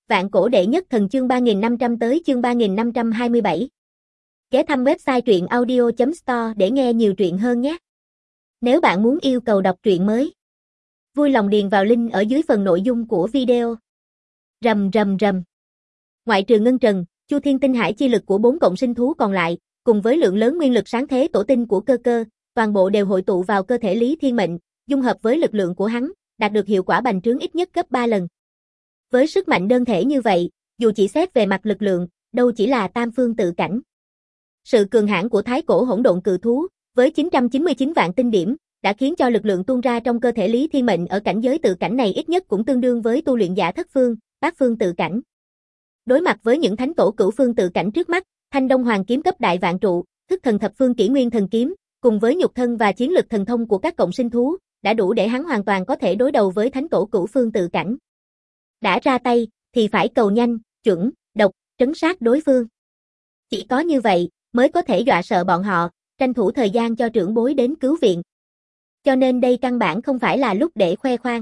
Vạn cổ đệ nhất thần chương 3500 tới chương 3527. Ghé thăm website truyện audio.store để nghe nhiều truyện hơn nhé. Nếu bạn muốn yêu cầu đọc truyện mới, vui lòng điền vào link ở dưới phần nội dung của video. Rầm rầm rầm. Ngoại trừ Ngân Trần, Chu Thiên tinh hải chi lực của 4 cộng sinh thú còn lại, cùng với lượng lớn nguyên lực sáng thế tổ tinh của cơ cơ, toàn bộ đều hội tụ vào cơ thể Lý Thiên Mệnh, dung hợp với lực lượng của hắn, đạt được hiệu quả bành trướng ít nhất gấp 3 lần. Với sức mạnh đơn thể như vậy, dù chỉ xét về mặt lực lượng, đâu chỉ là tam phương tự cảnh. Sự cường hãn của thái cổ hỗn độn cự thú, với 999 vạn tinh điểm, đã khiến cho lực lượng tuôn ra trong cơ thể Lý Thiên Mệnh ở cảnh giới tự cảnh này ít nhất cũng tương đương với tu luyện giả thất phương, bát phương tự cảnh. Đối mặt với những thánh tổ cửu phương tự cảnh trước mắt, Thanh Đông Hoàng kiếm cấp đại vạn trụ, thức thần thập phương kỷ nguyên thần kiếm, cùng với nhục thân và chiến lực thần thông của các cộng sinh thú, đã đủ để hắn hoàn toàn có thể đối đầu với thánh tổ cửu phương tự cảnh. Đã ra tay, thì phải cầu nhanh, chuẩn, độc, trấn sát đối phương. Chỉ có như vậy, mới có thể dọa sợ bọn họ, tranh thủ thời gian cho trưởng bối đến cứu viện. Cho nên đây căn bản không phải là lúc để khoe khoang.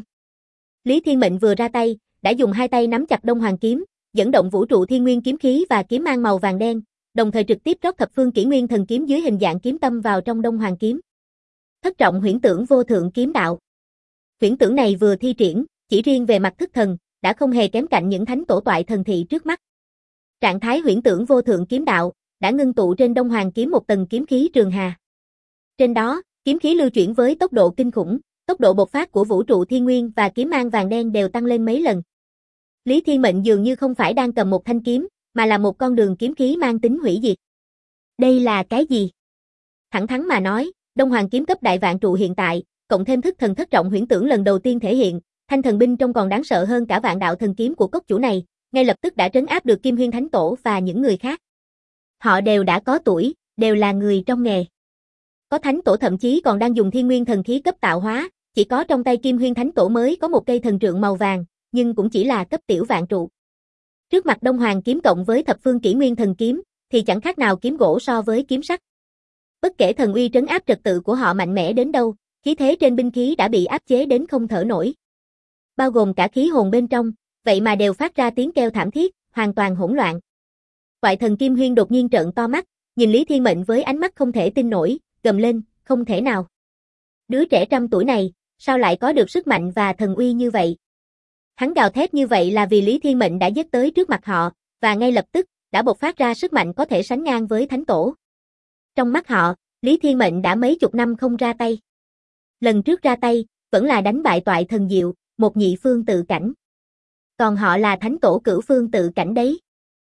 Lý Thiên Mệnh vừa ra tay, đã dùng hai tay nắm chặt Đông Hoàng kiếm, dẫn động vũ trụ thiên nguyên kiếm khí và kiếm mang màu vàng đen, đồng thời trực tiếp rót thập phương kỷ nguyên thần kiếm dưới hình dạng kiếm tâm vào trong Đông Hoàng kiếm. Thất trọng huyễn tưởng vô thượng kiếm đạo. Huyễn tưởng này vừa thi triển, chỉ riêng về mặt thức thần, đã không hề kém cạnh những thánh tổ toại thần thị trước mắt. Trạng thái huyễn tưởng vô thượng kiếm đạo, đã ngưng tụ trên Đông Hoàng kiếm một tầng kiếm khí trường hà. Trên đó, kiếm khí lưu chuyển với tốc độ kinh khủng, tốc độ bộc phát của vũ trụ thiên nguyên và kiếm mang vàng đen đều tăng lên mấy lần. Lý Thiên Mệnh dường như không phải đang cầm một thanh kiếm, mà là một con đường kiếm khí mang tính hủy diệt. Đây là cái gì? Thẳng thắn mà nói, Đông Hoàng kiếm cấp đại vạn trụ hiện tại, cộng thêm thức thần thất trọng huyễn tưởng lần đầu tiên thể hiện, thanh thần binh trông còn đáng sợ hơn cả vạn đạo thần kiếm của cốc chủ này, ngay lập tức đã trấn áp được Kim Huyên Thánh Tổ và những người khác. Họ đều đã có tuổi, đều là người trong nghề. Có thánh tổ thậm chí còn đang dùng thiên nguyên thần khí cấp tạo hóa, chỉ có trong tay Kim Huyên Thánh Tổ mới có một cây thần trượng màu vàng, nhưng cũng chỉ là cấp tiểu vạn trụ. Trước mặt Đông Hoàng kiếm cộng với thập phương kỷ nguyên thần kiếm, thì chẳng khác nào kiếm gỗ so với kiếm sắt. Bất kể thần uy trấn áp trật tự của họ mạnh mẽ đến đâu, khí thế trên binh khí đã bị áp chế đến không thở nổi. Bao gồm cả khí hồn bên trong, vậy mà đều phát ra tiếng kêu thảm thiết, hoàn toàn hỗn loạn. Toại thần Kim Huyên đột nhiên trợn to mắt, nhìn Lý Thiên Mệnh với ánh mắt không thể tin nổi, gầm lên, không thể nào. Đứa trẻ trăm tuổi này, sao lại có được sức mạnh và thần uy như vậy? Hắn gào thét như vậy là vì Lý Thiên Mệnh đã giết tới trước mặt họ, và ngay lập tức, đã bộc phát ra sức mạnh có thể sánh ngang với thánh tổ. Trong mắt họ, Lý Thiên Mệnh đã mấy chục năm không ra tay. Lần trước ra tay, vẫn là đánh bại toại thần diệu, một nhị phương tự cảnh. Còn họ là thánh tổ cửu phương tự cảnh đấy.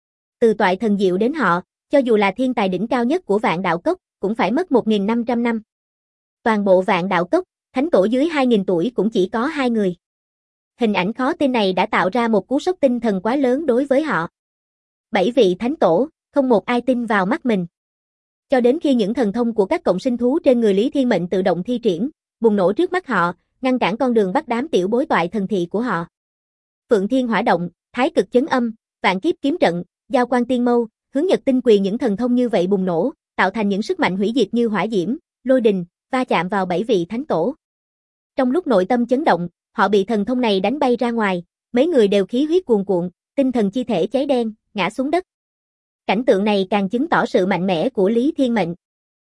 Từ toại thần diệu đến họ, cho dù là thiên tài đỉnh cao nhất của vạn đạo cốc, cũng phải mất 1.500 năm. Toàn bộ vạn đạo cốc, thánh tổ dưới 2.000 tuổi cũng chỉ có 2 người. Hình ảnh khó tin này đã tạo ra một cú sốc tinh thần quá lớn đối với họ. 7 vị thánh tổ, không một ai tin vào mắt mình. Cho đến khi những thần thông của các cộng sinh thú trên người Lý Thiên Mệnh tự động thi triển, bùng nổ trước mắt họ, ngăn cản con đường bắt đám tiểu bối toại thần thị của họ. Phượng Thiên Hỏa Động, Thái Cực Chấn Âm, Vạn Kiếp Kiếm Trận, Giao Quang Tiên Mâu, Hướng Nhật Tinh Quyền, những thần thông như vậy bùng nổ, tạo thành những sức mạnh hủy diệt như hỏa diễm, lôi đình, va chạm vào 7 vị thánh tổ. Trong lúc nội tâm chấn động, họ bị thần thông này đánh bay ra ngoài, mấy người đều khí huyết cuồn cuộn, tinh thần chi thể cháy đen, ngã xuống đất. Cảnh tượng này càng chứng tỏ sự mạnh mẽ của Lý Thiên Mệnh.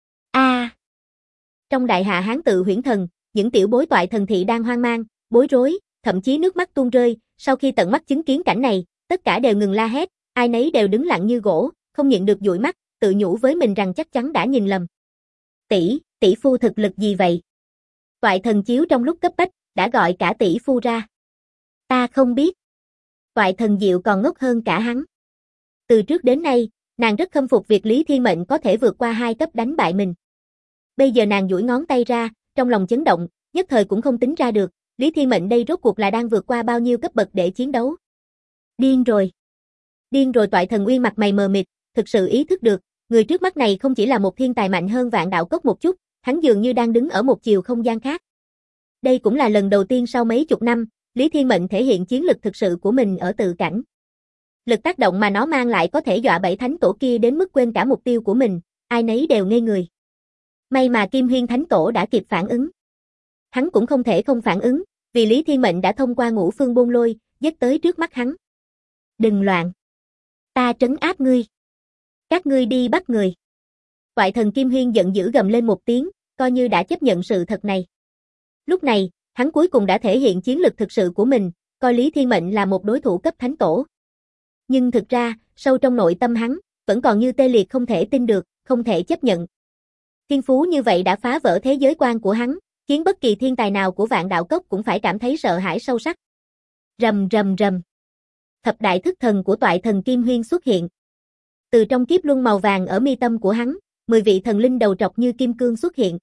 Trong đại hạ Hán tự huyễn thần, những tiểu bối toại thần thị đang hoang mang, bối rối, thậm chí nước mắt tuôn rơi, sau khi tận mắt chứng kiến cảnh này, tất cả đều ngừng la hét, ai nấy đều đứng lặng như gỗ, không nhịn được dụi mắt, tự nhủ với mình rằng chắc chắn đã nhìn lầm. Tỷ phu thực lực gì vậy? Toại thần chiếu trong lúc cấp bách, đã gọi cả tỷ phu ra. Ta không biết. Toại thần diệu còn ngốc hơn cả hắn. Từ trước đến nay, nàng rất khâm phục việc Lý Thiên Mệnh có thể vượt qua 2 cấp đánh bại mình. Bây giờ nàng duỗi ngón tay ra, trong lòng chấn động, nhất thời cũng không tính ra được, Lý Thiên Mệnh đây rốt cuộc là đang vượt qua bao nhiêu cấp bậc để chiến đấu. Điên rồi. Điên rồi. Toại thần Uyên mặt mày mờ mịt, thực sự ý thức được, người trước mắt này không chỉ là một thiên tài mạnh hơn vạn đạo cốc một chút, hắn dường như đang đứng ở một chiều không gian khác. Đây cũng là lần đầu tiên sau mấy chục năm, Lý Thiên Mệnh thể hiện chiến lực thực sự của mình ở tự cảnh. Lực tác động mà nó mang lại có thể dọa 7 thánh tổ kia đến mức quên cả mục tiêu của mình, ai nấy đều ngây người. May mà Kim Huyên Thánh Tổ đã kịp phản ứng. Hắn cũng không thể không phản ứng, vì Lý Thiên Mệnh đã thông qua ngũ phương bôn lôi, giết tới trước mắt hắn. Đừng loạn. Ta trấn áp ngươi. Các ngươi đi bắt người. Toại thần Kim Huyên giận dữ gầm lên một tiếng, coi như đã chấp nhận sự thật này. Lúc này, hắn cuối cùng đã thể hiện chiến lực thực sự của mình, coi Lý Thiên Mệnh là một đối thủ cấp thánh tổ. Nhưng thực ra, sâu trong nội tâm hắn, vẫn còn như tê liệt không thể tin được, không thể chấp nhận. Thiên phú như vậy đã phá vỡ thế giới quan của hắn, khiến bất kỳ thiên tài nào của Vạn Đạo Cốc cũng phải cảm thấy sợ hãi sâu sắc. Rầm rầm rầm. Thập đại thức thần của Toại thần Kim Huyên xuất hiện. Từ trong kiếp luân màu vàng ở mi tâm của hắn, 10 vị thần linh đầu trọc như kim cương xuất hiện.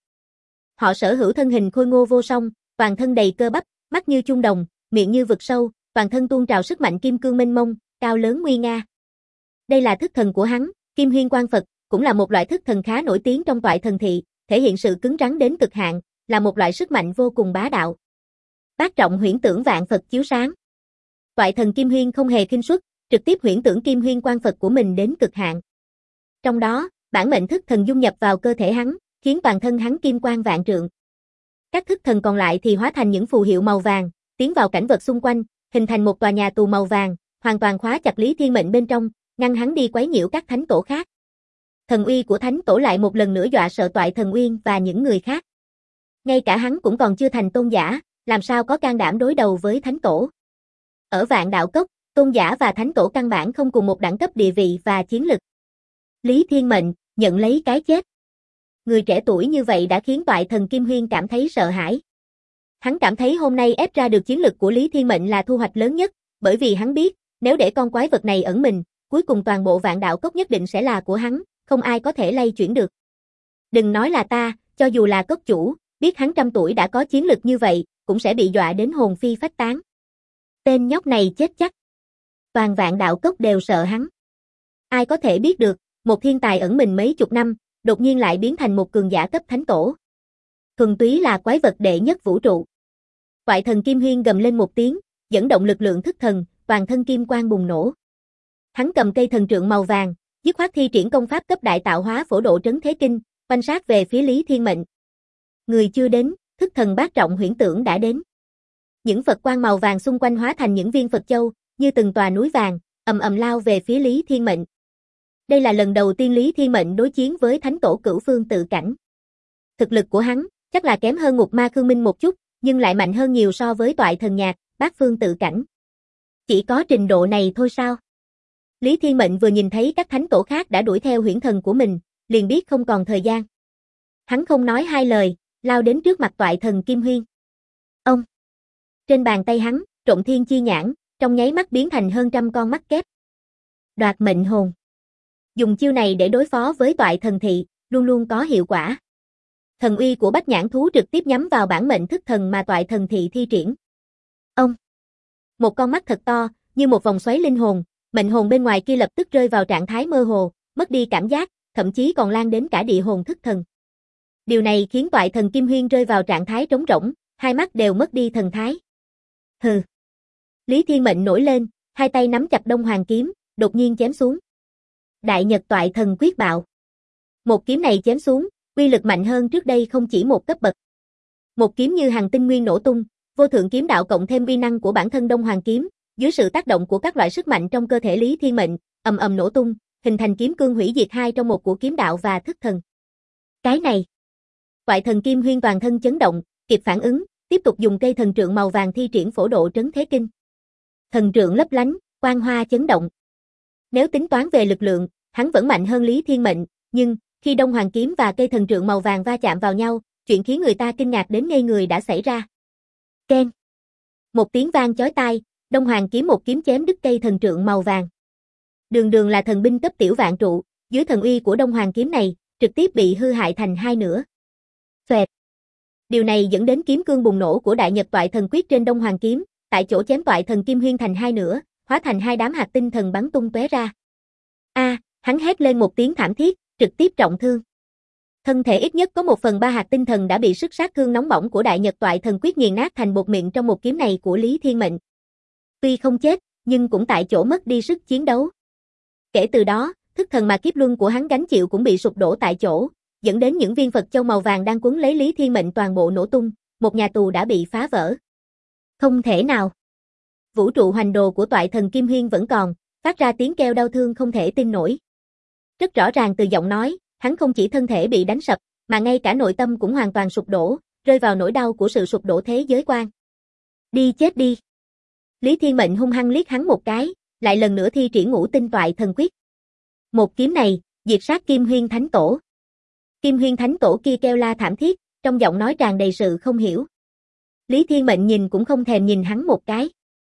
Họ sở hữu thân hình khôi ngô vô song, toàn thân đầy cơ bắp, mắt như chung đồng, miệng như vực sâu, toàn thân tuôn trào sức mạnh kim cương mênh mông, cao lớn nguy nga. Đây là thức thần của hắn, Kim Huyên Quang Phật, cũng là một loại thức thần khá nổi tiếng trong Toại thần thị, thể hiện sự cứng rắn đến cực hạn, là một loại sức mạnh vô cùng bá đạo. Bát trọng huyễn tưởng vạn Phật chiếu sáng. Toại thần Kim Huyên không hề khinh suất, trực tiếp huyễn tưởng Kim Huyên Quang Phật của mình đến cực hạn. Trong đó, bản mệnh thức thần dung nhập vào cơ thể hắn, khiến toàn thân hắn kim quang vạn trượng. Các thức thần còn lại thì hóa thành những phù hiệu màu vàng, tiến vào cảnh vật xung quanh, hình thành một tòa nhà tù màu vàng, hoàn toàn khóa chặt Lý Thiên Mệnh bên trong, ngăn hắn đi quấy nhiễu các thánh tổ khác. Thần uy của thánh tổ lại một lần nữa dọa sợ Toại thần Uyên và những người khác. Ngay cả hắn cũng còn chưa thành tôn giả, làm sao có can đảm đối đầu với thánh tổ. Ở Vạn Đạo Cốc, tôn giả và thánh tổ căn bản không cùng một đẳng cấp địa vị và chiến lực. Lý Thiên Mệnh nhận lấy cái chết. Người trẻ tuổi như vậy đã khiến Toại thần Kim Huyên cảm thấy sợ hãi. Hắn cảm thấy hôm nay ép ra được chiến lực của Lý Thiên Mệnh là thu hoạch lớn nhất, bởi vì hắn biết, nếu để con quái vật này ẩn mình, cuối cùng toàn bộ Vạn Đạo Cốc nhất định sẽ là của hắn, không ai có thể lay chuyển được. Đừng nói là ta, cho dù là cốc chủ, biết hắn 100 tuổi đã có chiến lực như vậy, cũng sẽ bị dọa đến hồn phi phách tán. Tên nhóc này chết chắc. Toàn Vạn Đạo Cốc đều sợ hắn. Ai có thể biết được, một thiên tài ẩn mình mấy chục năm, đột nhiên lại biến thành một cường giả cấp thánh tổ. Thuần túy là quái vật đệ nhất vũ trụ. Toại thần Kim Huyên gầm lên một tiếng, dẫn động lực lượng thức thần, toàn thân kim quang bùng nổ. Hắn cầm cây thần trượng màu vàng, dứt khoát thi triển công pháp cấp đại tạo hóa phổ độ trấn thế kinh, quanh sát về phía Lý Thiên Mệnh. Người chưa đến, thức thần bát trọng huyễn tưởng đã đến. Những Phật quang màu vàng xung quanh hóa thành những viên Phật châu, như từng tòa núi vàng, ầm ầm lao về phía Lý Thiên Mệnh. Đây là lần đầu tiên Lý Thiên Mệnh đối chiến với thánh tổ Cửu Phương Tự Cảnh. Thực lực của hắn chắc là kém hơn Ngục Ma Khương Minh một chút, nhưng lại mạnh hơn nhiều so với Toại thần Nhạc, Bát Phương Tự Cảnh. Chỉ có trình độ này thôi sao? Lý Thiên Mệnh vừa nhìn thấy các thánh tổ khác đã đuổi theo huyễn thần của mình, liền biết không còn thời gian. Hắn không nói hai lời, lao đến trước mặt Toại thần Kim Huyên. Ông! Trên bàn tay hắn, Trộn Thiên Chi Nhãn, trong nháy mắt biến thành hơn 100 con mắt kép. Đoạt mệnh hồn. Dùng chiêu này để đối phó với Toại thần thị, luôn luôn có hiệu quả. Thần uy của Bách Nhãn thú trực tiếp nhắm vào bản mệnh thức thần mà Toại thần thị thi triển. Ông! Một con mắt thật to, như một vòng xoáy linh hồn, mệnh hồn bên ngoài kia lập tức rơi vào trạng thái mơ hồ, mất đi cảm giác, thậm chí còn lan đến cả địa hồn thức thần. Điều này khiến Toại thần Kim Huyên rơi vào trạng thái trống rỗng, hai mắt đều mất đi thần thái. Hừ. Lý Thiên Mệnh nổi lên, hai tay nắm chặt Đông Hoàng kiếm, đột nhiên chém xuống. Đại Nhật Toại thần quyết bạo. Một kiếm này chém xuống, uy lực mạnh hơn trước đây không chỉ một cấp bậc. Một kiếm như hằng tinh nguyên nổ tung, vô thượng kiếm đạo cộng thêm uy năng của bản thân Đông Hoàng kiếm, dưới sự tác động của các loại sức mạnh trong cơ thể Lý Thiên Mệnh, ầm ầm nổ tung, hình thành kiếm cương hủy diệt hai trong một của kiếm đạo và thức thần. Cái này, Toại thần Kim Huyên toàn thân chấn động, kịp phản ứng, tiếp tục dùng cây thần trượng màu vàng thi triển phổ độ trấn thế kinh. Thần trượng lấp lánh, quang hoa chấn động. Nếu tính toán về lực lượng, hắn vẫn mạnh hơn Lý Thiên Mệnh, nhưng khi Đông Hoàng kiếm và cây thần trượng màu vàng va chạm vào nhau, chuyện khiến người ta kinh ngạc đến ngây người đã xảy ra. Keng. Một tiếng vang chói tai, Đông Hoàng kiếm một kiếm chém đứt cây thần trượng màu vàng. Đường đường là thần binh cấp tiểu vạn trụ, dưới thần uy của Đông Hoàng kiếm này, trực tiếp bị hư hại thành hai nửa. Xoẹt. Điều này dẫn đến kiếm cương bùng nổ của Đại Nhật Toại thần quyết trên Đông Hoàng kiếm, tại chỗ chém Toại thần Kim Huyên thành hai nửa, hóa thành hai đám hạt tinh thần bắn tung tóe ra. Hắn hét lên một tiếng thảm thiết, trực tiếp trọng thương. Thân thể ít nhất có 1/3 hạt tinh thần đã bị sức sát thương nóng bỏng của Đại Nhật Toại thần quyết nghiền nát thành bột mịn trong một kiếm này của Lý Thiên Mệnh. Tuy không chết, nhưng cũng tại chỗ mất đi sức chiến đấu. Kể từ đó, thức thần mà kiếp luân của hắn gánh chịu cũng bị sụp đổ tại chỗ, dẫn đến những viên Phật châu màu vàng đang quấn lấy Lý Thiên Mệnh toàn bộ nổ tung, một nhà tù đã bị phá vỡ. Không thể nào. Vũ trụ hoành đồ của Toại thần Kim Huyên vẫn còn, phát ra tiếng kêu đau thương không thể tin nổi. Rất rõ ràng từ giọng nói, hắn không chỉ thân thể bị đánh sập, mà ngay cả nội tâm cũng hoàn toàn sụp đổ, rơi vào nỗi đau của sự sụp đổ thế giới quan. Đi chết đi. Lý Thiên Mệnh hung hăng liếc hắn một cái, lại lần nữa thi triển Ngũ Tinh Toại Thần Quyết. Một kiếm này, diệt sát Kim Huyên Thánh Tổ. Kim Huyên Thánh Tổ kia kêu la thảm thiết, trong giọng nói tràn đầy sự không hiểu. Lý Thiên Mệnh nhìn cũng không thèm nhìn hắn một cái.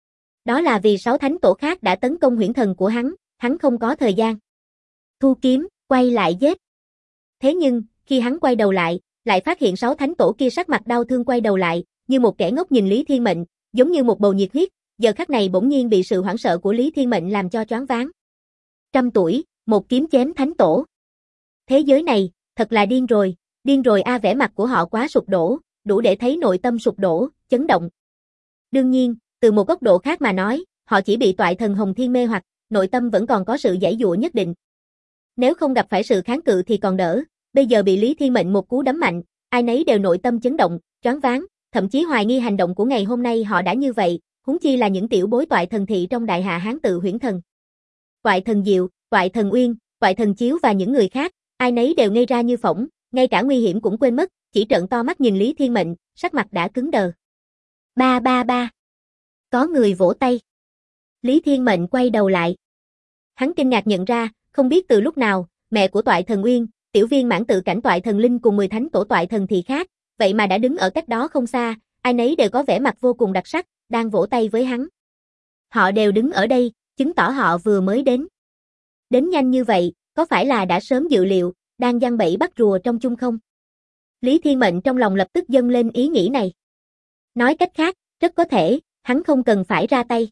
Đó là vì 6 thánh tổ khác đã tấn công huyễn thần của hắn không có thời gian. Thu kiếm, quay lại giết. Thế nhưng, khi hắn quay đầu lại phát hiện 6 thánh tổ kia sắc mặt đau thương quay đầu lại, như một kẻ ngốc nhìn Lý Thiên Mệnh, giống như một bầu nhiệt huyết, giờ khắc này bỗng nhiên bị sự hoảng sợ của Lý Thiên Mệnh làm cho choáng váng. 100 tuổi, một kiếm chém thánh tổ. Thế giới này, thật là điên rồi a, vẻ mặt của họ quá sụp đổ, đủ để thấy nội tâm sụp đổ, chấn động. Đương nhiên, từ một góc độ khác mà nói, họ chỉ bị Toại Thần Hồng Thiên mê hoặc, nội tâm vẫn còn có sự giãy giụa nhất định. Nếu không gặp phải sự kháng cự thì còn đỡ, bây giờ bị Lý Thiên Mệnh một cú đấm mạnh, ai nấy đều nội tâm chấn động, choáng váng, thậm chí hoài nghi hành động của ngày hôm nay họ đã như vậy, huống chi là những tiểu bối Toại Thần thị trong Đại Hạ Hán tự huyễn thần. Toại Thần Diệu, Toại Thần Uyên, Toại Thần Chiếu và những người khác, ai nấy đều ngây ra như phỗng, ngay cả nguy hiểm cũng quên mất, chỉ trợn to mắt nhìn Lý Thiên Mệnh, sắc mặt đã cứng đờ. Ba ba ba. Có người vỗ tay. Lý Thiên Mệnh quay đầu lại. Hắn kinh ngạc nhận ra, không biết từ lúc nào, mẹ của Toại Thần Uyên, tiểu viên mãn tự cảnh Toại Thần Linh cùng 10 thánh tổ Toại Thần thị khác, vậy mà đã đứng ở cách đó không xa, ai nấy đều có vẻ mặt vô cùng đặc sắc, đang vỗ tay với hắn. Họ đều đứng ở đây, chứng tỏ họ vừa mới đến. Đến nhanh như vậy, có phải là đã sớm dự liệu, đang giăng bẫy bắt rùa trong chung không? Lý Thiên Mệnh trong lòng lập tức dâng lên ý nghĩ này. Nói cách khác, rất có thể, hắn không cần phải ra tay.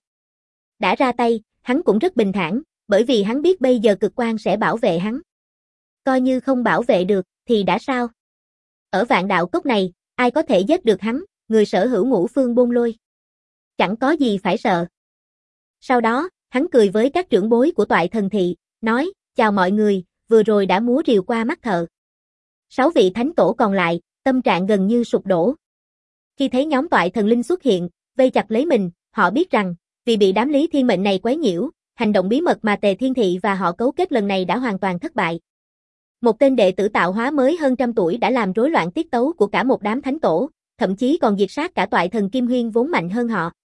Đã ra tay, hắn cũng rất bình thản, bởi vì hắn biết bây giờ cực quan sẽ bảo vệ hắn. Coi như không bảo vệ được, thì đã sao? Ở Vạn Đạo Cốc này, ai có thể giết được hắn, người sở hữu Ngũ Phương Bôn Lôi. Chẳng có gì phải sợ. Sau đó, hắn cười với các trưởng bối của Toại Thần thị, nói, chào mọi người, vừa rồi đã múa rìu qua mắt thợ. 6 vị thánh tổ còn lại, tâm trạng gần như sụp đổ. Khi thấy nhóm Toại Thần Linh xuất hiện, vây chặt lấy mình, họ biết rằng, vì bị đám Lý Thiên Mệnh này quấy nhiễu, hành động bí mật mà Tề Thiên Thị và họ cấu kết lần này đã hoàn toàn thất bại. Một tên đệ tử tạo hóa mới hơn 100 tuổi đã làm rối loạn tiết tấu của cả một đám thánh tổ, thậm chí còn diệt sát cả Toại Thần Kim Huyên vốn mạnh hơn họ.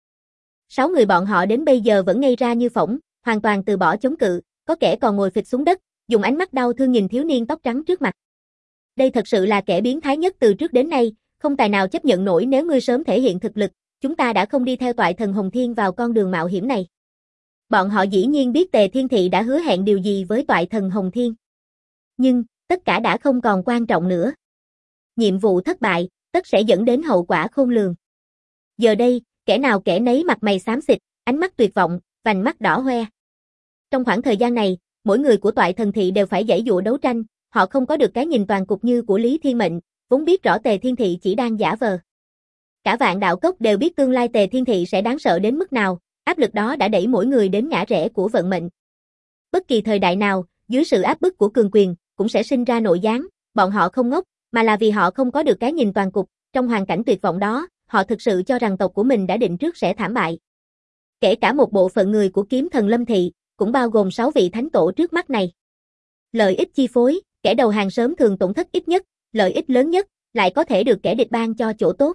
6 người bọn họ đến bây giờ vẫn ngây ra như phỗng, hoàn toàn từ bỏ chống cự, có kẻ còn ngồi phịch xuống đất, dùng ánh mắt đau thương nhìn thiếu niên tóc trắng trước mặt. Đây thật sự là kẻ biến thái nhất từ trước đến nay, không tài nào chấp nhận nổi nếu ngươi sớm thể hiện thực lực, chúng ta đã không đi theo Toại Thần Hồng Thiên vào con đường mạo hiểm này. Bọn họ dĩ nhiên biết Tề Thiên Thị đã hứa hẹn điều gì với Toại Thần Hồng Thiên. Nhưng, tất cả đã không còn quan trọng nữa. Nhiệm vụ thất bại, tất sẽ dẫn đến hậu quả khôn lường. Giờ đây, kẻ nào kẻ nấy mặt mày xám xịt, ánh mắt tuyệt vọng, vành mắt đỏ hoe. Trong khoảng thời gian này, mỗi người của Toại Thần thị đều phải giãy giụa đấu tranh, họ không có được cái nhìn toàn cục như của Lý Thiên Mệnh, vốn biết rõ Tề Thiên Thị chỉ đang giả vờ. Cả Vạn Đạo Cốc đều biết tương lai Tề Thiên Thị sẽ đáng sợ đến mức nào, áp lực đó đã đẩy mỗi người đến ngã rẽ của vận mệnh. Bất kỳ thời đại nào, dưới sự áp bức của cường quyền, cũng sẽ sinh ra nội gián, bọn họ không ngốc, mà là vì họ không có được cái nhìn toàn cục, trong hoàn cảnh tuyệt vọng đó, họ thực sự cho rằng tộc của mình đã định trước sẽ thảm bại. Kể cả một bộ phận người của Kiếm Thần Lâm Thị, cũng bao gồm 6 vị thánh tổ trước mắt này. Lợi ích chi phối, kẻ đầu hàng sớm thường tổn thất ít nhất, lợi ích lớn nhất, lại có thể được kẻ địch ban cho chỗ tốt.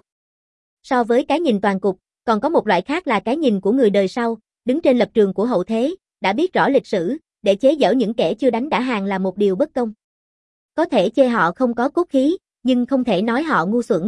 So với cái nhìn toàn cục, còn có một loại khác là cái nhìn của người đời sau, đứng trên lập trường của hậu thế, đã biết rõ lịch sử, để chế giễu những kẻ chưa đánh đã hàng là một điều bất công. Có thể chê họ không có cốt khí, nhưng không thể nói họ ngu xuẩn.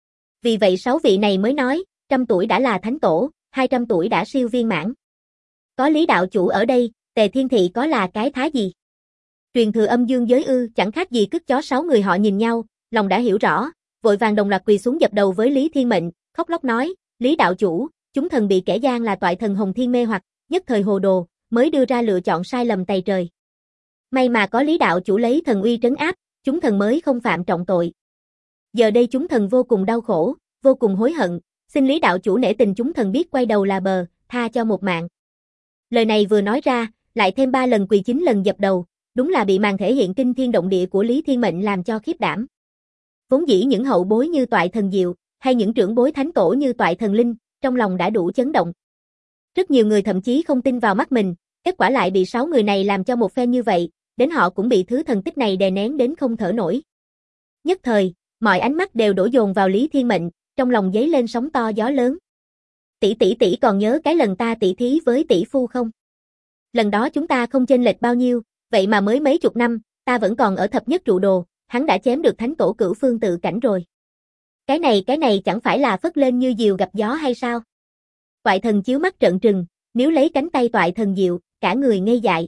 Vì vậy 6 vị này mới nói, 100 tuổi đã là thánh tổ, 200 tuổi đã siêu viên mãn. Có Lý đạo chủ ở đây, Tề Thiên Thị có là cái thá gì? Truyền thừa âm dương giới ư, chẳng khác gì cứt chó. 6 người họ nhìn nhau, lòng đã hiểu rõ, vội vàng đồng loạt quỳ xuống dập đầu với Lý Thiên Mệnh, khóc lóc nói, Lý đạo chủ, chúng thần bị kẻ gian là Toại Thần Hồng Thiên mê hoặc, nhất thời hồ đồ, mới đưa ra lựa chọn sai lầm tày trời. May mà có Lý đạo chủ lấy thần uy trấn áp, chúng thần mới không phạm trọng tội. Giờ đây chúng thần vô cùng đau khổ, vô cùng hối hận, xin Lý đạo chủ nể tình chúng thần biết quay đầu là bờ, tha cho một mạng. Lời này vừa nói ra, lại thêm 3 lần quỳ 9 lần dập đầu, đúng là bị màn thể hiện kinh thiên động địa của Lý Thiên Mệnh làm cho khiếp đảm. Vốn dĩ những hậu bối như Toại Thần Diệu, hay những trưởng bối thánh tổ như Toại Thần Linh, trong lòng đã đủ chấn động. Rất nhiều người thậm chí không tin vào mắt mình, Kết quả lại bị 6 người này làm cho một phen như vậy, đến họ cũng bị thứ thần tích này đè nén đến không thở nổi. Nhất thời, mọi ánh mắt đều đổ dồn vào Lý Thiên Mệnh, trong lòng dấy lên sóng to gió lớn. Tỷ còn nhớ cái lần ta tỷ thí với tỷ phu không? Lần đó chúng ta không chênh lệch bao nhiêu, vậy mà mới mấy chục năm, ta vẫn còn ở thập nhất trụ đồ, hắn đã chém được thánh tổ Cửu Phương Tự Cảnh rồi. Cái này chẳng phải là phất lên như diều gặp gió hay sao? Toại Thần Chiếu mắt trợn trừng, níu lấy cánh tay Toại Thần Diệu, cả người ngây dại.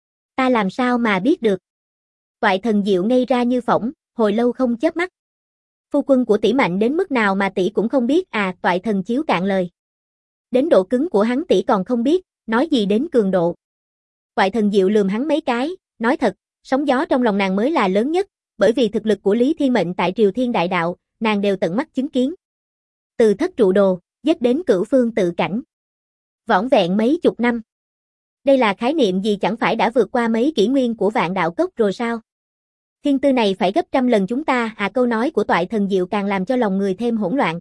Ta làm sao mà biết được? Toại Thần Diệu ngây ra như phỏng, hồi lâu không chớp mắt. Phu quân của tỷ mạnh đến mức nào mà tỷ cũng không biết à? Toại Thần Chiếu cạn lời. Đến độ cứng của hắn tỷ còn không biết, nói gì đến cường độ. Toại Thần Diệu lườm hắn mấy cái, nói thật, sóng gió trong lòng nàng mới là lớn nhất, bởi vì thực lực của Lý Thiên Mệnh tại Triều Thiên Đại Đạo, nàng đều tận mắt chứng kiến. Từ thất trụ đồ, giết đến Cửu Phương Tự Cảnh. Vỏn vẹn mấy chục năm. Đây là khái niệm gì, chẳng phải đã vượt qua mấy kỷ nguyên của Vạn Đạo Cốc rồi sao? Thiên tư này phải gấp trăm lần chúng ta à? Câu nói của Toại Thần Diệu càng làm cho lòng người thêm hỗn loạn.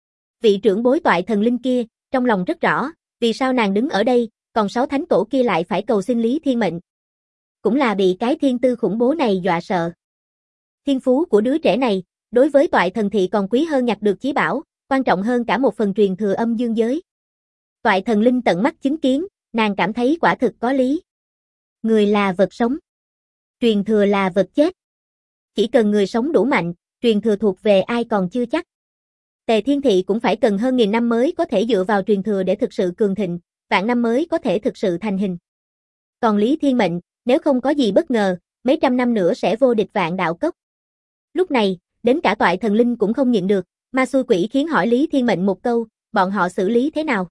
Vị trưởng bối Toại Thần Linh kia, trong lòng rất rõ, vì sao nàng đứng ở đây, còn 6 thánh tổ kia lại phải cầu xin Lý Thiên Mệnh. Cũng là bị cái thiên tư khủng bố này dọa sợ. Thiên phú của đứa trẻ này, đối với Toại Thần Thị còn quý hơn nhặt được chí bảo, quan trọng hơn cả một phần truyền thừa âm dương giới. Toại Thần Linh tận mắt chứng kiến, nàng cảm thấy quả thực có lý. Người là vật sống, truyền thừa là vật chết. Chỉ cần người sống đủ mạnh, truyền thừa thuộc về ai còn chưa chắc. Tề Thiên Thị cũng phải cần hơn 1000 năm mới có thể dựa vào truyền thừa để thực sự cường thịnh, vạn năm mới có thể thực sự thành hình. Còn Lý Thiên Mệnh, nếu không có gì bất ngờ, mấy trăm năm nữa sẽ vô địch Vạn Đạo Cốc. Lúc này, đến cả Toại Thần Linh cũng không nhịn được, ma xui quỷ khiến hỏi Lý Thiên Mệnh một câu, bọn họ xử lý thế nào?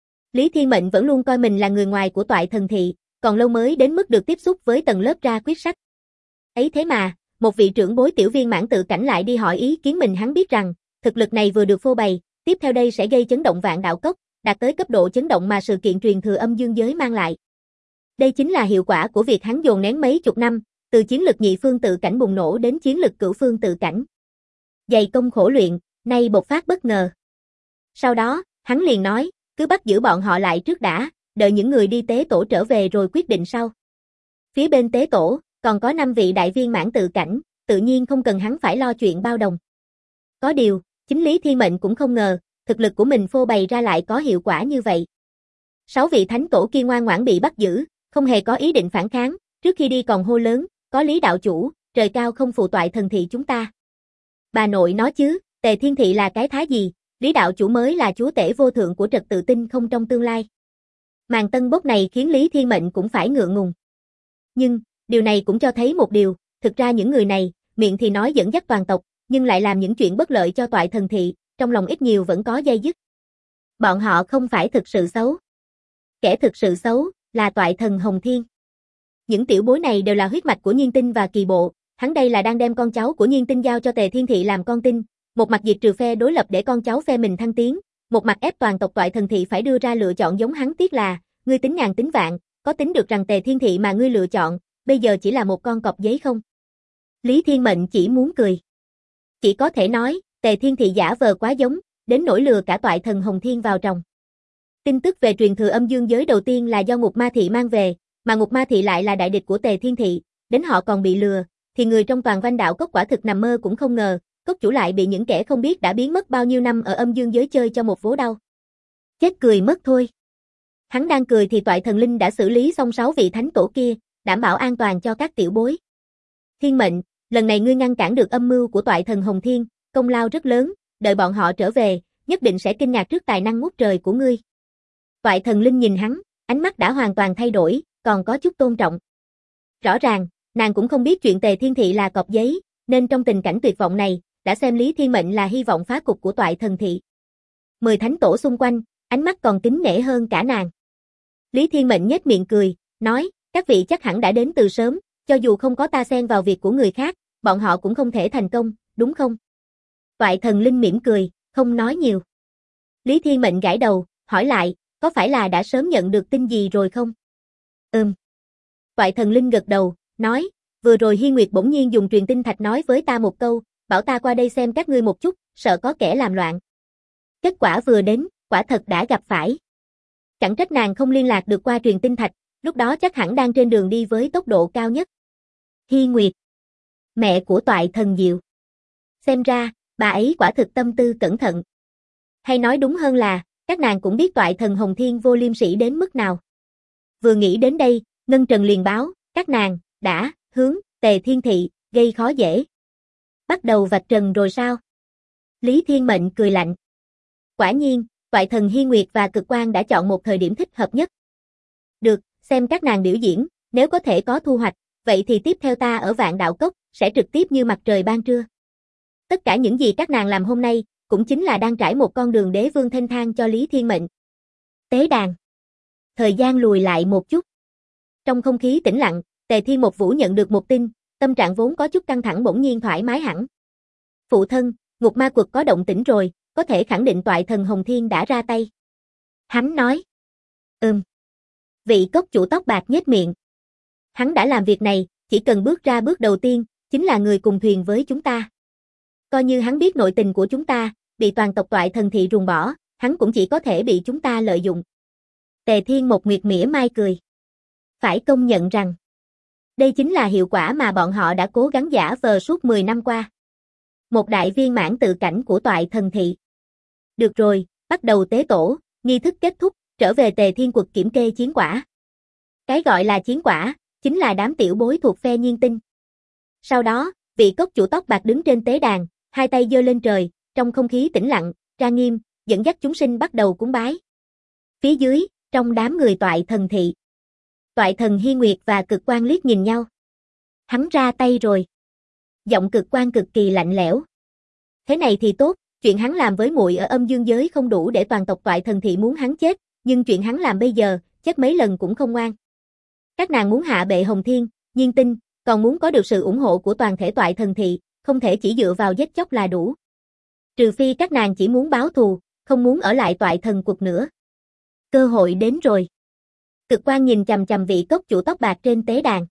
Lý Thiên Mệnh vẫn luôn coi mình là người ngoài của Toại Thần Thị, còn lâu mới đến mức được tiếp xúc với tầng lớp ra quyết sách. Ấy thế mà, một vị trưởng bối tiểu viên mãn tự cảnh lại đi hỏi ý kiến mình. Hắn biết rằng, thực lực này vừa được phô bày, tiếp theo đây sẽ gây chấn động Vạn Đạo Cốc, đạt tới cấp độ chấn động mà sự kiện truyền thừa âm dương giới mang lại. Đây chính là hiệu quả của việc hắn dồn nén mấy chục năm, từ chiến lực nhị phương tự cảnh bùng nổ đến chiến lực cửu phương tự cảnh. Dày công khổ luyện, nay bộc phát bất ngờ. Sau đó, hắn liền nói, cứ bắt giữ bọn họ lại trước đã, đợi những người đi tế tổ trở về rồi quyết định sau. Phía bên tế tổ, còn có 5 vị đại viên mãn tự cảnh, tự nhiên không cần hắn phải lo chuyện bao đồng. Có điều, chính Lý Thiên Mệnh cũng không ngờ, thực lực của mình phô bày ra lại có hiệu quả như vậy. 6 vị thánh tổ kia ngoan ngoãn bị bắt giữ, không hề có ý định phản kháng, trước khi đi còn hô lớn, có Lý đạo chủ, trời cao không phụ Toại Thần Thị chúng ta. Bà nội nói chứ, Tề Thiên Thị là cái thá gì, Lý đạo chủ mới là chúa tể vô thượng của trật tự tinh không trong tương lai. Màn tân bốc này khiến Lý Thiên Mệnh cũng phải ngượng ngùng. Nhưng, điều này cũng cho thấy một điều, thực ra những người này, miệng thì nói dẫn dắt toàn tộc, nhưng lại làm những chuyện bất lợi cho Toại Thần Thị, trong lòng ít nhiều vẫn có day dứt. Bọn họ không phải thực sự xấu. Kẻ thực sự xấu, là Toại Thần Hồng Thiên. Những tiểu bối này đều là huyết mạch của Nhiên Tinh và Kỳ Bộ, hắn đây là đang đem con cháu của Nhiên Tinh giao cho Tề Thiên Thị làm con tin, một mặt diệt trừ phe đối lập để con cháu phe mình thăng tiến, một mặt ép toàn tộc Toại Thần Thị phải đưa ra lựa chọn giống hắn. Tiếc là, ngươi tính ngàn tính vạn, có tính được rằng Tề Thiên Thị mà ngươi lựa chọn, bây giờ chỉ là một con cọp giấy không? Lý Thiên Mệnh chỉ muốn cười. Chỉ có thể nói, Tề Thiên Thị giả vờ quá giống, đến nỗi lừa cả Toại Thần Hồng Thiên vào trong. Tin tức về truyền thừa âm dương giới đầu tiên là do Ngục Ma Thị mang về, mà Ngục Ma Thị lại là đại địch của Tề Thiên Thị, đến họ còn bị lừa, thì người trong toàn Vanh Đạo Cốc quả thực nằm mơ cũng không ngờ, cốc chủ lại bị những kẻ không biết đã biến mất bao nhiêu năm ở âm dương giới chơi cho một vố đau. Chết cười mất thôi. Hắn đang cười thì Toại Thần Linh đã xử lý xong 6 vị thánh tổ kia, đảm bảo an toàn cho các tiểu bối. Thiên Mệnh, lần này ngươi ngăn cản được âm mưu của Toại Thần Hồng Thiên, công lao rất lớn, đợi bọn họ trở về, nhất định sẽ kinh ngạc trước tài năng ngút trời của ngươi. Toại Thần Linh nhìn hắn, ánh mắt đã hoàn toàn thay đổi, còn có chút tôn trọng. Rõ ràng, nàng cũng không biết chuyện Tề Thiên Thị là cọp giấy, nên trong tình cảnh tuyệt vọng này, đã xem Lý Thiên Mệnh là hy vọng phá cục của Toại Thần Thị. 10 thánh tổ xung quanh, ánh mắt còn kính nể hơn cả nàng. Lý Thiên Mệnh nhếch miệng cười, nói, các vị chắc hẳn đã đến từ sớm, cho dù không có ta xen vào việc của người khác, bọn họ cũng không thể thành công, đúng không? Toại Thần Linh mỉm cười, không nói nhiều. Lý Thiên Mệnh gãi đầu, hỏi lại, có phải là đã sớm nhận được tin gì rồi không? Toại Thần Linh gật đầu, nói, vừa rồi Hiên Nguyệt bỗng nhiên dùng truyền tinh thạch nói với ta một câu, bảo ta qua đây xem các ngươi một chút, sợ có kẻ làm loạn. Kết quả vừa đến, quả thật đã gặp phải. Chẳng trách nàng không liên lạc được qua truyền tinh thạch, Lúc đó chắc hẳn đang trên đường đi với tốc độ cao nhất. Hi Nguyệt, mẹ của Toại Thần Diệu. Xem ra, bà ấy quả thực tâm tư cẩn thận. Hay nói đúng hơn là, các nàng cũng biết Toại Thần Hồng Thiên vô liêm sỉ đến mức nào. Vừa nghĩ đến đây, Ngân Trần liền báo, các nàng, đã, hướng, Tề Thiên Thị, gây khó dễ. Bắt đầu vạch trần rồi sao? Lý Thiên Mệnh cười lạnh. Quả nhiên, Toại Thần Hi Nguyệt và Cực Quang đã chọn một thời điểm thích hợp nhất. Được, xem các nàng biểu diễn, nếu có thể có thu hoạch, vậy thì tiếp theo ta ở Vạn Đạo Cốc, sẽ trực tiếp như mặt trời ban trưa. Tất cả những gì các nàng làm hôm nay, cũng chính là đang trải một con đường đế vương thênh thang cho Lý Thiên Mệnh. Tế đàn. Thời gian lùi lại một chút. Trong không khí tĩnh lặng, Tề Thiên Một Vũ nhận được một tin, tâm trạng vốn có chút căng thẳng bỗng nhiên thoải mái hẳn. Phụ thân, Ngục Ma Quật có động tĩnh rồi, có thể khẳng định Toại Thần Hồng Thiên đã ra tay. Hắn nói. Vị cốc chủ tóc bạc nhếch miệng. Hắn đã làm việc này, chỉ cần bước ra bước đầu tiên, chính là người cùng thuyền với chúng ta. Coi như hắn biết nội tình của chúng ta, bị toàn tộc Toại Thần Thị ruồng bỏ, hắn cũng chỉ có thể bị chúng ta lợi dụng. Tề Thiên Một Nguyệt mỉa mai cười. Phải công nhận rằng, đây chính là hiệu quả mà bọn họ đã cố gắng giả vờ suốt 10 năm qua. Một đại viên mãn tự cảnh của Toại Thần Thị. Được rồi, bắt đầu tế tổ, nghi thức kết thúc, trở về Tề Thiên Quật kiểm kê chiến quả. Cái gọi là chiến quả, chính là đám tiểu bối thuộc phe Nhiên Tinh. Sau đó, vị cốc chủ tóc bạc đứng trên tế đàn, hai tay giơ lên trời, trong không khí tĩnh lặng, trang nghiêm, dẫn dắt chúng sinh bắt đầu cúng bái. Phía dưới, trong đám người Toại Thần Thị, Toại Thần Hi Nguyệt và Cực Quang liếc nhìn nhau. Hắn ra tay rồi. Giọng Cực Quang cực kỳ lạnh lẽo. Thế này thì tốt, chuyện hắn làm với muội ở âm dương giới không đủ để toàn tộc Toại Thần Thị muốn hắn chết, nhưng chuyện hắn làm bây giờ, chết mấy lần cũng không ngoan. Các nàng muốn hạ bệ Hồng Thiên, Nhiên Tinh, còn muốn có được sự ủng hộ của toàn thể Toại Thần Thị, không thể chỉ dựa vào giết chóc là đủ. Trừ phi các nàng chỉ muốn báo thù, không muốn ở lại Toại Thần Quật nữa. Cơ hội đến rồi. Cực Quang nhìn chằm chằm vị cốc chủ tóc bạc trên tế đàn.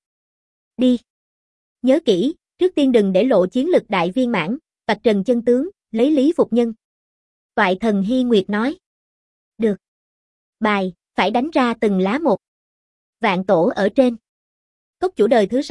Đi. Nhớ kỹ, trước tiên đừng để lộ chiến lực đại viên mãn, vạch trần chân tướng, lấy lý phục nhân. Toại Thần Hi Nguyệt nói. Được. Bài, phải đánh ra từng lá một. Vạn tổ ở trên. Cốc chủ đời thứ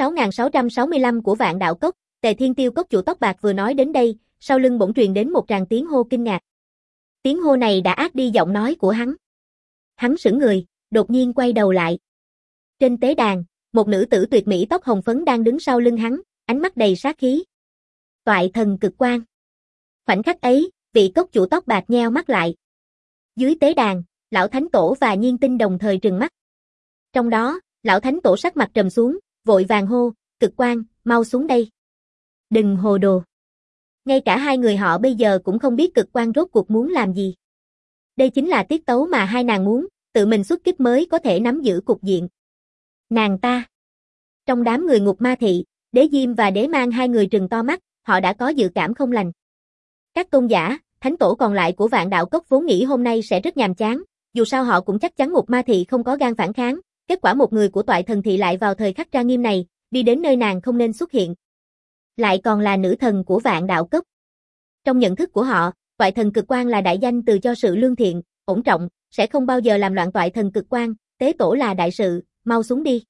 6665 của Vạn Đạo Cốc, Tề Thiên Tiêu cốc chủ tóc bạc vừa nói đến đây, sau lưng bỗng truyền đến một tràng tiếng hô kinh ngạc. Tiếng hô này đã át đi giọng nói của hắn. Hắn sững người, đột nhiên quay đầu lại. Trên tế đàn, một nữ tử tuyệt mỹ tóc hồng phấn đang đứng sau lưng hắn, ánh mắt đầy sát khí. Toại Thần Cực Quang. Khoảnh khắc ấy, vị cốc chủ tóc bạc nheo mắt lại. Dưới tế đàn, lão thánh tổ và Nhiên Tinh đồng thời trừng mắt. Trong đó, lão thánh tổ sắc mặt trầm xuống, vội vàng hô, Cực Quang, mau xuống đây. Đừng hồ đồ. Ngay cả hai người họ bây giờ cũng không biết Cực Quang rốt cuộc muốn làm gì. Đây chính là tiết tấu mà hai nàng muốn, tự mình xuất kích mới có thể nắm giữ cục diện. Nàng ta. Trong đám người Ngục Ma Thị, Đế Diêm và Đế Mang hai người trừng to mắt, họ đã có dự cảm không lành. Các tôn giả, thánh tổ còn lại của Vạn Đạo Cốc vốn nghĩ hôm nay sẽ rất nhàm chán, dù sao họ cũng chắc chắn Ngục Ma Thị không có gan phản kháng, kết quả một người của Toại Thần Thị lại vào thời khắc trang nghiêm này, đi đến nơi nàng không nên xuất hiện. Lại còn là nữ thần của Vạn Đạo Cốc. Trong nhận thức của họ, Toại Thần Cực Quang là đại danh từ cho sự lương thiện, ổn trọng, sẽ không bao giờ làm loạn Toại Thần Cực Quang, tế tổ là đại sự, mau xuống đi.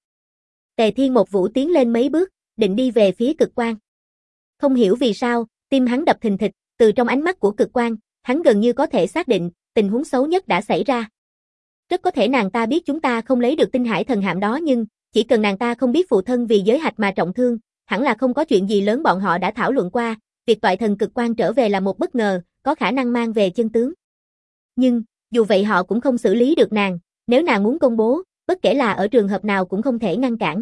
Tề Thiên Một Vũ tiến lên mấy bước, định đi về phía Cực Quang. Không hiểu vì sao, tim hắn đập thình thịch, từ trong ánh mắt của Cực Quang, hắn gần như có thể xác định, tình huống xấu nhất đã xảy ra. Rất có thể nàng ta biết chúng ta không lấy được tinh hải thần hạm đó nhưng, chỉ cần nàng ta không biết phụ thân vì giới hạch mà trọng thương, hẳn là không có chuyện gì lớn bọn họ đã thảo luận qua, việc Toại Thần Cực Quang trở về là một bất ngờ, có khả năng mang về chân tướng. Nhưng, dù vậy họ cũng không xử lý được nàng, nếu nàng muốn công bố, bất kể là ở trường hợp nào cũng không thể ngăn cản.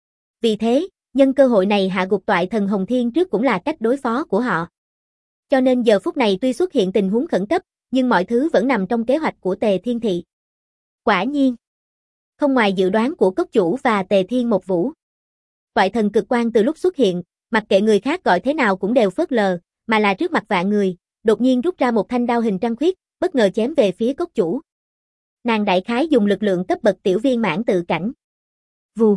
Vì thế, nhân cơ hội này hạ gục Toại Thần Hồng Thiên trước cũng là cách đối phó của họ. Cho nên giờ phút này tuy xuất hiện tình huống khẩn cấp, nhưng mọi thứ vẫn nằm trong kế hoạch của Tề Thiên Thị. Quả nhiên, không ngoài dự đoán của cốc chủ và Tề Thiên Một Vũ. Toại Thần Cực Quang từ lúc xuất hiện, mặc kệ người khác gọi thế nào cũng đều phớt lờ, mà là trước mặt vạn người, đột nhiên rút ra một thanh đao hình trăng khuyết, bất ngờ chém về phía cốc chủ. Nàng đại khái dùng lực lượng cấp bậc tiểu viên mãn tự cảnh. Vù.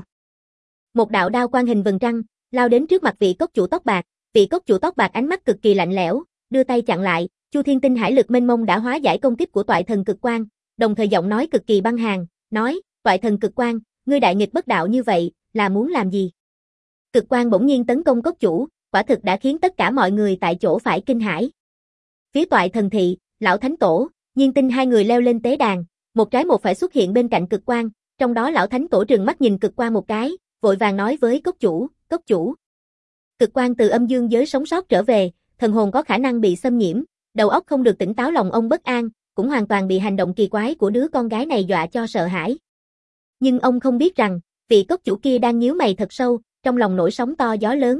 Một đạo đao quang hình vầng trăng, lao đến trước mặt vị cốc chủ tóc bạc, vị cốc chủ tóc bạc ánh mắt cực kỳ lạnh lẽo, đưa tay chặn lại, Chu Thiên Tinh hải lực mênh mông đã hóa giải công kích của Toại Thần Cực Quang, đồng thời giọng nói cực kỳ băng hàn, nói, Toại Thần Cực Quang, ngươi đại nghịch bất đạo như vậy, là muốn làm gì? Cực quang bỗng nhiên tấn công cốc chủ, quả thực đã khiến tất cả mọi người tại chỗ phải kinh hãi. Phía toại thần thị, lão thánh tổ, Nhiên Tinh hai người leo lên tế đàn, một trái một phải xuất hiện bên cạnh cực quang, trong đó lão thánh tổ trừng mắt nhìn cực quang một cái, vội vàng nói với cốc chủ. Cực quang từ âm dương giới sống sót trở về, thần hồn có khả năng bị xâm nhiễm, đầu óc không được tỉnh táo, lòng ông bất an, cũng hoàn toàn bị hành động kỳ quái của đứa con gái này dọa cho sợ hãi. Nhưng ông không biết rằng, vị cốc chủ kia đang nhíu mày thật sâu, trong lòng nổi sóng to gió lớn.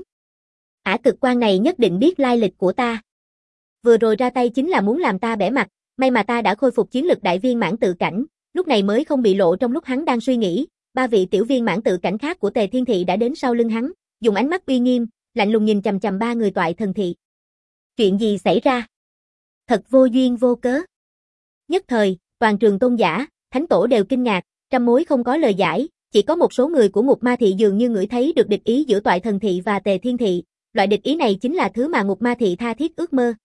Cực quang này nhất định biết lai lịch của ta. Vừa rồi ra tay chính là muốn làm ta bẽ mặt, may mà ta đã khôi phục chiến lực đại viên mãn tự cảnh, lúc này mới không bị lộ trong lúc hắn đang suy nghĩ. Ba vị tiểu viên mãn tự cảnh khác của Tề Thiên Thị đã đến sau lưng hắn, dùng ánh mắt uy nghiêm, lạnh lùng nhìn chằm chằm ba người toại thần thị. Chuyện gì xảy ra? Thật vô duyên vô cớ. Nhất thời, toàn trường tôn giả, thánh tổ đều kinh ngạc, trăm mối không có lời giải, chỉ có một số người của Ngục Ma Thị dường như ngửi thấy được địch ý giữa toại thần thị và Tề Thiên Thị, loại địch ý này chính là thứ mà Ngục Ma Thị tha thiết ước mơ.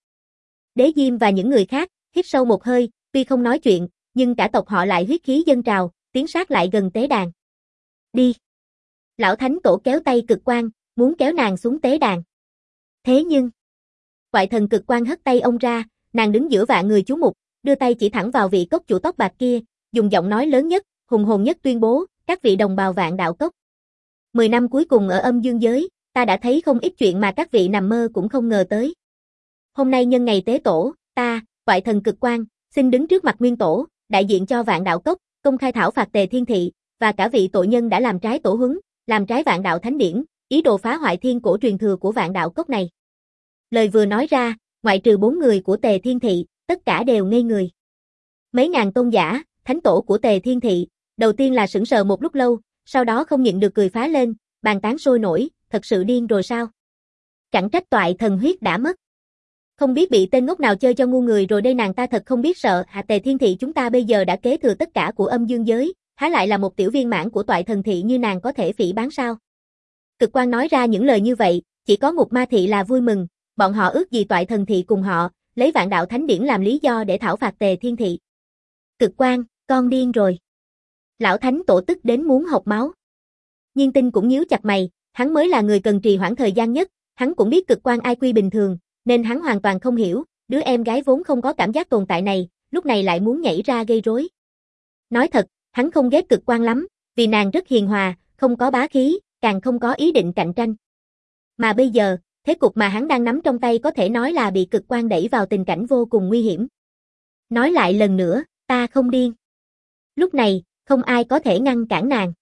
Đế Diêm và những người khác hít sâu một hơi, tuy không nói chuyện, nhưng cả tộc họ lại huyết khí dâng trào, tiến sát lại gần tế đàn. Đi. Lão thánh tổ kéo tay cực quang, muốn kéo nàng xuống tế đàn. Thế nhưng, toại thần cực quang hất tay ông ra, nàng đứng giữa vạn người chú mục, đưa tay chỉ thẳng vào vị cốc chủ tóc bạc kia, dùng giọng nói lớn nhất, hùng hồn nhất tuyên bố, các vị đồng bào vạn đạo cốc. 10 năm cuối cùng ở âm dương giới, ta đã thấy không ít chuyện mà các vị nằm mơ cũng không ngờ tới. Hôm nay nhân ngày tế tổ, ta, toại thần cực quang, xin đứng trước mặt nguyên tổ, đại diện cho vạn đạo cốc, công khai thảo phạt Tề Thiên Thị, và cả vị tội nhân đã làm trái tổ huấn, làm trái vạn đạo thánh điển, ý đồ phá hoại thiên cổ truyền thừa của vạn đạo cốc này. Lời vừa nói ra, ngoại trừ 4 người của Tề Thiên Thị, tất cả đều ngây người. Mấy ngàn tôn giả, thánh tổ của Tề Thiên Thị, đầu tiên là sững sờ một lúc lâu, sau đó không nhịn được cười phá lên, bàn tán sôi nổi, thật sự điên rồi sao? Chẳng trách toại thần huyết đã mất. Không biết bị tên ngốc nào chơi cho ngu người rồi đây, nàng ta thật không biết sợ. Tề Thiên Thị chúng ta bây giờ đã kế thừa tất cả của âm dương giới, há lại là một tiểu viên mãn của toại thần thị như nàng có thể phỉ báng sao? Cực quang nói ra những lời như vậy, chỉ có Ngục Ma Thị là vui mừng, bọn họ ước gì toại thần thị cùng họ, lấy vạn đạo thánh điển làm lý do để thảo phạt Tề Thiên Thị. Cực quang, con điên rồi. Lão thánh tổ tức đến muốn hộc máu. Nhiên Tinh cũng nhíu chặt mày, hắn mới là người cần trì hoãn thời gian nhất, hắn cũng biết cực quang IQ bình thường, nên hắn hoàn toàn không hiểu, đứa em gái vốn không có cảm giác tồn tại này, lúc này lại muốn nhảy ra gây rối. Nói thật, hắn không ghét cực quang lắm, vì nàng rất hiền hòa, không có bá khí, càng không có ý định cạnh tranh. Mà bây giờ, thế cục mà hắn đang nắm trong tay có thể nói là bị cực quang đẩy vào tình cảnh vô cùng nguy hiểm. Nói lại lần nữa, ta không điên. Lúc này, không ai có thể ngăn cản nàng.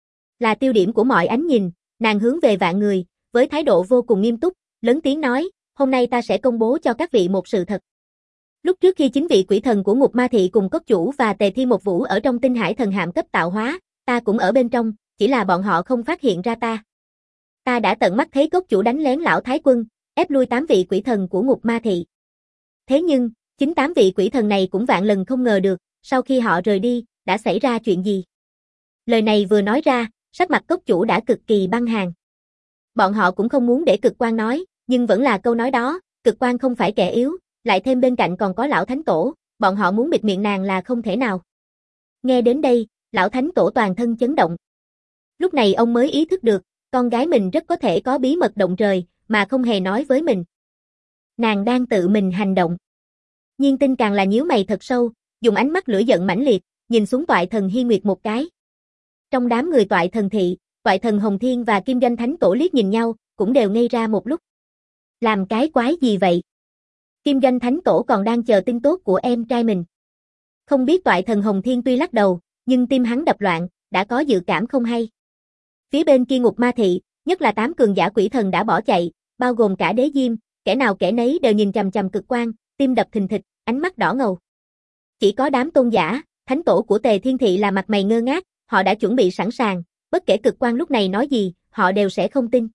Là tiêu điểm của mọi ánh nhìn, nàng hướng về vạn người, với thái độ vô cùng nghiêm túc, lớn tiếng nói, hôm nay ta sẽ công bố cho các vị một sự thật. Lúc trước khi 9 vị quỷ thần của Ngục Ma Thị cùng cốc chủ và Tề Thiên một Vũ ở trong tinh hải thần hạm cấp tạo hóa, ta cũng ở bên trong, chỉ là bọn họ không phát hiện ra ta. Ta đã tận mắt thấy cốc chủ đánh lén lão thái quân, ép lui 8 vị quỷ thần của Ngục Ma Thị. Thế nhưng, chính 8 vị quỷ thần này cũng vạn lần không ngờ được, sau khi họ rời đi, đã xảy ra chuyện gì. Lời này vừa nói ra, sắc mặt cốc chủ đã cực kỳ băng hàn. Bọn họ cũng không muốn để cực quang nói, nhưng vẫn là câu nói đó, cực quang không phải kẻ yếu, lại thêm bên cạnh còn có lão thánh tổ, bọn họ muốn bịt miệng nàng là không thể nào. Nghe đến đây, lão thánh tổ toàn thân chấn động. Lúc này ông mới ý thức được, con gái mình rất có thể có bí mật động trời, mà không hề nói với mình. Nàng đang tự mình hành động. Nhiên Tinh càng là nhíu mày thật sâu, dùng ánh mắt lửa giận mãnh liệt, nhìn xuống toại thần Hi Nguyệt một cái. Trong đám người toại thần thị, toại thần Hồng Thiên và Kim Doanh Thánh Tổ liếc nhìn nhau, cũng đều ngây ra một lúc. Làm cái quái gì vậy? Kim Doanh Thánh Tổ còn đang chờ tin tốt của em trai mình. Không biết toại thần Hồng Thiên tuy lắc đầu, nhưng tim hắn đập loạn, đã có dự cảm không hay. Phía bên kia Ngục Ma Thị, nhất là 8 cường giả quỷ thần đã bỏ chạy, bao gồm cả Đế Diêm, kẻ nào kẻ nấy đều nhìn chằm chằm cực quang, tim đập thình thịch, ánh mắt đỏ ngầu. Chỉ có đám tôn giả, thánh tổ của Tề Thiên Thị là mặt mày ngơ ngác, họ đã chuẩn bị sẵn sàng, bất kể cực quang lúc này nói gì, họ đều sẽ không tin.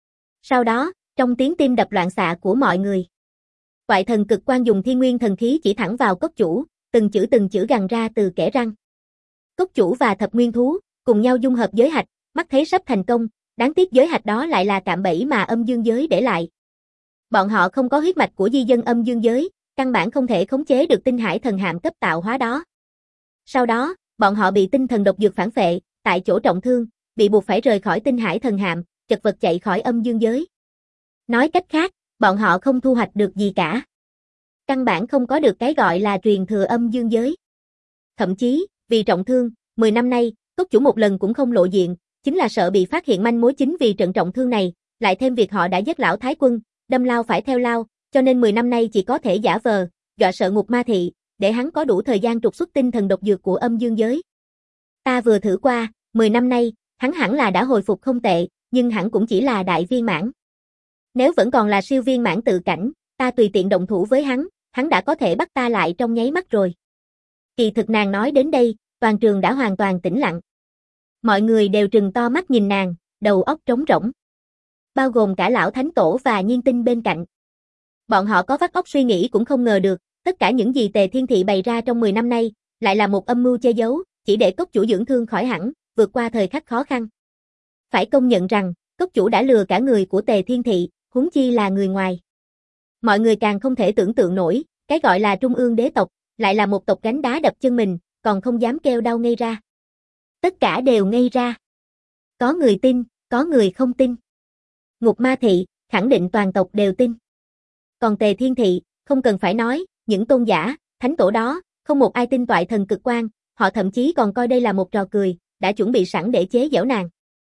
Sau đó, trong tiếng tim đập loạn xạ của mọi người, toại thần cực quang dùng thiên nguyên thần khí chỉ thẳng vào cốc chủ, từng chữ gằn ra từ kẽ răng. Cốc chủ và thập nguyên thú, cùng nhau dung hợp giới hạch, mắt thấy sắp thành công, đáng tiếc giới hạch đó lại là cạm bẫy mà âm dương giới để lại. Bọn họ không có huyết mạch của di dân âm dương giới, căn bản không thể khống chế được tinh hải thần hạm cấp tạo hóa đó. Sau đó, bọn họ bị tinh thần độc dược phản phệ, tại chỗ trọng thương, bị buộc phải rời khỏi tinh hải thần hạm, chật vật chạy khỏi âm dương giới. Nói cách khác, bọn họ không thu hoạch được gì cả. Căn bản không có được cái gọi là truyền thừa âm dương giới. Thậm chí, vì trọng thương, 10 năm nay, cốc chủ một lần cũng không lộ diện, chính là sợ bị phát hiện manh mối. Chính vì trận trọng thương này, lại thêm việc họ đã giết lão thái quân, đâm lao phải theo lao, cho nên 10 năm nay chỉ có thể giả vờ, dọa sợ Ngục Ma Thị, để hắn có đủ thời gian trục xuất tinh thần độc dược của âm dương giới. Ta vừa thử qua, 10 năm nay, hắn hẳn là đã hồi phục không tệ, nhưng hẳn cũng chỉ là đại viên mãn. Nếu vẫn còn là siêu viên mãn tự cảnh, ta tùy tiện động thủ với hắn đã có thể bắt ta lại trong nháy mắt rồi. Kỳ thực nàng nói đến đây, toàn trường đã hoàn toàn tĩnh lặng. Mọi người đều trừng to mắt nhìn nàng, đầu óc trống rỗng. Bao gồm cả lão thánh tổ và Nhiên Tinh bên cạnh. Bọn họ có vắt óc suy nghĩ cũng không ngờ được, tất cả những gì Tề Thiên Thị bày ra trong 10 năm nay, lại là một âm mưu che giấu, chỉ để cốc chủ dưỡng thương khỏi hẳn, vượt qua thời khắc khó khăn. Phải công nhận rằng, cốc chủ đã lừa cả người của Tề Thiên Thị, huống chi là người ngoài. Mọi người càng không thể tưởng tượng nổi, cái gọi là trung ương đế tộc, lại là một tộc gánh đá đập chân mình, còn không dám kêu đau ngây ra. Tất cả đều ngây ra. Có người tin, có người không tin. Ngục Ma Thị, khẳng định toàn tộc đều tin. Còn Tề Thiên Thị, không cần phải nói, những tôn giả, thánh tổ đó, không một ai tin toại thần cực quang, họ thậm chí còn coi đây là một trò cười, đã chuẩn bị sẵn để chế giễu nàng.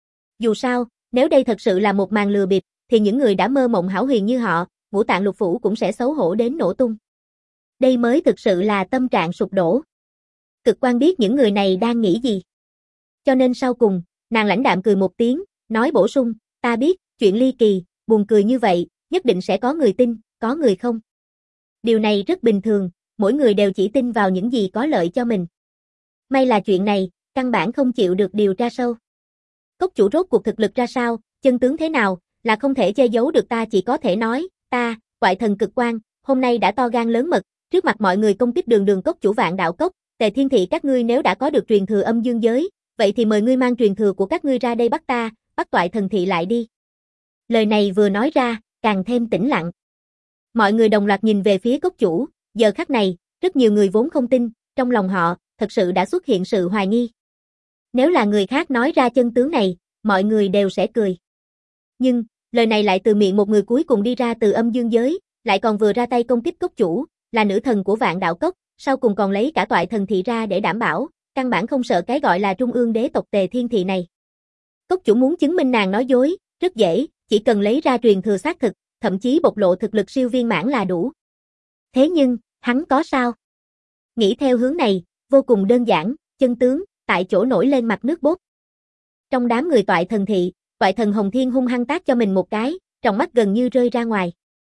Dù sao, nếu đây thật sự là một màn lừa bịp, thì những người đã mơ mộng hão huyền như họ, Ngũ Tạng Lục Phủ cũng sẽ xấu hổ đến nổ tung. Đây mới thực sự là tâm trạng sụp đổ. Cực Quang biết những người này đang nghĩ gì. Cho nên sau cùng, nàng lãnh đạm cười một tiếng, nói bổ sung, ta biết, chuyện ly kỳ, buồn cười như vậy, nhất định sẽ có người tin, có người không. Điều này rất bình thường, mỗi người đều chỉ tin vào những gì có lợi cho mình. May là chuyện này, căn bản không chịu được điều tra sâu. Cốc chủ rốt cuộc thực lực ra sao, chân tướng thế nào, là không thể che giấu được. Ta chỉ có thể nói, ta, Toại Thần Cực Quang, hôm nay đã to gan lớn mật, trước mặt mọi người công kích đường cốc chủ Vạn Đạo Cốc, Tề Thiên Thị các ngươi nếu đã có được truyền thừa âm dương giới, vậy thì mời ngươi mang truyền thừa của các ngươi ra đây bắt ta, bắt Toại Thần Thị lại đi. Lời này vừa nói ra, càng thêm tĩnh lặng. Mọi người đồng loạt nhìn về phía cốc chủ, giờ khắc này, rất nhiều người vốn không tin, trong lòng họ, thật sự đã xuất hiện sự hoài nghi. Nếu là người khác nói ra chân tướng này, mọi người đều sẽ cười. Nhưng, lời này lại từ miệng một người cuối cùng đi ra từ âm dương giới, lại còn vừa ra tay công kích cốc chủ, là nữ thần của Vạn Đạo Cốc, sau cùng còn lấy cả Toại Thần Thị ra để đảm bảo, căn bản không sợ cái gọi là trung ương đế tộc Tề Thiên Thị này. Cốc chủ muốn chứng minh nàng nói dối, rất dễ, chỉ cần lấy ra truyền thừa xác thực, thậm chí bộc lộ thực lực siêu viên mãn là đủ. Thế nhưng, hắn có sao? Nghĩ theo hướng này, vô cùng đơn giản, chân tướng, tại chỗ nổi lên mặt nước bốt. Trong đám người Toại Thần Thị, Toại Thần Hồng Thiên hung hăng tát cho mình một cái, trong mắt gần như rơi ra ngoài.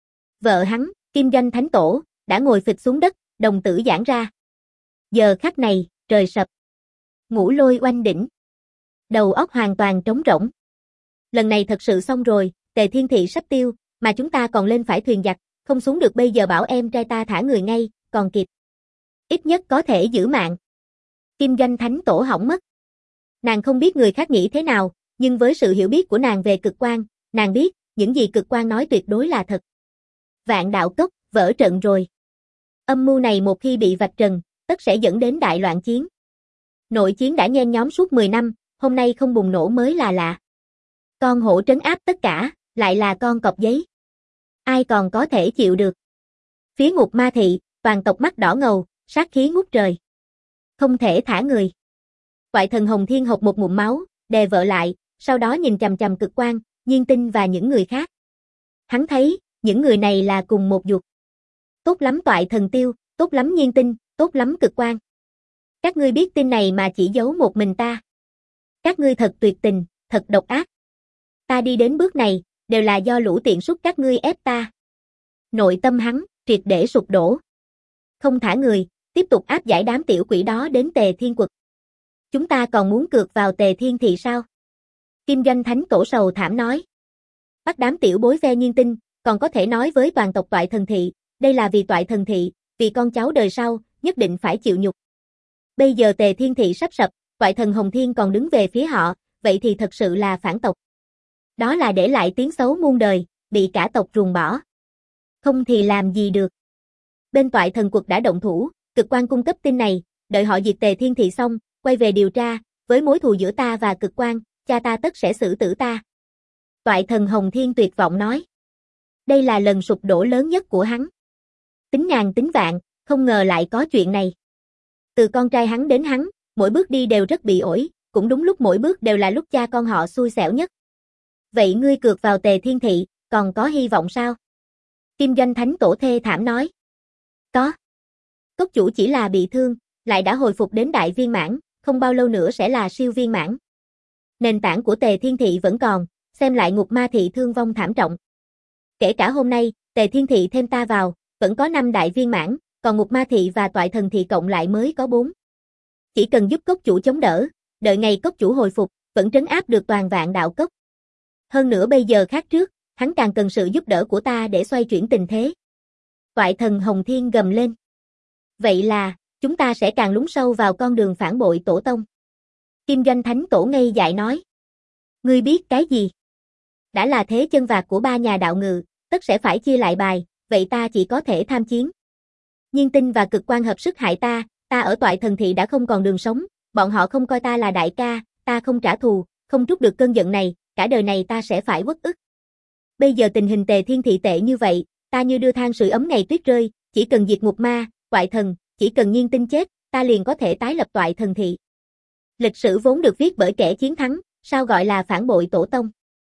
Vợ hắn, Kim Doanh Thánh Tổ, đã ngồi phịch xuống đất, đồng tử giãn ra. Giờ khắc này, trời sập. Ngũ Lôi oanh đỉnh. Đầu óc hoàn toàn trống rỗng. Lần này thật sự xong rồi, Tề Thiên Thị sắp tiêu, mà chúng ta còn lên phải thuyền giặc, không xuống được bây giờ bảo em trai ta thả người ngay, còn kịp. Ít nhất có thể giữ mạng. Kim Doanh Thánh Tổ hỏng mất. Nàng không biết người khác nghĩ thế nào, nhưng với sự hiểu biết của nàng về Cực Quang, nàng biết, những gì Cực Quang nói tuyệt đối là thật. Vạn Đạo Cốc, vỡ trận rồi. Âm mưu này một khi bị vạch trần, tất sẽ dẫn đến đại loạn chiến. Nội chiến đã nhen nhóm suốt 10 năm, hôm nay không bùng nổ mới là lạ. Con hổ trấn áp tất cả, lại là con cọp giấy. Ai còn có thể chịu được. Phía Ngục Ma Thị, toàn tộc mắt đỏ ngầu, sát khí ngút trời. Không thể thả người. Toại Thần Hồng Thiên hộc một ngụm máu, đè vợ lại, sau đó nhìn chằm chằm Cực Quang, Nhiên Tinh và những người khác. Hắn thấy, những người này là cùng một ruột. Tốt lắm Toại Thần Tiêu, tốt lắm Nhiên Tinh, tốt lắm Cực Quang. Các ngươi biết tin này mà chỉ giấu một mình ta. Các ngươi thật tuyệt tình, thật độc ác. Ta đi đến bước này, đều là do lũ tiện súc các ngươi ép ta. Nội tâm hắn, triệt để sụp đổ. Không thả người, tiếp tục áp giải đám tiểu quỷ đó đến Tề Thiên Quật. Chúng ta còn muốn cược vào Tề Thiên Thị sao? Kim Doanh Thánh Tổ sầu thảm nói. Bắt đám tiểu bối ve Nhiên Tinh, còn có thể nói với toàn tộc Toại Thần Thị, đây là vì Toại Thần Thị, vì con cháu đời sau, nhất định phải chịu nhục. Bây giờ Tề Thiên Thị sắp sập, Toại Thần Hồng Thiên còn đứng về phía họ, vậy thì thật sự là phản tộc. Đó là để lại tiếng xấu muôn đời, bị cả tộc ruồng bỏ. Không thì làm gì được. Bên Toại Thần Quật đã động thủ, Cực Quang cung cấp tin này, đợi họ diệt Tề Thiên Thị xong, quay về điều tra, với mối thù giữa ta và Cực Quang, cha ta tất sẽ xử tử ta. Toại thần Hồng Thiên tuyệt vọng nói. Đây là lần sụp đổ lớn nhất của hắn. Tính ngàn tính vạn, không ngờ lại có chuyện này. Từ con trai hắn đến hắn, mỗi bước đi đều rất bị ổi, cũng đúng lúc mỗi bước đều là lúc cha con họ xui xẻo nhất. Vậy ngươi cược vào Tề Thiên Thị, còn có hy vọng sao? Kim Doanh Thánh Tổ thê thảm nói. Có. Cốc chủ chỉ là bị thương, lại đã hồi phục đến đại viên mãn, không bao lâu nữa sẽ là siêu viên mãn. Nền tảng của Tề Thiên Thị vẫn còn, xem lại Ngục Ma Thị thương vong thảm trọng. Kể cả hôm nay, Tề Thiên Thị thêm ta vào, vẫn có 5 đại viên mãn, còn Ngục Ma Thị và Toại Thần Thị cộng lại mới có 4. Chỉ cần giúp cốc chủ chống đỡ, đợi ngày cốc chủ hồi phục, vẫn trấn áp được toàn Vạn Đạo Cốc. Hơn nữa bây giờ khác trước, hắn càng cần sự giúp đỡ của ta để xoay chuyển tình thế. Toại thần Hồng Thiên gầm lên. Vậy là, chúng ta sẽ càng lún sâu vào con đường phản bội tổ tông. Kim Doanh Thánh Tổ ngây dại nói. Ngươi biết cái gì? Đã là thế chân vạc của 3 nhà đạo ngự, tất sẽ phải chia lại bài, vậy ta chỉ có thể tham chiến. Nhiên Tinh và Cực Quang hợp sức hại ta ở Toại Thần Thị đã không còn đường sống, bọn họ không coi ta là đại ca, ta không trả thù, không trút được cơn giận này, cả đời này ta sẽ phải uất ức. Bây giờ tình hình Tề Thiên Thị tệ như vậy, ta như đưa than sưởi ấm ngày tuyết rơi, chỉ cần diệt Ngục Ma, Toại Thần, chỉ cần Nhiên Tinh chết, ta liền có thể tái lập Toại Thần Thị. Lịch sử vốn được viết bởi kẻ chiến thắng, sao gọi là phản bội tổ tông?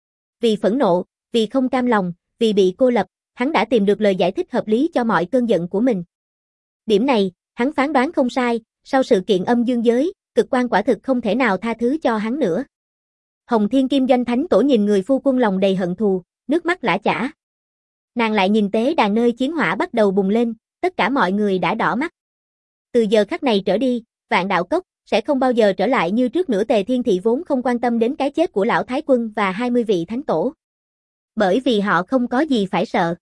Vì phẫn nộ, vì không cam lòng, vì bị cô lập, hắn đã tìm được lời giải thích hợp lý cho mọi cơn giận của mình. Điểm này, hắn phán đoán không sai, sau sự kiện âm dương giới, Cực Quang quả thực không thể nào tha thứ cho hắn nữa. Hồng Thiên Kim Doanh Thánh Tổ nhìn người phu quân lòng đầy hận thù, nước mắt lã chã. Nàng lại nhìn tế đàn nơi chiến hỏa bắt đầu bùng lên, tất cả mọi người đã đỏ mắt. Từ giờ khắc này trở đi, Vạn Đạo Cốc sẽ không bao giờ trở lại như trước nữa. Tề Thiên Thị vốn không quan tâm đến cái chết của lão Thái Quân và 20 vị Thánh Tổ. Bởi vì họ không có gì phải sợ.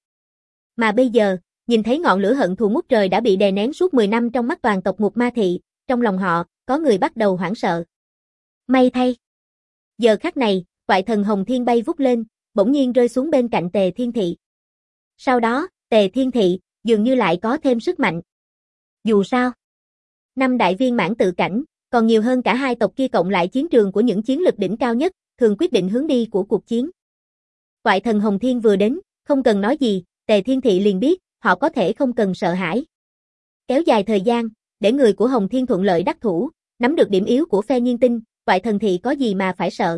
Mà bây giờ, nhìn thấy ngọn lửa hận thù ngút trời đã bị đè nén suốt 10 năm trong mắt toàn tộc Ngục Ma Thị, trong lòng họ, có người bắt đầu hoảng sợ. May thay. Giờ khắc này, Toại thần Hồng Thiên bay vút lên, bỗng nhiên rơi xuống bên cạnh Tề Thiên Thị. Sau đó, Tề Thiên Thị, dường như lại có thêm sức mạnh. Dù sao, 5 đại viên mãn tự cảnh, còn nhiều hơn cả 2 tộc kia cộng lại chiến trường của những chiến lực đỉnh cao nhất, thường quyết định hướng đi của cuộc chiến. Toại thần Hồng Thiên vừa đến, không cần nói gì, Tề Thiên Thị liền biết, họ có thể không cần sợ hãi. Kéo dài thời gian, để người của Hồng Thiên thuận lợi đắc thủ, nắm được điểm yếu của phe Nhiên Tinh, Toại thần Thị có gì mà phải sợ.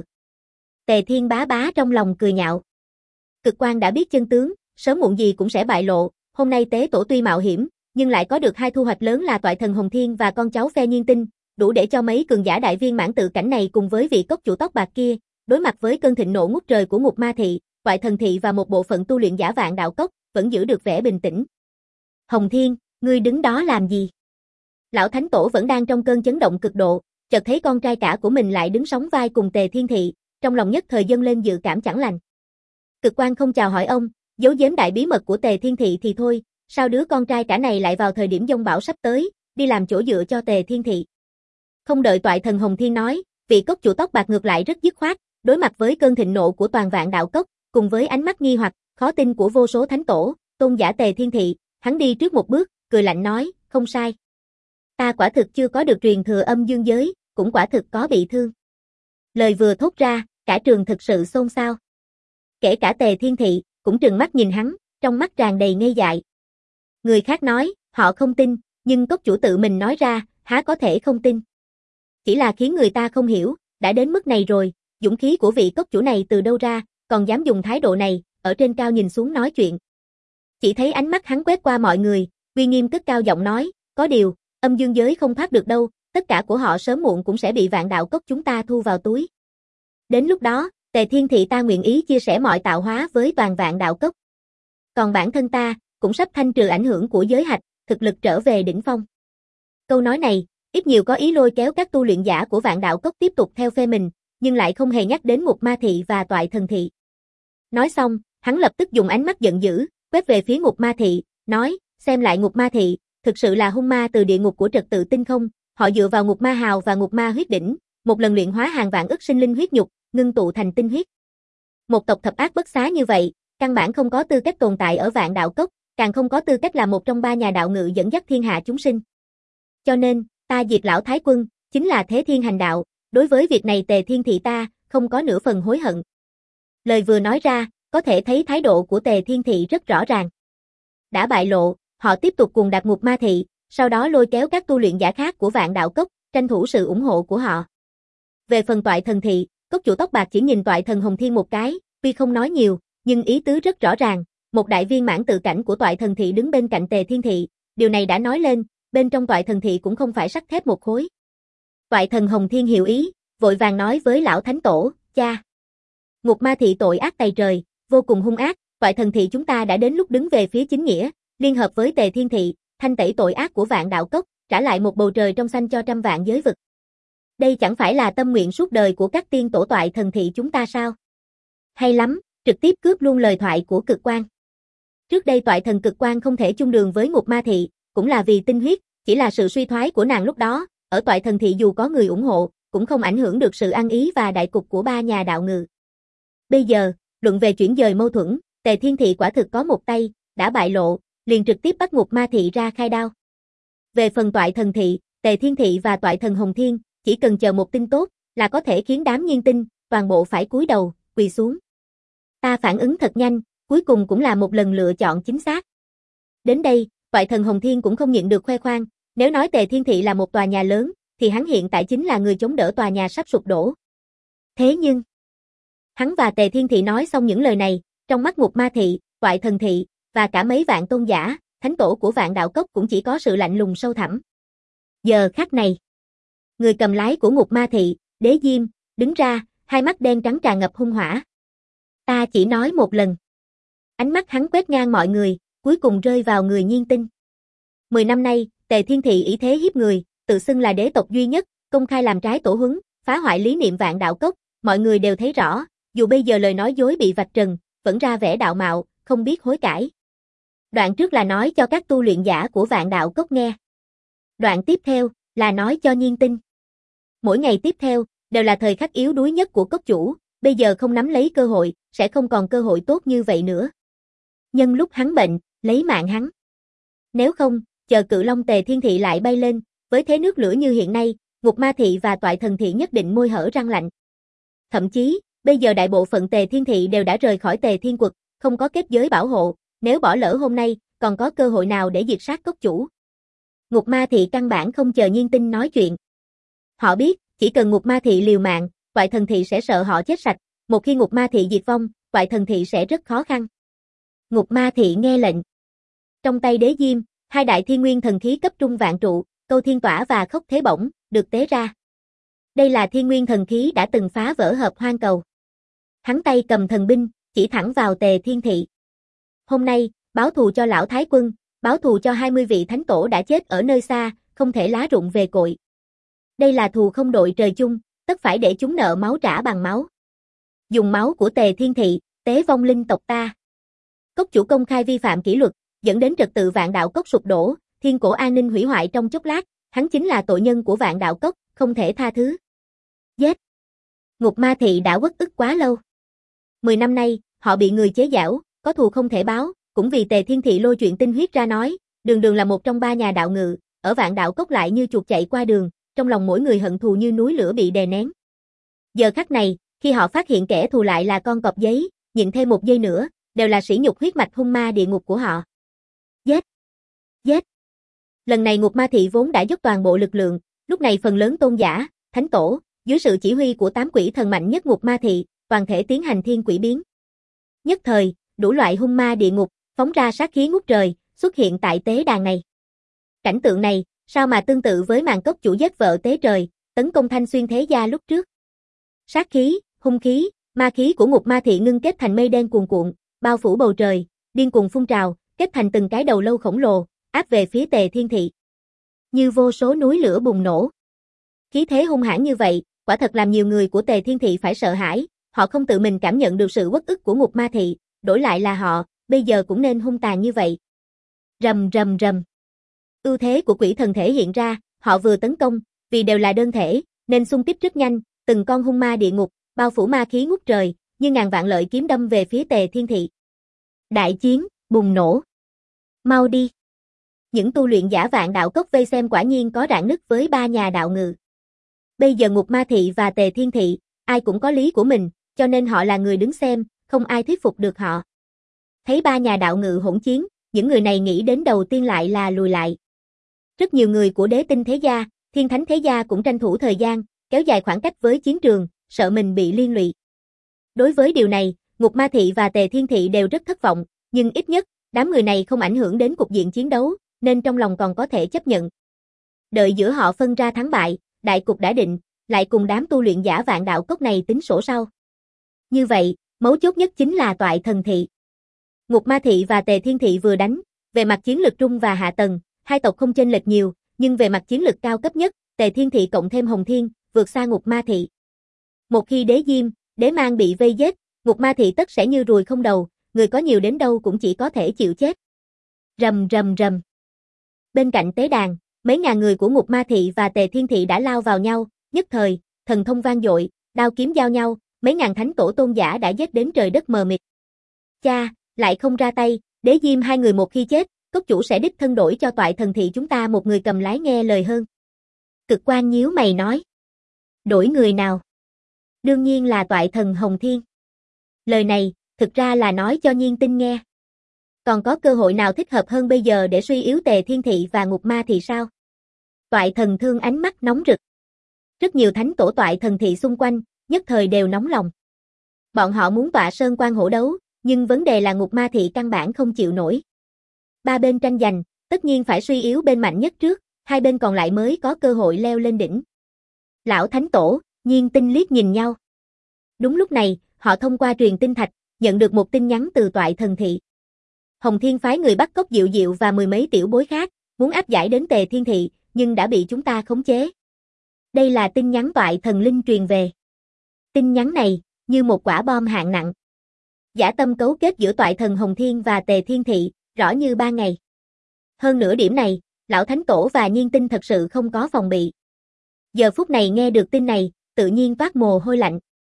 Tề Thiên bá bá trong lòng cười nhạo. Cực Quang đã biết chân tướng, sớm muộn gì cũng sẽ bại lộ, hôm nay tế tổ tuy mạo hiểm, nhưng lại có được 2 thu hoạch lớn là Toại thần Hồng Thiên và con cháu phe Nhiên Tinh, đủ để cho mấy cường giả đại viên mãn tự cảnh này cùng với vị cốc chủ tóc bạc kia, đối mặt với cơn thịnh nộ ngút trời của Ngục Ma Thị, Toại thần Thị và một bộ phận tu luyện giả Vạn Đạo Cốc, vẫn giữ được vẻ bình tĩnh. Hồng Thiên, ngươi đứng đó làm gì? Lão Thánh Tổ vẫn đang trong cơn chấn động cực độ, chợt thấy con trai cả của mình lại đứng sóng vai cùng Tề Thiên Thị, trong lòng nhất thời dâng lên dự cảm chẳng lành. Cực Quang không chào hỏi ông, giấu giếm đại bí mật của Tề Thiên Thị thì thôi, sao đứa con trai cả này lại vào thời điểm giông bão sắp tới, đi làm chỗ dựa cho Tề Thiên Thị. Không đợi Toại thần Hồng Thiên nói, vị cốc chủ tóc bạc ngược lại rất dứt khoát, đối mặt với cơn thịnh nộ của toàn Vạn Đạo Cốc, cùng với ánh mắt nghi hoặc, khó tin của vô số thánh tổ, tôn giả Tề Thiên Thị, hắn đi trước một bước, cười lạnh nói, không sai. Ta quả thực chưa có được truyền thừa âm dương giới, cũng quả thực có bị thương. Lời vừa thốt ra, cả trường thực sự xôn xao. Kể cả Tề Thiên Thị, cũng trừng mắt nhìn hắn, trong mắt tràn đầy ngây dại. Người khác nói, họ không tin, nhưng cốc chủ tự mình nói ra, há có thể không tin. Chỉ là khiến người ta không hiểu, đã đến mức này rồi, dũng khí của vị cốc chủ này từ đâu ra, còn dám dùng thái độ này, ở trên cao nhìn xuống nói chuyện. Chỉ thấy ánh mắt hắn quét qua mọi người, uy nghiêm cất cao giọng nói, có điều, âm dương giới không thoát được đâu, tất cả của họ sớm muộn cũng sẽ bị Vạn Đạo Cốc chúng ta thu vào túi. Đến lúc đó, Tề Thiên Thị ta nguyện ý chia sẻ mọi tạo hóa với toàn Vạn Đạo Cốc. Còn bản thân ta, cũng sắp thanh trừ ảnh hưởng của giới hạch, thực lực trở về đỉnh phong. Câu nói này, ít nhiều có ý lôi kéo các tu luyện giả của Vạn Đạo Cốc tiếp tục theo phe mình, nhưng lại không hề nhắc đến Ngục Ma Thị và Toại thần Thị. Nói xong, hắn lập tức dùng ánh mắt giận dữ, quét về phía Ngục Ma Thị, nói, xem lại Ngục Ma Thị, thực sự là hung ma từ địa ngục của trật tự tinh không, họ dựa vào Ngục Ma Hào và Ngục Ma Huyết Đỉnh, một lần luyện hóa hàng vạn ức sinh linh huyết nhục, ngưng tụ thành tinh huyết. Một tộc thập ác bất xá như vậy, căn bản không có tư cách tồn tại ở Vạn Đạo Cốc, càng không có tư cách là một trong 3 nhà đạo ngự dẫn dắt thiên hạ chúng sinh. Cho nên, ta diệt lão Thái Quân, chính là thế thiên hành đạo, Đối với việc này Tề Thiên Thị ta, không có nửa phần hối hận. Lời vừa nói ra, có thể thấy thái độ của Tề Thiên Thị rất rõ ràng. Đã bại lộ, họ tiếp tục cùng Đạt Ngục Ma Thị, sau đó lôi kéo các tu luyện giả khác của Vạn Đạo Cốc, tranh thủ sự ủng hộ của họ. Về phần Toại Thần Thị, cốc chủ tóc bạc chỉ nhìn Toại Thần Hồng Thiên một cái, tuy không nói nhiều, nhưng ý tứ rất rõ ràng, một đại viên mãn tự cảnh của Toại Thần Thị đứng bên cạnh Tề Thiên Thị, điều này đã nói lên, bên trong Toại Thần Thị cũng không phải sắt thép một khối. Toại Thần Hồng Thiên hiểu ý, vội vàng nói với lão thánh tổ, cha. Ngục Ma Thị tội ác tày trời, vô cùng hung ác, Toại Thần Thị chúng ta đã đến lúc đứng về phía chính nghĩa, liên hợp với Tề Thiên Thị, thanh tẩy tội ác của Vạn Đạo Cốc, trả lại một bầu trời trong xanh cho trăm vạn giới vực. Đây chẳng phải là tâm nguyện suốt đời của các tiên tổ Toại Thần Thị chúng ta sao? Hay lắm, trực tiếp cướp luôn lời thoại của Cực Quang. Trước đây Toại Thần Cực Quang không thể chung đường với Ngục Ma Thị, cũng là vì tinh huyết, chỉ là sự suy thoái của nàng lúc đó, ở Toại Thần Thị dù có người ủng hộ, cũng không ảnh hưởng được sự ăn ý và đại cục của ba nhà đạo ngự. Bây giờ, luận về chuyển dời mâu thuẫn, Tề Thiên Thị quả thực có một tay, đã bại lộ, liền trực tiếp bắt Ngục Ma Thị ra khai đao. Về phần Toại Thần Thị, Tề Thiên Thị và Toại Thần Hồng Thiên, chỉ cần chờ một tin tốt, là có thể khiến đám nhiên tinh, toàn bộ phải cúi đầu, quỳ xuống. Ta phản ứng thật nhanh, cuối cùng cũng là một lần lựa chọn chính xác. Đến đây, Toại Thần Hồng Thiên cũng không nhịn được khoe khoang, nếu nói Tề Thiên Thị là một tòa nhà lớn, thì hắn hiện tại chính là người chống đỡ tòa nhà sắp sụp đổ. Thế nhưng, hắn và Tề Thiên Thị nói xong những lời này, trong mắt Ngục Ma Thị, Toại Thần Thị, và cả mấy vạn tôn giả, thánh tổ của Vạn Đạo Cốc cũng chỉ có sự lạnh lùng sâu thẳm. Giờ khắc này, người cầm lái của Ngục Ma Thị, Đế Diêm, đứng ra, hai mắt đen trắng tràn ngập hung hỏa. Ta chỉ nói một lần. Ánh mắt hắn quét ngang mọi người, cuối cùng rơi vào người Nhiên Tinh. 10 năm nay, Tề Thiên Thị ý thế hiếp người, tự xưng là đế tộc duy nhất, công khai làm trái tổ huấn, phá hoại lý niệm Vạn Đạo Cốc, mọi người đều thấy rõ, dù bây giờ lời nói dối bị vạch trần, vẫn ra vẻ đạo mạo, không biết hối cải. Đoạn trước là nói cho các tu luyện giả của Vạn Đạo Cốc nghe. Đoạn tiếp theo là nói cho Nhiên Tinh. Mỗi ngày tiếp theo đều là thời khắc yếu đuối nhất của cốc chủ, bây giờ không nắm lấy cơ hội, sẽ không còn cơ hội tốt như vậy nữa. Nhân lúc hắn bệnh, lấy mạng hắn. Nếu không, chờ Cự Long Tề Thiên Thị lại bay lên, với thế nước lửa như hiện nay, Ngục Ma Thị và Toại Thần Thị nhất định môi hở răng lạnh. Thậm chí, bây giờ đại bộ phận Tề Thiên Thị đều đã rời khỏi Tề Thiên Quật, không có kết giới bảo hộ, nếu bỏ lỡ hôm nay, còn có cơ hội nào để diệt sát cốc chủ. Ngục Ma Thị căn bản không chờ Nhiên Tinh nói chuyện. Họ biết, chỉ cần Ngục Ma Thị liều mạng, Toại Thần Thị sẽ sợ họ chết sạch, một khi Ngục Ma Thị diệt vong, Toại Thần Thị sẽ rất khó khăn. Ngục Ma Thị nghe lệnh. Trong tay Đế Diêm, hai đại thiên nguyên thần khí cấp trung vạn trụ, Câu Thiên Tỏa và Khốc Thế Bổng, được tế ra. Đây là thiên nguyên thần khí đã từng phá vỡ Hợp Hoang Cầu. Hắn tay cầm thần binh, chỉ thẳng vào Tề Thiên Thị. Hôm nay, báo thù cho lão Thái Quân, báo thù cho 20 vị thánh tổ đã chết ở nơi xa, không thể lá rụng về cội. Đây là thù không đội trời chung, tất phải để chúng nợ máu trả bằng máu. Dùng máu của Tề Thiên Thị, tế vong linh tộc ta. Cốc chủ công khai vi phạm kỷ luật, dẫn đến trật tự Vạn Đạo Cốc sụp đổ, thiên cổ an ninh hủy hoại trong chốc lát, hắn chính là tội nhân của Vạn Đạo Cốc, không thể tha thứ. Giết! Ngục Ma Thị đã uất ức quá lâu. 10 năm nay, họ bị người chế giễu, có thù không thể báo, cũng vì Tề Thiên Thị lôi chuyện tinh huyết ra nói, đường đường là một trong ba nhà đạo ngự, ở Vạn Đạo Cốc lại như chuột chạy qua đường, trong lòng mỗi người hận thù như núi lửa bị đè nén. Giờ khắc này, khi họ phát hiện kẻ thù lại là con cọp giấy, nhịn thêm một giây nữa, đều là sỉ nhục huyết mạch hung ma địa ngục của họ. Giết! Giết! Lần này Ngục Ma Thị vốn đã dốc toàn bộ lực lượng, lúc này phần lớn tôn giả, thánh tổ, dưới sự chỉ huy của 8 quỷ thần mạnh nhất Ngục Ma Thị, toàn thể tiến hành thiên quỷ biến. Nhất thời, đủ loại hung ma địa ngục, phóng ra sát khí ngút trời, xuất hiện tại tế đàn này. Cảnh tượng này, sao mà tương tự với màn cốc chủ giết vợ tế trời, tấn công Thanh Xuyên Thế Gia lúc trước. Sát khí, hung khí, ma khí của Ngục Ma Thị ngưng kết thành mây đen cuồn cuộn, bao phủ bầu trời, điên cuồng phun trào, kết thành từng cái đầu lâu khổng lồ, áp về phía Tề Thiên Thị. Như vô số núi lửa bùng nổ. Khí thế hung hãn như vậy, quả thật làm nhiều người của Tề Thiên Thị phải sợ hãi, họ không tự mình cảm nhận được sự uất ức của Ngục Ma Thị, đổi lại là họ, bây giờ cũng nên hung tàn như vậy. Rầm rầm rầm. Ưu thế của quỷ thần thể hiện ra, họ vừa tấn công, vì đều là đơn thể, nên xung kích rất nhanh, từng con hung ma địa ngục, bao phủ ma khí ngút trời, như ngàn vạn lợi kiếm đâm về phía Tề Thiên Thị. Đại chiến, bùng nổ. Mau đi. Những tu luyện giả Vạn Đạo Cốc vây xem quả nhiên có rạn nứt với ba nhà đạo ngự. Bây giờ Ngục Ma Thị và Tề Thiên Thị, ai cũng có lý của mình, cho nên họ là người đứng xem, không ai thuyết phục được họ. Thấy ba nhà đạo ngự hỗn chiến, những người này nghĩ đến đầu tiên lại là lùi lại. Rất nhiều người của Đế Tinh thế gia, Thiên Thánh thế gia cũng tranh thủ thời gian, kéo dài khoảng cách với chiến trường, sợ mình bị liên lụy. Đối với điều này, Ngục Ma Thị và Tề Thiên Thị đều rất thất vọng, nhưng ít nhất, đám người này không ảnh hưởng đến cục diện chiến đấu, nên trong lòng còn có thể chấp nhận. Đợi giữa họ phân ra thắng bại, đại cục đã định, lại cùng đám tu luyện giả Vạn Đạo Cốc này tính sổ sau. Như vậy, mấu chốt nhất chính là Toại Thần Thị. Ngục Ma Thị và Tề Thiên Thị vừa đánh, về mặt chiến lực trung và hạ tầng, hai tộc không chênh lệch nhiều, nhưng về mặt chiến lực cao cấp nhất, Tề Thiên Thị cộng thêm Hồng Thiên, vượt xa Ngục Ma Thị. Một khi Đế Diêm, Đế Mang bị vây giết, Ngục Ma Thị tất sẽ như ruồi không đầu, người có nhiều đến đâu cũng chỉ có thể chịu chết. Rầm rầm rầm. Bên cạnh tế đàn, mấy ngàn người của Ngục Ma Thị và Tề Thiên Thị đã lao vào nhau, nhất thời, thần thông vang dội, đao kiếm giao nhau, mấy ngàn thánh tổ tôn giả đã giết đến trời đất mờ mịt. Cha, lại không ra tay, Đế Diêm hai người một khi chết, cốc chủ sẽ đích thân đổi cho Toại Thần Thị chúng ta một người cầm lái nghe lời hơn. Cực Quan nhíu mày nói. Đổi người nào? Đương nhiên là Toại Thần Hồng Thiên. Lời này, thực ra là nói cho Nhiên Tinh nghe. Còn có cơ hội nào thích hợp hơn bây giờ để suy yếu Tề Thiên Thị và Ngục Ma Thị sao? Toại Thần Thương ánh mắt nóng rực. Rất nhiều thánh tổ Toại Thần Thị xung quanh, nhất thời đều nóng lòng. Bọn họ muốn tọa sơn quan hổ đấu, nhưng vấn đề là Ngục Ma Thị căn bản không chịu nổi. Ba bên tranh giành, tất nhiên phải suy yếu bên mạnh nhất trước, hai bên còn lại mới có cơ hội leo lên đỉnh. Lão Thánh Tổ, Nhiên Tinh liếc nhìn nhau. Đúng lúc này, họ thông qua truyền tinh thạch, nhận được một tin nhắn từ Toại Thần Thị. Hồng Thiên phái người bắt cóc Diệu Diệu và mười mấy tiểu bối khác, muốn áp giải đến Tề Thiên Thị, nhưng đã bị chúng ta khống chế. Đây là tin nhắn Toại Thần Linh truyền về. Tin nhắn này, như một quả bom hạng nặng. Dã tâm cấu kết giữa Toại Thần Hồng Thiên và Tề Thiên Thị, rõ như ban ngày. Hơn nữa điểm này, Lão Thánh Tổ và Nhiên Tinh thật sự không có phòng bị. Giờ phút này nghe được tin này, tự nhiên toát mồ hôi lạnh.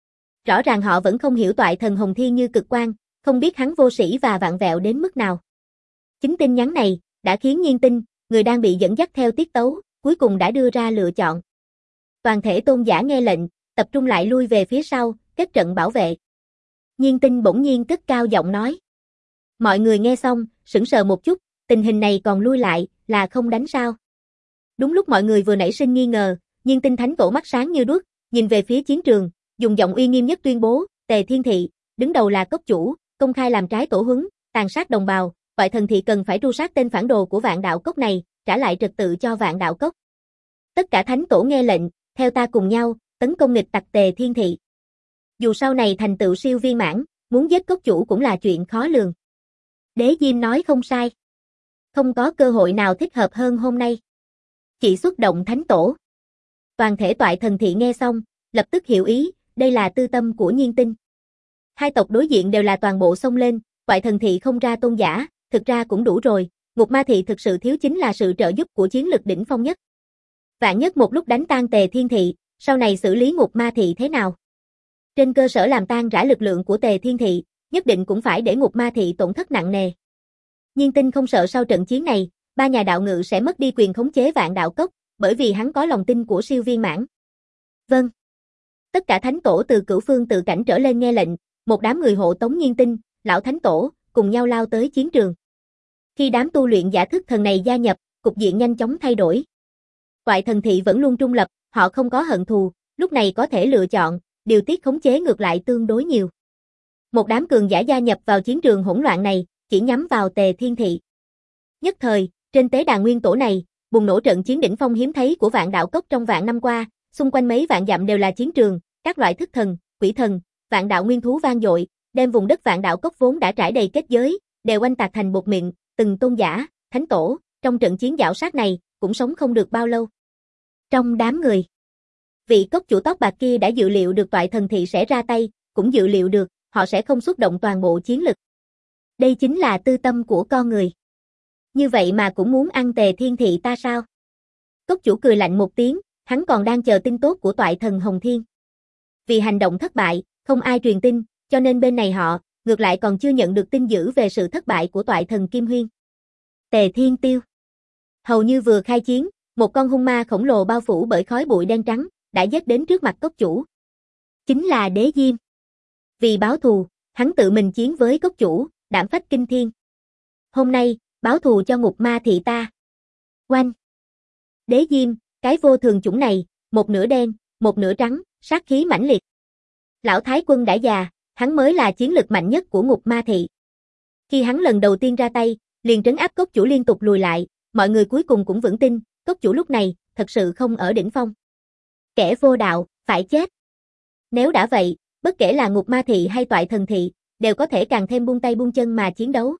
Rõ ràng họ vẫn không hiểu Toại Thần Hồng Thiên như Cực Quan, không biết hắn vô sĩ và vặn vẹo đến mức nào. Chính tin nhắn này, đã khiến Nhiên Tinh, người đang bị dẫn dắt theo tiết tấu, cuối cùng đã đưa ra lựa chọn. Toàn thể tôn giả nghe lệnh, tập trung lại lui về phía sau, kết trận bảo vệ. Nhiên Tinh bỗng nhiên cất cao giọng nói. Mọi người nghe xong, sững sờ một chút, tình hình này còn lui lại, là không đánh sao? Đúng lúc mọi người vừa nảy sinh nghi ngờ, Nhiên Tinh Thánh Tổ mắt sáng như đuốc, nhìn về phía chiến trường, dùng giọng uy nghiêm nhất tuyên bố, Tề Thiên Thị, đứng đầu là cốc chủ, công khai làm trái tổ huấn, tàn sát đồng bào, Toại Thần Thị cần phải tru sát tên phản đồ của Vạn Đạo Cốc này, trả lại trật tự cho Vạn Đạo Cốc. Tất cả thánh tổ nghe lệnh, theo ta cùng nhau, tấn công nghịch tặc Tề Thiên Thị. Dù sau này thành tựu siêu viên mãn, muốn giết cốc chủ cũng là chuyện khó lường. Đế Diêm nói không sai. Không có cơ hội nào thích hợp hơn hôm nay. Chỉ xuất động thánh tổ. Toàn thể Toại Thần Thị nghe xong, lập tức hiểu ý, đây là tư tâm của Nhiên Tinh. Hai tộc đối diện đều là toàn bộ xông lên, Toại Thần Thị không ra tôn giả, thực ra cũng đủ rồi, Ngục Ma Thị thực sự thiếu chính là sự trợ giúp của chiến lực đỉnh phong nhất. Vạn nhất một lúc đánh tan Tề Thiên Thị, sau này xử lý Ngục Ma Thị thế nào? Trên cơ sở làm tan rã lực lượng của Tề Thiên Thị, nhất định cũng phải để Ngục Ma Thị tổn thất nặng nề. Nhiên Tinh không sợ sau trận chiến này, ba nhà đạo ngự sẽ mất đi quyền khống chế Vạn Đạo Cốc, bởi vì hắn có lòng tin của siêu viên mãn. Vâng. Tất cả thánh tổ từ cửu phương tự cảnh trở lên nghe lệnh, một đám người hộ tống Nhiên Tinh, Lão Thánh Tổ, cùng nhau lao tới chiến trường. Khi đám tu luyện giả thức thần này gia nhập, cục diện nhanh chóng thay đổi. Toại Thần Thị vẫn luôn trung lập, họ không có hận thù, lúc này có thể lựa chọn, điều tiết khống chế ngược lại tương đối nhiều. Một đám cường giả gia nhập vào chiến trường hỗn loạn này, chỉ nhắm vào Tề Thiên Thị. Nhất thời, trên tế đàn nguyên tổ này, bùng nổ trận chiến đỉnh phong hiếm thấy của Vạn Đạo Cốc trong vạn năm qua, xung quanh mấy vạn dặm đều là chiến trường, các loại thức thần, quỷ thần, vạn đạo nguyên thú vang dội, đem vùng đất Vạn Đạo Cốc vốn đã trải đầy kết giới, đều oanh tạc thành bột mịn, từng tôn giả, thánh tổ, trong trận chiến giảo sát này, cũng sống không được bao lâu. Trong đám người, vị cốc chủ tóc bạc kia đã dự liệu được Toại Thần Thị sẽ ra tay, cũng dự liệu được, họ sẽ không xuất động toàn bộ chiến lực. Đây chính là tư tâm của con người. Như vậy mà cũng muốn ăn Tề Thiên Thị ta sao? Cốc chủ cười lạnh một tiếng, hắn còn đang chờ tin tốt của Toại Thần Hồng Thiên. Vì hành động thất bại, không ai truyền tin, cho nên bên này họ, ngược lại còn chưa nhận được tin dữ về sự thất bại của Toại Thần Kim Huyên. Tề Thiên Tiêu. Hầu như vừa khai chiến, một con hung ma khổng lồ bao phủ bởi khói bụi đen trắng, đã giết đến trước mặt cốc chủ. Chính là Đế Diêm. Vì báo thù, hắn tự mình chiến với cốc chủ, đảm phách kinh thiên. Hôm nay, báo thù cho Ngục Ma Thị ta. Oanh! Đế Diêm, cái vô thường chủng này, một nửa đen, một nửa trắng, sát khí mãnh liệt. Lão Thái Quân đã già, hắn mới là chiến lực mạnh nhất của Ngục Ma Thị. Khi hắn lần đầu tiên ra tay, liền trấn áp cốc chủ liên tục lùi lại, mọi người cuối cùng cũng vững tin, cốc chủ lúc này, thật sự không ở đỉnh phong. Kẻ vô đạo, phải chết. Nếu đã vậy, bất kể là Ngục Ma Thị hay Toại Thần Thị, đều có thể càng thêm buông tay buông chân mà chiến đấu.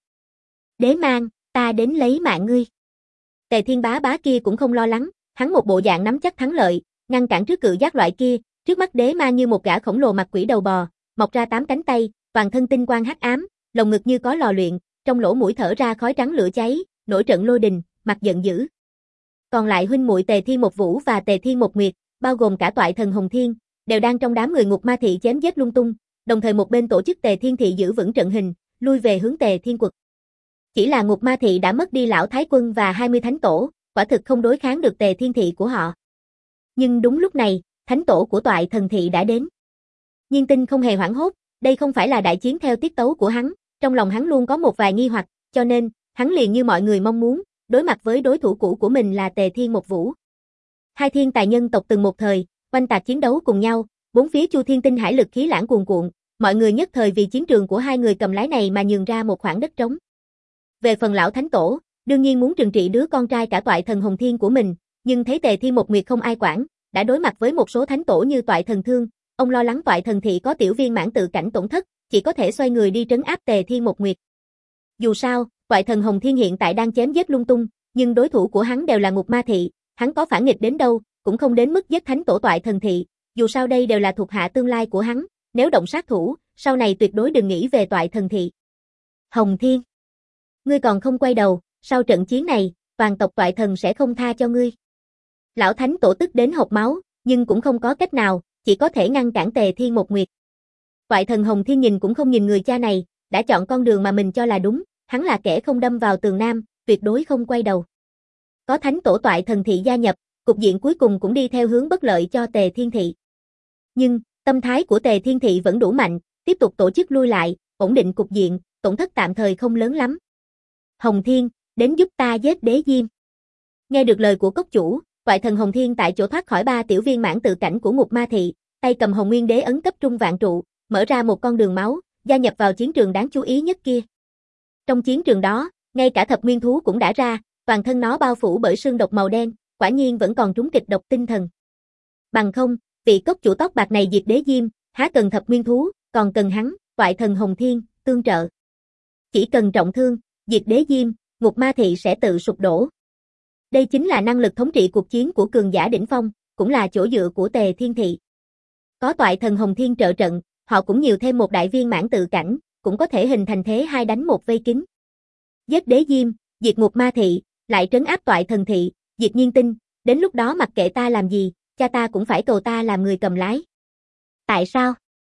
Đế Mang, ta đến lấy mạng ngươi. Tề Thiên Bá Bá kia cũng không lo lắng, hắn một bộ dạng nắm chắc thắng lợi, ngăn cản trước cự giác loại kia, trước mắt Đế Mang như một gã khổng lồ mặt quỷ đầu bò, mọc ra 8 cánh tay, toàn thân tinh quang hắc ám, lồng ngực như có lò luyện, trong lỗ mũi thở ra khói trắng lửa cháy, nổi trận lôi đình, mặt giận dữ. Còn lại huynh muội Tề Thiên Một Vũ và Tề Thiên Một Nguyệt, bao gồm cả Toại Thần Hồng Thiên, đều đang trong đám người Ngục Ma Thị chém giết lung tung, đồng thời một bên tổ chức Tề Thiên Thị giữ vững trận hình, lui về hướng Tề Thiên Quật. Chỉ là Ngục Ma Thị đã mất đi lão Thái Quân và 20 thánh tổ, quả thực không đối kháng được Tề Thiên Thị của họ. Nhưng đúng lúc này, thánh tổ của Toại Thần Thị đã đến. Nhiên Tinh không hề hoảng hốt, đây không phải là đại chiến theo tiết tấu của hắn, trong lòng hắn luôn có một vài nghi hoặc, cho nên, hắn liền như mọi người mong muốn, đối mặt với đối thủ cũ của mình là Tề Thiên Một Vũ. Hai thiên tài nhân tộc từng một thời, oanh tạc chiến đấu cùng nhau, bốn phía Chu Thiên Tinh hải lực khí lãng cuồn cuộn, mọi người nhất thời vì chiến trường của hai người cầm lái này mà nhường ra một khoảng đất trống. Về phần lão thánh tổ, đương nhiên muốn trừng trị đứa con trai cả Toại Thần Hồng Thiên của mình, nhưng thấy Tề Thiên Một Nguyệt không ai quản, đã đối mặt với một số thánh tổ như Toại Thần Thương, ông lo lắng Toại Thần Thị có tiểu viên mãn tự cảnh tổn thất, chỉ có thể xoay người đi trấn áp Tề Thiên Một Nguyệt. Dù sao, Toại Thần Hồng Thiên hiện tại đang chém giết lung tung, nhưng đối thủ của hắn đều là Ngục Ma Thị, hắn có phản nghịch đến đâu, cũng không đến mức giết thánh tổ Toại Thần Thị, dù sao đây đều là thuộc hạ tương lai của hắn, nếu động sát thủ, sau này tuyệt đối đừng nghĩ về Toại Thần Thị. Hồng Thiên, ngươi còn không quay đầu, sau trận chiến này, toàn tộc Toại Thần sẽ không tha cho ngươi. Lão thánh tổ tức đến hộc máu, nhưng cũng không có cách nào, chỉ có thể ngăn cản Tề Thiên Một Nguyệt. Toại Thần Hồng Thiên nhìn cũng không nhìn người cha này, đã chọn con đường mà mình cho là đúng, hắn là kẻ không đâm vào tường nam, tuyệt đối không quay đầu. Có thánh tổ Toại Thần Thị gia nhập, cục diện cuối cùng cũng đi theo hướng bất lợi cho Tề Thiên Thị. Nhưng, tâm thái của Tề Thiên Thị vẫn đủ mạnh, tiếp tục tổ chức lui lại, ổn định cục diện, tổn thất tạm thời không lớn lắm. Hồng Thiên, đến giúp ta giết Đế Diêm. Nghe được lời của cốc chủ, Toại Thần Hồng Thiên tại chỗ thoát khỏi 3 tiểu viên mãn tự cảnh của Ngục Ma Thị, tay cầm Hồng Nguyên Đế ấn cấp trung vạn trụ, mở ra một con đường máu, gia nhập vào chiến trường đáng chú ý nhất kia. Trong chiến trường đó, ngay cả thập nguyên thú cũng đã ra, toàn thân nó bao phủ bởi sương độc màu đen, quả nhiên vẫn còn trúng kịch độc tinh thần. Bằng không, vị cốc chủ tóc bạc này diệt Đế Diêm, há cần thập nguyên thú, còn cần hắn, Toại Thần Hồng Thiên, tương trợ. Chỉ cần trọng thương, diệt Đế Diêm, Ngục Ma Thị sẽ tự sụp đổ. Đây chính là năng lực thống trị cuộc chiến của cường giả đỉnh phong, cũng là chỗ dựa của Tề Thiên Thị. Có Toại Thần Hồng Thiên trợ trận, họ cũng nhiều thêm một đại viên mãn tự cảnh, cũng có thể hình thành thế 2 đánh 1 vây kín. Giết Đế Diêm, diệt Ngục Ma Thị, lại trấn áp Toại Thần Thị, diệt Nhiên Tinh, đến lúc đó mặc kệ ta làm gì, cha ta cũng phải cầu ta làm người cầm lái. Tại sao?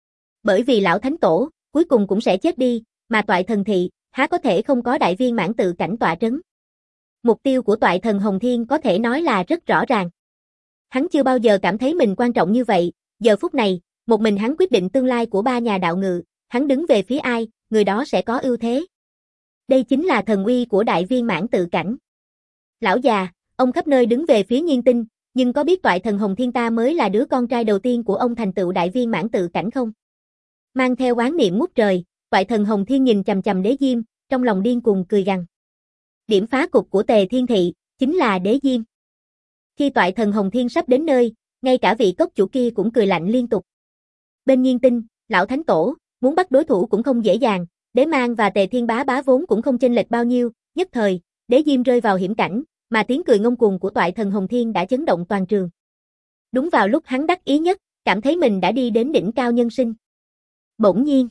Bởi vì lão thánh tổ, cuối cùng cũng sẽ chết đi, mà Toại Thần Thị, há có thể không có đại viên mãn tự cảnh tọa trấn. Mục tiêu của Toại Thần Hồng Thiên có thể nói là rất rõ ràng. Hắn chưa bao giờ cảm thấy mình quan trọng như vậy, giờ phút này, một mình hắn quyết định tương lai của 3 nhà đạo ngự, hắn đứng về phía ai, người đó sẽ có ưu thế. Đây chính là thần uy của đại viên mãn tự cảnh. Lão già, ông khắp nơi đứng về phía Nhiên Tinh, nhưng có biết Toại Thần Hồng Thiên ta mới là đứa con trai đầu tiên của ông thành tựu đại viên mãn tự cảnh không? Mang theo oán niệm ngút trời, Toại Thần Hồng Thiên nhìn chằm chằm Đế Diêm, trong lòng điên cuồng cười gằn. Điểm phá cục của Tề Thiên Thị, chính là Đế Diêm. Khi Toại Thần Hồng Thiên sắp đến nơi, ngay cả vị cốc chủ kia cũng cười lạnh liên tục. Bên Nhiên Tinh, lão thánh tổ, muốn bắt đối thủ cũng không dễ dàng, Đế Mang và Tề Thiên Bá Bá vốn cũng không chênh lệch bao nhiêu, nhất thời, Đế Diêm rơi vào hiểm cảnh, mà tiếng cười ngông cuồng của Toại Thần Hồng Thiên đã chấn động toàn trường. Đúng vào lúc hắn đắc ý nhất, cảm thấy mình đã đi đến đỉnh cao nhân sinh. Bỗng nhiên,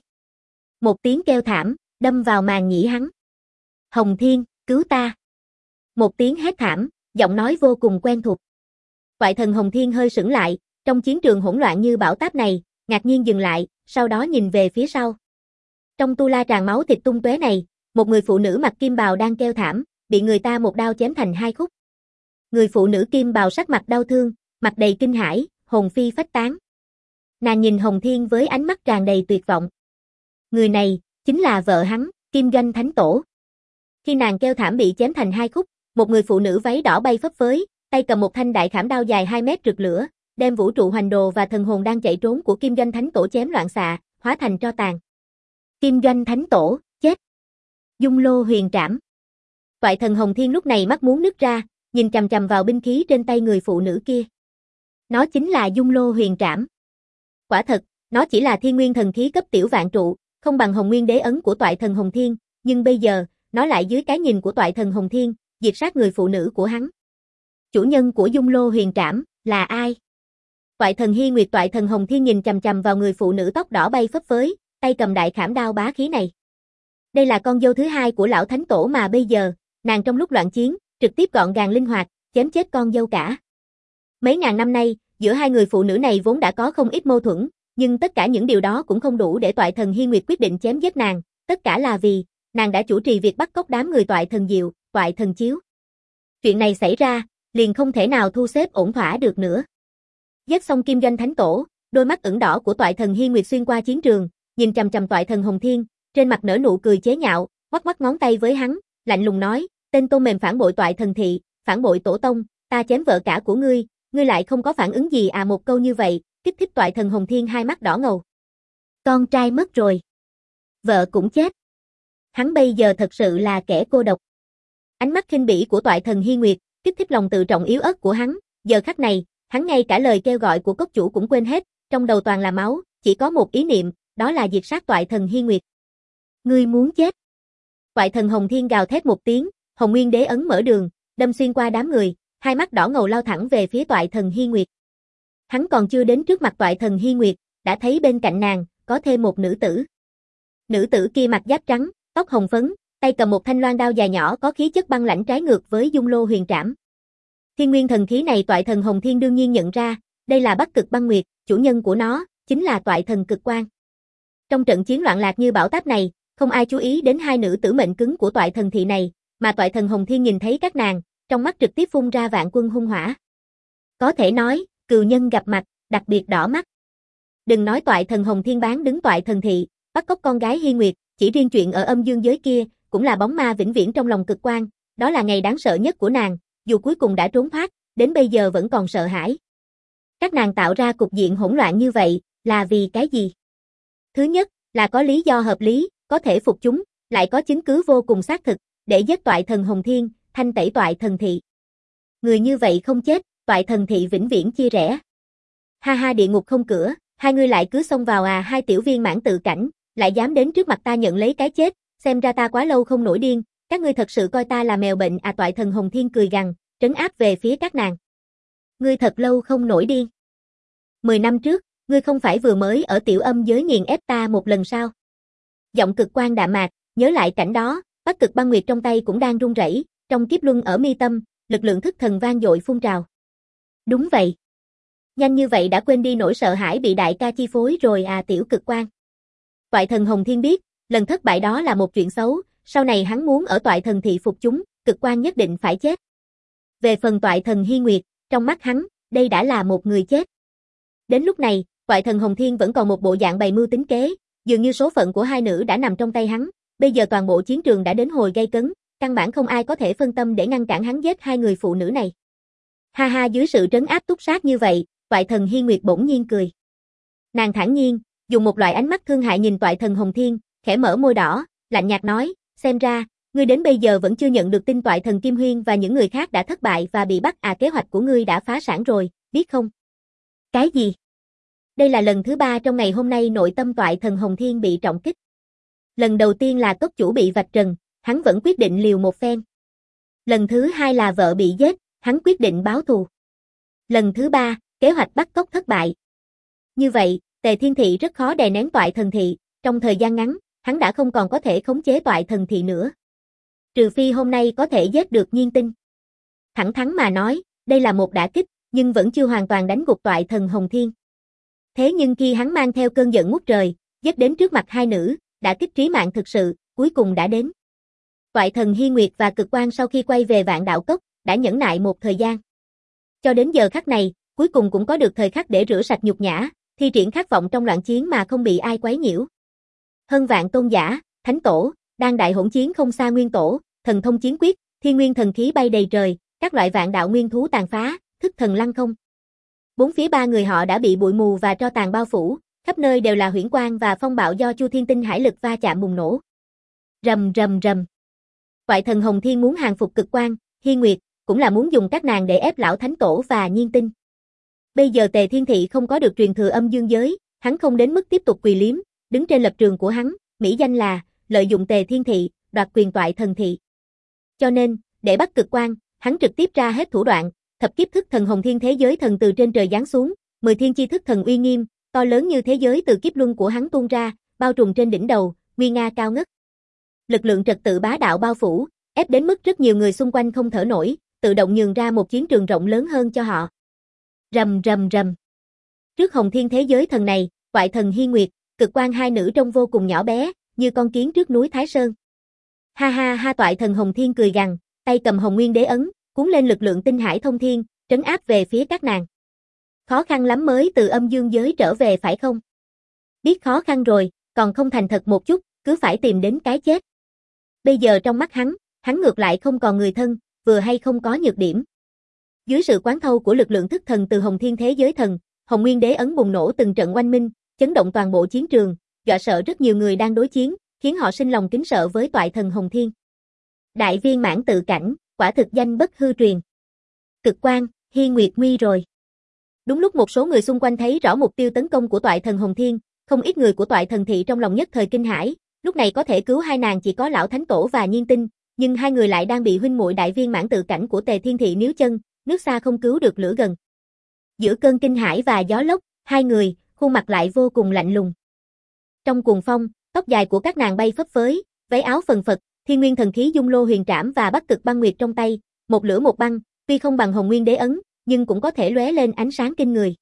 một tiếng kêu thảm, đâm vào màng nhĩ hắn. Hồng Thiên, cứu ta. Một tiếng hét thảm, giọng nói vô cùng quen thuộc. Toại Thần Hồng Thiên hơi sững lại, trong chiến trường hỗn loạn như bão táp này, ngạc nhiên dừng lại, sau đó nhìn về phía sau. Trong tu la tràn máu thịt tung tóe này, một người phụ nữ mặc kim bào đang kêu thảm, bị người ta một đao chém thành 2 khúc. Người phụ nữ kim bào sắc mặt đau thương, mặt đầy kinh hãi, hồn phi phách tán. Nàng nhìn Hồng Thiên với ánh mắt tràn đầy tuyệt vọng. Người này, chính là vợ hắn, Kim Doanh Thánh Tổ. Khi nàng kêu thảm bị chém thành hai khúc, một người phụ nữ váy đỏ bay phấp phới, tay cầm một thanh đại khảm đao dài 2 mét rực lửa, đem vũ trụ hoành đồ và thần hồn đang chạy trốn của Kim Doanh Thánh Tổ chém loạn xạ, hóa thành tro tàn. Kim Doanh Thánh Tổ, chết. Dung Lô Huyền Trảm. Toại thần Hồng Thiên lúc này mắt muốn nứt ra, nhìn chằm chằm vào binh khí trên tay người phụ nữ kia. Nó chính là Dung Lô Huyền Trảm. Quả thật, nó chỉ là thiên nguyên thần khí cấp tiểu vạn trụ, không bằng Hồng Nguyên Đế ấn của Toại thần Hồng Thiên, nhưng bây giờ, nó lại dưới cái nhìn của Toại thần Hồng Thiên, diệt sát người phụ nữ của hắn. Chủ nhân của Dung Lô Huyền Trảm là ai? Toại thần Hy Nguyệt. Toại thần Hồng Thiên nhìn chằm chằm vào người phụ nữ tóc đỏ bay phấp phới, tay cầm đại khảm đao bá khí này. Đây là con dâu thứ hai của lão thánh tổ mà bây giờ, nàng trong lúc loạn chiến, trực tiếp gọn gàng linh hoạt, chém chết con dâu cả. Mấy ngàn năm nay, giữa hai người phụ nữ này vốn đã có không ít mâu thuẫn, nhưng tất cả những điều đó cũng không đủ để Toại thần Hy Nguyệt quyết định chém giết nàng, tất cả là vì nàng đã chủ trì việc bắt cóc đám người Toại thần Diệu, Toại thần Chiếu. Chuyện này xảy ra, liền không thể nào thu xếp ổn thỏa được nữa. Giết xong Kim Doanh Thánh Tổ, đôi mắt ửng đỏ của Toại thần Hy Nguyệt xuyên qua chiến trường, nhìn chằm chằm Toại thần Hồng Thiên, trên mặt nở nụ cười chế nhạo, ngoắc ngoắc ngón tay với hắn, lạnh lùng nói, tên tôm mềm phản bội Toại thần thị, phản bội tổ tông, ta chém vợ cả của ngươi lại không có phản ứng gì à? Một câu như vậy, kích thích Toại thần Hồng Thiên hai mắt đỏ ngầu. Con trai mất rồi, vợ cũng chết. Hắn bây giờ thật sự là kẻ cô độc. Ánh mắt khinh bỉ của Toại thần Hy Nguyệt, kích thích lòng tự trọng yếu ớt của hắn, giờ khắc này, hắn ngay cả lời kêu gọi của cốc chủ cũng quên hết, trong đầu toàn là máu, chỉ có một ý niệm, đó là diệt sát Toại thần Hy Nguyệt. Ngươi muốn chết. Toại thần Hồng Thiên gào thét một tiếng, Hồng Nguyên Đế ấn mở đường, đâm xuyên qua đám người, hai mắt đỏ ngầu lao thẳng về phía Toại thần Hy Nguyệt. Hắn còn chưa đến trước mặt Toại thần Hy Nguyệt, đã thấy bên cạnh nàng, có thêm một nữ tử. Nữ tử kia mặc giáp trắng, tóc hồng phấn, tay cầm một thanh loan đao dài nhỏ có khí chất băng lãnh trái ngược với Dung Lô Huyền Trảm. Thiên nguyên thần khí này Toại thần Hồng Thiên đương nhiên nhận ra, đây là Bắc Cực Băng Nguyệt, chủ nhân của nó chính là Toại thần Cực Quang. Trong trận chiến loạn lạc như bão táp này, không ai chú ý đến hai nữ tử mệnh cứng của Toại thần thị này, mà Toại thần Hồng Thiên nhìn thấy các nàng, trong mắt trực tiếp phun ra vạn quân hung hỏa. Có thể nói, cừu nhân gặp mặt, đặc biệt đỏ mắt. Đừng nói Toại thần Hồng Thiên bán đứng Toại thần thị, bắt cóc con gái Hy Nguyệt, chỉ riêng chuyện ở âm dương giới kia, cũng là bóng ma vĩnh viễn trong lòng Cực Quang, đó là ngày đáng sợ nhất của nàng, dù cuối cùng đã trốn thoát, đến bây giờ vẫn còn sợ hãi. Các nàng tạo ra cục diện hỗn loạn như vậy, là vì cái gì? Thứ nhất, là có lý do hợp lý, có thể phục chúng, lại có chứng cứ vô cùng xác thực, để giết Toại thần Hồng Thiên, thanh tẩy Toại thần thị. Người như vậy không chết, Toại thần thị vĩnh viễn chia rẽ. Ha ha, địa ngục không cửa, hai người lại cứ xông vào à? Hai tiểu viên mãn tự cảnh, lại dám đến trước mặt ta nhận lấy cái chết, xem ra ta quá lâu không nổi điên, các ngươi thật sự coi ta là mèo bệnh à? Toại thần Hồng Thiên cười gằn, trấn áp về phía các nàng. Ngươi thật lâu không nổi điên. 10 năm trước, ngươi không phải vừa mới ở tiểu âm giới nghiền ép ta một lần sao? Giọng Cực Quang đạm mạc, nhớ lại cảnh đó, Bắc Cực Băng Nguyệt trong tay cũng đang run rẩy, trong kiếp luân ở mi tâm, lực lượng thức thần vang dội phun trào. Đúng vậy. Nhanh như vậy đã quên đi nỗi sợ hãi bị đại ca chi phối rồi à? Tiểu Cực Quang. Toại thần Hồng Thiên biết, lần thất bại đó là một chuyện xấu, sau này hắn muốn ở Toại thần thị phục chúng, Cực Quang nhất định phải chết. Về phần Toại thần Hy Nguyệt, trong mắt hắn, đây đã là một người chết. Đến lúc này, Toại thần Hồng Thiên vẫn còn một bộ dạng bày mưu tính kế, dường như số phận của hai nữ đã nằm trong tay hắn, bây giờ toàn bộ chiến trường đã đến hồi gay cấn, căn bản không ai có thể phân tâm để ngăn cản hắn giết hai người phụ nữ này. Ha ha, dưới sự trấn áp túc sát như vậy, Toại thần Hy Nguyệt bỗng nhiên cười. Nàng thản nhiên, dùng một loại ánh mắt thương hại nhìn Toại thần Hồng Thiên, khẽ mở môi đỏ, lạnh nhạt nói, xem ra, ngươi đến bây giờ vẫn chưa nhận được tin Toại thần Kim Huyên và những người khác đã thất bại và bị bắt à? Kế hoạch của ngươi đã phá sản rồi, biết không? Cái gì? Đây là lần thứ 3 trong ngày hôm nay nội tâm Toại thần Hồng Thiên bị trọng kích. Lần đầu tiên là cốc chủ bị vạch trần, hắn vẫn quyết định liều một phen. Lần thứ 2 là vợ bị giết, hắn quyết định báo thù. Lần thứ 3, kế hoạch bắt cóc thất bại. Như vậy, Tề Thiên Thị rất khó đè nén Toại thần thị, trong thời gian ngắn, hắn đã không còn có thể khống chế Toại thần thị nữa. Trừ phi hôm nay có thể giết được Nhiên Tinh. Thẳng thắn mà nói, đây là một đả kích, nhưng vẫn chưa hoàn toàn đánh gục Toại thần Hồng Thiên. Thế nhưng khi hắn mang theo cơn giận ngút trời, giết đến trước mặt hai nữ, đả kích trí mạng thực sự, cuối cùng đã đến. Toại thần Hy Nguyệt và Cực Quang sau khi quay về Vạn Đạo Cốc, đã nhẫn nại một thời gian. Cho đến giờ khắc này, cuối cùng cũng có được thời khắc để rửa sạch nhục nhã, thi triển khát vọng trong loạn chiến mà không bị ai quấy nhiễu. Hơn vạn tôn giả, thánh tổ, đang đại hỗn chiến không xa nguyên tổ, thần thông chiến quyết, thiên nguyên thần khí bay đầy trời, các loại vạn đạo nguyên thú tàn phá, thức thần lăng không. Bốn phía ba người họ đã bị bụi mù và tro tàn bao phủ, khắp nơi đều là huyễn quang và phong bạo do Chu Thiên Tinh hải lực va chạm bùng nổ. Rầm rầm rầm. Toại thần Hồng Thiên muốn hàng phục Cực Quang, Hi Nguyệt, cũng là muốn dùng các nàng để ép lão thánh tổ và Nhiên Tinh. Bây giờ Tề Thiên Thị không có được truyền thừa âm dương giới, hắn không đến mức tiếp tục quỳ liếm, đứng trên lập trường của hắn, mỹ danh là lợi dụng Tề Thiên Thị, đoạt quyền Toại thần thị. Cho nên, để bắt Cực Quang, hắn trực tiếp ra hết thủ đoạn, thập kiếp thức thần Hồng Thiên thế giới thần từ trên trời giáng xuống, 10 thiên chi thức thần uy nghiêm, to lớn như thế giới từ kiếp luân của hắn tuôn ra, bao trùm trên đỉnh đầu, nguy nga cao ngất. Lực lượng trật tự bá đạo bao phủ, ép đến mức rất nhiều người xung quanh không thở nổi, tự động nhường ra một chiến trường rộng lớn hơn cho họ. Rầm rầm rầm. Trước Hồng Thiên thế giới thần này, Toại thần Hi Nguyệt, Cực Quang hai nữ trông vô cùng nhỏ bé, như con kiến trước núi Thái Sơn. Ha ha ha, Toại thần Hồng Thiên cười gằn, tay cầm Hồng Nguyên đế ấn, cuốn lên lực lượng tinh hải thông thiên, trấn áp về phía các nàng. Khó khăn lắm mới từ âm dương giới trở về phải không? Biết khó khăn rồi, còn không thành thật một chút, cứ phải tìm đến cái chết. Bây giờ trong mắt hắn ngược lại không còn người thân, vừa hay không có nhược điểm. Dưới sự quán thâu của lực lượng thức thần từ Hồng Thiên thế giới thần, Hồng Nguyên đế ấn bùng nổ từng trận oanh minh, chấn động toàn bộ chiến trường, dọa sợ rất nhiều người đang đối chiến, khiến họ sinh lòng kính sợ với Toại thần Hồng Thiên. Đại viên mãn tự cảnh, quả thực danh bất hư truyền. Cực Quang, Hi Nguyệt nguy rồi. Đúng lúc một số người xung quanh thấy rõ mục tiêu tấn công của Toại thần Hồng Thiên, không ít người của Toại thần thị trong lòng nhất thời kinh hãi, lúc này có thể cứu hai nàng chỉ có lão thánh tổ và Nhiên Tinh, nhưng hai người lại đang bị huynh muội đại viên mãn tự cảnh của Tề Thiên Thị níu chân, nước xa không cứu được lửa gần. Giữa cơn kinh hãi và gió lốc, hai người, khuôn mặt lại vô cùng lạnh lùng. Trong cuồng phong, tóc dài của các nàng bay phấp phới, váy áo phần phật, thiên nguyên thần khí dung lô huyền trảm và Bắc Cực băng nguyệt trong tay, một lửa một băng, tuy không bằng Hồng Nguyên đế ấn, nhưng cũng có thể lóe lên ánh sáng kinh người.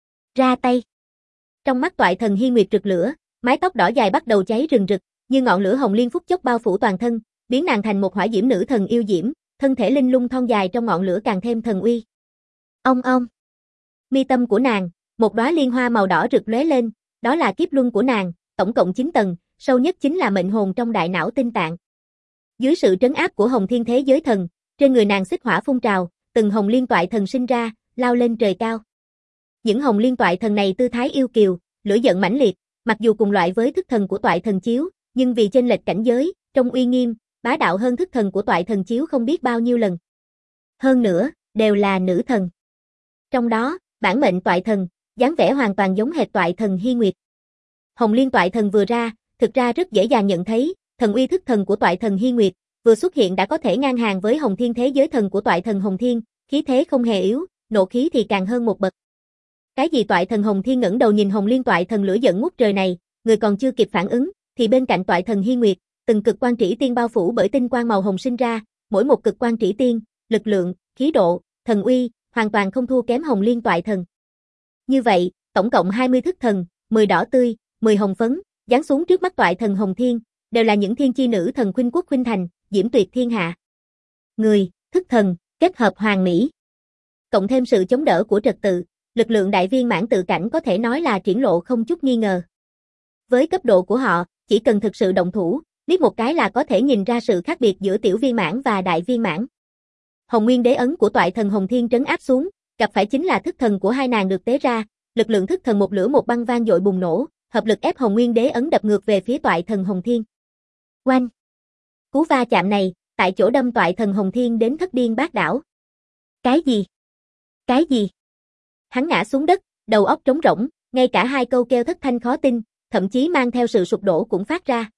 Ra tay. Trong mắt Toại thần Hi Nguyệt rực lửa, mái tóc đỏ dài bắt đầu cháy rừng rực, như ngọn lửa hồng liên phút chốc bao phủ toàn thân, biến nàng thành một hỏa diễm nữ thần yêu diễm, thân thể linh lung thon dài trong ngọn lửa càng thêm thần uy. Ong ong. Mi tâm của nàng, một đóa liên hoa màu đỏ rực lóe lên, đó là kiếp luân của nàng, tổng cộng 9 tầng, sâu nhất chính là mệnh hồn trong đại não tinh tạng. Dưới sự trấn áp của Hồng Thiên thế giới thần, trên người nàng xích hỏa phun trào, từng hồng liên toại thần sinh ra, lao lên trời cao. Những hồng liên toại thần này tư thái yêu kiều, lửa giận mãnh liệt, mặc dù cùng loại với thức thần của Toại thần chiếu, nhưng vì chênh lệch cảnh giới, trong uy nghiêm, bá đạo hơn thức thần của Toại thần chiếu không biết bao nhiêu lần. Hơn nữa, đều là nữ thần. Trong đó, bản mệnh Toại thần, dáng vẻ hoàn toàn giống hệt Toại thần Hi Nguyệt. Hồng liên Toại thần vừa ra, thực ra rất dễ dàng nhận thấy, thần uy thức thần của Toại thần Hi Nguyệt, vừa xuất hiện đã có thể ngang hàng với Hồng Thiên thế giới thần của Toại thần Hồng Thiên, khí thế không hề yếu, nộ khí thì càng hơn một bậc. Cái gì? Toại thần Hồng Thiên ngẩng đầu nhìn Hồng liên Toại thần lửa giận ngút trời này, người còn chưa kịp phản ứng, thì bên cạnh Toại thần Hi Nguyệt, từng cực quang trĩ tiên bao phủ bởi tinh quang màu hồng sinh ra, mỗi một cực quang trĩ tiên, lực lượng, khí độ, thần uy, hoàn toàn không thua kém Hồng liên Toại thần. Như vậy, tổng cộng 20 thức thần, 10 đỏ tươi, 10 hồng phấn, giáng xuống trước mắt Toại thần Hồng Thiên, đều là những thiên chi nữ thần khuynh quốc khuynh thành, diễm tuyệt thiên hạ. Người, thức thần, kết hợp hoàn mỹ. Cộng thêm sự chống đỡ của trật tự, lực lượng đại viên mãn tự cảnh có thể nói là triển lộ không chút nghi ngờ. Với cấp độ của họ, chỉ cần thực sự động thủ, liếc một cái là có thể nhìn ra sự khác biệt giữa tiểu viên mãn và đại viên mãn. Hồng Nguyên đế ấn của Toại thần Hồng Thiên trấn áp xuống, gặp phải chính là thức thần của hai nàng được tế ra, lực lượng thức thần một lửa một băng vang dội bùng nổ, hợp lực ép Hồng Nguyên đế ấn đập ngược về phía Toại thần Hồng Thiên. Oanh! Cú va chạm này, tại chỗ đâm Toại thần Hồng Thiên đến thất điên bát đảo. Cái gì? Cái gì? Hắn ngã xuống đất, đầu óc trống rỗng, ngay cả hai câu kêu thất thanh khó tin, thậm chí mang theo sự sụp đổ cũng phát ra.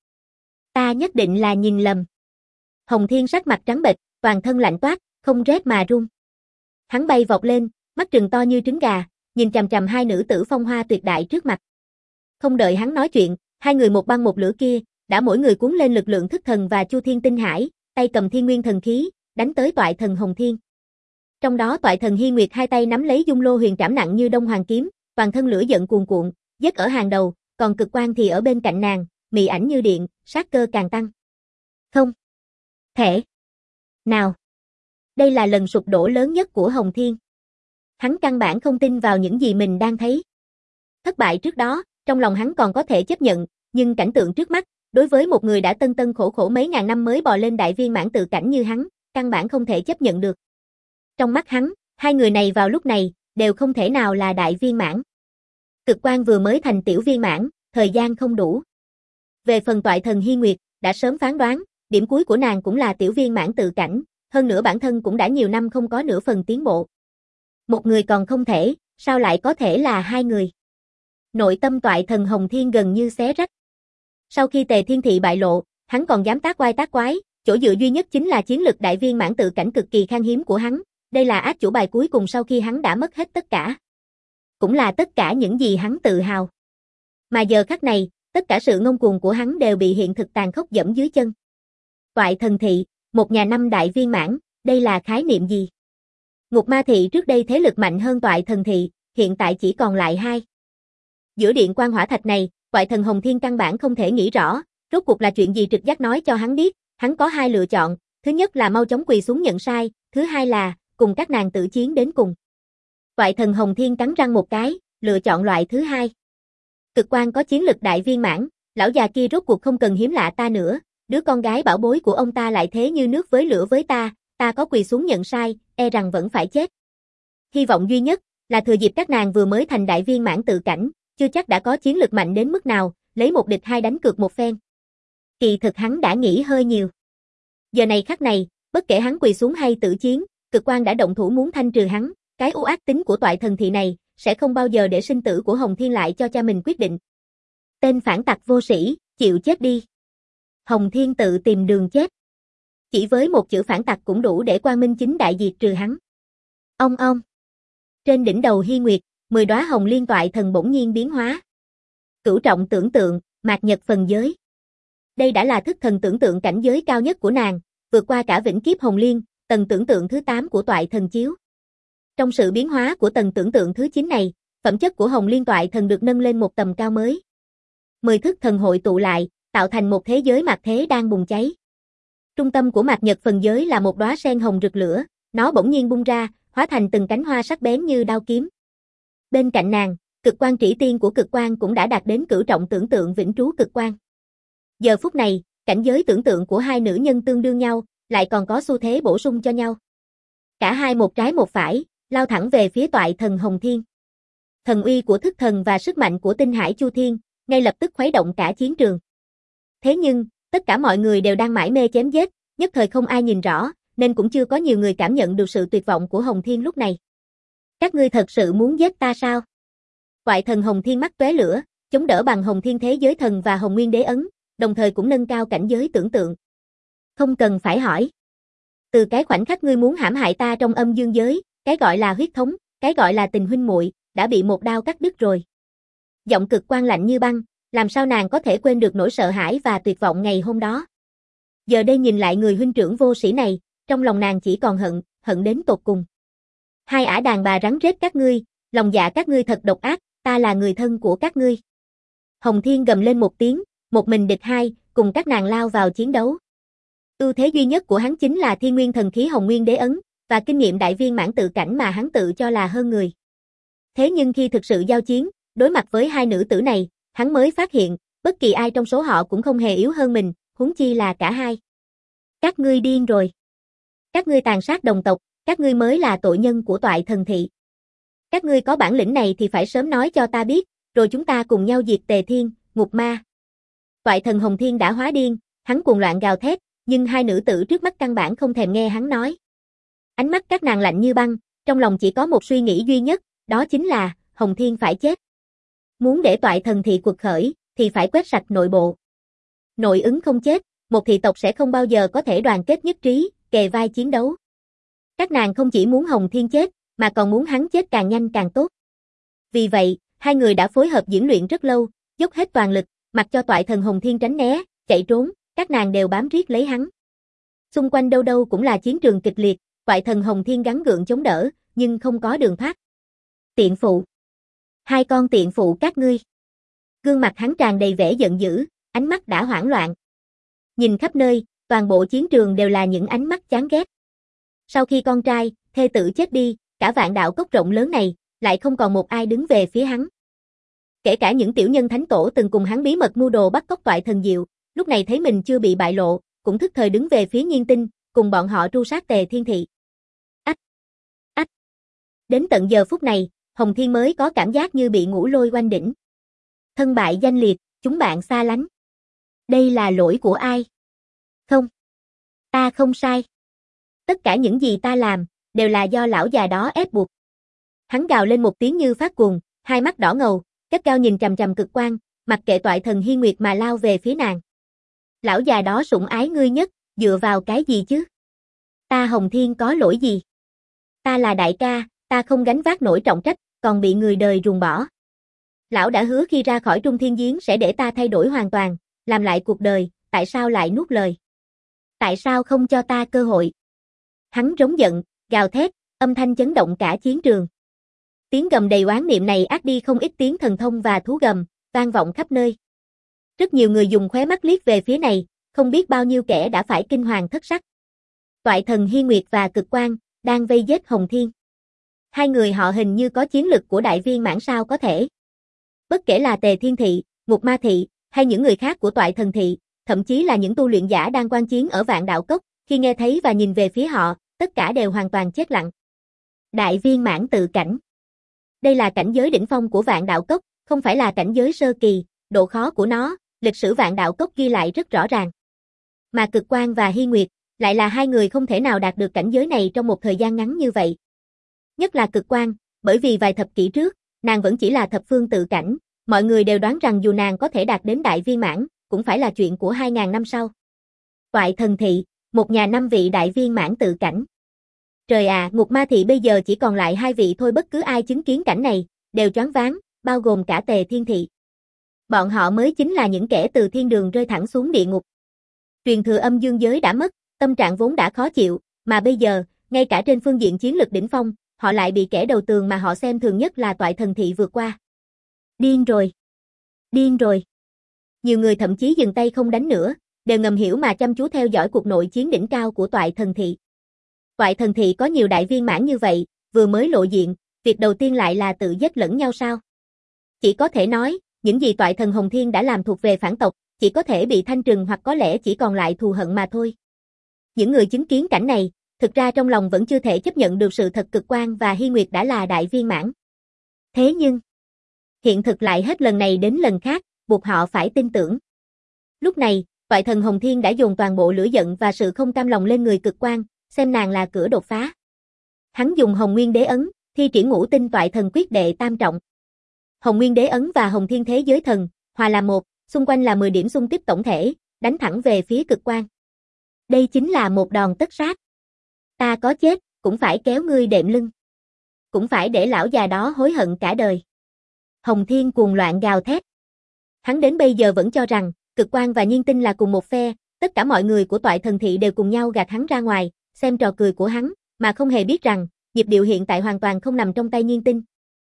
Ta nhất định là nhìn lầm. Hồng Thiên sắc mặt trắng bệch, toàn thân lạnh toát, không rét mà run. Hắn bay vọt lên, mắt trừng to như trứng gà, nhìn chằm chằm hai nữ tử phong hoa tuyệt đại trước mặt. Không đợi hắn nói chuyện, hai người một băng một lửa kia, đã mỗi người cuốn lên lực lượng thức thần và Chu Thiên tinh hải, tay cầm thiên nguyên thần khí, đánh tới Toại thần Hồng Thiên. Trong đó Toại thần Hi Nguyệt hai tay nắm lấy dung lô huyền trảm nặng như đông hoàng kiếm, toàn thân lửa giận cuồn cuộn, dứt ở hàng đầu, còn Cực Quang thì ở bên cạnh nàng, mị ảnh như điện, sát cơ càng tăng. Không thể nào. Đây là lần sụp đổ lớn nhất của Hồng Thiên. Hắn căn bản không tin vào những gì mình đang thấy. Thất bại trước đó, trong lòng hắn còn có thể chấp nhận, nhưng cảnh tượng trước mắt, đối với một người đã tân tân khổ khổ mấy ngàn năm mới bò lên đại viên mãn tự cảnh như hắn, căn bản không thể chấp nhận được. Trong mắt hắn, hai người này vào lúc này, đều không thể nào là đại viên mãn. Cực Quang vừa mới thành tiểu viên mãn, thời gian không đủ. Về phần Toại Thần Hi Nguyệt, đã sớm phán đoán, điểm cuối của nàng cũng là tiểu viên mãn tự cảnh, hơn nữa bản thân cũng đã nhiều năm không có nửa phần tiến bộ. Một người còn không thể, sao lại có thể là hai người? Nội tâm Toại Thần Hồng Thiên gần như xé rách. Sau khi Tề Thiên Thị bại lộ, hắn còn dám tác oai tác quái, chỗ dựa duy nhất chính là chiến lực đại viên mãn tự cảnh cực kỳ khan hiếm của hắn, đây là át chủ bài cuối cùng sau khi hắn đã mất hết tất cả. Cũng là tất cả những gì hắn tự hào. Mà giờ khắc này, tất cả sự ngông cuồng của hắn đều bị hiện thực tàn khốc dẫm dưới chân. Toại Thần Thị, một nhà năm đại viên mãn, đây là khái niệm gì? Ngục Ma Thị trước đây thế lực mạnh hơn Toại Thần Thị, hiện tại chỉ còn lại hai. Giữa điện quan hỏa thạch này, Toại Thần Hồng Thiên căn bản không thể nghĩ rõ, rốt cuộc là chuyện gì trực giác nói cho hắn biết, hắn có hai lựa chọn, thứ nhất là mau chóng quỳ xuống nhận sai, thứ hai là cùng các nàng tự chiến đến cùng. Toại Thần Hồng Thiên cắn răng một cái, lựa chọn loại thứ hai. Cực Quang có chiến lực đại viên mãn, lão già kia rốt cuộc không cần hiếm lạ ta nữa, đứa con gái bảo bối của ông ta lại thế như nước với lửa với ta có quỳ xuống nhận sai, e rằng vẫn phải chết. Hy vọng duy nhất là thừa dịp các nàng vừa mới thành đại viên mãn tự cảnh, chưa chắc đã có chiến lực mạnh đến mức nào, lấy một địch hai đánh cược một phen. Kỳ thực hắn đã nghĩ hơi nhiều. Giờ này khắc này, bất kể hắn quỳ xuống hay tự chiến, Cực Quang đã động thủ muốn thanh trừ hắn, cái u ác tính của Toại Thần Thị này, sẽ không bao giờ để sinh tử của Hồng Thiên lại cho cha mình quyết định. Tên phản tặc vô sĩ, chịu chết đi. Hồng Thiên tự tìm đường chết. Chỉ với một chữ phản tặc cũng đủ để Quang Minh chính đại diệt trừ hắn. Ông. Trên đỉnh đầu Hi Nguyệt, 10 đóa hồng liên Toại Thần bỗng nhiên biến hóa. Cửu trọng tưởng tượng, mạt nhật phần giới. Đây đã là thức thần tưởng tượng cảnh giới cao nhất của nàng, vượt qua cả vĩnh kiếp hồng liên, tầng tưởng tượng thứ 8 của Toại Thần chiếu. Trong sự biến hóa của tầng tưởng tượng thứ 9 này, phẩm chất của hồng liên Toại Thần được nâng lên một tầm cao mới. 10 thức thần hội tụ lại, tạo thành một thế giới mạt thế đang bùng cháy. Trung tâm của mạt nhật phần giới là một đóa sen hồng rực lửa, nó bỗng nhiên bung ra, hóa thành từng cánh hoa sắc bén như đao kiếm. Bên cạnh nàng, Cực Quang Trĩ Tiên của Cực Quang cũng đã đạt đến cửu trọng tưởng tượng vĩnh trú Cực Quang. Giờ phút này, cảnh giới tưởng tượng của hai nữ nhân tương đương nhau, lại còn có xu thế bổ sung cho nhau. Cả hai một trái một phải, lao thẳng về phía Toại Thần Hồng Thiên. Thần uy của thức thần và sức mạnh của tinh hải Chu Thiên, ngay lập tức khuấy động cả chiến trường. Thế nhưng, tất cả mọi người đều đang mải mê chém giết, nhất thời không ai nhìn rõ, nên cũng chưa có nhiều người cảm nhận được sự tuyệt vọng của Hồng Thiên lúc này. Các ngươi thật sự muốn giết ta sao? Toại Thần Hồng Thiên mắt tóe lửa, chống đỡ bằng Hồng Thiên Thế Giới Thần và Hồng Nguyên Đế Ấn, đồng thời cũng nâng cao cảnh giới tưởng tượng. Không cần phải hỏi. Từ cái khoảnh khắc ngươi muốn hãm hại ta trong âm dương giới, cái gọi là huyết thống, cái gọi là tình huynh muội, đã bị một đao cắt đứt rồi. Giọng Cực Quang lạnh như băng, làm sao nàng có thể quên được nỗi sợ hãi và tuyệt vọng ngày hôm đó. Giờ đây nhìn lại người huynh trưởng vô sĩ này, trong lòng nàng chỉ còn hận đến tột cùng. Hai ả đàn bà rắn rết các ngươi, lòng dạ các ngươi thật độc ác, ta là người thân của các ngươi. Hồng Thiên gầm lên một tiếng, một mình địch hai, cùng các nàng lao vào chiến đấu. Ưu thế duy nhất của hắn chính là Thiên Nguyên Thần Khí Hồng Nguyên Đế Ấn, và kinh nghiệm đại viên mãn tự cảnh mà hắn tự cho là hơn người. Thế nhưng khi thực sự giao chiến, đối mặt với hai nữ tử này, hắn mới phát hiện, bất kỳ ai trong số họ cũng không hề yếu hơn mình, huống chi là cả hai. Các ngươi điên rồi. Các ngươi tàn sát đồng tộc, các ngươi mới là tội nhân của Toại Thần Thị. Các ngươi có bản lĩnh này thì phải sớm nói cho ta biết, rồi chúng ta cùng nhau diệt Tề Thiên, Ngục Ma. Toại Thần Hồng Thiên đã hóa điên, hắn cuồng loạn gào thét, nhưng hai nữ tử trước mắt căn bản không thèm nghe hắn nói. Ánh mắt các nàng lạnh như băng, trong lòng chỉ có một suy nghĩ duy nhất, đó chính là, Hồng Thiên phải chết. Muốn để Toại Thần Thị quật khởi, thì phải quét sạch nội bộ. Nội ứng không chết, một thị tộc sẽ không bao giờ có thể đoàn kết nhất trí, kề vai chiến đấu. Các nàng không chỉ muốn Hồng Thiên chết, mà còn muốn hắn chết càng nhanh càng tốt. Vì vậy, hai người đã phối hợp diễn luyện rất lâu, dốc hết toàn lực, mặc cho Toại Thần Hồng Thiên tránh né, chạy trốn, các nàng đều bám riết lấy hắn. Xung quanh đâu đâu cũng là chiến trường kịch liệt, Toại Thần Hồng Thiên gắng gượng chống đỡ, nhưng không có đường thoát. Tiện phụ. Hai con tiện phụ các ngươi. Gương mặt hắn tràn đầy vẻ giận dữ, ánh mắt đã hoảng loạn. Nhìn khắp nơi, toàn bộ chiến trường đều là những ánh mắt chán ghét. Sau khi con trai, thê tử chết đi, Cả vạn đạo cốc rộng lớn này, lại không còn một ai đứng về phía hắn. Kể cả những tiểu nhân thánh tổ từng cùng hắn bí mật mưu đồ bắt cóc Toại Thần Diệu, lúc này thấy mình chưa bị bại lộ, cũng thức thời đứng về phía Nhiên Tinh, cùng bọn họ tru sát Tề Thiên Thị. Ách! Ách! Đến tận giờ phút này, Hồng Thiên mới có cảm giác như bị ngũ lôi oanh đỉnh. Thân bại danh liệt, chúng bạn xa lánh. Đây là lỗi của ai? Không. Ta không sai. Tất cả những gì ta làm, đều là do lão già đó ép buộc. Hắn gào lên một tiếng như phát cuồng, hai mắt đỏ ngầu, cất cao nhìn chằm chằm Cực Quang, mặc kệ Toại Thần Hi Nguyệt mà lao về phía nàng. Lão già đó sủng ái ngươi nhất, dựa vào cái gì chứ? Ta Hồng Thiên có lỗi gì? Ta là đại ca, ta không gánh vác nổi trọng trách, còn bị người đời ruồng bỏ. Lão đã hứa khi ra khỏi Trung Thiên Giếng sẽ để ta thay đổi hoàn toàn, làm lại cuộc đời, tại sao lại nuốt lời? Tại sao không cho ta cơ hội? Hắn rống giận, gào thét, âm thanh chấn động cả chiến trường. Tiếng gầm đầy oán niệm này át đi không ít tiếng thần thông và thú gầm, vang vọng khắp nơi. Rất nhiều người dùng khóe mắt liếc về phía này, không biết bao nhiêu kẻ đã phải kinh hoàng thất sắc. Toại Thần Hi Nguyệt và Cực Quang đang vây giết Hồng Thiên. Hai người họ hình như có chiến lực của đại viên mãn sao có thể. Bất kể là Tề Thiên Thị, Ngục Ma Thị, hay những người khác của Toại Thần Thị, thậm chí là những tu luyện giả đang quan chiến ở Vạn Đạo Cốc, khi nghe thấy và nhìn về phía họ, tất cả đều hoàn toàn chết lặng. Đại viên mãn tự cảnh. Đây là cảnh giới đỉnh phong của Vạn Đạo Cốc, không phải là cảnh giới sơ kỳ, độ khó của nó, lịch sử Vạn Đạo Cốc ghi lại rất rõ ràng. Mà Cực Quang và Hi Nguyệt, lại là hai người không thể nào đạt được cảnh giới này trong một thời gian ngắn như vậy. Nhất là Cực Quang, bởi vì vài thập kỷ trước, nàng vẫn chỉ là thập phương tự cảnh, mọi người đều đoán rằng dù nàng có thể đạt đến đại viên mãn, cũng phải là chuyện của 2000 năm sau. Toại Thần Thị, một nhà 5 vị đại viên mãn tự cảnh. Trời à, Ngục Ma Thị bây giờ chỉ còn lại 2 vị thôi, bất cứ ai chứng kiến cảnh này, đều choáng váng, bao gồm cả Tề Thiên Thị. Bọn họ mới chính là những kẻ từ thiên đường rơi thẳng xuống địa ngục. Truyền thừa âm dương giới đã mất, tâm trạng vốn đã khó chịu, mà bây giờ, ngay cả trên phương diện chiến lực đỉnh phong, họ lại bị kẻ đầu tường mà họ xem thường nhất là Toại Thần Thị vượt qua. Điên rồi! Điên rồi! Nhiều người thậm chí dừng tay không đánh nữa, đều ngầm hiểu mà chăm chú theo dõi cuộc nội chiến đỉnh cao của Toại Thần Thị. Toại Thần Thị có nhiều đại viên mãn như vậy, vừa mới lộ diện, việc đầu tiên lại là tự giết lẫn nhau sao? Chỉ có thể nói, những gì Toại Thần Hồng Thiên đã làm thuộc về phản tộc, chỉ có thể bị thanh trừng hoặc có lẽ chỉ còn lại thù hận mà thôi. Những người chứng kiến cảnh này, thực ra trong lòng vẫn chưa thể chấp nhận được sự thật Cực Quang và Hi Nguyệt đã là đại viên mãn. Thế nhưng, hiện thực lại hết lần này đến lần khác, buộc họ phải tin tưởng. Lúc này, Toại Thần Hồng Thiên đã dồn toàn bộ lửa giận và sự không cam lòng lên người Cực Quang, xem nàng là cửa đột phá. Hắn dùng Hồng Nguyên Đế Ấn, thi triển Ngũ Tinh Toại Thần Quyết đệ tam trọng. Hồng Nguyên Đế Ấn và Hồng Thiên Thế Giới Thần, hòa làm một, xung quanh là 10 điểm xung kích tổng thể, đánh thẳng về phía Cực Quang. Đây chính là một đòn tất sát. Ta có chết, cũng phải kéo ngươi đệm lưng. Cũng phải để lão già đó hối hận cả đời. Hồng Thiên cuồng loạn gào thét. Hắn đến bây giờ vẫn cho rằng, Cực Quang và Nhiên Tinh là cùng một phe, tất cả mọi người của Toại Thần Thị đều cùng nhau gạt hắn ra ngoài, xem trò cười của hắn, mà không hề biết rằng, nhịp điệu hiện tại hoàn toàn không nằm trong tay Nhiên Tinh.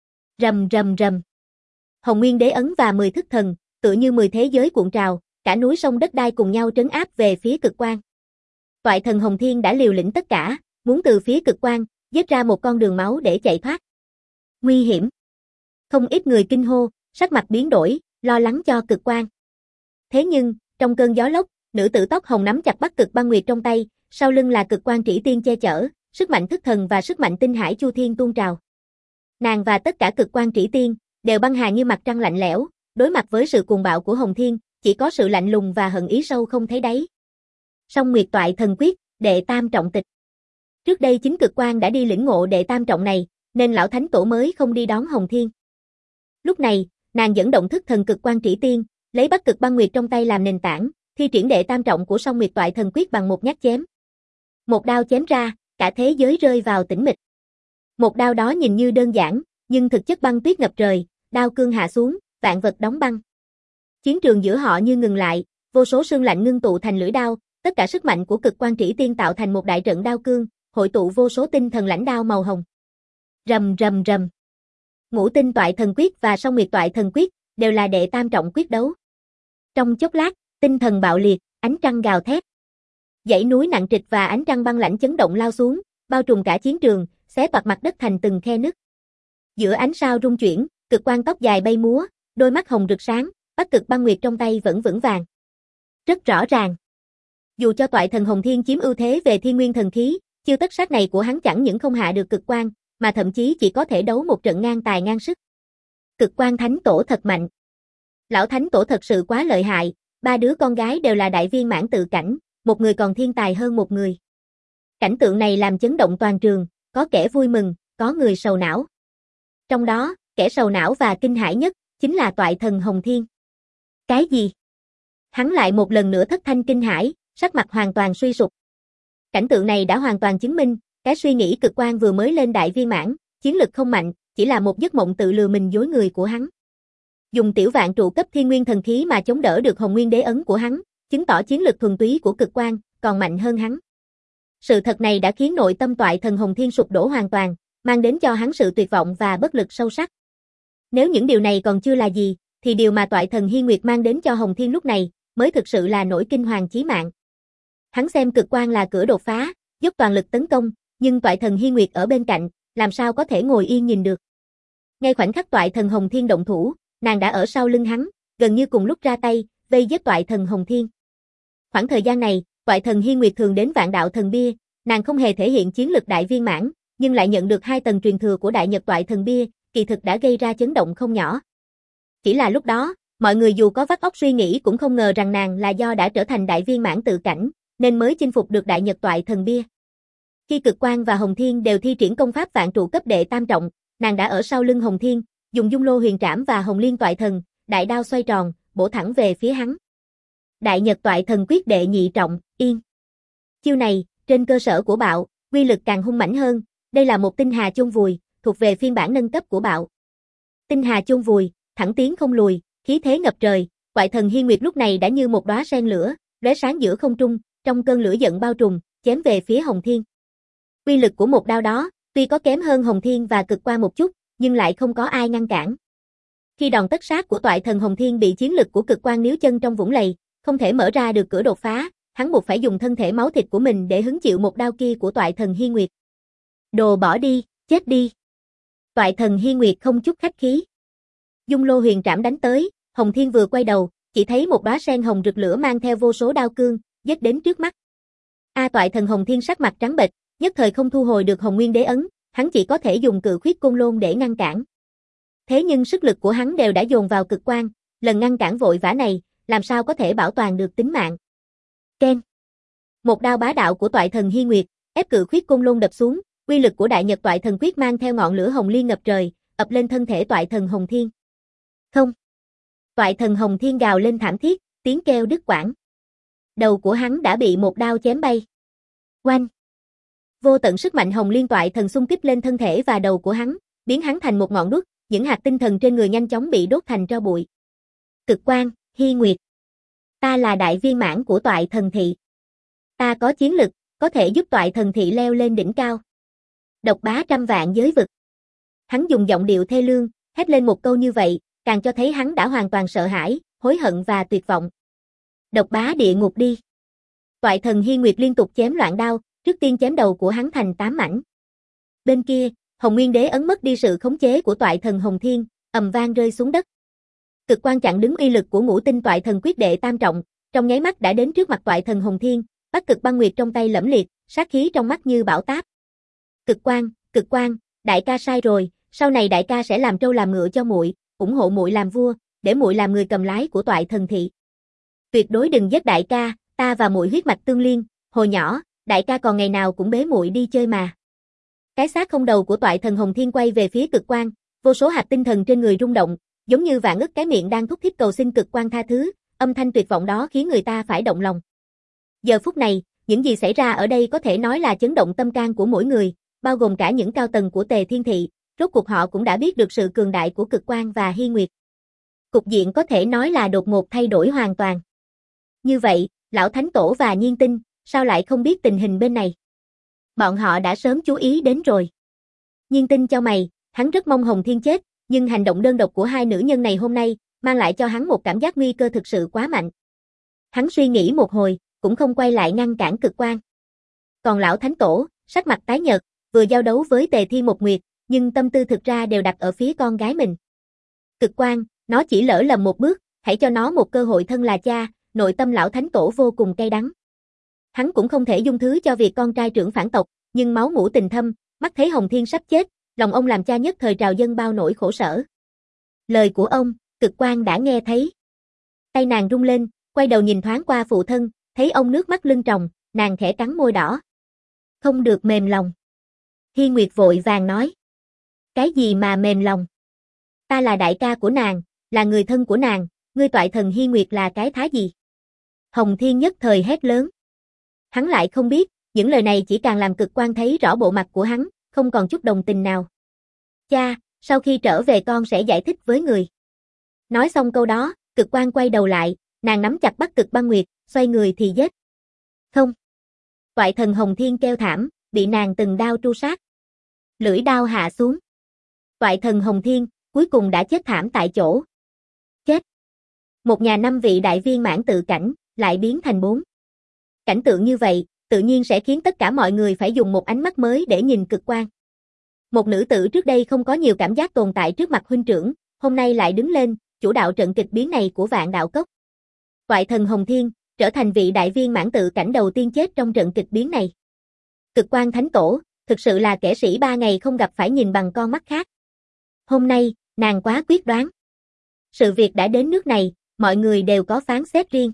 Rầm rầm rầm. Hồng Nguyên Đế Ấn và 10 thức thần, tựa như 10 thế giới cuộn trào, cả núi sông đất đai cùng nhau trấn áp về phía Cực Quang. Toại Thần Hồng Thiên đã liều lĩnh tất cả, muốn từ phía Cực Quang, giết ra một con đường máu để chạy thoát. Nguy hiểm. Không ít người kinh hô, sắc mặt biến đổi, lo lắng cho Cực Quang. Thế nhưng, trong cơn gió lốc, nữ tử tóc hồng nắm chặt Bắc Cực Băng Nguyệt trong tay, sau lưng là Cực Quang Trĩ Tiên che chở, sức mạnh thức thần và sức mạnh tinh hải chu thiên tuôn trào. Nàng và tất cả Cực Quang Trĩ Tiên đều băng hà như mặt trăng lạnh lẽo, đối mặt với sự cuồng bạo của Hồng Thiên, chỉ có sự lạnh lùng và hận ý sâu không thấy đáy. Song Nguyệt Toại Thần Quyết, đệ tam trọng tịch. Trước đây chính Cực Quang đã đi lĩnh ngộ đệ tam trọng này, nên lão thánh tổ mới không đi đón Hồng Thiên. Lúc này, nàng dẫn động thức thần Cực Quang Trĩ Tiên, lấy Bắc Cực Băng Nguyệt trong tay làm nền tảng, thi triển đệ tam trọng của Song Nguyệt Toại Thần Quyết bằng một nhát chém. Một đao chém ra, cả thế giới rơi vào tĩnh mịch. Một đao đó nhìn như đơn giản, nhưng thực chất băng tuyết ngập trời, đao cương hạ xuống, vạn vật đóng băng. Chiến trường giữa họ như ngừng lại, vô số sương lạnh ngưng tụ thành lưỡi đao, tất cả sức mạnh của Cực Quang Trĩ Tiên tạo thành một đại trận đao cương, hội tụ vô số tinh thần lãnh đao màu hồng. Rầm rầm rầm. Ngũ Tinh Toại Thần Quyết và Song Nguyệt Toại Thần Quyết đều là đệ tam trọng quyết đấu. Trong chốc lát, tinh thần bạo liệt, ánh trăng gào thét. Dãy núi nặng trịch và ánh trăng băng lãnh chấn động lao xuống, bao trùm cả chiến trường, xé toạc mặt đất thành từng khe nứt. Giữa ánh sao rung chuyển, cực quang tóc dài bay múa, đôi mắt hồng rực sáng, Bắc Cực Băng Nguyệt trong tay vẫn vững vàng. Rất rõ ràng. Dù cho toại thần Hồng Thiên chiếm ưu thế về thiên nguyên thần khí, chiêu tất sát này của hắn chẳng những không hạ được cực quang, mà thậm chí chỉ có thể đấu một trận ngang tài ngang sức. Cực quang thánh tổ thật mạnh. Lão thánh tổ thật sự quá lợi hại, ba đứa con gái đều là đại viên mãn tự cảnh, một người còn thiên tài hơn một người. Cảnh tượng này làm chấn động toàn trường, có kẻ vui mừng, có người sầu não. Trong đó, kẻ sầu não và kinh hãi nhất, chính là toại thần Hồng Thiên. Cái gì? Hắn lại một lần nữa thất thanh kinh hãi, sắc mặt hoàn toàn suy sụp. Cảnh tượng này đã hoàn toàn chứng minh, cái suy nghĩ cực quang vừa mới lên đại viên mãn, chiến lực không mạnh, chỉ là một giấc mộng tự lừa mình dối người của hắn. Dùng tiểu vạn trụ cấp thiên nguyên thần khí mà chống đỡ được Hồng Nguyên đế ấn của hắn, chứng tỏ chiến lực thuần túy của cực quang còn mạnh hơn hắn. Sự thật này đã khiến nội tâm toại thần Hồng Thiên sụp đổ hoàn toàn, mang đến cho hắn sự tuyệt vọng và bất lực sâu sắc. Nếu những điều này còn chưa là gì, thì điều mà toại thần Hi Nguyệt mang đến cho Hồng Thiên lúc này, mới thực sự là nỗi kinh hoàng chí mạng. Hắn xem cực quang là cửa đột phá, dốc toàn lực tấn công, nhưng toại thần Hi Nguyệt ở bên cạnh, làm sao có thể ngồi yên nhìn được. Ngay khoảnh khắc toại thần Hồng Thiên động thủ, nàng đã ở sau lưng hắn, gần như cùng lúc ra tay, vây giết toại thần Hồng Thiên. Khoảng thời gian này, toại thần Hi Nguyệt thường đến Vạn Đạo Thần Bia, nàng không hề thể hiện chiến lực đại viên mãn, nhưng lại nhận được 2 tầng truyền thừa của Đại Nhật Toại Thần Bia, kỳ thực đã gây ra chấn động không nhỏ. Chỉ là lúc đó, mọi người dù có vắt óc suy nghĩ cũng không ngờ rằng nàng là do đã trở thành đại viên mãn tự cảnh, nên mới chinh phục được Đại Nhật Toại Thần Bia. Khi Cực Quang và Hồng Thiên đều thi triển công pháp vạn trụ cấp đệ tam trọng, nàng đã ở sau lưng Hồng Thiên, dùng Dung Lô Huyền Trảm và Hồng Liên Toại Thần, đại đao xoay tròn, bổ thẳng về phía hắn. Đại Nhật Toại Thần quyết đệ nhị trọng, yên. Chiêu này, trên cơ sở của bạo, quy lực càng hung mãnh hơn, đây là một tinh hà chôn vùi, thuộc về phiên bản nâng cấp của bạo. Tinh hà chôn vùi, thẳng tiến không lùi, khí thế ngập trời, toại thần Hi Nguyệt lúc này đã như một đóa sen lửa, lóe sáng giữa không trung, trong cơn lửa giận bao trùm, chém về phía Hồng Thiên. Quy lực của một đao đó, tuy có kém hơn Hồng Thiên và Cực Quang một chút, nhưng lại không có ai ngăn cản. Khi đòn tất sát của toại thần Hồng Thiên bị chiến lực của Cực Quang níu chân trong vũng lầy, không thể mở ra được cửa đột phá, hắn buộc phải dùng thân thể máu thịt của mình để hứng chịu một đao kia của toại thần Hi Nguyệt. Đồ bỏ đi, chết đi. Toại thần Hi Nguyệt không chút khách khí. Dung Lô Huyền Trảm đánh tới, Hồng Thiên vừa quay đầu, chỉ thấy một đóa sen hồng rực lửa mang theo vô số đao cương, giết đến trước mắt. Toại thần Hồng Thiên sắc mặt trắng bệch, nhất thời không thu hồi được Hồng Nguyên đế ấn, hắn chỉ có thể dùng Cự Khuyết Côn Lôn để ngăn cản. Thế nhưng sức lực của hắn đều đã dồn vào Cực Quang, lần ngăn cản vội vã này, làm sao có thể bảo toàn được tính mạng. Ken. Một đao bá đạo của toại thần Hi Nguyệt, ép Cự Khuyết Côn Lôn đập xuống, uy lực của Đại Nhật Toại Thần Quyết mang theo ngọn lửa hồng liên ngập trời, ập lên thân thể toại thần Hồng Thiên. Không. Toại thần Hồng Thiên gào lên thảm thiết, tiếng kêu đứt quãng. Đầu của hắn đã bị một đao chém bay. Oanh. Vô tận sức mạnh hồng liên toại thần xung kích lên thân thể và đầu của hắn, biến hắn thành một ngọn đuốc, những hạt tinh thần trên người nhanh chóng bị đốt thành tro bụi. Cực Quang, Hi Nguyệt. Ta là đại viên mãn của toại thần thị. Ta có chiến lực, có thể giúp toại thần thị leo lên đỉnh cao. Độc bá trăm vạn giới vực. Hắn dùng giọng điệu thê lương, hét lên một câu như vậy, càng cho thấy hắn đã hoàn toàn sợ hãi, hối hận và tuyệt vọng. Độc bá địa ngục đi. Toại thần Hi Nguyệt liên tục chém loạn đao, trước tiên chém đầu của hắn thành 8 mảnh. Bên kia, Hồng Nguyên đế ấn mất đi sự khống chế của toại thần Hồng Thiên, ầm vang rơi xuống đất. Cực Quang chặn đứng uy lực của ngũ tinh toại thần quyết đệ tam trọng, trong nháy mắt đã đến trước mặt toại thần Hồng Thiên, Bắc Cực Băng Nguyệt trong tay lẫm liệt, sát khí trong mắt như bão táp. Cực Quang, đại ca sai rồi, sau này đại ca sẽ làm trâu làm ngựa cho muội, ủng hộ muội làm vua, để muội làm người cầm lái của toại thần thị. Tuyệt đối đừng giết đại ca, ta và muội huyết mạch tương liên, hồi nhỏ, đại ca còn ngày nào cũng bế muội đi chơi mà. Cái xác không đầu của toại thần Hồng Thiên quay về phía Cực Quang, vô số hạt tinh thần trên người rung động, giống như vạn ức cái miệng đang thúc thiết cầu xin Cực Quang tha thứ, âm thanh tuyệt vọng đó khiến người ta phải động lòng. Giờ phút này, những gì xảy ra ở đây có thể nói là chấn động tâm can của mỗi người, bao gồm cả những cao tầng của Tề Thiên Thị, rốt cuộc họ cũng đã biết được sự cường đại của Cực Quang và Hi Nguyệt. Cục diện có thể nói là đột ngột thay đổi hoàn toàn. Như vậy, Lão Thánh Tổ và Nhiên Tinh, sao lại không biết tình hình bên này? Bọn họ đã sớm chú ý đến rồi. Nhiên Tinh chau mày, hắn rất mong Hồng Thiên chết, nhưng hành động đơn độc của hai nữ nhân này hôm nay, mang lại cho hắn một cảm giác nguy cơ thực sự quá mạnh. Hắn suy nghĩ một hồi, cũng không quay lại ngăn cản Cực Quang. Còn Lão Thánh Tổ, sắc mặt tái nhợt, vừa giao đấu với Tề Thiên một nguyệt, nhưng tâm tư thực ra đều đặt ở phía con gái mình. Cực Quang, nó chỉ lỡ lầm một bước, hãy cho nó một cơ hội, thân là cha, nội tâm lão thánh tổ vô cùng cay đắng. Hắn cũng không thể dung thứ cho việc con trai trưởng phản tộc, nhưng máu mủ tình thâm, mắt thấy Hồng Thiên sắp chết, lòng ông làm cha nhất thời trào dâng bao nỗi khổ sở. Lời của ông, Cực Quang đã nghe thấy. Tay nàng rung lên, quay đầu nhìn thoáng qua phụ thân, thấy ông nước mắt lưng tròng, nàng khẽ cắn môi đỏ. Không được mềm lòng. Hi Nguyệt vội vàng nói. Cái gì mà mềm lòng? Ta là đại ca của nàng, là người thân của nàng, ngươi toại thần Hi Nguyệt là cái thá gì? Hồng Thiên nhất thời hét lớn. Hắn lại không biết, những lời này chỉ càng làm Cực Quang thấy rõ bộ mặt của hắn, không còn chút đồng tình nào. Cha, sau khi trở về con sẽ giải thích với người. Nói xong câu đó, Cực Quang quay đầu lại, nàng nắm chặt Bắc Cực Băng Nguyệt, xoay người thì giết. Không. Toại thần Hồng Thiên kêu thảm, bị nàng từng đao tru sát. Lưỡi đao hạ xuống. Toại thần Hồng Thiên, cuối cùng đã chết thảm tại chỗ. Chết. Một nhà 5 vị đại viên mãn tự cảnh, lại biến thành 4. Cảnh tượng như vậy, tự nhiên sẽ khiến tất cả mọi người phải dùng một ánh mắt mới để nhìn Cực Quang. Một nữ tử trước đây không có nhiều cảm giác tồn tại trước mặt huynh trưởng, hôm nay lại đứng lên, chủ đạo trận kịch biến này của Vạn Đạo Cốc. Toại thần Hồng Thiên, trở thành vị đại viên mãn tự cảnh đầu tiên chết trong trận kịch biến này. Cực Quang Thánh Tổ, thực sự là kẻ sĩ 3 ngày không gặp phải nhìn bằng con mắt khác. Hôm nay, nàng quá quyết đoán. Sự việc đã đến nước này, mọi người đều có phán xét riêng.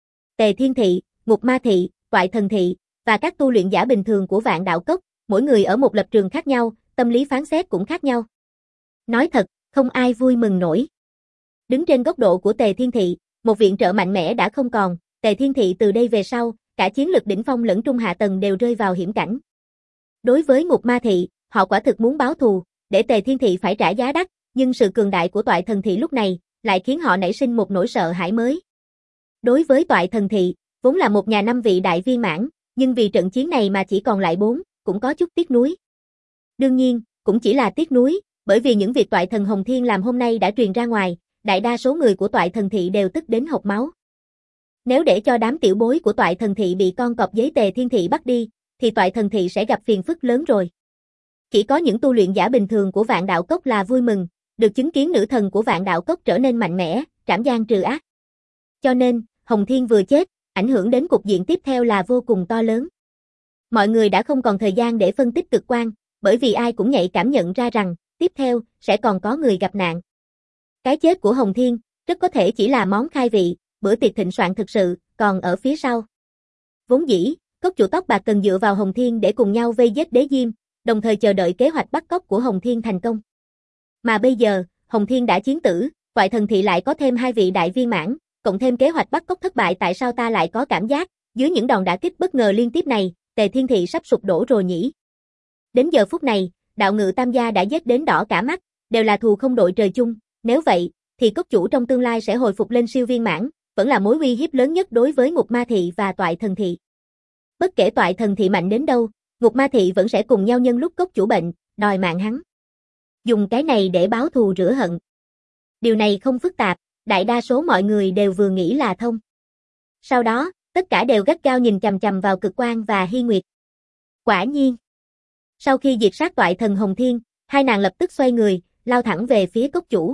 Tề Thiên Thị, Ngục Ma Thị, Toại Thần Thị, và các tu luyện giả bình thường của Vạn Đạo Cốc, mỗi người ở một lập trường khác nhau, tâm lý phán xét cũng khác nhau. Nói thật, không ai vui mừng nổi. Đứng trên góc độ của Tề Thiên Thị, một viện trợ mạnh mẽ đã không còn, Tề Thiên Thị từ đây về sau, cả chiến lực đỉnh phong lẫn trung hạ tầng đều rơi vào hiểm cảnh. Đối với Ngục Ma Thị, họ quả thực muốn báo thù, để Tề Thiên Thị phải trả giá đắt, nhưng sự cường đại của Toại Thần Thị lúc này, lại khiến họ nảy sinh một nỗi sợ hãi mới. Đối với Toại Thần Thị, vốn là một nhà 5 vị đại viên mãn, nhưng vì trận chiến này mà chỉ còn lại 4, cũng có chút tiếc nuối. Đương nhiên, cũng chỉ là tiếc nuối, bởi vì những việc Toại thần Hồng Thiên làm hôm nay đã truyền ra ngoài, đại đa số người của Toại Thần Thị đều tức đến hộc máu. Nếu để cho đám tiểu bối của Toại Thần Thị bị con cọp giấy Tề Thiên Thị bắt đi, thì Toại Thần Thị sẽ gặp phiền phức lớn rồi. Chỉ có những tu luyện giả bình thường của Vạn Đạo Cốc là vui mừng, được chứng kiến nữ thần của Vạn Đạo Cốc trở nên mạnh mẽ, trảm gian trừ ác. Cho nên, Hồng Thiên vừa chết, ảnh hưởng đến cục diện tiếp theo là vô cùng to lớn. Mọi người đã không còn thời gian để phân tích Cực Quang, bởi vì ai cũng nhạy cảm nhận ra rằng, tiếp theo, sẽ còn có người gặp nạn. Cái chết của Hồng Thiên, rất có thể chỉ là món khai vị, bữa tiệc thịnh soạn thực sự, còn ở phía sau. Vốn dĩ, cốc chủ tóc bạc cần dựa vào Hồng Thiên để cùng nhau vây giết Đế Diêm, đồng thời chờ đợi kế hoạch bắt cóc của Hồng Thiên thành công. Mà bây giờ, Hồng Thiên đã chiến tử, Toại Thần Thị lại có thêm 2 vị đại viên mãn, cộng thêm kế hoạch bắt cóc thất bại, tại sao ta lại có cảm giác, dưới những đòn đả kích bất ngờ liên tiếp này, Tề Thiên Thị sắp sụp đổ rồi nhỉ? Đến giờ phút này, Đạo Ngự Tam gia đã giết đến đỏ cả mắt, đều là thù không đội trời chung, nếu vậy, thì cốc chủ trong tương lai sẽ hồi phục lên siêu viên mãn, vẫn là mối uy hiếp lớn nhất đối với Ngục Ma Thị và Toại Thần Thị. Bất kể Toại Thần Thị mạnh đến đâu, Ngục Ma Thị vẫn sẽ cùng nhau nhân lúc cốc chủ bệnh, đòi mạng hắn. Dùng cái này để báo thù rửa hận. Điều này không phức tạp, đại đa số mọi người đều vừa nghĩ là thông. Sau đó, tất cả đều gắt gao nhìn chằm chằm vào Cực Quang và Hi Nguyệt. Quả nhiên, sau khi diệt sát Toại thần Hồng Thiên, hai nàng lập tức xoay người, lao thẳng về phía cốc chủ.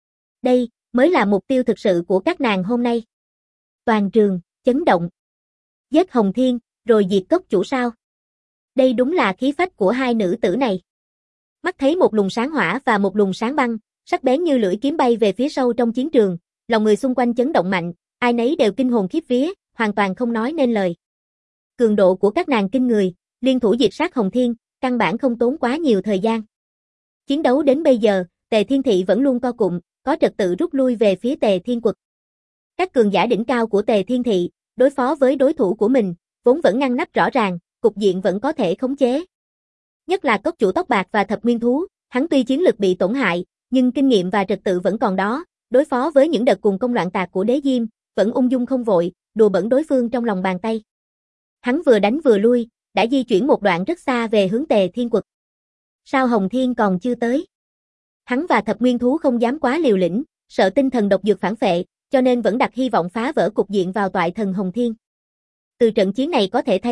Đây mới là mục tiêu thực sự của các nàng hôm nay. Toàn trường chấn động. Giết Hồng Thiên, rồi diệt cốc chủ sao? Đây đúng là khí phách của hai nữ tử này. Mắt thấy một luồng sáng hỏa và một luồng sáng băng, sắc bén như lưỡi kiếm bay về phía sâu trong chiến trường, lòng người xung quanh chấn động mạnh, ai nấy đều kinh hồn khiếp vía, hoàn toàn không nói nên lời. Cường độ của các nàng kinh người, liên thủ diệt sát Hồng Thiên, căn bản không tốn quá nhiều thời gian. Chiến đấu đến bây giờ, Tề Thiên Thị vẫn luôn co cụm, có trật tự rút lui về phía Tề Thiên Quật. Các cường giả đỉnh cao của Tề Thiên Thị, đối phó với đối thủ của mình, vốn vẫn ngăn nắp rõ ràng, cục diện vẫn có thể khống chế. Nhất là cốc chủ tóc bạc và thập nguyên thú, hắn tuy chiến lực bị tổn hại, nhưng kinh nghiệm và trật tự vẫn còn đó, đối phó với những đợt cùng công loạn tạc của Đế Diêm, vẫn ung dung không vội, đùa bỡn đối phương trong lòng bàn tay. Hắn vừa đánh vừa lui, đã di chuyển một đoạn rất xa về hướng Tề Thiên Quật. Sao Hồng Thiên còn chưa tới? Hắn và thập nguyên thú không dám quá liều lĩnh, sợ tinh thần độc dược phản phệ, cho nên vẫn đặt hy vọng phá vỡ cục diện vào Toại thần Hồng Thiên. Từ trận chiến này có thể thấy,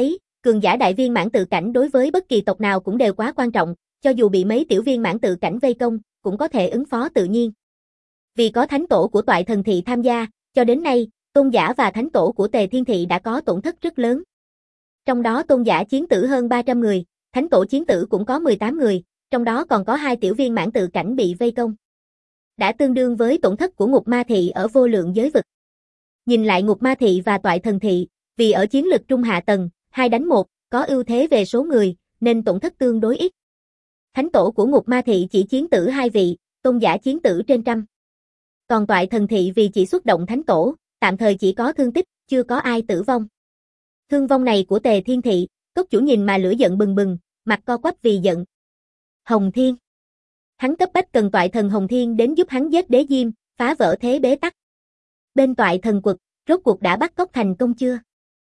cường giả đại viên mãn tự cảnh đối với bất kỳ tộc nào cũng đều quá quan trọng, cho dù bị mấy tiểu viên mãn tự cảnh vây công, cũng có thể ứng phó tự nhiên. Vì có thánh tổ của Toại Thần Thị tham gia, cho đến nay, tôn giả và thánh tổ của Tề Thiên Thị đã có tổn thất rất lớn. Trong đó tôn giả chiến tử hơn 300 người, thánh tổ chiến tử cũng có 18 người, trong đó còn có 2 tiểu viên mãn tự cảnh bị vây công. Đã tương đương với tổn thất của Ngục Ma Thị ở vô lượng giới vực. Nhìn lại Ngục Ma Thị và Toại Thần Thị, vì ở chiến lực trung hạ tầng, 2 đánh 1, có ưu thế về số người, nên tổn thất tương đối ít. Thánh tổ của Ngục Ma Thị chỉ chiến tử 2 vị, tôn giả chiến tử trên trăm. Còn Toại Thần Thị vì chỉ xuất động thánh tổ, tạm thời chỉ có thương tích, chưa có ai tử vong. Thương vong này của Tề Thiên Thị, cốc chủ nhìn mà lửa giận bừng bừng, mặt co quắp vì giận. Hồng Thiên. Hắn cấp bách cần Toại Thần Hồng Thiên đến giúp hắn giết Đế Diêm, phá vỡ thế bế tắc. Bên Toại Thần Quật, rốt cuộc đã bắt cóc thành công chưa?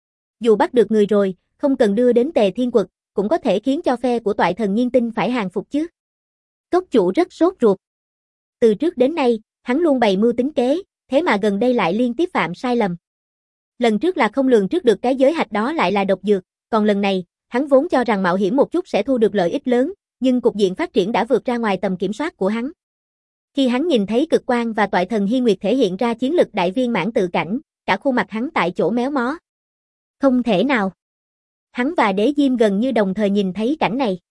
Dù bắt được người rồi, không cần đưa đến Tề Thiên Quật, cũng có thể khiến cho phe của Toại Thần Nhiên Tinh phải hàng phục chứ. Cốc chủ rất sốt ruột. Từ trước đến nay, hắn luôn bày mưu tính kế, thế mà gần đây lại liên tiếp phạm sai lầm. Lần trước là không lường trước được cái giới hạch đó lại là độc dược, còn lần này, hắn vốn cho rằng mạo hiểm một chút sẽ thu được lợi ích lớn, nhưng cục diện phát triển đã vượt ra ngoài tầm kiểm soát của hắn. Khi hắn nhìn thấy Cực Quang và Toại Thần Hi Nguyệt thể hiện ra chiến lực đại viên mãn tự cảnh, cả khuôn mặt hắn tại chỗ méo mó. Không thể nào. Hắn và Đế Diêm gần như đồng thời nhìn thấy cảnh này.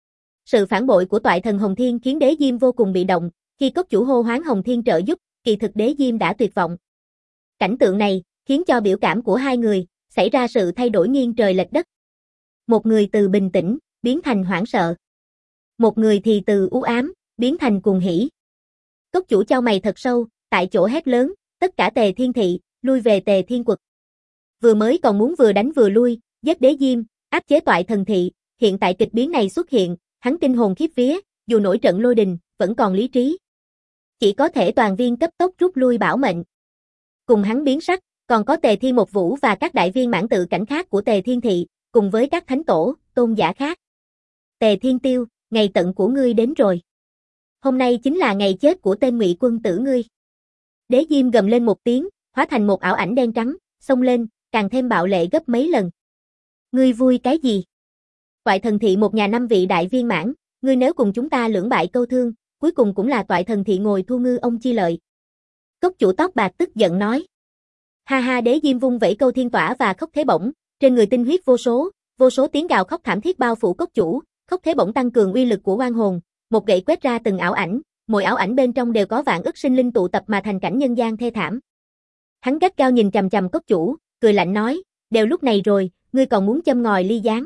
Sự phản bội của Toại Thần Hồng Thiên khiến Đế Diêm vô cùng bị động, khi cốc chủ hô hoán Hồng Thiên trợ giúp, kỳ thực Đế Diêm đã tuyệt vọng. Cảnh tượng này khiến cho biểu cảm của hai người xảy ra sự thay đổi nghiêng trời lệch đất. Một người từ bình tĩnh biến thành hoảng sợ, một người thì từ u ám biến thành cuồng hỉ. Cốc chủ chau mày thật sâu, tại chỗ hét lớn, tất cả Tề Thiên Thị lui về Tề Thiên Quật. Vừa mới còn muốn vừa đánh vừa lui, giết Đế Diêm, áp chế Toại Thần Thị, hiện tại kịch biến này xuất hiện, hắn kinh hồn khiếp vía, dù nổi trận lôi đình, vẫn còn lý trí. Chỉ có thể toàn viên cấp tốc rút lui bảo mệnh. Cùng hắn biến sắc, còn có Tề Thiên Một Vũ và các đại viên mãn tự cảnh khác của Tề Thiên Thị, cùng với các thánh tổ, tôn giả khác. Tề Thiên Tiêu, ngày tận của ngươi đến rồi. Hôm nay chính là ngày chết của tên Ngụy quân tử ngươi. Đế Diêm gầm lên một tiếng, hóa thành một ảo ảnh đen trắng, xông lên, càng thêm bạo lệ gấp mấy lần. Ngươi vui cái gì? Toại Thần Thị một nhà 5 vị đại viên mãn, ngươi nếu cùng chúng ta lưỡng bại câu thương, cuối cùng cũng là Toại Thần Thị ngồi thu ngư ông chi lợi. Cốc chủ tóc bạc tức giận nói. Ha ha, Đế Diêm vung vẩy câu thiên tỏa và khốc thế bổng, trên người tinh huyết vô số tiếng gào khóc thảm thiết bao phủ cốc chủ, khốc thế bổng tăng cường uy lực của oan hồn, một gậy quét ra từng ảo ảnh, mỗi ảo ảnh bên trong đều có vạn ức sinh linh tụ tập mà thành cảnh nhân gian thê thảm. Hắn gắt gao nhìn chằm chằm cốc chủ, cười lạnh nói, đều lúc này rồi, ngươi còn muốn châm ngòi ly gián.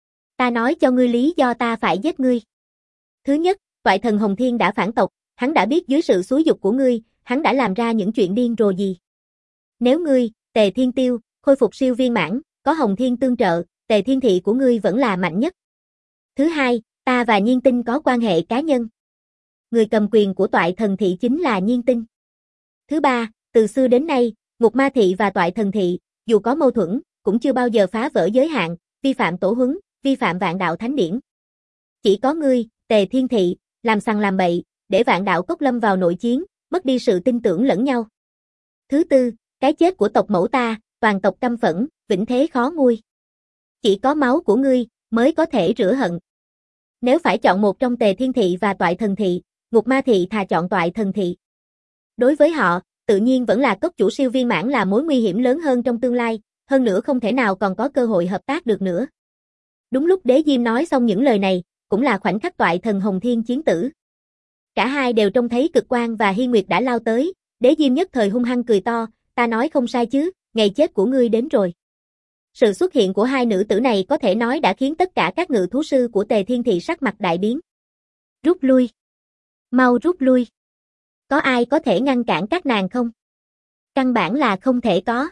Ta nói cho ngươi lý do ta phải giết ngươi. Thứ nhất, Toại Thần Hồng Thiên đã phản tộc, hắn đã biết dưới sự xúi dục của ngươi, hắn đã làm ra những chuyện điên rồ gì. Nếu ngươi, Tề Thiên Tiêu, khôi phục siêu viên mãn, có Hồng Thiên tương trợ, Tề Thiên Thị của ngươi vẫn là mạnh nhất. Thứ hai, ta và Nhiên Tinh có quan hệ cá nhân. Người cầm quyền của Toại Thần Thị chính là Nhiên Tinh. Thứ ba, từ xưa đến nay, Ngục Ma Thị và Toại Thần Thị, dù có mâu thuẫn, cũng chưa bao giờ phá vỡ giới hạn, vi phạm tổ huấn, vi phạm vạn đạo thánh điển. Chỉ có ngươi, Tề Thiên Thị, làm sằng làm bậy, để vạn đạo cốc lâm vào nội chiến, mất đi sự tin tưởng lẫn nhau. Thứ tư, cái chết của tộc mẫu ta, toàn tộc căm phẫn, vĩnh thế khó nguôi. Chỉ có máu của ngươi, mới có thể rửa hận. Nếu phải chọn một trong Tề Thiên Thị và Toại Thần Thị, Ngục Ma Thị thà chọn Toại Thần Thị. Đối với họ, tự nhiên vẫn là cốc chủ siêu viên mãn là mối nguy hiểm lớn hơn trong tương lai, hơn nữa không thể nào còn có cơ hội hợp tác được nữa. Đúng lúc Đế Diêm nói xong những lời này, cũng là khoảnh khắc Toại Thần Hồng Thiên chiến tử. Cả hai đều trông thấy Cực Quang và Hi Nguyệt đã lao tới, Đế Diêm nhất thời hung hăng cười to, ta nói không sai chứ, ngày chết của ngươi đến rồi. Sự xuất hiện của hai nữ tử này có thể nói đã khiến tất cả các ngự thú sư của Tề Thiên Thị sắc mặt đại biến. Rút lui. Mau rút lui. Có ai có thể ngăn cản các nàng không? Căn bản là không thể có.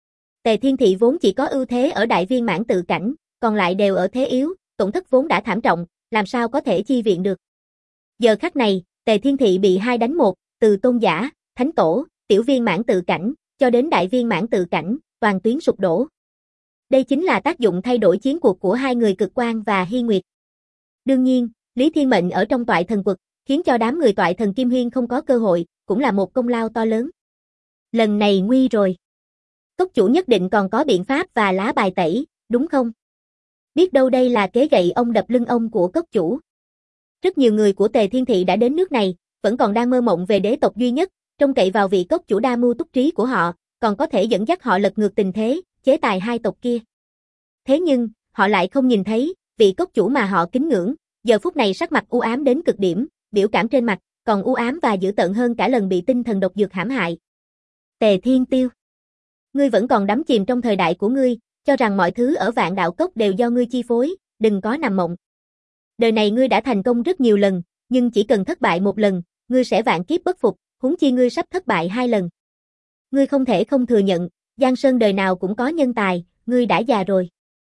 Tề Thiên Thị vốn chỉ có ưu thế ở đại viên mãn tự cảnh, còn lại đều ở thế yếu, tổn thất vốn đã thảm trọng, làm sao có thể chi viện được. Giờ khắc này, Tề Thiên Thị bị 2 đánh 1, từ tôn giả, thánh tổ, tiểu viên mãn tự cảnh, cho đến đại viên mãn tự cảnh, toàn tuyến sụp đổ. Đây chính là tác dụng thay đổi chiến cuộc của hai người Cực Quang và Hi Nguyệt. Đương nhiên, Lý Thiên Mệnh ở trong Toại Thần Quật, khiến cho đám người Toại Thần Kim Huyên không có cơ hội, cũng là một công lao to lớn. Lần này nguy rồi. Cốc chủ nhất định còn có biện pháp và lá bài tẩy, đúng không? Biết đâu đây là kế gậy ông đập lưng ông của cốc chủ. Rất nhiều người của Tề Thiên Thị đã đến nước này, vẫn còn đang mơ mộng về đế tộc duy nhất, trông cậy vào vị cốc chủ đa mưu túc trí của họ, còn có thể dẫn dắt họ lật ngược tình thế, chế tài hai tộc kia. Thế nhưng, họ lại không nhìn thấy, vị cốc chủ mà họ kính ngưỡng, giờ phút này sắc mặt u ám đến cực điểm, biểu cảm trên mặt, còn u ám và dữ tợn hơn cả lần bị tinh thần độc dược hãm hại. Tề Thiên Tiêu, ngươi vẫn còn đắm chìm trong thời đại của ngươi, cho rằng mọi thứ ở Vạn Đạo Cốc đều do ngươi chi phối, đừng có nằm mộng. Đời này ngươi đã thành công rất nhiều lần, nhưng chỉ cần thất bại một lần, ngươi sẽ vạn kiếp bất phục, huống chi ngươi sắp thất bại 2 lần. Ngươi không thể không thừa nhận, Giang Sơn đời nào cũng có nhân tài, ngươi đã già rồi.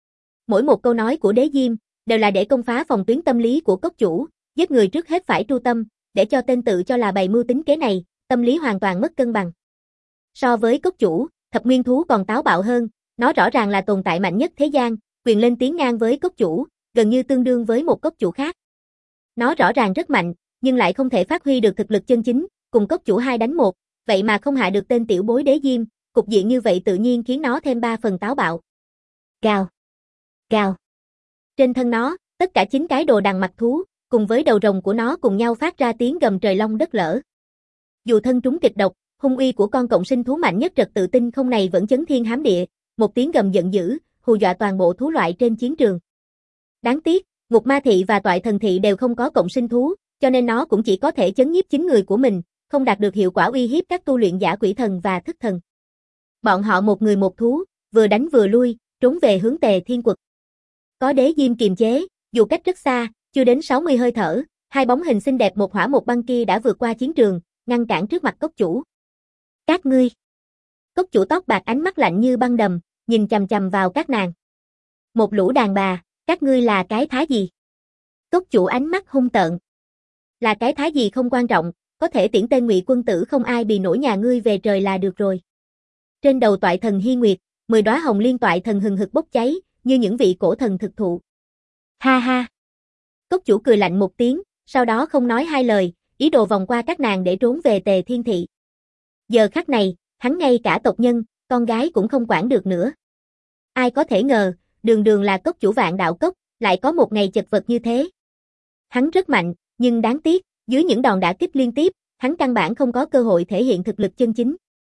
Mỗi một câu nói của Đế Diêm đều là để công phá phòng tuyến tâm lý của cốc chủ, giết người trước hết phải tru tâm, để cho tên tự cho là bày mưu tính kế này, tâm lý hoàn toàn mất cân bằng. So với cốc chủ, thập nguyên thú còn táo bạo hơn, nó rõ ràng là tồn tại mạnh nhất thế gian, quyền lên tiếng ngang với cốc chủ, gần như tương đương với một cốc chủ khác. Nó rõ ràng rất mạnh, nhưng lại không thể phát huy được thực lực chân chính, cùng cốc chủ 2 đánh 1, vậy mà không hạ được tên tiểu bối Đế Diêm, cục diện như vậy tự nhiên khiến nó thêm 3 phần táo bạo. Gào, gào. Trên thân nó, tất cả 9 cái đồ đằng mặt thú, cùng với đầu rồng của nó cùng nhau phát ra tiếng gầm trời long đất lở. Dù thân trúng kịch độc, hung uy của con cộng sinh thú mạnh nhất trật tự tinh không này vẫn chấn thiên hám địa, một tiếng gầm giận dữ, hù dọa toàn bộ thú loại trên chiến trường. Đáng tiếc, Ngục Ma Thị và Toại Thần Thị đều không có cộng sinh thú, cho nên nó cũng chỉ có thể chấn nhiếp chính người của mình, không đạt được hiệu quả uy hiếp các tu luyện giả quỷ thần và thức thần. Bọn họ một người một thú, vừa đánh vừa lui, trốn về hướng Tề Thiên Quật. Có Đế Diêm kiềm chế, dù cách rất xa, chưa đến 60 hơi thở, 2 bóng hình xinh đẹp một hỏa một băng kia đã vượt qua chiến trường, ngăn cản trước mặt cốc chủ. Các ngươi. Cốc chủ tóc bạc ánh mắt lạnh như băng đầm, nhìn chằm chằm vào các nàng. Một lũ đàn bà, các ngươi là cái thá gì? Cốc chủ ánh mắt hung tợn. Là cái thá gì không quan trọng, có thể tiễn tên Ngụy quân tử không ai bì nổi nhà ngươi về trời là được rồi. Trên đầu Toại Thần Hy Nguyệt, 10 đóa hồng liên toại thần hừng hực bốc cháy, như những vị cổ thần thực thụ. Ha ha. Cốc chủ cười lạnh một tiếng, sau đó không nói hai lời, ý đồ vòng qua các nàng để trốn về Tề Thiên Thị. Giờ khắc này, hắn ngay cả tộc nhân, con gái cũng không quản được nữa. Ai có thể ngờ, đường đường là cốc chủ Vạn Đạo Cốc, lại có một ngày chật vật như thế. Hắn rất mạnh, nhưng đáng tiếc, dưới những đòn đả kích liên tiếp, hắn căn bản không có cơ hội thể hiện thực lực chân chính.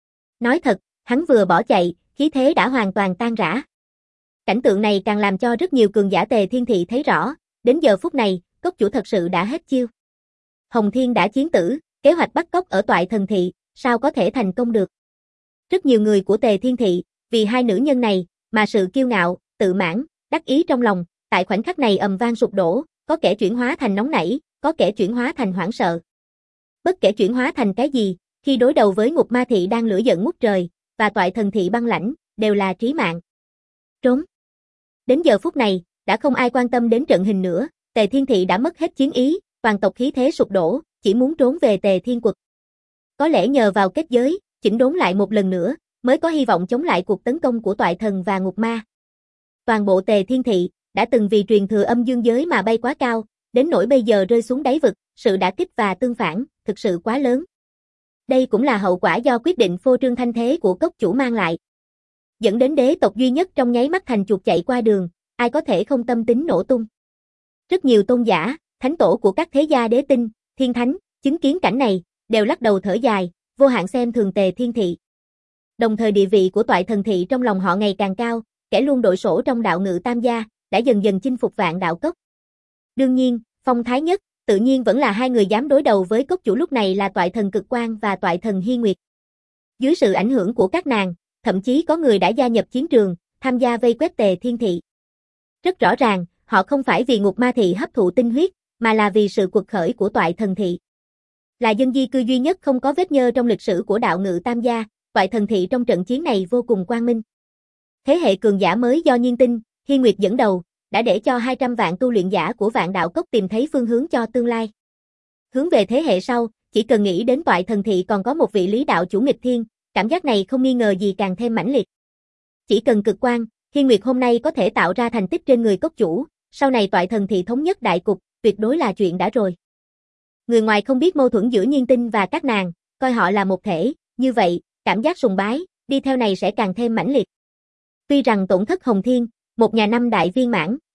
Nói thật, hắn vừa bỏ chạy, khí thế đã hoàn toàn tan rã. Cảnh tượng này càng làm cho rất nhiều cường giả Tề Thiên Thị thấy rõ, đến giờ phút này, cốc chủ thật sự đã hết chiêu. Hồng Thiên đã chiến tử, kế hoạch bắt cóc ở Toại Thần Thị, sao có thể thành công được. Rất nhiều người của Tề Thiên Thị, vì hai nữ nhân này, mà sự kiêu ngạo, tự mãn, đắc ý trong lòng, tại khoảnh khắc này ầm vang sụp đổ, có kẻ chuyển hóa thành nóng nảy, có kẻ chuyển hóa thành hoảng sợ. Bất kể chuyển hóa thành cái gì, khi đối đầu với Ngục Ma Thị đang lửa giận ngút trời, và Toại Thần Thị băng lãnh, đều là trí mạng. Trốn. Đến giờ phút này, đã không ai quan tâm đến trận hình nữa, Tề Thiên Thị đã mất hết chiến ý, toàn tộc khí thế sụp đổ, chỉ muốn trốn về Tề Thiên Quật. Có lẽ nhờ vào kết giới, chỉnh đốn lại một lần nữa, mới có hy vọng chống lại cuộc tấn công của Toại Thần và Ngục Ma. Toàn bộ Tề Thiên Thị, đã từng vì truyền thừa âm dương giới mà bay quá cao, đến nỗi bây giờ rơi xuống đáy vực, sự đả kích và tương phản, thực sự quá lớn. Đây cũng là hậu quả do quyết định phô trương thanh thế của cốc chủ mang lại. Dẫn đến đế tộc duy nhất trong nháy mắt thành chuột chạy qua đường, ai có thể không tâm tính nổ tung. Rất nhiều tôn giả, thánh tổ của các thế gia đế tinh, thiên thánh, chứng kiến cảnh này, đều lắc đầu thở dài, vô hạn xem thường Tề Thiên Thị. Đồng thời địa vị của Toại Thần Thị trong lòng họ ngày càng cao, kẻ luôn đội sổ trong đạo ngự tam gia, đã dần dần chinh phục Vạn Đạo Cốc. Đương nhiên, phong thái nhất, tự nhiên vẫn là hai người dám đối đầu với cốc chủ lúc này là Toại Thần Cực Quang và Toại Thần Hy Nguyệt. Dưới sự ảnh hưởng của các nàng, thậm chí có người đã gia nhập chiến trường, tham gia vây quét Tề Thiên Thị. Rất rõ ràng, họ không phải vì Ngục Ma Thị hấp thụ tinh huyết, mà là vì sự quật khởi của Toại Thần Thị. Là dân di cư duy nhất không có vết nhơ trong lịch sử của đạo ngự tam gia, Toại Thần Thị trong trận chiến này vô cùng quang minh. Thế hệ cường giả mới do Nhiên Tinh, Hy Nguyệt dẫn đầu, đã để cho 200 vạn tu luyện giả của Vạn Đạo Cốc tìm thấy phương hướng cho tương lai. Hướng về thế hệ sau, chỉ cần nghĩ đến Toại Thần Thị còn có một vị lý đạo chủ nghịch thiên, cảm giác này không nghi ngờ gì càng thêm mãnh liệt. Chỉ cần Cực Quang, Hy Nguyệt hôm nay có thể tạo ra thành tích trên người cốc chủ, sau này Toại Thần Thị thống nhất đại cục, tuyệt đối là chuyện đã rồi. Người ngoài không biết mâu thuẫn giữa Nhiên Tinh và các nàng, coi họ là một thể, như vậy, cảm giác sùng bái, đi theo này sẽ càng thêm mãnh liệt. Tuy rằng tổn thất Hồng Thiên, một nhà năm đại viên mãn,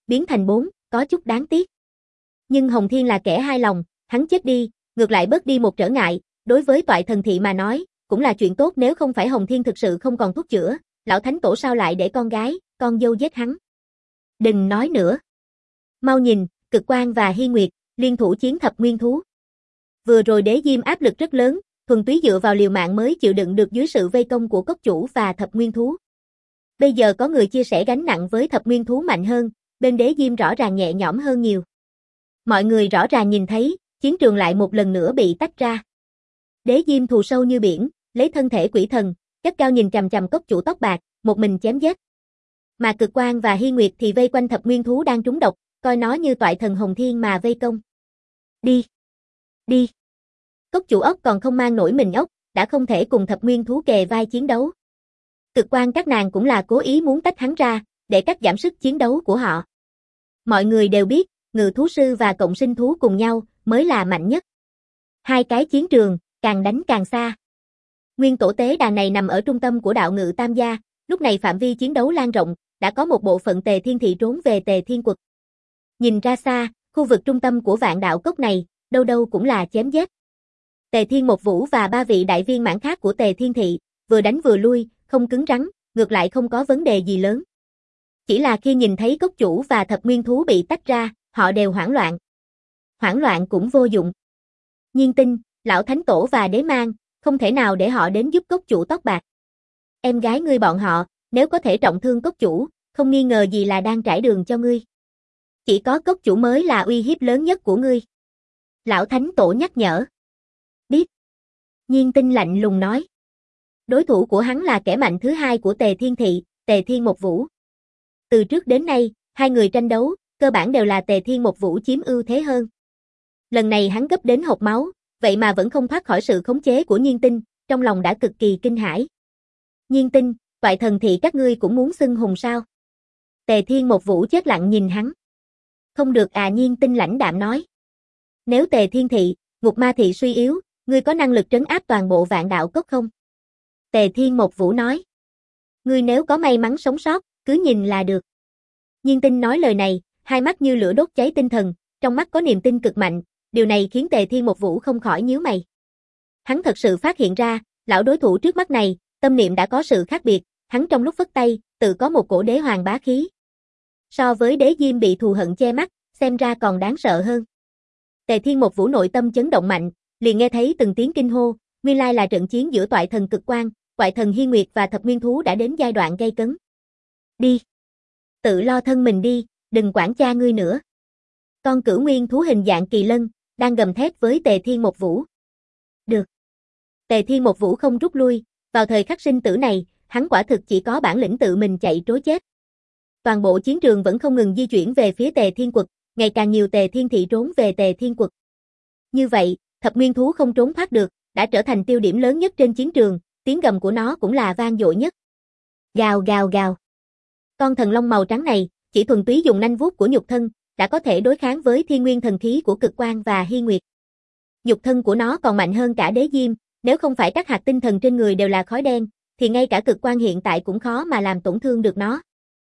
biến thành 4, có chút đáng tiếc. Nhưng Hồng Thiên là kẻ hai lòng, hắn chết đi, ngược lại bớt đi một trở ngại, đối với Toại Thần Thị mà nói, cũng là chuyện tốt nếu không phải Hồng Thiên thực sự không còn thuốc chữa, lão thánh tổ sao lại để con gái, con dâu giết hắn. Đừng nói nữa. Mau nhìn, Cực Quang và Hy Nguyệt, liên thủ chiến thập nguyên thú. Vừa rồi Đế Diêm áp lực rất lớn, thuần túy dựa vào liều mạng mới chịu đựng được dưới sự vây công của cốc chủ và thập nguyên thú. Bây giờ có người chia sẻ gánh nặng với thập nguyên thú mạnh hơn, bên Đế Diêm rõ ràng nhẹ nhõm hơn nhiều. Mọi người rõ ràng nhìn thấy, chiến trường lại một lần nữa bị tách ra. Đế Diêm thù sâu như biển, lấy thân thể quỷ thần, gắt cao nhìn chằm chằm cốc chủ tóc bạc, một mình chém giết. Mà Cực Quang và Hy Nguyệt thì vây quanh thập nguyên thú đang trúng độc, coi nó như Toại Thần Hồng Thiên mà vây công. Đi! Đi! Cốc chủ ốc còn không mang nổi mình ốc, đã không thể cùng thập nguyên thú kề vai chiến đấu. Cực Quang các nàng cũng là cố ý muốn tách hắn ra, để cắt giảm sức chiến đấu của họ. Mọi người đều biết, ngự thú sư và cộng sinh thú cùng nhau, mới là mạnh nhất. Hai cái chiến trường, càng đánh càng xa. Nguyên tổ tế đàn này nằm ở trung tâm của đạo ngự Tam Gia, lúc này phạm vi chiến đấu lan rộng, đã có một bộ phận Tề Thiên Thị trốn về Tề Thiên Quật. Nhìn ra xa, khu vực trung tâm của vạn đạo cốc này, đâu đâu cũng là chém giết. Tề Thiên Một Vũ và 3 vị đại viên mãn khác của Tề Thiên Thị, vừa đánh vừa lui, không cứng rắn, ngược lại không có vấn đề gì lớn. Chỉ là khi nhìn thấy cốc chủ và thập nguyên thú bị tách ra, họ đều hoảng loạn. Hoảng loạn cũng vô dụng. Nhiên Tinh, lão thánh tổ và đế mang, không thể nào để họ đến giúp cốc chủ tóc bạc. Em gái ngươi bọn họ, nếu có thể trọng thương cốc chủ, không nghi ngờ gì là đang trải đường cho ngươi. Chỉ có cốc chủ mới là uy hiếp lớn nhất của ngươi. Lão thánh tổ nhắc nhở. Biết. Nhiên Tinh lạnh lùng nói. Đối thủ của hắn là kẻ mạnh thứ hai của Tề Thiên Thị, Tề Thiên Một Vũ. Từ trước đến nay, hai người tranh đấu, cơ bản đều là Tề Thiên Một Vũ chiếm ưu thế hơn. Lần này hắn gấp đến hộc máu, vậy mà vẫn không thoát khỏi sự khống chế của Nhiên Tinh, trong lòng đã cực kỳ kinh hãi. Nhiên Tinh, Toại Thần Thị các ngươi cũng muốn xưng hùng sao? Tề Thiên Một Vũ chết lặng nhìn hắn. Không được à, Nhiên Tinh lãnh đạm nói. Nếu Tề Thiên Thị, Ngục Ma Thị suy yếu, ngươi có năng lực trấn áp toàn bộ vạn đạo cốc không? Tề Thiên Một Vũ nói. Ngươi nếu có may mắn sống sót, cứ nhìn là được. Nhiên Tinh nói lời này, hai mắt như lửa đốt cháy tinh thần, trong mắt có niềm tin cực mạnh, điều này khiến Tề Thiên Một Vũ không khỏi nhíu mày. Hắn thật sự phát hiện ra, lão đối thủ trước mắt này, tâm niệm đã có sự khác biệt, hắn trong lúc phất tay, tự có một cổ đế hoàng bá khí. So với Đế Diêm bị thù hận che mắt, xem ra còn đáng sợ hơn. Tề Thiên Một Vũ nội tâm chấn động mạnh, liền nghe thấy từng tiếng kinh hô, nguyên lai là trận chiến giữa Toại Thần Cực Quang, Toại Thần Hy Nguyệt và thập nguyên thú đã đến giai đoạn gay cấn. Đi. Tự lo thân mình đi, đừng quản cha ngươi nữa. Con cửu nguyên thú hình dạng kỳ lân, đang gầm thét với Tề Thiên Một Vũ. Được. Tề Thiên Một Vũ không rút lui, vào thời khắc sinh tử này, hắn quả thực chỉ có bản lĩnh tự mình chạy trối chết. Toàn bộ chiến trường vẫn không ngừng di chuyển về phía Tề Thiên Quật, ngày càng nhiều Tề Thiên Thị trốn về Tề Thiên Quật. Như vậy, thập nguyên thú không trốn thoát được, đã trở thành tiêu điểm lớn nhất trên chiến trường, tiếng gầm của nó cũng là vang dội nhất. Gào gào gào. Con thần long màu trắng này, chỉ thuần túy dùng nanh vuốt của nhục thân, đã có thể đối kháng với thiên nguyên thần khí của Cực Quang và Hy Nguyệt. Nhục thân của nó còn mạnh hơn cả Đế Diêm, nếu không phải các hạt tinh thần trên người đều là khói đen, thì ngay cả Cực Quang hiện tại cũng khó mà làm tổn thương được nó.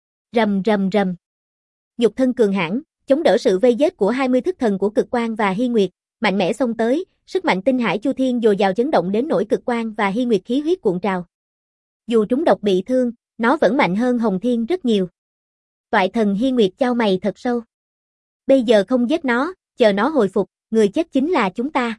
Rầm rầm rầm. Nhục thân cường hãn, chống đỡ sự vây giết của 20 thức thần của Cực Quang và Hy Nguyệt, mạnh mẽ xông tới, sức mạnh tinh hải chu thiên dồi dào chấn động đến nỗi Cực Quang và Hy Nguyệt khí huyết cuộn trào. Dù trúng độc bị thương, nó vẫn mạnh hơn Hồng Thiên rất nhiều. Toại Thần Hy Nguyệt chau mày thật sâu. Bây giờ không giết nó, chờ nó hồi phục, người chết chính là chúng ta.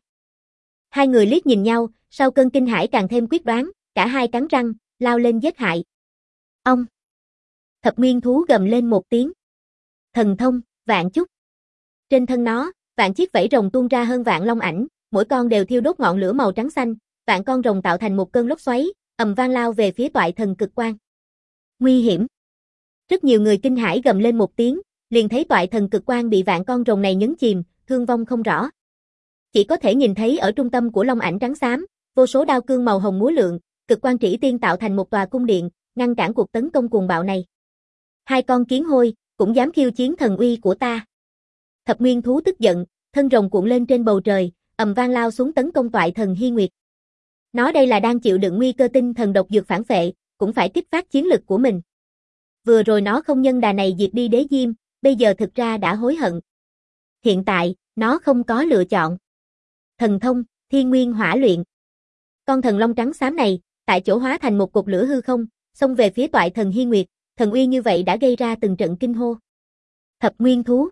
Hai người liếc nhìn nhau, sau cơn kinh hãi càng thêm quyết đoán, cả hai cắn răng, lao lên giết hại. Ông! Thập nguyên thú gầm lên một tiếng. Thần thông, vạn chúc. Trên thân nó, vạn chiếc vảy rồng tuôn ra hơn vạn long ảnh, mỗi con đều thiêu đốt ngọn lửa màu trắng xanh, vạn con rồng tạo thành một cơn lốc xoáy, ầm vang lao về phía Toại Thần Cực Quang. Nguy hiểm. Rất nhiều người kinh hãi gầm lên một tiếng, liền thấy Toại Thần Cực Quang bị vạn con rồng này nhấn chìm, thương vong không rõ. Chỉ có thể nhìn thấy ở trung tâm của long ảnh trắng xám, vô số đao cương màu hồng múa lượn, Cực Quang Trĩ Tiên tạo thành một tòa cung điện, ngăn cản cuộc tấn công cuồng bạo này. Hai con kiến hôi, cũng dám khiêu chiến thần uy của ta. Thập nguyên thú tức giận, thân rồng cuộn lên trên bầu trời, ầm vang lao xuống tấn công Toại Thần Hy Nguyệt. Nó đây là đang chịu đựng nguy cơ tinh thần độc dược phản phệ, cũng phải kích phát chiến lực của mình. Vừa rồi nó không nhân đà này diệt đi Đế Diêm, bây giờ thực ra đã hối hận. Hiện tại, nó không có lựa chọn. Thần thông, Thiên Nguyên Hỏa Luyện. Con thần long trắng xám này, tại chỗ hóa thành một cột lửa hư không, xông về phía Toại Thần Hi Nguyệt, thần uy như vậy đã gây ra từng trận kinh hô. Thập Nguyên Thú.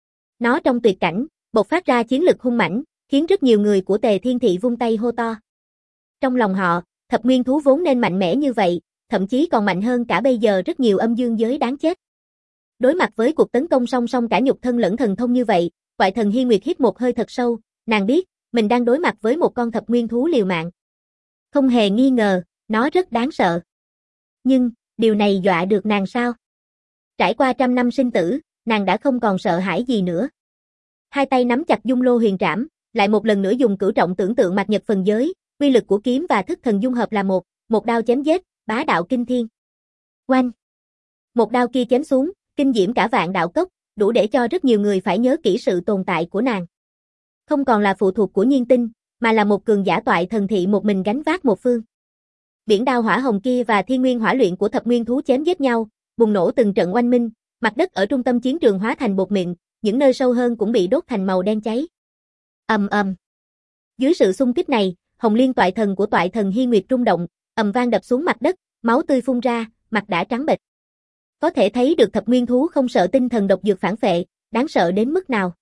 Nó trong tuyệt cảnh, bộc phát ra chiến lực hung mãnh, khiến rất nhiều người của Tề Thiên Thị vung tay hô to. Trong lòng họ, thập nguyên thú vốn nên mạnh mẽ như vậy, thậm chí còn mạnh hơn cả bây giờ rất nhiều âm dương giới đáng chết. Đối mặt với cuộc tấn công song song cả nhục thân lẫn thần thông như vậy, Toại Thần Hi Nguyệt hít một hơi thật sâu, nàng biết, mình đang đối mặt với một con thập nguyên thú liều mạng. Không hề nghi ngờ, nó rất đáng sợ. Nhưng, điều này dọa được nàng sao? Trải qua trăm năm sinh tử, nàng đã không còn sợ hãi gì nữa. Hai tay nắm chặt Dung Lô Huyền Trảm, lại một lần nữa dùng cửu trọng tưởng tượng mạt nhật phần giới, uy lực của kiếm và thức thần dung hợp là một đao chém giết, bá đạo kinh thiên. Oanh! Một đao kia chém xuống, kinh diễm cả vạn đạo cốc, đủ để cho rất nhiều người phải nhớ kỹ sự tồn tại của nàng. Không còn là phụ thuộc của Nhiên Tinh, mà là một cường giả Toại Thần Thị một mình gánh vác một phương. Biển đao hỏa hồng kia và thiên nguyên hỏa luyện của thập nguyên thú chém giết nhau, bùng nổ từng trận oanh minh, mặt đất ở trung tâm chiến trường hóa thành bột mịn, những nơi sâu hơn cũng bị đốt thành màu đen cháy. Ầm ầm. Dưới sự xung kích này, Hồng Liên Toại Thần của Toại Thần Hi Nguyệt rung động, ầm vang đập xuống mặt đất, máu tươi phun ra, mặt đã trắng bệch. Có thể thấy được thập nguyên thú không sợ tinh thần độc dược phản phệ, đáng sợ đến mức nào.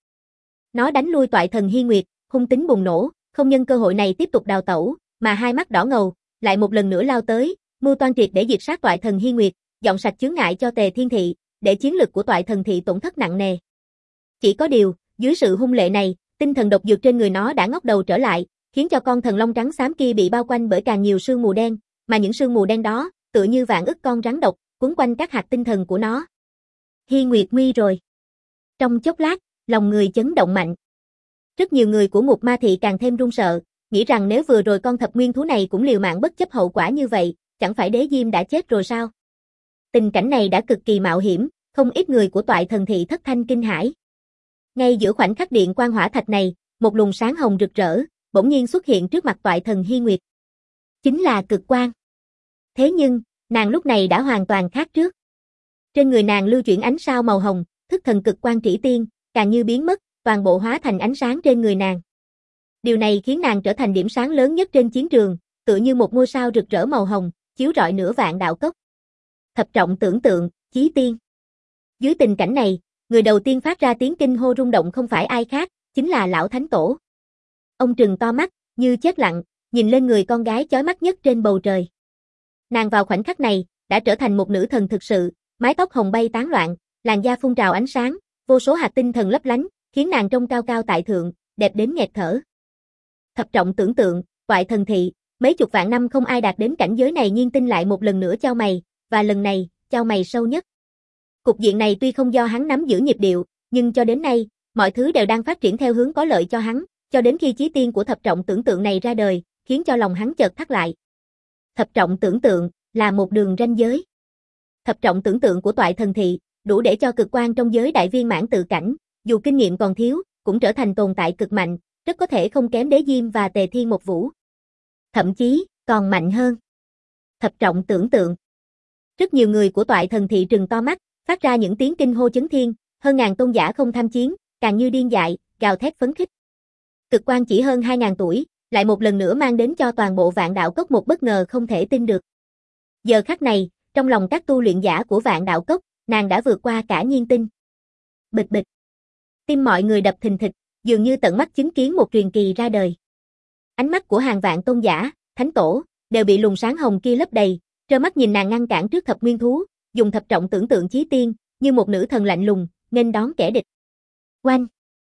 Nó đánh lui Toại Thần Hi Nguyệt, hung tính bùng nổ, không nhân cơ hội này tiếp tục đào tẩu, mà hai mắt đỏ ngầu, lại một lần nữa lao tới, mưu toan triệt để diệt sát Toại Thần Hi Nguyệt, dọn sạch chướng ngại cho Tề Thiên Thị, để chiến lực của Toại Thần Thị tổn thất nặng nề. Chỉ có điều, dưới sự hung lệ này, tinh thần độc dược trên người nó đã ngóc đầu trở lại, khiến cho con thần long trắng xám kia bị bao quanh bởi càng nhiều sương mù đen, mà những sương mù đen đó, tựa như vạn ức con rắn độc, quấn quanh các hạt tinh thần của nó. Hi Nguyệt nguy rồi. Trong chốc lát, lòng người chấn động mạnh. Rất nhiều người của Ngục Ma Thị càng thêm run sợ, nghĩ rằng nếu vừa rồi con thập nguyên thú này cũng liều mạng bất chấp hậu quả như vậy, chẳng phải Đế Diêm đã chết rồi sao? Tình cảnh này đã cực kỳ mạo hiểm, không ít người của Toại Thần Thị thất thanh kinh hãi. Ngay giữa khoảnh khắc điện quang hỏa thạch này, một luồng sáng hồng rực rỡ, bỗng nhiên xuất hiện trước mặt Toại Thần Hi Nguyệt. Chính là cực quang. Thế nhưng, nàng lúc này đã hoàn toàn khác trước. Trên người nàng lưu chuyển ánh sao màu hồng, thức thần cực quang trĩ tiên, càng như biến mất, toàn bộ hóa thành ánh sáng trên người nàng. Điều này khiến nàng trở thành điểm sáng lớn nhất trên chiến trường, tựa như một ngôi sao rực rỡ màu hồng, chiếu rọi nửa vạn đạo cốc. Thập trọng tưởng tượng, chí tiên. Dưới tình cảnh này, người đầu tiên phát ra tiếng kinh hô rung động không phải ai khác, chính là lão thánh tổ. Ông trừng to mắt, như chết lặng, nhìn lên người con gái chói mắt nhất trên bầu trời. Nàng vào khoảnh khắc này, đã trở thành một nữ thần thực sự, mái tóc hồng bay tán loạn, làn da phun trào ánh sáng, vô số hạt tinh thần lấp lánh, khiến nàng trông cao cao tại thượng, đẹp đến nghẹt thở. Thập trọng tưởng tượng, Toại Thần Thị, mấy chục vạn năm không ai đạt đến cảnh giới này. Nhiên Tinh lại một lần nữa chau mày, và lần này, chau mày sâu nhất. Cục diện này tuy không do hắn nắm giữ nhịp điệu, nhưng cho đến nay, mọi thứ đều đang phát triển theo hướng có lợi cho hắn, cho đến khi chí tiên của thập trọng tưởng tượng này ra đời, khiến cho lòng hắn chợt thắt lại. Thập trọng tưởng tượng là một đường ranh giới. Thập trọng tưởng tượng của Toại Thần Thị, đủ để cho cực quan trong giới đại viên mãn tự cảnh, dù kinh nghiệm còn thiếu, cũng trở thành tồn tại cực mạnh, rất có thể không kém Đế Diêm và Tề Thiên một vũ. Thậm chí, còn mạnh hơn. Thập trọng tưởng tượng. Rất nhiều người của Toại Thần Thị trừng to mắt, phát ra những tiếng kinh hô chấn thiên, hơn ngàn tôn giả không tham chiến, càng như điên dại, gào thét phấn khích. Cực quan chỉ hơn 2000 tuổi, lại một lần nữa mang đến cho toàn bộ Vạn Đạo Cốc một bất ngờ không thể tin được. Giờ khắc này, trong lòng các tu luyện giả của Vạn Đạo Cốc, nàng đã vượt qua cả Nhiên Tinh. Bịch bịch. Tim mọi người đập thình thịch, dường như tận mắt chứng kiến một truyền kỳ ra đời. Ánh mắt của hàng vạn tôn giả, thánh tổ, đều bị luồng sáng hồng kia lấp đầy, trơ mắt nhìn nàng ngăn cản trước thập nguyên thú, dùng thập trọng tưởng tượng chí tiên, như một nữ thần lạnh lùng, nghênh đón kẻ địch. Oanh!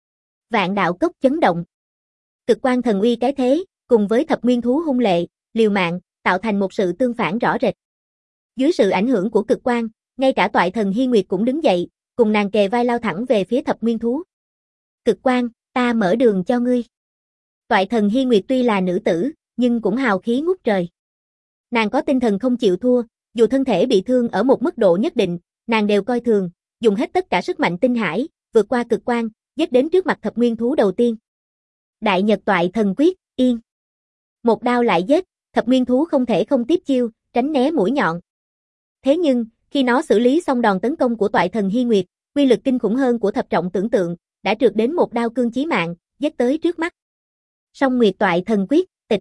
Vạn Đạo Cốc chấn động. Cực quan thần uy cái thế, cùng với thập nguyên thú hung lệ, liều mạng, tạo thành một sự tương phản rõ rệt. Dưới sự ảnh hưởng của cực quan, ngay cả Toại Thần Hi Nguyệt cũng đứng dậy, cùng nàng kề vai lao thẳng về phía thập nguyên thú. Cực quan, ta mở đường cho ngươi. Toại Thần Hi Nguyệt tuy là nữ tử, nhưng cũng hào khí ngút trời. Nàng có tinh thần không chịu thua, dù thân thể bị thương ở một mức độ nhất định, nàng đều coi thường, dùng hết tất cả sức mạnh tinh hải, vượt qua cực quan, giết đến trước mặt thập nguyên thú đầu tiên. Đại Nhật Toại Thần Quyết, yên. Một đao lại giết, thập nguyên thú không thể không tiếp chiêu, tránh né mũi nhọn. Thế nhưng, khi nó xử lý xong đòn tấn công của Toại Thần Hi Nguyệt, Quy lực kinh khủng hơn của thập trọng tưởng tượng, đã trượt đến một đao cương chí mạng, giết tới trước mắt. Song Nguyệt Toại Thần Quyết, tịch.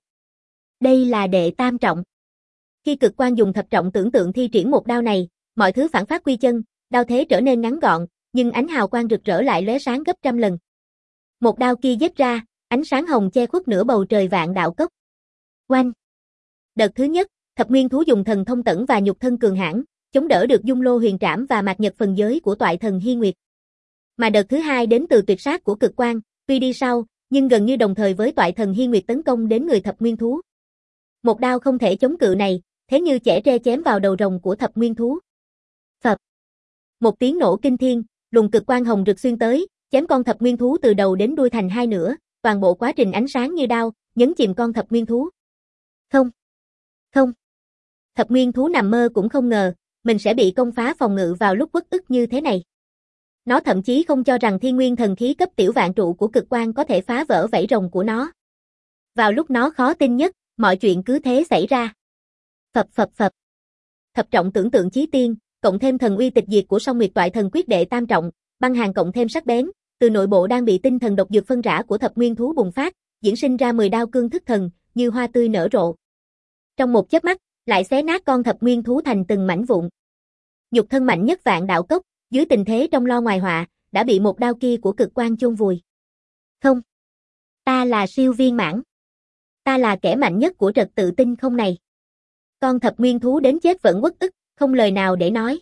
Đây là đệ tam trọng. Khi Cực Quang dùng thập trọng tưởng tượng thi triển một đao này, mọi thứ phản phát quy chân, đao thế trở nên ngắn gọn, nhưng ánh hào quang rực rỡ lại lóe sáng gấp trăm lần. Một đao kia giết ra, ánh sáng hồng che khuất nửa bầu trời vạn đạo cốc. Oanh! Đợt thứ nhất, thập nguyên thú dùng thần thông tẩn và nhục thân cường hãn, chống đỡ được dung lô huyền trảm và mạt nhật phần giới của toại thần Hi Nguyệt. Mà đợt thứ hai đến từ tuyệt sát của Cực Quang, tuy đi sau, nhưng gần như đồng thời với toại thần Hi Nguyệt tấn công đến người thập nguyên thú. Một đao không thể chống cự này, thế như chẻ tre chém vào đầu rồng của thập nguyên thú. Phập! Một tiếng nổ kinh thiên, luồng cực quang hồng rực xuyên tới, chém con thập nguyên thú từ đầu đến đuôi thành hai nửa, toàn bộ quá trình ánh sáng như đao, nhấn chìm con thập nguyên thú. Không! Không! Thập nguyên thú nằm mơ cũng không ngờ, mình sẽ bị công phá phòng ngự vào lúc uất ức như thế này. Nó thậm chí không cho rằng thiên nguyên thần khí cấp tiểu vạn trụ của Cực Quang có thể phá vỡ vảy rồng của nó. Vào lúc nó khó tin nhất, mọi chuyện cứ thế xảy ra. Phập phập phập. Thập trọng tưởng tượng chí tiên, cộng thêm thần uy tịch diệt của Song Nguyệt Toại Thần Quyết đệ tam trọng, băng hàn cộng thêm sắc bén, từ nội bộ đang bị tinh thần độc dược phân rã của thập nguyên thú bùng phát, diễn sinh ra 10 đao cương thức thần, như hoa tươi nở rộ. Trong một chớp mắt, lại xé nát con thập nguyên thú thành từng mảnh vụn. Nhục thân mạnh nhất vạn đạo cốc, dưới tình thế trong lo ngoài họa, đã bị một đao kia của Cực Quang chôn vùi. Không, ta là siêu viên mãn. Ta là kẻ mạnh nhất của trật tự tinh không này. Con thập nguyên thú đến chết vẫn uất ức, không lời nào để nói.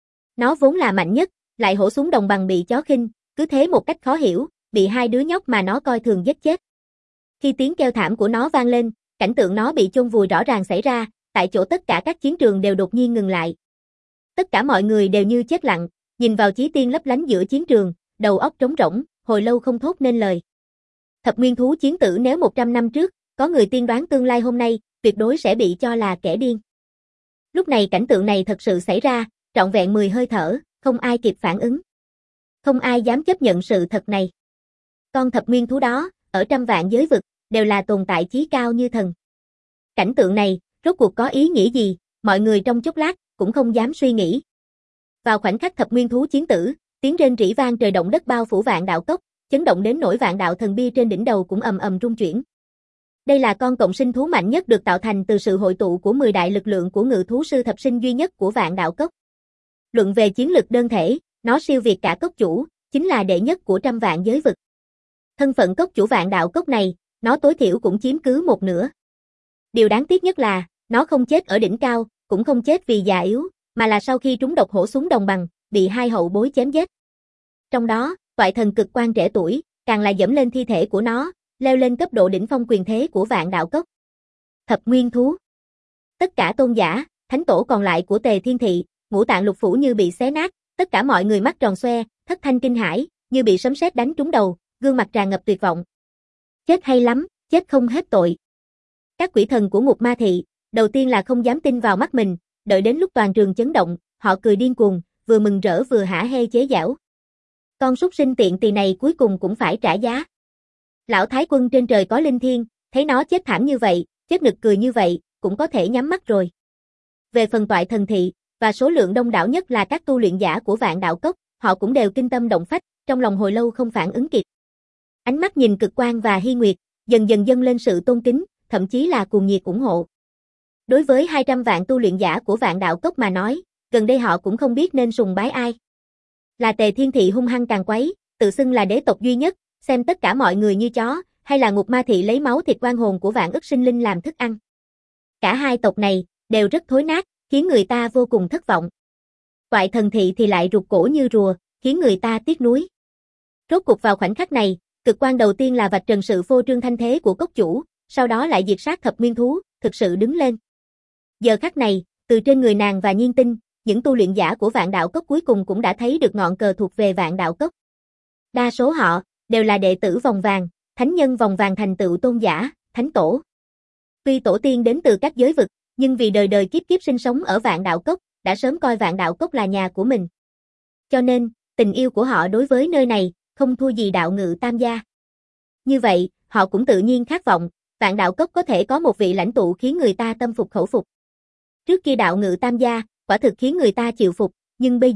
Nó vốn là mạnh nhất, lại hổ xuống đồng bằng bị chó khinh, cứ thế một cách khó hiểu, bị hai đứa nhóc mà nó coi thường giết chết. Khi tiếng kêu thảm của nó vang lên, cảnh tượng nó bị chôn vùi rõ ràng xảy ra, tại chỗ tất cả các chiến trường đều đột nhiên ngừng lại. Tất cả mọi người đều như chết lặng, nhìn vào chí tiên lấp lánh giữa chiến trường, đầu óc trống rỗng, hồi lâu không thốt nên lời. Thập nguyên thú chiến tử nếu 100 năm trước, có người tiên đoán tương lai hôm nay, tuyệt đối sẽ bị cho là kẻ điên. Lúc này cảnh tượng này thật sự xảy ra, trọn vẹn 10 hơi thở, không ai kịp phản ứng. Không ai dám chấp nhận sự thật này. Con thập nguyên thú đó, ở trăm vạn giới vực, đều là tồn tại chí cao như thần. Cảnh tượng này, rốt cuộc có ý nghĩa gì, mọi người trong chốc lát, cũng không dám suy nghĩ. Vào khoảnh khắc thập nguyên thú chiến tử, tiếng rên rỉ vang trời động đất bao phủ vạn đạo cốc, chấn động đến nỗi vạn đạo thần bia trên đỉnh đầu cũng ầm ầm rung chuyển. Đây là con cộng sinh thú mạnh nhất được tạo thành từ sự hội tụ của 10 đại lực lượng của ngự thú sư thập sinh duy nhất của vạn đạo cốc. Luận về chiến lực đơn thể, nó siêu việt cả cốc chủ, chính là đệ nhất của trăm vạn giới vực. Thân phận cốc chủ vạn đạo cốc này, nó tối thiểu cũng chiếm cứ một nửa. Điều đáng tiếc nhất là, nó không chết ở đỉnh cao, cũng không chết vì già yếu, mà là sau khi trúng độc hổ xuống đồng bằng, bị hai hậu bối chém giết. Trong đó, toại thần Cực Quang trẻ tuổi, càng là dẫm lên thi thể của nó, leo lên cấp độ đỉnh phong quyền thế của vạn đạo cốc. Thập nguyên thú. Tất cả tôn giả, thánh tổ còn lại của Tề Thiên Thị, ngũ tạng lục phủ như bị xé nát, tất cả mọi người mắt tròn xoe, thất thanh kinh hãi, như bị sấm sét đánh trúng đầu, gương mặt tràn ngập tuyệt vọng. Chết hay lắm, chết không hết tội. Các quỷ thần của Ngục Ma Thị, đầu tiên là không dám tin vào mắt mình, đợi đến lúc toàn trường chấn động, họ cười điên cuồng, vừa mừng rỡ vừa hả hê chế giễu. Con súc sinh tiện tỳ này cuối cùng cũng phải trả giá. Lão Thái Quân trên trời có linh thiêng, thấy nó chết thảm như vậy, chết nực cười như vậy, cũng có thể nhắm mắt rồi. Về phần toại thần thị, và số lượng đông đảo nhất là các tu luyện giả của vạn đạo cốc, họ cũng đều kinh tâm động phách, trong lòng hồi lâu không phản ứng kịp. Ánh mắt nhìn Cực Quang và Hi Nguyệt, dần dần dâng lên sự tôn kính, thậm chí là cuồng nhiệt ủng hộ. Đối với 200 vạn tu luyện giả của vạn đạo cốc mà nói, gần đây họ cũng không biết nên sùng bái ai. Là Tề Thiên Thị hung hăng càng quấy, tự xưng là đế tộc duy nhất, xem tất cả mọi người như chó, hay là Ngục Ma Thị lấy máu thịt oan hồn của vạn ức sinh linh làm thức ăn. Cả hai tộc này, đều rất thối nát, khiến người ta vô cùng thất vọng. Toại thần thị thì lại rụt cổ như rùa, khiến người ta tiếc nuối. Rốt cuộc vào khoảnh khắc này, Cực Quang đầu tiên là vạch trần sự phô trương thanh thế của cốc chủ, sau đó lại diệt sát thập nguyên thú, thực sự đứng lên. Giờ khắc này, từ trên người nàng và Nhiên Tinh, những tu luyện giả của vạn đạo cốc cuối cùng cũng đã thấy được ngọn cờ thuộc về vạn đạo cốc. Đa số họ, đều là đệ tử vòng vàng, thánh nhân vòng vàng thành tựu tôn giả, thánh tổ. Tuy tổ tiên đến từ các giới vực, nhưng vì đời đời kiếp kiếp sinh sống ở vạn đạo cốc, đã sớm coi vạn đạo cốc là nhà của mình. Cho nên, tình yêu của họ đối với nơi này, không thua gì đạo ngự tam gia. Như vậy, họ cũng tự nhiên khát vọng, vạn đạo cốc có thể có một vị lãnh tụ khiến người ta tâm phục khẩu phục. Trước kia đạo ngự tam gia, quả thực khiến người ta chịu phục, nhưng bây giờ,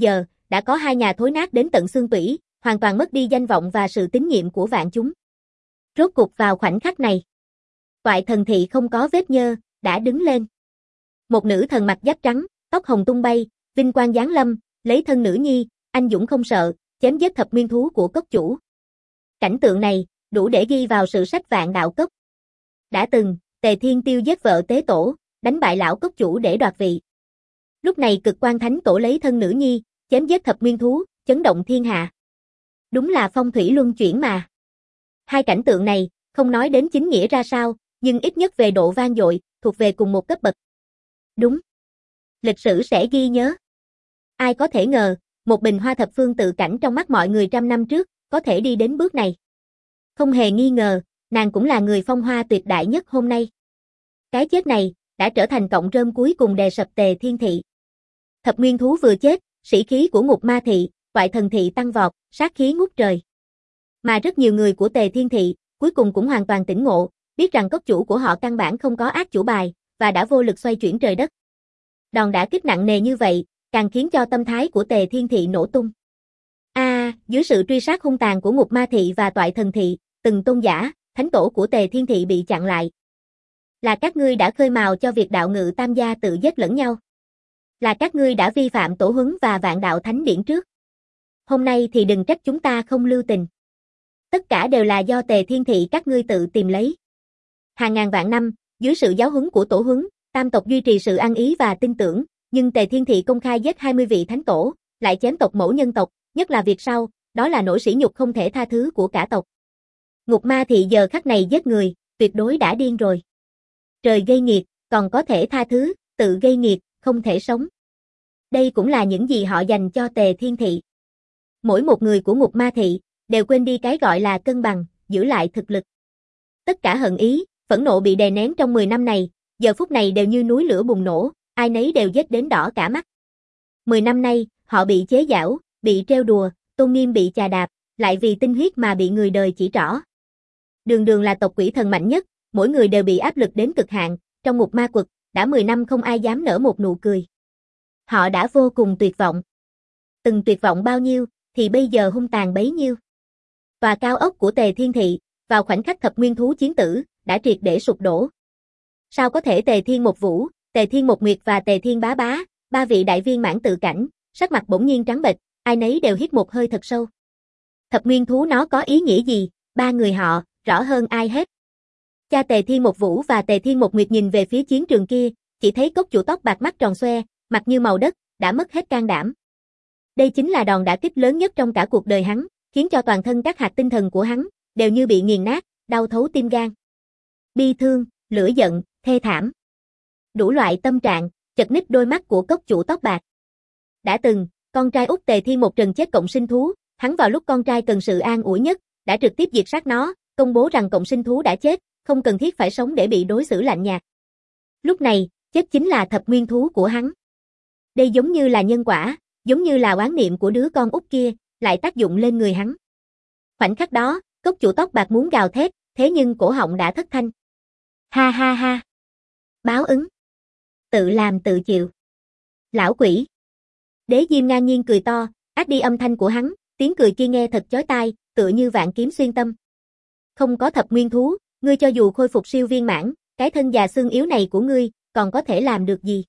đã có hai nhà thối nát đến tận xương tủy, hoàn toàn mất đi danh vọng và sự tín nhiệm của vạn chúng. Rốt cục vào khoảnh khắc này, Toại Thần Thị không có vết nhơ, đã đứng lên. Một nữ thần mặc giáp trắng, tóc hồng tung bay, vinh quang giáng lâm, lấy thân nữ nhi, anh dũng không sợ, chém giết thập nguyên thú của cốc chủ. Cảnh tượng này, đủ để ghi vào sử sách vạn đạo cốc. Đã từng, Tề Thiên Tiêu giết vợ Tế Tổ, đánh bại lão cốc chủ để đoạt vị. Lúc này Cực Quan Thánh Tổ lấy thân nữ nhi, chém giết thập nguyên thú, chấn động thiên hạ. Đúng là phong thủy luân chuyển mà. Hai cảnh tượng này, không nói đến chính nghĩa ra sao, nhưng ít nhất về độ vang dội, thuộc về cùng một cấp bậc. Đúng. Lịch sử sẽ ghi nhớ. Ai có thể ngờ, một bình hoa thập phương tự cảnh trong mắt mọi người trăm năm trước, có thể đi đến bước này. Không hề nghi ngờ, nàng cũng là người phong hoa tuyệt đại nhất hôm nay. Cái chết này, đã trở thành cọng rơm cuối cùng đè sập Tề Thiên Thị. Thập nguyên thú vừa chết, sĩ khí của Ngục Ma Thị, Toại Thần Thị tăng vọt, sát khí ngút trời. Mà rất nhiều người của Tề Thiên Thị, cuối cùng cũng hoàn toàn tỉnh ngộ, biết rằng cốc chủ của họ căn bản không có ác chủ bài, và đã vô lực xoay chuyển trời đất. Đòn đả kích nặng nề như vậy, càng khiến cho tâm thái của Tề Thiên Thị nổ tung. Dưới sự truy sát hung tàn của Ngục Ma Thị và Toại Thần Thị, từng tôn giả, thánh tổ của Tề Thiên Thị bị chặn lại. Là các ngươi đã khơi mào cho việc đạo ngự tam gia tự giết lẫn nhau. Là các ngươi đã vi phạm tổ huấn và vạn đạo thánh điển trước. Hôm nay thì đừng trách chúng ta không lưu tình. Tất cả đều là do Tề Thiên Thị các ngươi tự tìm lấy. Hàng ngàn vạn năm, dưới sự giáo huấn của tổ huấn, tam tộc duy trì sự ăn ý và tin tưởng, nhưng Tề Thiên Thị công khai giết 20 vị thánh tổ, lại chém tộc mẫu nhân tộc, nhất là việc sau, đó là nỗi sỉ nhục không thể tha thứ của cả tộc. Ngục Ma Thị giờ khắc này giết người, tuyệt đối đã điên rồi. Trời gây nghiệt, còn có thể tha thứ, tự gây nghiệt, không thể sống. Đây cũng là những gì họ dành cho Tề Thiên Thị. Mỗi một người của Ngục Ma Thị, đều quên đi cái gọi là cân bằng, giữ lại thực lực. Tất cả hận ý, phẫn nộ bị đè nén trong 10 năm này, giờ phút này đều như núi lửa bùng nổ, ai nấy đều giết đến đỏ cả mắt. 10 năm nay, họ bị chế giễu, bị trêu đùa, tôn nghiêm bị chà đạp, lại vì tinh huyết mà bị người đời chỉ trỏ. Đường Đường là tộc quỷ thần mạnh nhất, mỗi người đều bị áp lực đến cực hạn, trong Ngục Ma Quật, đã 10 năm không ai dám nở một nụ cười. Họ đã vô cùng tuyệt vọng. Từng tuyệt vọng bao nhiêu, thì bây giờ hung tàn bấy nhiêu. Tòa cao ốc của Tề Thiên Thị, vào khoảnh khắc thập nguyên thú chiến tử, đã triệt để sụp đổ. Sao có thể Tề Thiên Một Vũ, Tề Thiên Một Nguyệt và Tề Thiên Bá Bá, ba vị đại viên mãn tự cảnh, sắc mặt bỗng nhiên trắng bệch, ai nấy đều hít một hơi thật sâu. Thập nguyên thú nó có ý nghĩa gì, ba người họ, rõ hơn ai hết. Cha Tề Thiên Một Vũ và Tề Thiên Một Nguyệt nhìn về phía chiến trường kia, chỉ thấy cốc chủ tóc bạc mắt tròn xoe, mặt như màu đất, đã mất hết can đảm. Đây chính là đòn đả kích lớn nhất trong cả cuộc đời hắn, khiến cho toàn thân các hạt tinh thần của hắn đều như bị nghiền nát, đau thấu tim gan. Bi thương, lửa giận, thê thảm. Đủ loại tâm trạng, chật ních đôi mắt của cốc chủ tóc bạc. Đã từng, con trai út Tề Thiên Một Trần chết cộng sinh thú, hắn vào lúc con trai cần sự an ủi nhất, đã trực tiếp diệt sát nó, công bố rằng cộng sinh thú đã chết, không cần thiết phải sống để bị đối xử lạnh nhạt. Lúc này, chết chính là thập nguyên thú của hắn. Đây giống như là nhân quả, giống như là oán niệm của đứa con út kia, lại tác dụng lên người hắn. Khoảnh khắc đó, cốc chủ tóc bạc muốn gào thét, thế nhưng cổ họng đã thất thanh. Ha ha ha. Báo ứng. Tự làm tự chịu. Lão quỷ. Đế Diêm ngang nhiên cười to, át đi âm thanh của hắn, tiếng cười kia nghe thật chói tai, tựa như vạn kiếm xuyên tâm. Không có thập nguyên thú, ngươi cho dù khôi phục siêu viên mãn, cái thân già xương yếu này của ngươi, còn có thể làm được gì?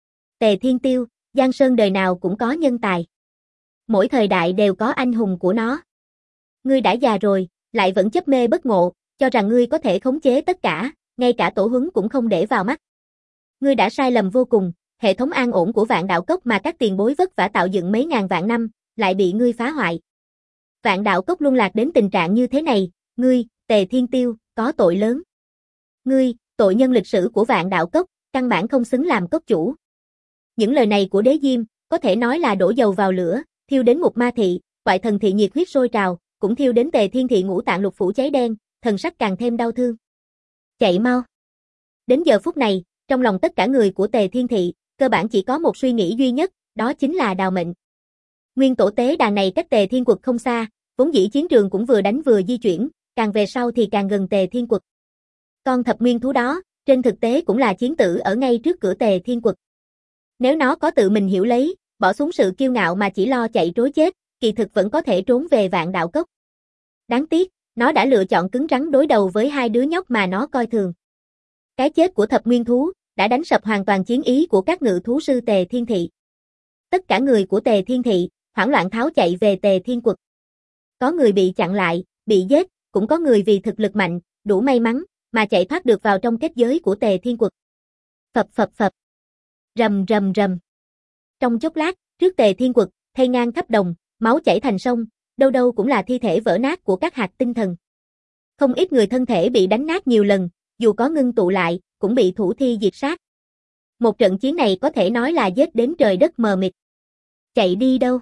Tề Thiên Tiêu, Giang Sơn đời nào cũng có nhân tài. Mỗi thời đại đều có anh hùng của nó. Ngươi đã già rồi, lại vẫn chấp mê bất ngộ, cho rằng ngươi có thể khống chế tất cả, ngay cả tổ huấn cũng không để vào mắt. Ngươi đã sai lầm vô cùng, hệ thống an ổn của Vạn Đạo Cốc mà các tiền bối vất vả tạo dựng mấy ngàn vạn năm, lại bị ngươi phá hoại. Vạn Đạo Cốc luân lạc đến tình trạng như thế này, ngươi, Tề Thiên Tiêu, có tội lớn. Ngươi, tội nhân lịch sử của Vạn Đạo Cốc, căn bản không xứng làm cốc chủ. Những lời này của Đế Diêm, có thể nói là đổ dầu vào lửa, thiêu đến Ngục Ma Thị, Toại Thần Thị nhiệt huyết sôi trào, cũng thiêu đến Tề Thiên Thị ngũ tạng lục phủ cháy đen, thần sắc càng thêm đau thương. Chạy mau. Đến giờ phút này, trong lòng tất cả người của Tề Thiên Thị, cơ bản chỉ có một suy nghĩ duy nhất, đó chính là đào mệnh. Nguyên tổ tế đàn này cách Tề Thiên Quật không xa, vốn dĩ chiến trường cũng vừa đánh vừa di chuyển, càng về sau thì càng gần Tề Thiên Quật. Con thập nguyên thú đó, trên thực tế cũng là chiến tử ở ngay trước cửa Tề Thiên Quật. Nếu nó có tự mình hiểu lấy, bỏ xuống sự kiêu ngạo mà chỉ lo chạy trối chết, kỳ thực vẫn có thể trốn về Vạn Đạo Cốc. Đáng tiếc, nó đã lựa chọn cứng rắn đối đầu với hai đứa nhóc mà nó coi thường. Cái chết của thập nguyên thú đã đánh sập hoàn toàn chiến ý của các ngự thú sư Tề Thiên Thị. Tất cả người của Tề Thiên Thị hoảng loạn tháo chạy về Tề Thiên Quật. Có người bị chặn lại, bị giết, cũng có người vì thực lực mạnh, đủ may mắn mà chạy thoát được vào trong kết giới của Tề Thiên Quật. Phập phập phập. Rầm rầm rầm. Trong chốc lát, trước Tề Thiên Quật, thây ngang khắp đồng, máu chảy thành sông, đâu đâu cũng là thi thể vỡ nát của các hạt tinh thần. Không ít người thân thể bị đánh nát nhiều lần, dù có ngưng tụ lại, cũng bị thủ thi diệt sát. Một trận chiến này có thể nói là giết đến trời đất mờ mịt. Chạy đi đâu?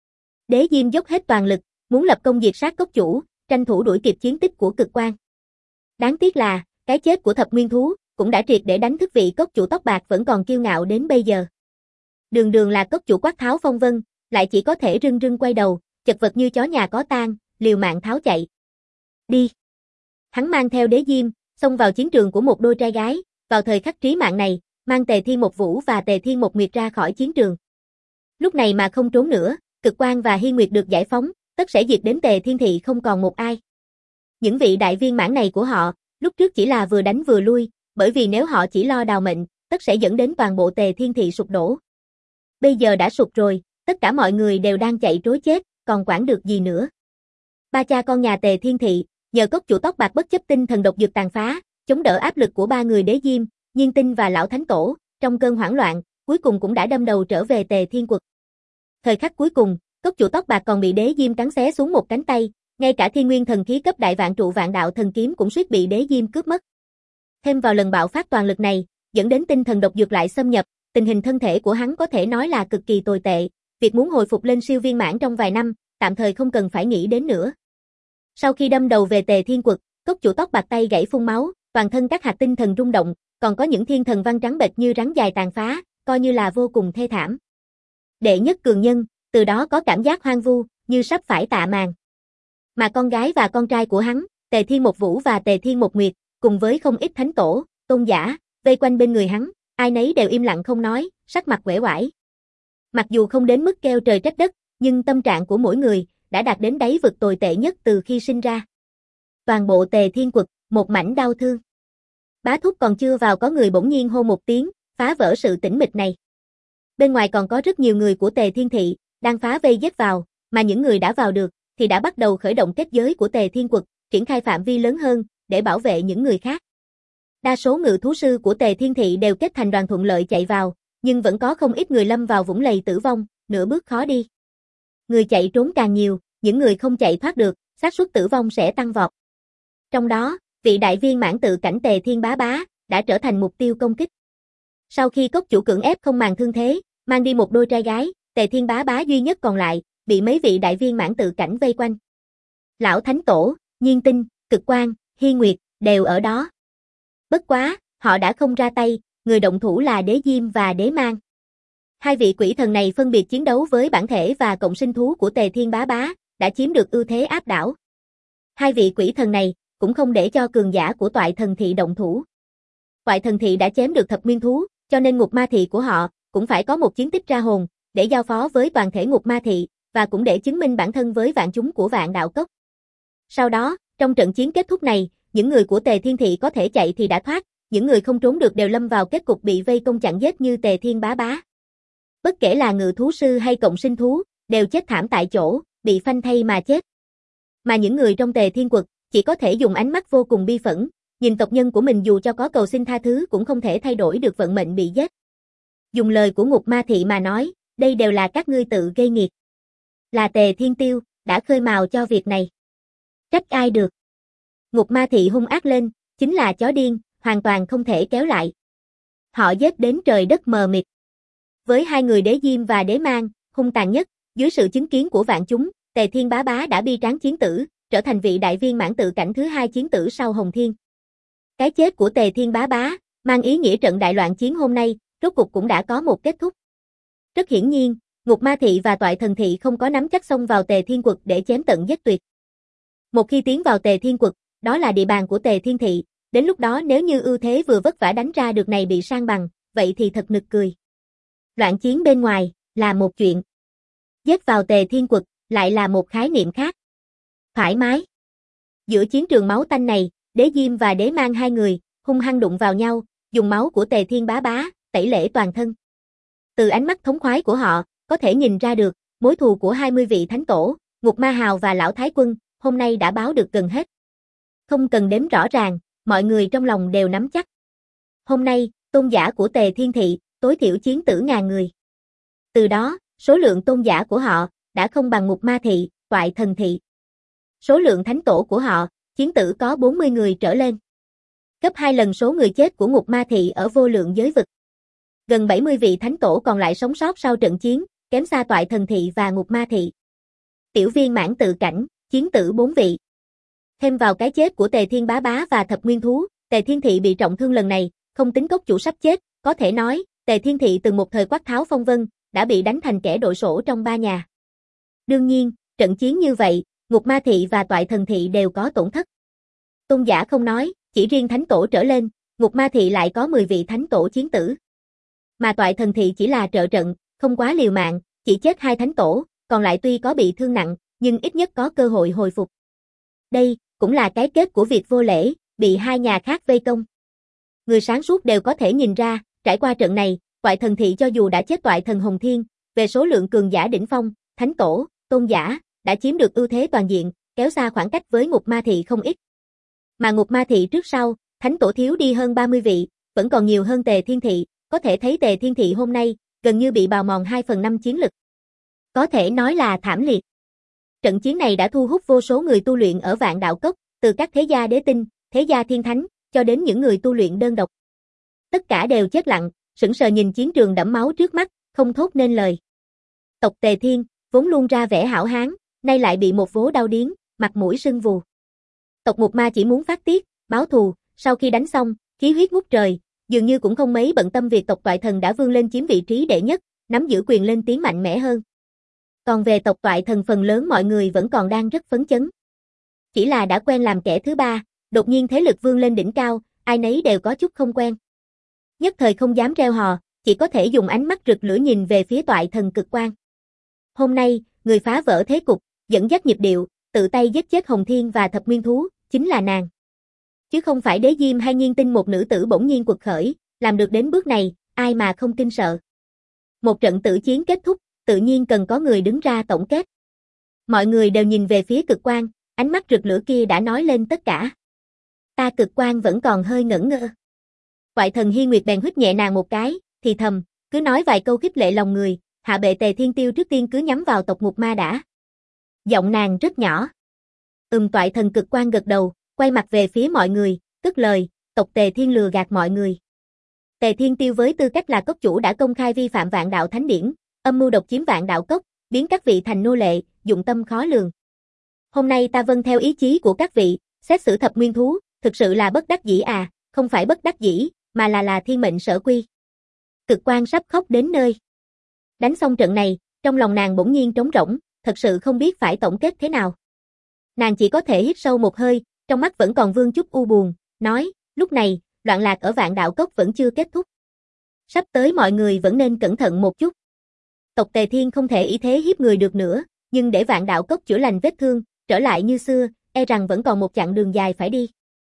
Đế Diêm dốc hết toàn lực, muốn lập công diệt sát cốc chủ, tranh thủ đuổi kịp chiến tích của Cực Quang. Đáng tiếc là, cái chết của thập nguyên thú, cũng đã triệt để đánh thức vị cốc chủ tóc bạc vẫn còn kiêu ngạo đến bây giờ. Đường đường là cốc chủ quát tháo phong vân, lại chỉ có thể rưng rưng quay đầu, chật vật như chó nhà có tang, liều mạng tháo chạy. Đi! Hắn mang theo Đế Diêm, xông vào chiến trường của một đôi trai gái, vào thời khắc trí mạng này, mang Tề Thiên Một Vũ và Tề Thiên Một Nguyệt ra khỏi chiến trường. Lúc này mà không trốn nữa, Cực Quang và Hi Nguyệt được giải phóng, tất sẽ diệt đến Tề Thiên Thị không còn một ai. Những vị đại viên mãn này của họ, lúc trước chỉ là vừa đánh vừa lui, bởi vì nếu họ chỉ lo đào mệnh, tất sẽ dẫn đến toàn bộ Tề Thiên Thị sụp đổ. Bây giờ đã sụp rồi, tất cả mọi người đều đang chạy trối chết, còn quản được gì nữa. Ba cha con nhà Tề Thiên Thị, nhờ cốc chủ tóc bạc bất chấp tinh thần độc dược tàn phá, chống đỡ áp lực của ba người Đế Diêm, Nhiên Tinh và Lão Thánh Tổ, trong cơn hoảng loạn, cuối cùng cũng đã đâm đầu trở về Tề Thiên Quật. Thời khắc cuối cùng, cốc chủ tóc bạc còn bị Đế Diêm cắn xé xuống một cánh tay, ngay cả Thiên Nguyên thần khí cấp đại vạn trụ vạn đạo thần kiếm cũng suýt bị Đế Diêm cướp mất. Thêm vào lần bạo phát toàn lực này, dẫn đến tinh thần độc dược lại xâm nhập, tình hình thân thể của hắn có thể nói là cực kỳ tồi tệ, việc muốn hồi phục lên siêu viên mãn trong vài năm, tạm thời không cần phải nghĩ đến nữa. Sau khi đâm đầu về Tề Thiên Quật, cốc chủ tóc bạc tay gãy phun máu, toàn thân các hạt tinh thần rung động, còn có những thiên thần văn trắng bệch như rắn dài tàn phá, coi như là vô cùng thê thảm. Đệ nhất cường nhân, từ đó có cảm giác hoang vu, như sắp phải tạ màn. Mà con gái và con trai của hắn, Tề Thiên Một Vũ và Tề Thiên Một Nguyệt, cùng với không ít thánh tổ, tôn giả, vây quanh bên người hắn, ai nấy đều im lặng không nói, sắc mặt uể oải. Mặc dù không đến mức kêu trời trách đất, nhưng tâm trạng của mỗi người đã đạt đến đáy vực tồi tệ nhất từ khi sinh ra. Toàn bộ Tề Thiên Quật, một mảnh đau thương. Bá thúc còn chưa vào có người bỗng nhiên hô một tiếng, phá vỡ sự tĩnh mịch này. Bên ngoài còn có rất nhiều người của Tề Thiên Thị, đang phá vây giết vào, mà những người đã vào được, thì đã bắt đầu khởi động kết giới của Tề Thiên Quật, triển khai phạm vi lớn hơn, để bảo vệ những người khác. Đa số ngự thú sư của Tề Thiên Thị đều kết thành đoàn thuận lợi chạy vào, nhưng vẫn có không ít người lâm vào vũng lầy tử vong, nửa bước khó đi. Người chạy trốn càng nhiều, những người không chạy thoát được, xác suất tử vong sẽ tăng vọt. Trong đó, vị đại viên mãn tự cảnh Tề Thiên Bá Bá đã trở thành mục tiêu công kích. Sau khi cốc chủ cưỡng ép không màng thương thế, mang đi một đôi trai gái, Tề Thiên Bá Bá duy nhất còn lại, bị mấy vị đại viên mãn tự cảnh vây quanh. Lão Thánh Tổ, Nhiên Tinh, Cực Quang, Hi Nguyệt đều ở đó. Bất quá, họ đã không ra tay, người động thủ là Đế Diêm và Đế Mang. Hai vị quỷ thần này phân biệt chiến đấu với bản thể và cộng sinh thú của Tề Thiên Bá Bá, đã chiếm được ưu thế áp đảo. Hai vị quỷ thần này cũng không để cho cường giả của Toại Thần Thị động thủ. Toại Thần Thị đã chém được thập nguyên thú, cho nên Ngục Ma Thị của họ cũng phải có một chiến tích ra hồn, để giao phó với toàn thể Ngục Ma Thị, và cũng để chứng minh bản thân với vạn chúng của Vạn Đạo Cốc. Sau đó, trong trận chiến kết thúc này, những người của Tề Thiên Thị có thể chạy thì đã thoát, những người không trốn được đều lâm vào kết cục bị vây công chặn giết như Tề Thiên Bá Bá. Bất kể là ngự thú sư hay cộng sinh thú, đều chết thảm tại chỗ, bị phanh thây mà chết. Mà những người trong Tề Thiên Quật chỉ có thể dùng ánh mắt vô cùng bi phẫn, nhìn tộc nhân của mình dù cho có cầu xin tha thứ cũng không thể thay đổi được vận mệnh bị giết. Dùng lời của Ngục Ma Thị mà nói, đây đều là các ngươi tự gây nghiệt. Là Tề Thiên Tiêu đã khơi mào cho việc này. Trách ai được? Ngục Ma Thị hung ác lên, chính là chó điên, hoàn toàn không thể kéo lại. Họ giết đến trời đất mờ mịt. Với hai người Đế Diêm và Đế Mang, hung tàn nhất, dưới sự chứng kiến của vạn chúng, Tề Thiên Bá Bá đã bi tráng chiến tử, trở thành vị đại viên mãn tự cảnh thứ hai chiến tử sau Hồng Thiên. Cái chết của Tề Thiên Bá Bá, mang ý nghĩa trận đại loạn chiến hôm nay, rốt cục cũng đã có một kết thúc. Rất hiển nhiên, Ngục Ma Thị và Toại Thần Thị không có nắm chắc xông vào Tề Thiên Quật để chém tận giết tuyệt. Một khi tiến vào Tề Thiên Quật, đó là địa bàn của Tề Thiên Thị, đến lúc đó nếu như ưu thế vừa vất vả đánh ra được này bị san bằng, vậy thì thật nực cười. Loạn chiến bên ngoài, là một chuyện. Giết vào Tề Thiên Quật, lại là một khái niệm khác. Thoải mái. Giữa chiến trường máu tanh này, Đế Diêm và Đế Mang hai người, hung hăng đụng vào nhau, dùng máu của Tề Thiên Bá Bá, tẩy lễ toàn thân. Từ ánh mắt thống khoái của họ, có thể nhìn ra được, mối thù của 20 vị thánh tổ, Ngục Ma Hào và Lão Thái Quân, hôm nay đã báo được gần hết. Không cần đếm rõ ràng, mọi người trong lòng đều nắm chắc. Hôm nay, tôn giả của Tề Thiên Thị, tối thiểu chiến tử ngàn người. Từ đó, số lượng tôn giả của họ, đã không bằng Ngục Ma Thị, Toại Thần Thị. Số lượng thánh tổ của họ, chiến tử có 40 người trở lên. Gấp 2 lần số người chết của Ngục Ma Thị ở vô lượng giới vực. Gần 70 vị thánh tổ còn lại sống sót sau trận chiến, kém xa Toại Thần Thị và Ngục Ma Thị. Tiểu viên mãn tự cảnh, chiến tử 4 vị. Thêm vào cái chết của Tề Thiên Bá Bá và Thập Nguyên Thú, Tề Thiên Thị bị trọng thương lần này, không tính cốc chủ sắp chết, có thể nói, Tề Thiên Thị từng một thời quát tháo phong vân, đã bị đánh thành kẻ đội sổ trong ba nhà. Đương nhiên, trận chiến như vậy, Ngục Ma Thị và Toại Thần Thị đều có tổn thất. Tôn giả không nói, chỉ riêng thánh tổ trở lên, Ngục Ma Thị lại có 10 vị thánh tổ chiến tử. Mà Toại Thần Thị chỉ là trợ trận, không quá liều mạng, chỉ chết 2 thánh tổ, còn lại tuy có bị thương nặng, nhưng ít nhất có cơ hội hồi phục. Đây, cũng là cái kết của việc vô lễ, bị hai nhà khác vây công. Người sáng suốt đều có thể nhìn ra, trải qua trận này, Toại Thần Thị cho dù đã chết Toại Thần Hồng Thiên, về số lượng cường giả đỉnh phong, thánh tổ, tôn giả, đã chiếm được ưu thế toàn diện, kéo xa khoảng cách với Ngục Ma Thị không ít. Mà Ngục Ma Thị trước sau, thánh tổ thiếu đi hơn 30 vị, vẫn còn nhiều hơn Tề Thiên Thị, có thể thấy Tề Thiên Thị hôm nay, gần như bị bào mòn 2/5 chiến lực. Có thể nói là thảm liệt. Trận chiến này đã thu hút vô số người tu luyện ở Vạn Đạo Cốc, từ các thế gia đế tinh, thế gia thiên thánh, cho đến những người tu luyện đơn độc. Tất cả đều chết lặng, sững sờ nhìn chiến trường đẫm máu trước mắt, không thốt nên lời. Tộc Tề Thiên, vốn luôn ra vẻ hảo hán, nay lại bị một vố đau điếng, mặt mũi sưng vù. Tộc Ngục Ma chỉ muốn phát tiết, báo thù, sau khi đánh xong, khí huyết ngút trời, dường như cũng không mấy bận tâm việc tộc Toại Thần đã vươn lên chiếm vị trí đệ nhất, nắm giữ quyền lên tiếng mạnh mẽ hơn. Còn về tộc Toại Thần phần lớn mọi người vẫn còn đang rất phấn chấn. Chỉ là đã quen làm kẻ thứ ba, đột nhiên thế lực vươn lên đỉnh cao, ai nấy đều có chút không quen. Nhất thời không dám reo hò, chỉ có thể dùng ánh mắt rực lửa nhìn về phía Toại Thần Cực Quang. Hôm nay, người phá vỡ thế cục, dẫn dắt nhịp điệu, tự tay giết chết Hồng Thiên và Thập Nguyên Thú, chính là nàng. Chứ không phải Đế Diêm hay Nhiên Tinh một nữ tử bỗng nhiên quật khởi, làm được đến bước này, ai mà không kinh sợ. Một trận tử chiến kết thúc, tự nhiên cần có người đứng ra tổng kết. Mọi người đều nhìn về phía Cực Quang, ánh mắt rực lửa kia đã nói lên tất cả. Ta Cực Quang vẫn còn hơi ngẩn ngơ. Toại Thần Hi Nguyệt bèn huýt nhẹ nàng một cái, thì thầm, cứ nói vài câu khích lệ lòng người, hạ bệ Tề Thiên Tiêu trước tiên cứ nhắm vào tộc Ngục Ma đã. Giọng nàng rất nhỏ. Toại Thần Cực Quang gật đầu, quay mặt về phía mọi người, cất lời, tộc Tề Thiên lừa gạt mọi người. Tề Thiên Tiêu với tư cách là cốc chủ đã công khai vi phạm Vạn Đạo Thánh Điển, âm mưu độc chiếm Vạn Đạo Cốc, biến các vị thành nô lệ, dụng tâm khó lường. Hôm nay ta vâng theo ý chí của các vị, xét xử Thập Nguyên Thú, thực sự là bất đắc dĩ à, không phải bất đắc dĩ, mà là thiên mệnh sở quy. Cực Quang sắp khóc đến nơi. Đánh xong trận này, trong lòng nàng bỗng nhiên trống rỗng, thật sự không biết phải tổng kết thế nào. Nàng chỉ có thể hít sâu một hơi, trong mắt vẫn còn vương chút u buồn, nói, lúc này, loạn lạc ở Vạn Đạo Cốc vẫn chưa kết thúc. Sắp tới mọi người vẫn nên cẩn thận một chút. Tộc Tề Thiên không thể ý thế hiếp người được nữa, nhưng để Vạn Đạo Cốc chữa lành vết thương, trở lại như xưa, e rằng vẫn còn một chặng đường dài phải đi.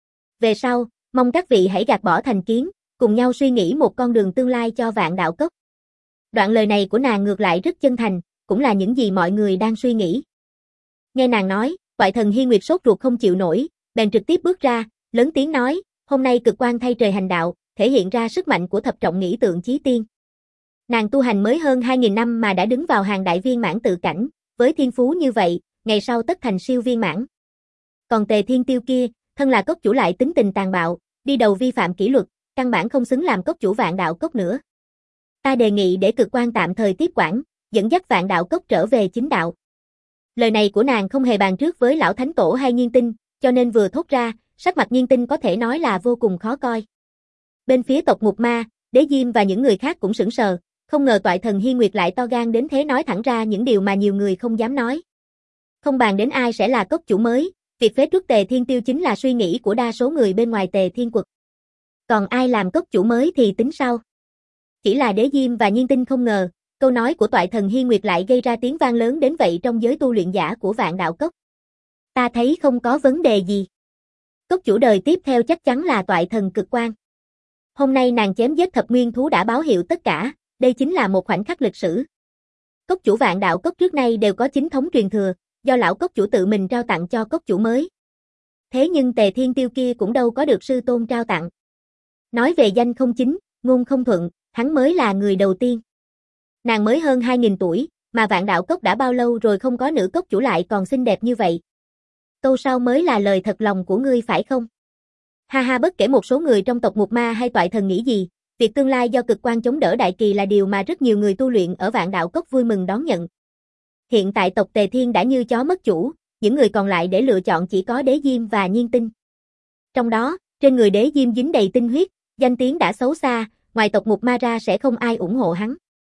Về sau, mong các vị hãy gạt bỏ thành kiến, cùng nhau suy nghĩ một con đường tương lai cho Vạn Đạo Cốc. Đoạn lời này của nàng ngược lại rất chân thành, cũng là những gì mọi người đang suy nghĩ. Nghe nàng nói, Toại Thần Hi Nguyệt sốt ruột không chịu nổi, bèn trực tiếp bước ra, lớn tiếng nói, hôm nay Cực Quang thay trời hành đạo, thể hiện ra sức mạnh của thập trọng nghĩ tượng chí tiên. Nàng tu hành mới hơn 2.000 năm mà đã đứng vào hàng đại viên mãn tự cảnh, với thiên phú như vậy, ngày sau tất thành siêu viên mãn. Còn Tề Thiên Tiêu kia, thân là cốc chủ lại tính tình tàn bạo, đi đầu vi phạm kỷ luật, căn bản không xứng làm cốc chủ Vạn Đạo Cốc nữa. Ta đề nghị để Cực Quang tạm thời tiếp quản, dẫn dắt Vạn Đạo Cốc trở về chính đạo. Lời này của nàng không hề bàn trước với lão thánh tổ hay Nhiên Tinh, cho nên vừa thốt ra, sắc mặt Nhiên Tinh có thể nói là vô cùng khó coi. Bên phía tộc Ngục Ma, Đế Diêm và những người khác cũng sững sờ, không ngờ Toại Thần Hi Nguyệt lại to gan đến thế nói thẳng ra những điều mà nhiều người không dám nói. Không bàn đến ai sẽ là cốc chủ mới, việc phế truất Tề Thiên Tiêu chính là suy nghĩ của đa số người bên ngoài Tề Thiên Quật. Còn ai làm cốc chủ mới thì tính sau. Chỉ là Đế Diêm và Nhiên Tinh không ngờ, Câu nói của toại thần Hi Nguyệt lại gây ra tiếng vang lớn đến vậy trong giới tu luyện giả của Vạn Đạo Cốc. Ta thấy không có vấn đề gì. Cốc chủ đời tiếp theo chắc chắn là toại thần Cực Quang. Hôm nay nàng chém giết thập nguyên thú đã báo hiệu tất cả, đây chính là một khoảnh khắc lịch sử. Cốc chủ Vạn Đạo Cốc trước nay đều có chính thống truyền thừa, do lão cốc chủ tự mình trao tặng cho cốc chủ mới. Thế nhưng Tề Thiên Tiêu kia cũng đâu có được sư tôn trao tặng. Nói về danh không chính, ngôn không thuận, hắn mới là người đầu tiên. Nàng mới hơn 2000 tuổi, mà Vạn Đạo Cốc đã bao lâu rồi không có nữ cốc chủ lại còn xinh đẹp như vậy. Câu sau mới là lời thật lòng của ngươi phải không? Ha ha, bất kể một số người trong tộc Ngục Ma hay toại thần nghĩ gì, việc tương lai do Cực Quang chống đỡ đại kỳ là điều mà rất nhiều người tu luyện ở Vạn Đạo Cốc vui mừng đón nhận. Hiện tại tộc Tề Thiên đã như chó mất chủ, những người còn lại để lựa chọn chỉ có Đế Diêm và Nhiên Tinh. Trong đó, trên người Đế Diêm dính đầy tinh huyết, danh tiếng đã xấu xa, ngoài tộc Ngục Ma ra sẽ không ai ủng hộ hắn.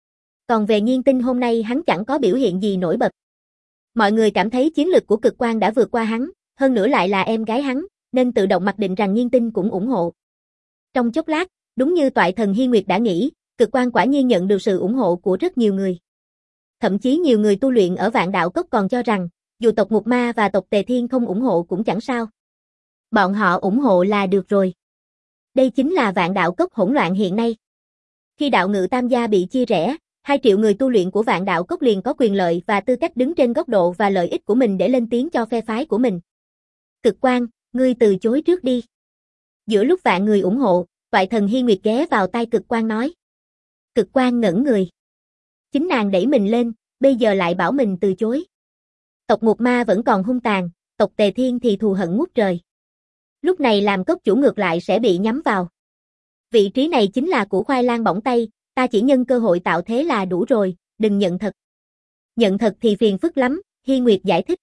Còn về Nhiên Tinh hôm nay hắn chẳng có biểu hiện gì nổi bật. Mọi người cảm thấy chiến lực của Cực Quang đã vượt qua hắn, hơn nữa lại là em gái hắn, nên tự động mặc định rằng Nhiên Tinh cũng ủng hộ. Trong chốc lát, đúng như toại thần Hi Nguyệt đã nghĩ, Cực Quang quả nhiên nhận được sự ủng hộ của rất nhiều người. Thậm chí nhiều người tu luyện ở Vạn Đạo Cốc còn cho rằng, dù tộc Ngục Ma và tộc Tề Thiên không ủng hộ cũng chẳng sao. Bọn họ ủng hộ là được rồi. Đây chính là Vạn Đạo Cốc hỗn loạn hiện nay. Khi đạo ngự tam gia bị chia rẽ, 2 triệu người tu luyện của Vạn Đạo Cốc liền có quyền lợi và tư cách đứng trên góc độ và lợi ích của mình để lên tiếng cho phe phái của mình. Cực Quang, ngươi từ chối trước đi. Giữa lúc vạn người ủng hộ, toại thần Hi Nguyệt ghé vào tai Cực Quang nói. Cực Quang ngẩn người. Chính nàng đẩy mình lên, bây giờ lại bảo mình từ chối. Tộc Ngục Ma vẫn còn hung tàn, tộc Tề Thiên thì thù hận ngút trời. Lúc này làm cốc chủ ngược lại sẽ bị nhắm vào. Vị trí này chính là củ khoai lang bỏng tay, ta chỉ nhân cơ hội tạo thế là đủ rồi, đừng nhận thật. Nhận thật thì phiền phức lắm, Hi Nguyệt giải thích.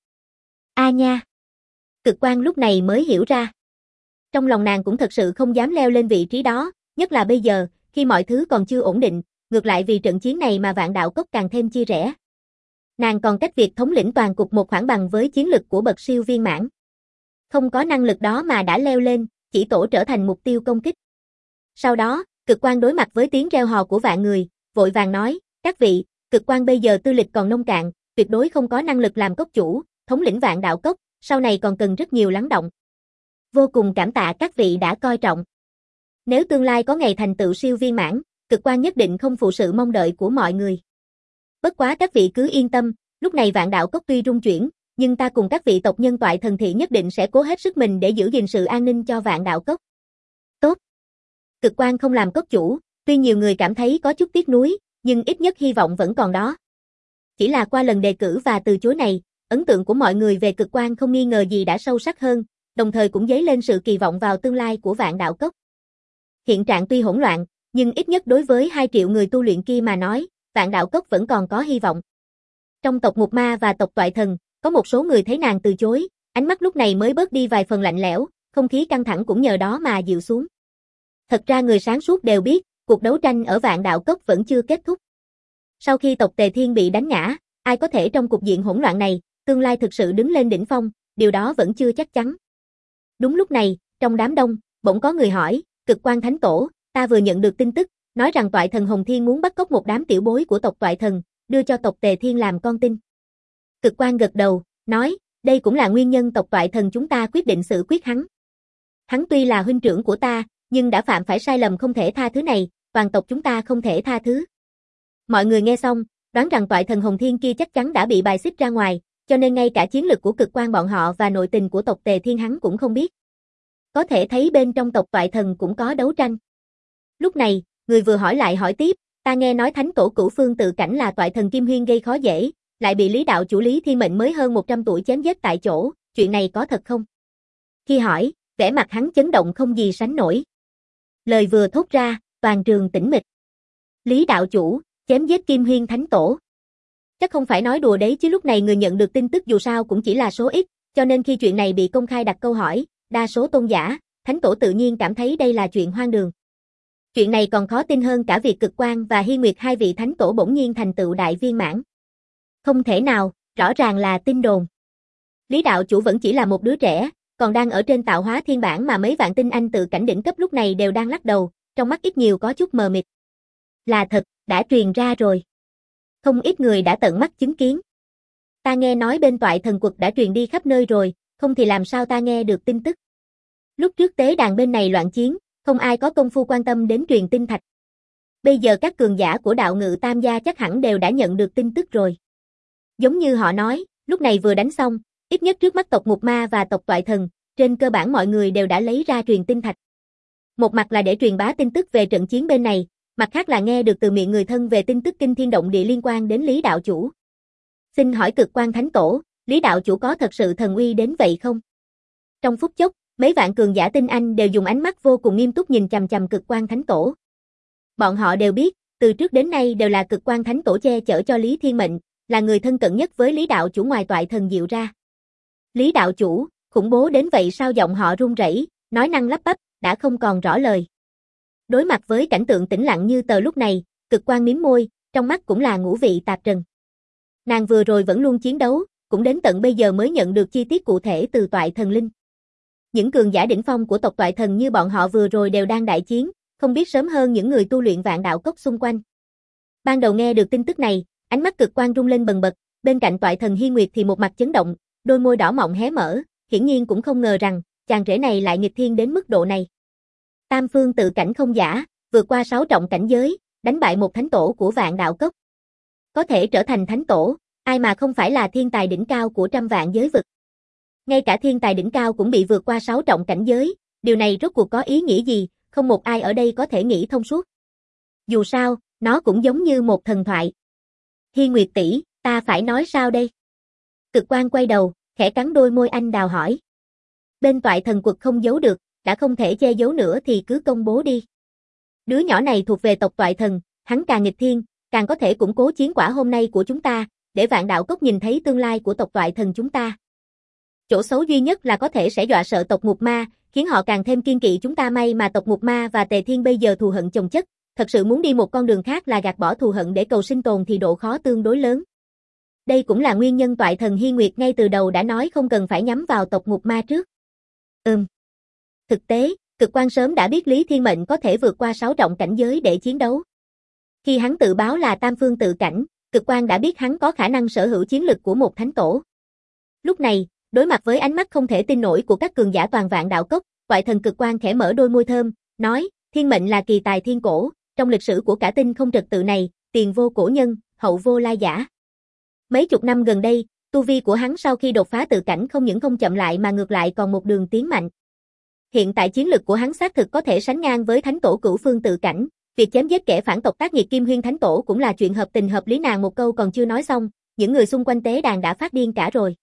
A nha. Cực Quang lúc này mới hiểu ra. Trong lòng nàng cũng thật sự không dám leo lên vị trí đó, nhất là bây giờ, khi mọi thứ còn chưa ổn định, ngược lại vì trận chiến này mà Vạn Đạo Cốc càng thêm chia rẽ. Nàng còn cách việc thống lĩnh toàn cục một khoảng bằng với chiến lực của bậc siêu viên mãn. Không có năng lực đó mà đã leo lên, chỉ tổ trở thành mục tiêu công kích. Sau đó, Cực Quang đối mặt với tiếng reo hò của vạn người, vội vàng nói, các vị, Cực Quang bây giờ tư lịch còn nông cạn, tuyệt đối không có năng lực làm cốc chủ, thống lĩnh Vạn Đạo Cốc, sau này còn cần rất nhiều lắng động. Vô cùng cảm tạ các vị đã coi trọng. Nếu tương lai có ngày thành tựu siêu viên mãn, Cực Quang nhất định không phụ sự mong đợi của mọi người. Bất quá các vị cứ yên tâm, lúc này Vạn Đạo Cốc tuy rung chuyển, nhưng ta cùng các vị tộc nhân toại thần thị nhất định sẽ cố hết sức mình để giữ gìn sự an ninh cho Vạn Đạo Cốc. Tốt. Cực Quang không làm cốc chủ, tuy nhiều người cảm thấy có chút tiếc nuối, nhưng ít nhất hy vọng vẫn còn đó. Chỉ là qua lần đề cử và từ chối này, ấn tượng của mọi người về Cực Quang không nghi ngờ gì đã sâu sắc hơn, đồng thời cũng dấy lên sự kỳ vọng vào tương lai của Vạn Đạo Cốc. Hiện trạng tuy hỗn loạn, nhưng ít nhất đối với 2 triệu người tu luyện kia mà nói, Vạn Đạo Cốc vẫn còn có hy vọng. Trong tộc Ngục Ma và tộc Toại Thần, có một số người thấy nàng từ chối, ánh mắt lúc này mới bớt đi vài phần lạnh lẽo, không khí căng thẳng cũng nhờ đó mà dịu xuống. Thật ra người sáng suốt đều biết, cuộc đấu tranh ở Vạn Đạo Cốc vẫn chưa kết thúc. Sau khi tộc Tề Thiên bị đánh ngã, ai có thể trong cục diện hỗn loạn này, tương lai thực sự đứng lên đỉnh phong, điều đó vẫn chưa chắc chắn. Đúng lúc này, trong đám đông, bỗng có người hỏi, Cực Quang Thánh Tổ, ta vừa nhận được tin tức, nói rằng Toại Thần Hồng Thiên muốn bắt cóc một đám tiểu bối của tộc Toại Thần, đưa cho tộc Tề Thiên làm con tin. Cực Quang gật đầu, nói, đây cũng là nguyên nhân tộc Toại Thần chúng ta quyết định xử quyết hắn. Hắn tuy là huynh trưởng của ta, nhưng đã phạm phải sai lầm không thể tha thứ này, toàn tộc chúng ta không thể tha thứ. Mọi người nghe xong, đoán rằng Toại Thần Hồng Thiên kia chắc chắn đã bị bài xích ra ngoài, cho nên ngay cả chiến lực của Cực Quang bọn họ và nội tình của tộc Tề Thiên hắn cũng không biết. Có thể thấy bên trong tộc Toại Thần cũng có đấu tranh. Lúc này, người vừa hỏi lại hỏi tiếp, ta nghe nói Thánh Tổ Cửu Phương tự cảnh là Toại Thần Kim Huyên gây khó dễ, lại bị Lý đạo chủ Lý Thiên Mệnh mới hơn 100 tuổi chém giết tại chỗ, chuyện này có thật không? Khi hỏi, vẻ mặt hắn chấn động không gì sánh nổi. Lời vừa thốt ra, toàn trường tĩnh mịch. Lý đạo chủ, chém giết Kim Huyên Thánh Tổ. Chắc không phải nói đùa đấy chứ lúc này người nhận được tin tức dù sao cũng chỉ là số ít, cho nên khi chuyện này bị công khai đặt câu hỏi, đa số tôn giả, Thánh Tổ tự nhiên cảm thấy đây là chuyện hoang đường. Chuyện này còn khó tin hơn cả việc Cực Quang và Hi Nguyệt hai vị Thánh Tổ bỗng nhiên thành tựu đại viên mãn. Không thể nào, rõ ràng là tin đồn. Lý đạo chủ vẫn chỉ là một đứa trẻ, còn đang ở trên tạo hóa thiên bản mà mấy vạn tinh anh tự cảnh đỉnh cấp lúc này đều đang lắc đầu, trong mắt ít nhiều có chút mờ mịt. Là thật, đã truyền ra rồi. Không ít người đã tận mắt chứng kiến. Ta nghe nói bên toại thần quật đã truyền đi khắp nơi rồi, không thì làm sao ta nghe được tin tức. Lúc trước tế đàn bên này loạn chiến, không ai có công phu quan tâm đến truyền tinh thạch. Bây giờ các cường giả của đạo ngự tam gia chắc hẳn đều đã nhận được tin tức rồi. Giống như họ nói, lúc này vừa đánh xong, ít nhất trước mắt tộc Ngục Ma và tộc Toại Thần, trên cơ bản mọi người đều đã lấy ra truyền tinh thạch. Một mặt là để truyền bá tin tức về trận chiến bên này, mặt khác là nghe được từ miệng người thân về tin tức kinh thiên động địa liên quan đến Lý đạo chủ. Xin hỏi Cực Quan Thánh Tổ, Lý đạo chủ có thật sự thần uy đến vậy không? Trong phút chốc, mấy vạn cường giả tinh anh đều dùng ánh mắt vô cùng nghiêm túc nhìn chằm chằm Cực Quan Thánh Tổ. Bọn họ đều biết, từ trước đến nay đều là Cực Quan Thánh Tổ che chở cho Lý Thiên Mệnh, là người thân cận nhất với Lý đạo chủ ngoài Toại Thần diệu ra. Lý đạo chủ, khủng bố đến vậy sao? Giọng họ run rẩy, nói năng lắp bắp, đã không còn rõ lời. Đối mặt với cảnh tượng tĩnh lặng như tờ lúc này, Cực Quan mím môi, trong mắt cũng là ngũ vị tạp trần. Nàng vừa rồi vẫn luôn chiến đấu, cũng đến tận bây giờ mới nhận được chi tiết cụ thể từ Toại Thần Linh. Những cường giả đỉnh phong của tộc Toại Thần như bọn họ vừa rồi đều đang đại chiến, không biết sớm hơn những người tu luyện vạn đạo cốc xung quanh. Ban đầu nghe được tin tức này, ánh mắt Cực Quan rung lên bần bật, bên cạnh Toại Thần Hi Nguyệt thì một mặt chấn động, đôi môi đỏ mọng hé mở, hiển nhiên cũng không ngờ rằng, chàng rể này lại nghịch thiên đến mức độ này. Tam phương tự cảnh không giả, vượt qua 6 trọng cảnh giới, đánh bại một thánh tổ của vạn đạo cốc. Có thể trở thành thánh tổ, ai mà không phải là thiên tài đỉnh cao của trăm vạn giới vực. Ngay cả thiên tài đỉnh cao cũng bị vượt qua 6 trọng cảnh giới, điều này rốt cuộc có ý nghĩa gì, không một ai ở đây có thể nghĩ thông suốt. Dù sao, nó cũng giống như một thần thoại. Hi Nguyệt tỷ, ta phải nói sao đây? Cực Quan quay đầu, khẽ cắn đôi môi anh đào hỏi. Bên Toại Thần quật không giấu được, đã không thể che giấu nữa thì cứ công bố đi. Đứa nhỏ này thuộc về tộc Toại Thần, hắn càng nghịch thiên, càng có thể củng cố chiến quả hôm nay của chúng ta, để vạn đạo cốc nhìn thấy tương lai của tộc Toại Thần chúng ta. Chỗ xấu duy nhất là có thể sẽ dọa sợ tộc Ngục Ma, khiến họ càng thêm kiên kỵ chúng ta. May mà tộc Ngục Ma và Tề Thiên bây giờ thù hận chồng chất, thật sự muốn đi một con đường khác là gạt bỏ thù hận để cầu sinh tồn thì độ khó tương đối lớn. Đây cũng là nguyên nhân Toại Thần Hi Nguyệt ngay từ đầu đã nói không cần phải nhắm vào tộc Ngục Ma trước. Thực tế, Cực Quan sớm đã biết Lý Thiên Mệnh có thể vượt qua 6 trọng cảnh giới để chiến đấu. Khi hắn tự báo là tam phương tự cảnh, Cực Quan đã biết hắn có khả năng sở hữu chiến lực của một thánh tổ. Lúc này, đối mặt với ánh mắt không thể tin nổi của các cường giả toàn vạn đạo cốc, Toại Thần Cực Quan khẽ mở đôi môi thơm, nói, Thiên Mệnh là kỳ tài thiên cổ, trong lịch sử của cả tinh không trật tự này, tiền vô cổ nhân, hậu vô lai giả. Mấy chục năm gần đây, tu vi của hắn sau khi đột phá tự cảnh không những không chậm lại mà ngược lại còn một đường tiến mạnh. Hiện tại chiến lực của hắn xác thực có thể sánh ngang với thánh tổ cửu phương tự cảnh, việc chém giết kẻ phản tộc tác nghiệt Kim Huyên thánh tổ cũng là chuyện hợp tình hợp lý. Nàng một câu còn chưa nói xong, những người xung quanh tế đàn đã phát điên cả rồi.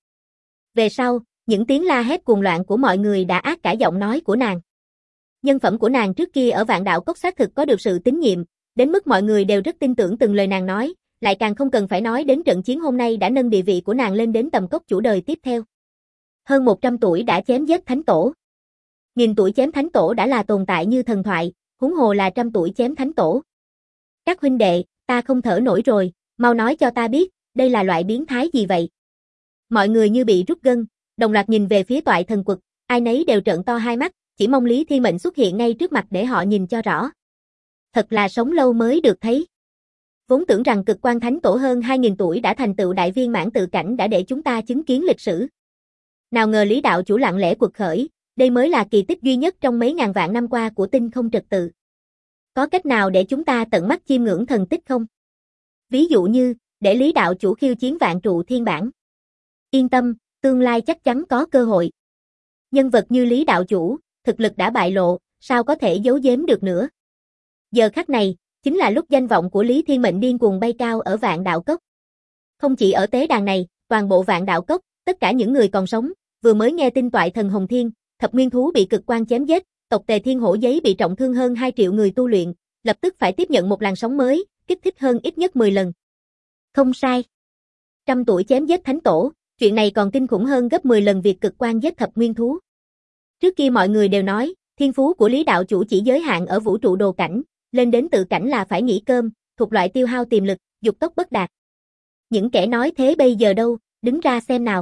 Về sau, những tiếng la hét cuồng loạn của mọi người đã át cả giọng nói của nàng. Nhân phẩm của nàng trước kia ở vạn đạo cốc xác thực có được sự tín nhiệm, đến mức mọi người đều rất tin tưởng từng lời nàng nói, lại càng không cần phải nói đến trận chiến hôm nay đã nâng địa vị của nàng lên đến tầm cốc chủ đời tiếp theo. Hơn 100 tuổi đã chém giết thánh tổ. 1000 tuổi chém thánh tổ đã là tồn tại như thần thoại, huống hồ là 100 tuổi chém thánh tổ. Các huynh đệ, ta không thở nổi rồi, mau nói cho ta biết, đây là loại biến thái gì vậy? Mọi người như bị rút gân, đồng loạt nhìn về phía Toại Thần quật, ai nấy đều trợn to hai mắt, chỉ mong Lý Thiên Mệnh xuất hiện ngay trước mặt để họ nhìn cho rõ. Thật là sống lâu mới được thấy. Vốn tưởng rằng Cực Quan Thánh Tổ hơn 2000 tuổi đã thành tựu đại viên mãn tự cảnh đã để chúng ta chứng kiến lịch sử. Nào ngờ Lý đạo chủ lặng lẽ quật khởi, đây mới là kỳ tích duy nhất trong mấy ngàn vạn năm qua của tinh không trật tự. Có cách nào để chúng ta tận mắt chiêm ngưỡng thần tích không? Ví dụ như, để Lý đạo chủ khiêu chiến vạn trụ thiên bản. Yên tâm, tương lai chắc chắn có cơ hội. Nhân vật như Lý đạo chủ, thực lực đã bại lộ, sao có thể giấu giếm được nữa. Giờ khắc này, chính là lúc danh vọng của Lý Thiên Mệnh điên cuồng bay cao ở vạn đạo cốc. Không chỉ ở tế đàn này, toàn bộ vạn đạo cốc, tất cả những người còn sống, vừa mới nghe tin Toại Thần Hồng Thiên, thập nguyên thú bị Cực Quan chém giết, tộc Tề Thiên Hổ Giấy bị trọng thương hơn 2 triệu người tu luyện, lập tức phải tiếp nhận một làn sóng mới, kích thích hơn ít nhất 10 lần. Không sai. 100 tuổi chém giết thánh tổ, chuyện này còn kinh khủng hơn gấp 10 lần việc Cực Quan giết thập nguyên thú. Trước kia mọi người đều nói, thiên phú của Lý đạo chủ chỉ giới hạn ở vũ trụ đồ cảnh, lên đến tự cảnh là phải nghỉ cơm, thuộc loại tiêu hao tiềm lực, dục tốc bất đạt. Những kẻ nói thế bây giờ đâu, đứng ra xem nào.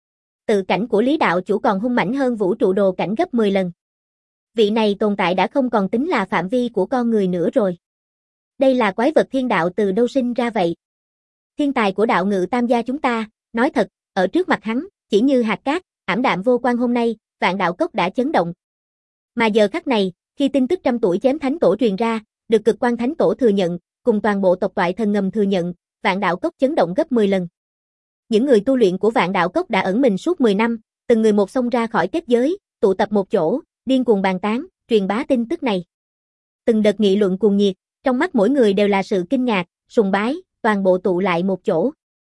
Tự cảnh của Lý đạo chủ còn hung mãnh hơn vũ trụ đồ cảnh gấp 10 lần. Vị này tồn tại đã không còn tính là phạm vi của con người nữa rồi. Đây là quái vật thiên đạo từ đâu sinh ra vậy? Thiên tài của đạo ngự tam gia chúng ta, nói thật, ở trước mặt hắn, chỉ như hạt cát, ảm đạm vô quan. Hôm nay, Vạn Đạo Cốc đã chấn động. Mà giờ khắc này, khi tin tức 100 tuổi chém thánh tổ truyền ra, được Cực Quang Thánh Tổ thừa nhận, cùng toàn bộ tộc Toại Thần ngầm thừa nhận, Vạn Đạo Cốc chấn động gấp 10 lần. Những người tu luyện của Vạn Đạo Cốc đã ẩn mình suốt 10 năm, từng người một xông ra khỏi kết giới, tụ tập một chỗ, điên cuồng bàn tán, truyền bá tin tức này. Từng đợt nghị luận cuồng nhiệt, trong mắt mỗi người đều là sự kinh ngạc, sùng bái, toàn bộ tụ lại một chỗ.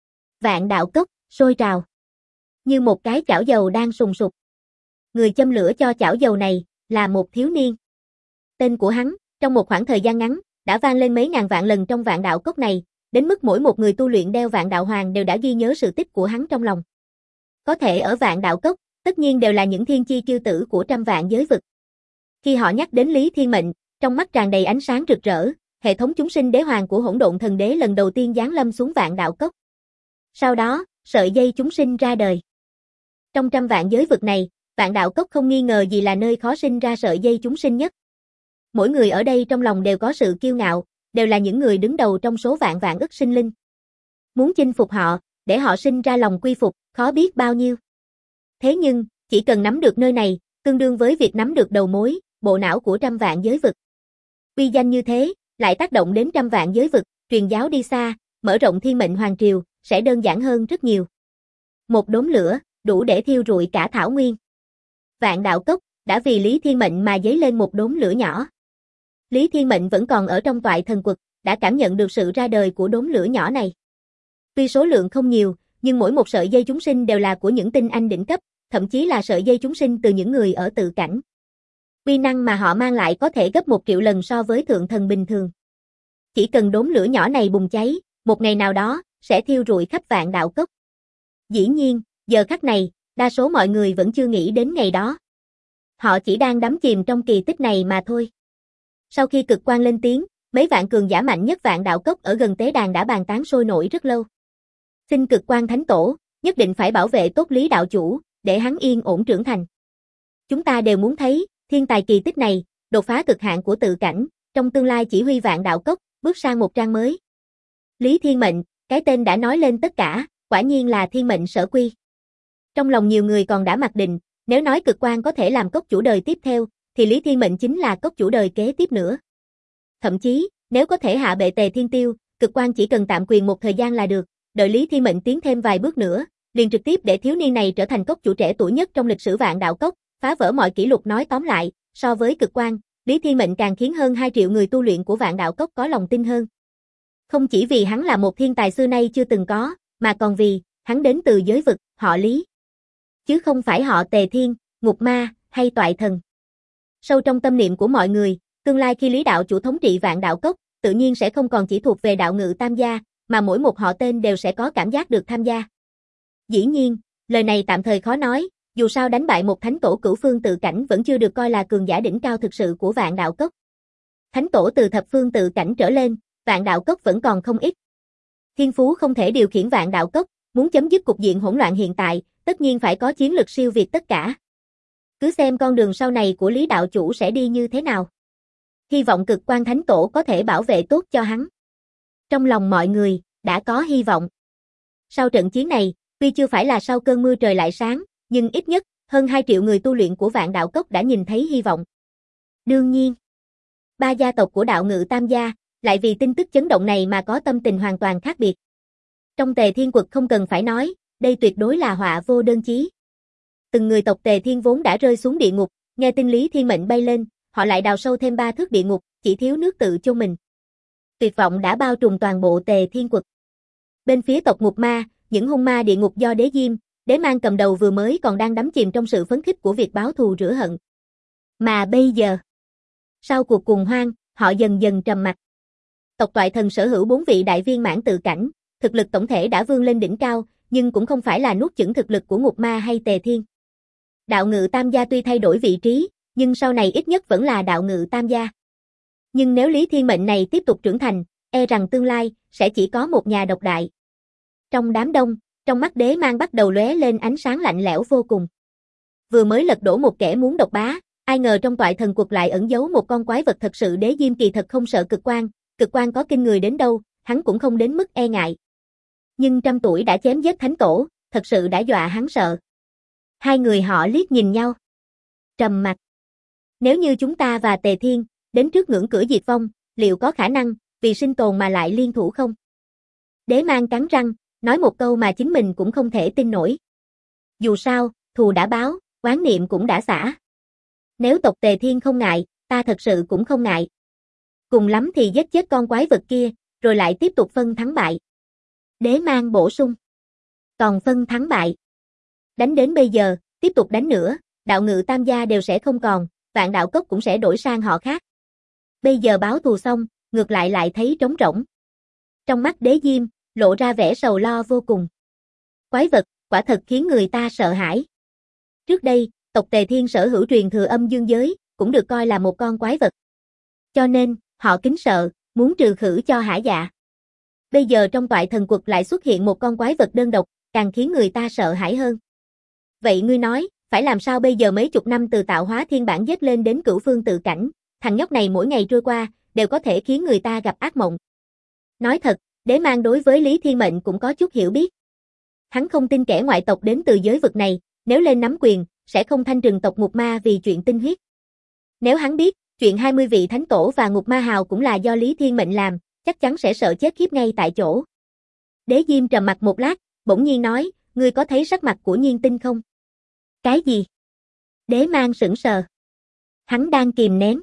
Vạn Đạo Cốc sôi trào, như một cái chảo dầu đang sùng sục. Người châm lửa cho chảo dầu này là một thiếu niên. Tên của hắn, trong một khoảng thời gian ngắn, đã vang lên mấy ngàn vạn lần trong Vạn Đạo Cốc này, đến mức mỗi một người tu luyện đeo Vạn Đạo Hoàng đều đã ghi nhớ sự tích của hắn trong lòng. Có thể ở Vạn Đạo Cốc, tất nhiên đều là những thiên chi kiêu tử của trăm vạn giới vực. Khi họ nhắc đến Lý Thiên Mệnh, trong mắt tràn đầy ánh sáng rực rỡ, hệ thống chúng sinh đế hoàng của Hỗn Độn Thần Đế lần đầu tiên giáng lâm xuống Vạn Đạo Cốc. Sau đó, sợi dây chúng sinh ra đời. Trong trăm vạn giới vực này, Vạn Đạo Cốc không nghi ngờ gì là nơi khó sinh ra sợi dây chúng sinh nhất. Mỗi người ở đây trong lòng đều có sự kiêu ngạo, đều là những người đứng đầu trong số vạn vạn ức sinh linh. Muốn chinh phục họ, để họ sinh ra lòng quy phục, khó biết bao nhiêu. Thế nhưng, chỉ cần nắm được nơi này, tương đương với việc nắm được đầu mối, bộ não của trăm vạn giới vực. Uy danh như thế, lại tác động đến trăm vạn giới vực, truyền giáo đi xa, mở rộng thiên mệnh hoàng triều, sẽ đơn giản hơn rất nhiều. Một đốm lửa, đủ để thiêu rụi cả thảo nguyên. Vạn Đạo Cốc, đã vì Lý Thiên Mệnh mà dấy lên một đốm lửa nhỏ. Lý Thiên Mệnh vẫn còn ở trong Toại Thần Quật, đã cảm nhận được sự ra đời của đốm lửa nhỏ này. Tuy số lượng không nhiều, nhưng mỗi một sợi dây chúng sinh đều là của những tinh anh đỉnh cấp, thậm chí là sợi dây chúng sinh từ những người ở tự cảnh. Uy năng mà họ mang lại có thể gấp 1 triệu lần so với thượng thần bình thường. Chỉ cần đốm lửa nhỏ này bùng cháy, một ngày nào đó, sẽ thiêu rụi khắp Vạn Đạo Cốc. Dĩ nhiên, giờ khắc này, đa số mọi người vẫn chưa nghĩ đến ngày đó. Họ chỉ đang đắm chìm trong kỳ tích này mà thôi. Sau khi Cực Quang lên tiếng, mấy vạn cường giả mạnh nhất Vạn Đạo Cốc ở gần tế đàn đã bàn tán sôi nổi rất lâu. Xin Cực Quang Thánh Tổ, nhất định phải bảo vệ tốt Lý đạo chủ, để hắn yên ổn trưởng thành. Chúng ta đều muốn thấy, thiên tài kỳ tích này, đột phá cực hạn của tự cảnh, trong tương lai chỉ huy Vạn Đạo Cốc, bước sang một trang mới. Lý Thiên Mệnh, cái tên đã nói lên tất cả, quả nhiên là thiên mệnh sở quy. Trong lòng nhiều người còn đã mặc định, nếu nói Cực Quang có thể làm cốc chủ đời tiếp theo, thì Lý Thiên Mệnh chính là cốc chủ đời kế tiếp nữa. Thậm chí, nếu có thể hạ bệ Tề Thiên Tiêu, Cực Quang chỉ cần tạm quyền một thời gian là được, đợi Lý Thiên Mệnh tiến thêm vài bước nữa, liền trực tiếp để thiếu niên này trở thành cốc chủ trẻ tuổi nhất trong lịch sử Vạn Đạo Cốc, phá vỡ mọi kỷ lục. Nói tóm lại, so với Cực Quang, Lý Thiên Mệnh càng khiến hơn 2 triệu người tu luyện của Vạn Đạo Cốc có lòng tin hơn. Không chỉ vì hắn là một thiên tài xưa nay chưa từng có, mà còn vì, hắn đến từ giới vực, họ Lý. Chứ không phải họ Tề Thiên, Ngục Ma, hay Toại Thần. Sâu trong tâm niệm của mọi người, tương lai khi Lý đạo chủ thống trị Vạn Đạo Cốc, tự nhiên sẽ không còn chỉ thuộc về đạo ngự tam gia, mà mỗi một họ tên đều sẽ có cảm giác được tham gia. Dĩ nhiên, lời này tạm thời khó nói, dù sao đánh bại một thánh tổ cửu phương tự cảnh vẫn chưa được coi là cường giả đỉnh cao thực sự của Vạn Đạo Cốc. Thánh tổ từ thập phương tự cảnh trở lên, Vạn Đạo Cốc vẫn còn không ít. Thiên phú không thể điều khiển Vạn Đạo Cốc, muốn chấm dứt cục diện hỗn loạn hiện tại, tất nhiên phải có chiến lực siêu việt tất cả. Cứ xem con đường sau này của Lý đạo chủ sẽ đi như thế nào. Hy vọng Cực Quang Thánh Tổ có thể bảo vệ tốt cho hắn. Trong lòng mọi người, đã có hy vọng. Sau trận chiến này, tuy chưa phải là sau cơn mưa trời lại sáng, nhưng ít nhất, hơn 2 triệu người tu luyện của Vạn Đạo Cốc đã nhìn thấy hy vọng. Đương nhiên, 3 gia tộc của đạo ngự tam gia, lại vì tin tức chấn động này mà có tâm tình hoàn toàn khác biệt. Trong Tề Thiên Quật không cần phải nói, đây tuyệt đối là họa vô đơn chí. Từng người tộc Tề Thiên vốn đã rơi xuống địa ngục, nghe tin Lý Thiên Mệnh bay lên, họ lại đào sâu thêm 3 thước địa ngục, chỉ thiếu nước tự chôn mình. Tuyệt vọng đã bao trùm toàn bộ Tề Thiên Quật. Bên phía tộc Ngục Ma, những hung ma địa ngục do Đế Diêm, Đế Mang cầm đầu vừa mới còn đang đắm chìm trong sự phấn khích của việc báo thù rửa hận. Mà bây giờ, sau cuộc cuồng hoang, họ dần dần trầm mặc. Tộc Toại Thần sở hữu 4 vị đại viên mãn tự cảnh, thực lực tổng thể đã vươn lên đỉnh cao, nhưng cũng không phải là nuốt chửng thực lực của Ngục Ma hay Tề Thiên. Đạo ngự tam gia tuy thay đổi vị trí, nhưng sau này ít nhất vẫn là đạo ngự tam gia. Nhưng nếu Lý Thiên Mệnh này tiếp tục trưởng thành, e rằng tương lai sẽ chỉ có một nhà độc đại. Trong đám đông, trong mắt Đế Mang bắt đầu lóe lên ánh sáng lạnh lẽo vô cùng. Vừa mới lật đổ một kẻ muốn độc bá, ai ngờ trong Toại Thần Quật lại ẩn giấu một con quái vật thật sự. Đế Diêm kỳ thật không sợ Cực Quang có kinh người đến đâu, hắn cũng không đến mức e ngại. Nhưng trăm tuổi đã chém giết thánh tổ, thật sự đã dọa hắn sợ. Hai người họ liếc nhìn nhau. Trầm mặc. Nếu như chúng ta và Tề Thiên đến trước ngưỡng cửa diệt vong, liệu có khả năng vì sinh tồn mà lại liên thủ không? Đế Mang cắn răng, nói một câu mà chính mình cũng không thể tin nổi. Dù sao, thù đã báo, oán niệm cũng đã xả. Nếu tộc Tề Thiên không ngại, ta thật sự cũng không ngại. Cùng lắm thì giết chết con quái vật kia, rồi lại tiếp tục phân thắng bại. Đế Mang bổ sung. Còn phân thắng bại. Đánh đến bây giờ, tiếp tục đánh nữa, đạo ngự tam gia đều sẽ không còn, Vạn Đạo Cốc cũng sẽ đổi sang họ khác. Bây giờ báo thù xong, ngược lại thấy trống rỗng. Trong mắt Đế Diêm, lộ ra vẻ sầu lo vô cùng. Quái vật, quả thật khiến người ta sợ hãi. Trước đây, tộc Tề Thiên sở hữu truyền thừa âm dương giới, cũng được coi là một con quái vật. Cho nên, họ kính sợ, muốn trừ khử cho hả dạ. Bây giờ trong toại thần quật lại xuất hiện một con quái vật đơn độc, càng khiến người ta sợ hãi hơn. Vậy ngươi nói, phải làm sao bây giờ? Mấy chục năm từ tạo hóa thiên bản giết lên đến cửu phương tự cảnh, thằng nhóc này mỗi ngày trôi qua, đều có thể khiến người ta gặp ác mộng. Nói thật, Đế Mang đối với Lý Thiên Mệnh cũng có chút hiểu biết. Hắn không tin kẻ ngoại tộc đến từ giới vực này, nếu lên nắm quyền, sẽ không thanh trừng tộc Ngục Ma vì chuyện tinh huyết. Nếu hắn biết, chuyện 20 vị thánh tổ và Ngục Ma Hào cũng là do Lý Thiên Mệnh làm, chắc chắn sẽ sợ chết khiếp ngay tại chỗ. Đế Diêm trầm mặt một lát, bỗng nhiên nói, ngươi có thấy sắc mặt của Nhiên Tinh không? Cái gì? Đế Mang sững sờ. Hắn đang kìm nén.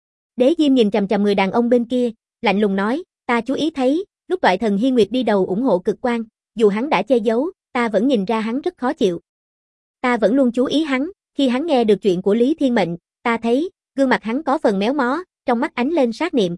Đế Diêm nhìn chằm chằm người đàn ông bên kia, lạnh lùng nói, ta chú ý thấy, lúc toại thần Hiên Nguyệt đi đầu ủng hộ Cực Quang, dù hắn đã che giấu, ta vẫn nhìn ra hắn rất khó chịu. Ta vẫn luôn chú ý hắn, khi hắn nghe được chuyện của Lý Thiên Mệnh, ta thấy, gương mặt hắn có phần méo mó, trong mắt ánh lên sát niệm.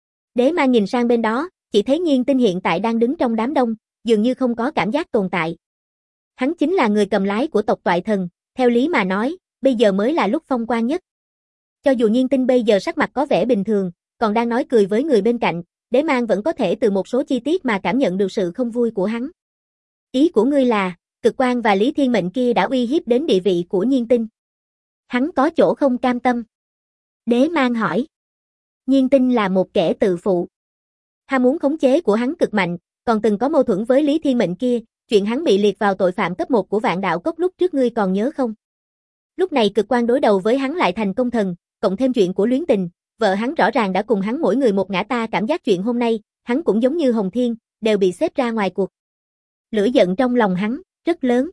Đế Mang nhìn sang bên đó, chỉ thấy Nhiên Tinh hiện tại đang đứng trong đám đông, dường như không có cảm giác tồn tại. Hắn chính là người cầm lái của tộc toại thần, theo lý mà nói, bây giờ mới là lúc phong quang nhất. Cho dù Nhiên Tinh bây giờ sắc mặt có vẻ bình thường, còn đang nói cười với người bên cạnh, Đế Mang vẫn có thể từ một số chi tiết mà cảm nhận được sự không vui của hắn. Ý của ngươi là, Cực Quang và Lý Thiên Mệnh kia đã uy hiếp đến địa vị của Nhiên Tinh. Hắn có chỗ không cam tâm. Đế Mang hỏi. Nhiên Tinh là một kẻ tự phụ. Ham muốn khống chế của hắn cực mạnh, còn từng có mâu thuẫn với Lý Thiên Mệnh kia, chuyện hắn bị liệt vào tội phạm cấp 1 của Vạn Đạo Cốc lúc trước ngươi còn nhớ không? Lúc này Cực Quang đối đầu với hắn lại thành công thần, cộng thêm chuyện của luyến tình, vợ hắn rõ ràng đã cùng hắn mỗi người một ngã, ta cảm giác chuyện hôm nay, hắn cũng giống như Hồng Thiên, đều bị xếp ra ngoài cuộc. Lửa giận trong lòng hắn, rất lớn.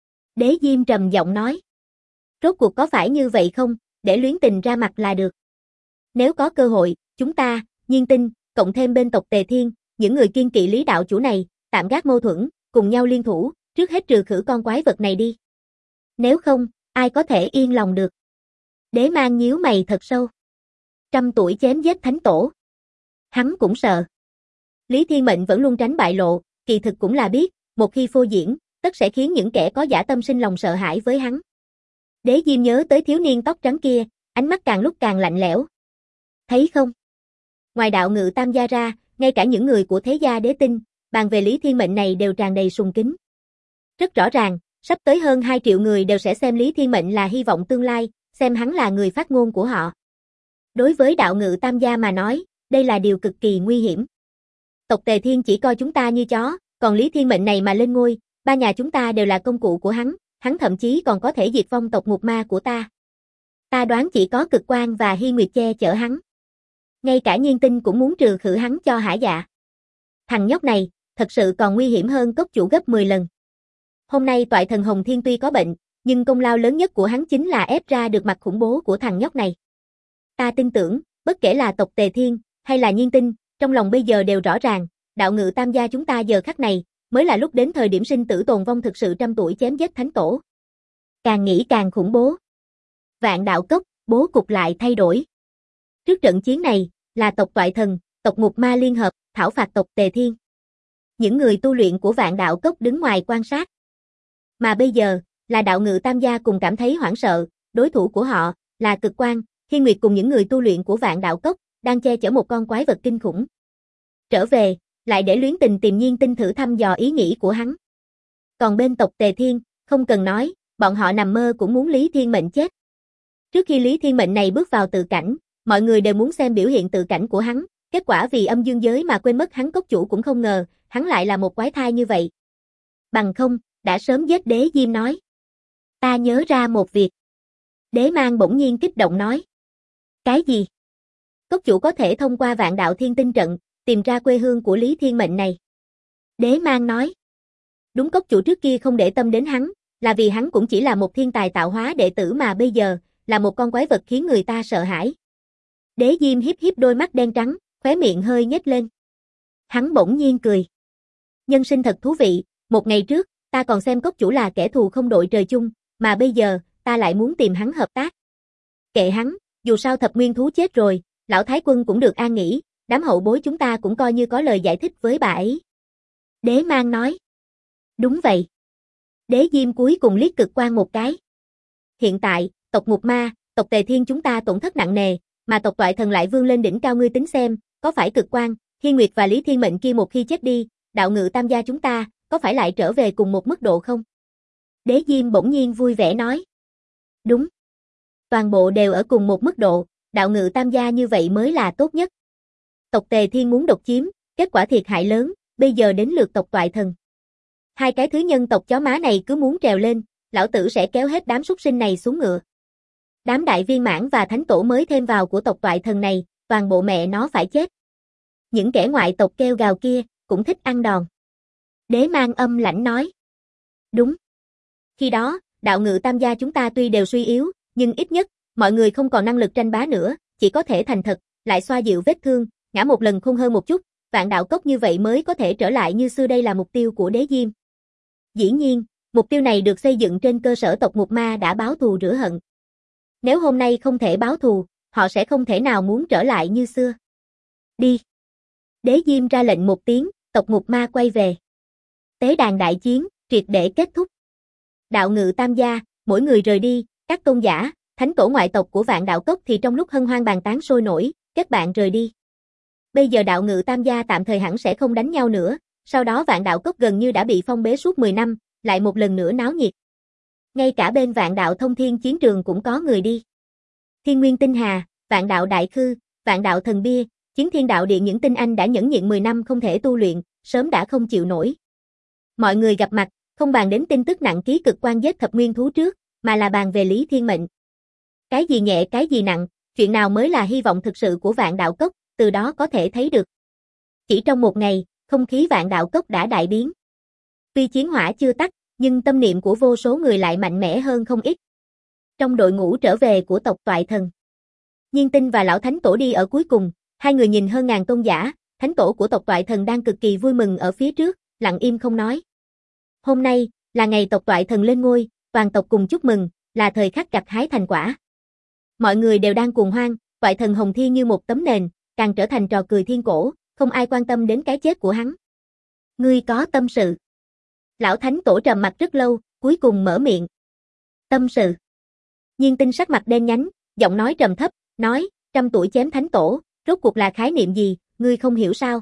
Đế Diêm trầm giọng nói. Rốt cuộc có phải như vậy không, để luyến tình ra mặt là được. Nếu có cơ hội, chúng ta, Nhiên Tinh, cộng thêm bên tộc Tề Thiên, những người kiên kỵ Lý đạo chủ này, tạm gác mâu thuẫn, cùng nhau liên thủ, trước hết trừ khử con quái vật này đi. Nếu không, ai có thể yên lòng được. Đế Mang nhíu mày thật sâu. 100 tuổi chém giết thánh tổ. Hắn cũng sợ. Lý Thiên Mệnh vẫn luôn tránh bại lộ, kỳ thực cũng là biết, một khi phô diễn, tất sẽ khiến những kẻ có dã tâm sinh lòng sợ hãi với hắn. Đế Diêm nhớ tới thiếu niên tóc trắng kia, ánh mắt càng lúc càng lạnh lẽo. Thấy không? Ngoài đạo ngự tam gia ra, ngay cả những người của thế gia đế tinh, bàn về Lý Thiên Mệnh này đều tràn đầy sùng kính. Rất rõ ràng, sắp tới hơn 2 triệu người đều sẽ xem Lý Thiên Mệnh là hy vọng tương lai, xem hắn là người phát ngôn của họ. Đối với đạo ngự tam gia mà nói, đây là điều cực kỳ nguy hiểm. Tộc Tề Thiên chỉ coi chúng ta như chó, còn Lý Thiên Mệnh này mà lên ngôi, ba nhà chúng ta đều là công cụ của hắn thậm chí còn có thể diệt vong tộc Ngục Ma của ta. Ta đoán chỉ có Cực Quang và Hiên Nguyệt che chở hắn. Ngay cả Nhiên Tinh cũng muốn trừ khử hắn cho hả dạ. Thằng nhóc này, thật sự còn nguy hiểm hơn cốc chủ gấp 10 lần. Hôm nay toại thần Hồng Thiên tuy có bệnh, nhưng công lao lớn nhất của hắn chính là ép ra được mặt khủng bố của thằng nhóc này. Ta tin tưởng, bất kể là tộc Tề Thiên, hay là Nhiên Tinh, trong lòng bây giờ đều rõ ràng, đạo ngự tam gia chúng ta giờ khắc này, mới là lúc đến thời điểm sinh tử tồn vong thực sự, 100 tuổi chém giết thánh tổ. Càng nghĩ càng khủng bố. Vạn Đạo Cốc, bố cục lại thay đổi. Trước trận chiến này, là tộc toại thần, tộc Ngục Ma liên hợp, thảo phạt tộc Tề Thiên. Những người tu luyện của Vạn Đạo Cốc đứng ngoài quan sát. Mà bây giờ, là đạo ngự tam gia cùng cảm thấy hoảng sợ, đối thủ của họ, là Cực Quang, Hiên Nguyệt cùng những người tu luyện của Vạn Đạo Cốc, đang che chở một con quái vật kinh khủng. Trở về, lại để luyến tình tìm Nhiên Tinh thử thăm dò ý nghĩ của hắn. Còn bên tộc Tề Thiên, không cần nói, bọn họ nằm mơ cũng muốn Lý Thiên Mệnh chết. Trước khi Lý Thiên Mệnh này bước vào tự cảnh, mọi người đều muốn xem biểu hiện tự cảnh của hắn, kết quả vì âm dương giới mà quên mất hắn cốc chủ cũng không ngờ, hắn lại là một quái thai như vậy. Bằng không, đã sớm giết Đế Diêm nói. Ta nhớ ra một việc. Đế Mang bỗng nhiên kích động nói. Cái gì? Cốc chủ có thể thông qua Vạn Đạo Thiên Tinh Trận, tìm ra quê hương của Lý Thiên Mệnh này. Đế Mang nói. Đúng, cốc chủ trước kia không để tâm đến hắn, là vì hắn cũng chỉ là một thiên tài tạo hóa đệ tử mà bây giờ, là một con quái vật khiến người ta sợ hãi. Đế Diêm hiếp hiếp đôi mắt đen trắng, khóe miệng hơi nhếch lên. Hắn bỗng nhiên cười. Nhân sinh thật thú vị, một ngày trước, ta còn xem cốc chủ là kẻ thù không đội trời chung, mà bây giờ, ta lại muốn tìm hắn hợp tác. Kệ hắn, dù sao thập nguyên thú chết rồi, lão Thái Quân cũng được an nghỉ, đám hậu bối chúng ta cũng coi như có lời giải thích với bà ấy. Đế Mang nói. Đúng vậy. Đế Diêm cuối cùng liếc cực quan một cái. Hiện tại, tộc Ngục Ma, tộc Tề Thiên chúng ta tổn thất nặng nề, mà tộc Toại Thần lại vươn lên đỉnh cao, ngươi tính xem, có phải cực quan, Hiên Nguyệt và Lý Thiên Mệnh kia một khi chết đi, đạo ngự tam gia chúng ta, có phải lại trở về cùng một mức độ không? Đế Diêm bỗng nhiên vui vẻ nói. Đúng. Toàn bộ đều ở cùng một mức độ, đạo ngự tam gia như vậy mới là tốt nhất. Tộc Tề Thiên muốn độc chiếm, kết quả thiệt hại lớn, bây giờ đến lượt tộc Toại Thần. Hai cái thứ nhân tộc chó má này cứ muốn trèo lên, lão tử sẽ kéo hết đám súc sinh này xuống ngựa. Đám đại viên mãn và thánh tổ mới thêm vào của tộc Toại Thần này, toàn bộ mẹ nó phải chết. Những kẻ ngoại tộc kêu gào kia, cũng thích ăn đòn. Đế Mang âm lãnh nói. Đúng. Khi đó, đạo ngự tam gia chúng ta tuy đều suy yếu, nhưng ít nhất, mọi người không còn năng lực tranh bá nữa, chỉ có thể thành thật, lại xoa dịu vết thương, ngã một lần khôn hơn một chút, Vạn Đạo Cốc như vậy mới có thể trở lại như xưa, đây là mục tiêu của Đế Diêm. Dĩ nhiên, mục tiêu này được xây dựng trên cơ sở tộc Ngục Ma đã báo thù rửa hận. Nếu hôm nay không thể báo thù, họ sẽ không thể nào muốn trở lại như xưa. Đi. Đế Diêm ra lệnh một tiếng, tộc Ngục Ma quay về. Tế đàn đại chiến, triệt để kết thúc. Đạo ngự tam gia, mỗi người rời đi, các tôn giả, thánh tổ ngoại tộc của Vạn Đạo Cốc thì trong lúc hân hoan bàn tán sôi nổi, kết bạn rời đi. Bây giờ đạo ngự tam gia tạm thời hẳn sẽ không đánh nhau nữa, sau đó Vạn Đạo Cốc gần như đã bị phong bế suốt 10 năm, lại một lần nữa náo nhiệt. Ngay cả bên Vạn Đạo Thông Thiên chiến trường cũng có người đi. Thiên Nguyên Tinh Hà, Vạn Đạo Đại Khư, Vạn Đạo Thần Bia, Chiến Thiên Đạo Điện, những tinh anh đã nhẫn nhịn 10 năm không thể tu luyện, sớm đã không chịu nổi. Mọi người gặp mặt, không bàn đến tin tức nặng ký cực quan giết thập nguyên thú trước, mà là bàn về Lý Thiên Mệnh. Cái gì nhẹ cái gì nặng, chuyện nào mới là hy vọng thực sự của Vạn Đạo Cốc, từ đó có thể thấy được. Chỉ trong một ngày, không khí Vạn Đạo Cốc đã đại biến. Tuy chiến hỏa chưa tắt, nhưng tâm niệm của vô số người lại mạnh mẽ hơn không ít. Trong đội ngũ trở về của tộc Toại Thần, Nhiên Tinh và Lão Thánh Tổ đi ở cuối cùng, hai người nhìn hơn ngàn tôn giả, Thánh Tổ của tộc Toại Thần đang cực kỳ vui mừng ở phía trước, lặng im không nói. Hôm nay, là ngày tộc Toại Thần lên ngôi, toàn tộc cùng chúc mừng, là thời khắc gặt hái thành quả. Mọi người đều đang cuồng hoan, Toại Thần Hồng Thiên như một tấm nền, càng trở thành trò cười thiên cổ, không ai quan tâm đến cái chết của hắn. Ngươi có tâm sự. Lão Thánh Tổ trầm mặt rất lâu, cuối cùng mở miệng. Tâm sự. Nhiên Tinh sắc mặt đen nhánh, giọng nói trầm thấp, nói, 100 tuổi chém Thánh Tổ, rốt cuộc là khái niệm gì, ngươi không hiểu sao?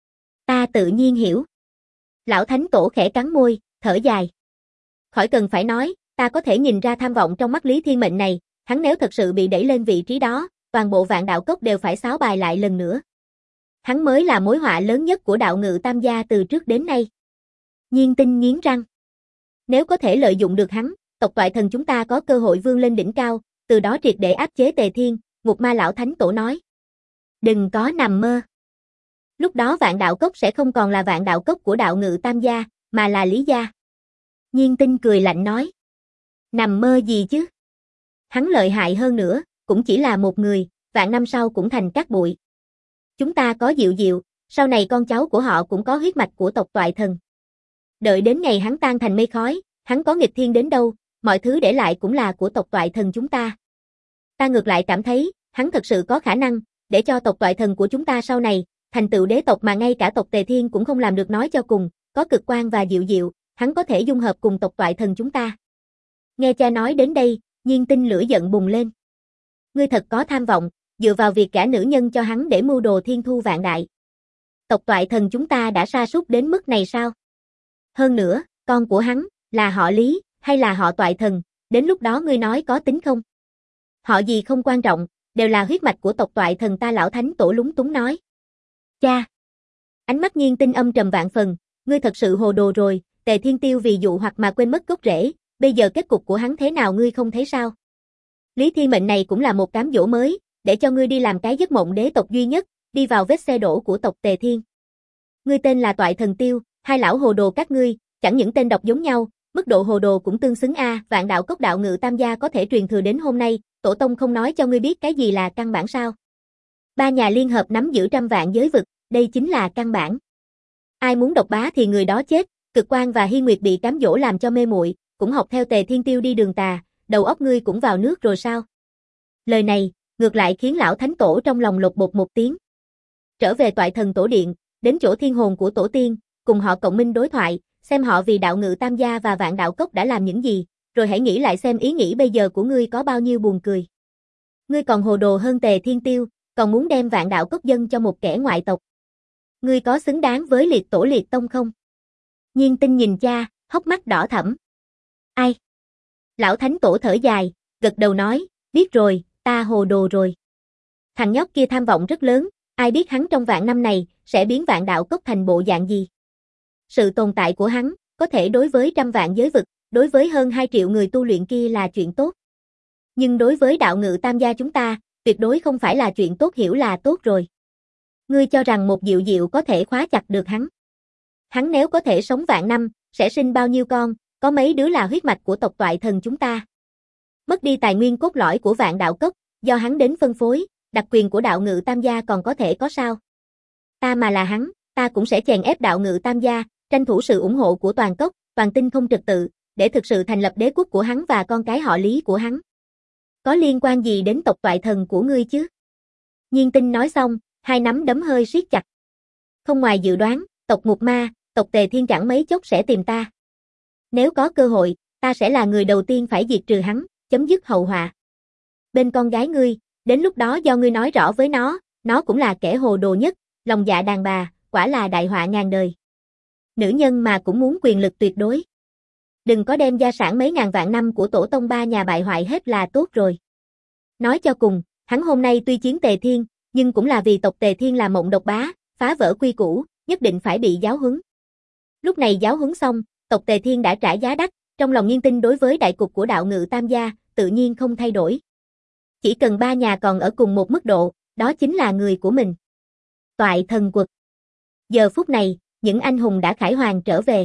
Ta tự nhiên hiểu. Lão Thánh Tổ khẽ cắn môi, thở dài. Khỏi cần phải nói, ta có thể nhìn ra tham vọng trong mắt Lý Thiên Mệnh này, hắn nếu thật sự bị đẩy lên vị trí đó, toàn bộ Vạn Đạo Cốc đều phải xáo bài lại lần nữa. Hắn mới là mối họa lớn nhất của đạo ngự tam gia từ trước đến nay. Nhiên Tinh nghiến răng. Nếu có thể lợi dụng được hắn, tộc Toại Thần chúng ta có cơ hội vươn lên đỉnh cao, từ đó triệt để áp chế Tề Thiên, Ngục Ma Lão Thánh Tổ nói. Đừng có nằm mơ. Lúc đó Vạn Đạo Cốc sẽ không còn là Vạn Đạo Cốc của đạo ngự tam gia, mà là Lý gia. Nhiên Tinh cười lạnh nói. Nằm mơ gì chứ? Hắn lợi hại hơn nữa, cũng chỉ là một người, vạn năm sau cũng thành cát bụi. Chúng ta có Diệu Diệu, sau này con cháu của họ cũng có huyết mạch của tộc Toại Thần. Đợi đến ngày hắn tan thành mây khói, hắn có nghịch thiên đến đâu, mọi thứ để lại cũng là của tộc Toại Thần chúng ta. Ta ngược lại cảm thấy, hắn thật sự có khả năng, để cho tộc Toại Thần của chúng ta sau này, thành tựu đế tộc mà ngay cả tộc Tề Thiên cũng không làm được. Nói cho cùng, có cực quan và Diệu Diệu, hắn có thể dung hợp cùng tộc Toại Thần chúng ta. Nghe cha nói đến đây, Nhiên Tinh lửa giận bùng lên. Ngươi thật có tham vọng, dựa vào việc gả nữ nhân cho hắn để mưu đồ thiên thu vạn đại. Tộc Toại Thần chúng ta đã sa sút đến mức này sao? Hơn nữa, con của hắn, là họ Lý, hay là họ Toại Thần, đến lúc đó ngươi nói có tính không? Họ gì không quan trọng, đều là huyết mạch của tộc Toại Thần ta. Lão Thánh Tổ lúng túng nói. Cha! Ánh mắt Nhiên Tinh âm trầm vạn phần, ngươi thật sự hồ đồ rồi, Tề Thiên Tiêu vì dụ hoặc mà quên mất gốc rễ, bây giờ kết cục của hắn thế nào ngươi không thấy sao? Lý Thiên Mệnh này cũng là một cám dỗ mới, để cho ngươi đi làm cái giấc mộng đế tộc duy nhất, đi vào vết xe đổ của tộc Tề Thiên. Ngươi tên là Toại Thần Tiêu, hai lão hồ đồ các ngươi, chẳng những tên độc giống nhau, mức độ hồ đồ cũng tương xứng a, Vạn Đạo Cốc đạo ngự tam gia có thể truyền thừa đến hôm nay, tổ tông không nói cho ngươi biết cái gì là căn bản sao? Ba nhà liên hợp nắm giữ trăm vạn giới vực, đây chính là căn bản. Ai muốn độc bá thì người đó chết, Cực Quang và Hy Nguyệt bị cám dỗ làm cho mê muội, cũng học theo Tề Thiên Tiêu đi đường tà, đầu óc ngươi cũng vào nước rồi sao? Lời này, ngược lại khiến lão thánh tổ trong lòng lột bột một tiếng. Trở về Toại Thần Tổ Điện, đến chỗ thiên hồn của tổ tiên, cùng họ cộng minh đối thoại, xem họ vì đạo ngự tam gia và Vạn Đạo Cốc đã làm những gì, rồi hãy nghĩ lại xem ý nghĩ bây giờ của ngươi có bao nhiêu buồn cười. Ngươi còn hồ đồ hơn Tề Thiên Tiêu, còn muốn đem Vạn Đạo Cốc dâng cho một kẻ ngoại tộc. Ngươi có xứng đáng với liệt tổ liệt tông không? Nhiên Tinh nhìn cha, hốc mắt đỏ thẫm. Ai? Lão thánh tổ thở dài, gật đầu nói, biết rồi, ta hồ đồ rồi. Thằng nhóc kia tham vọng rất lớn, ai biết hắn trong vạn năm này sẽ biến Vạn Đạo Cốc thành bộ dạng gì. Sự tồn tại của hắn, có thể đối với trăm vạn giới vực, đối với hơn 2 triệu người tu luyện kia là chuyện tốt. Nhưng đối với đạo ngự tam gia chúng ta, tuyệt đối không phải là chuyện tốt, hiểu là tốt rồi. Ngươi cho rằng một Diệu Diệu có thể khóa chặt được hắn. Hắn nếu có thể sống vạn năm, sẽ sinh bao nhiêu con, có mấy đứa là huyết mạch của tộc Toại Thần chúng ta. Mất đi tài nguyên cốt lõi của Vạn Đạo Cốc, do hắn đến phân phối, đặc quyền của đạo ngự tam gia còn có thể có sao? Ta mà là hắn, ta cũng sẽ chèn ép đạo ngự tam gia, tranh thủ sự ủng hộ của toàn cốc, toàn tinh không trật tự, để thực sự thành lập đế quốc của hắn và con cái họ Lý của hắn. Có liên quan gì đến tộc Toại Thần của ngươi chứ? Nhiên Tinh nói xong, hai nắm đấm hơi siết chặt. Không ngoài dự đoán, tộc Ngục Ma, tộc Tề Thiên chẳng mấy chốc sẽ tìm ta. Nếu có cơ hội, ta sẽ là người đầu tiên phải diệt trừ hắn, chấm dứt hậu họa. Bên con gái ngươi, đến lúc đó do ngươi nói rõ với nó cũng là kẻ hồ đồ nhất, lòng dạ đàn bà, quả là đại họa ngàn đời. Nữ nhân mà cũng muốn quyền lực tuyệt đối. Đừng có đem gia sản mấy ngàn vạn năm của tổ tông ba nhà bại hoại hết là tốt rồi. Nói cho cùng, hắn hôm nay tuy chiến Tề Thiên, nhưng cũng là vì tộc Tề Thiên là mộng độc bá, phá vỡ quy củ, nhất định phải bị giáo huấn. Lúc này giáo huấn xong, tộc Tề Thiên đã trả giá đắt, trong lòng Nhiên Tinh đối với đại cục của đạo ngự tam gia, tự nhiên không thay đổi. Chỉ cần ba nhà còn ở cùng một mức độ, đó chính là người của mình. Toại Thần Quật. Giờ phút này, những anh hùng đã khải hoàn trở về.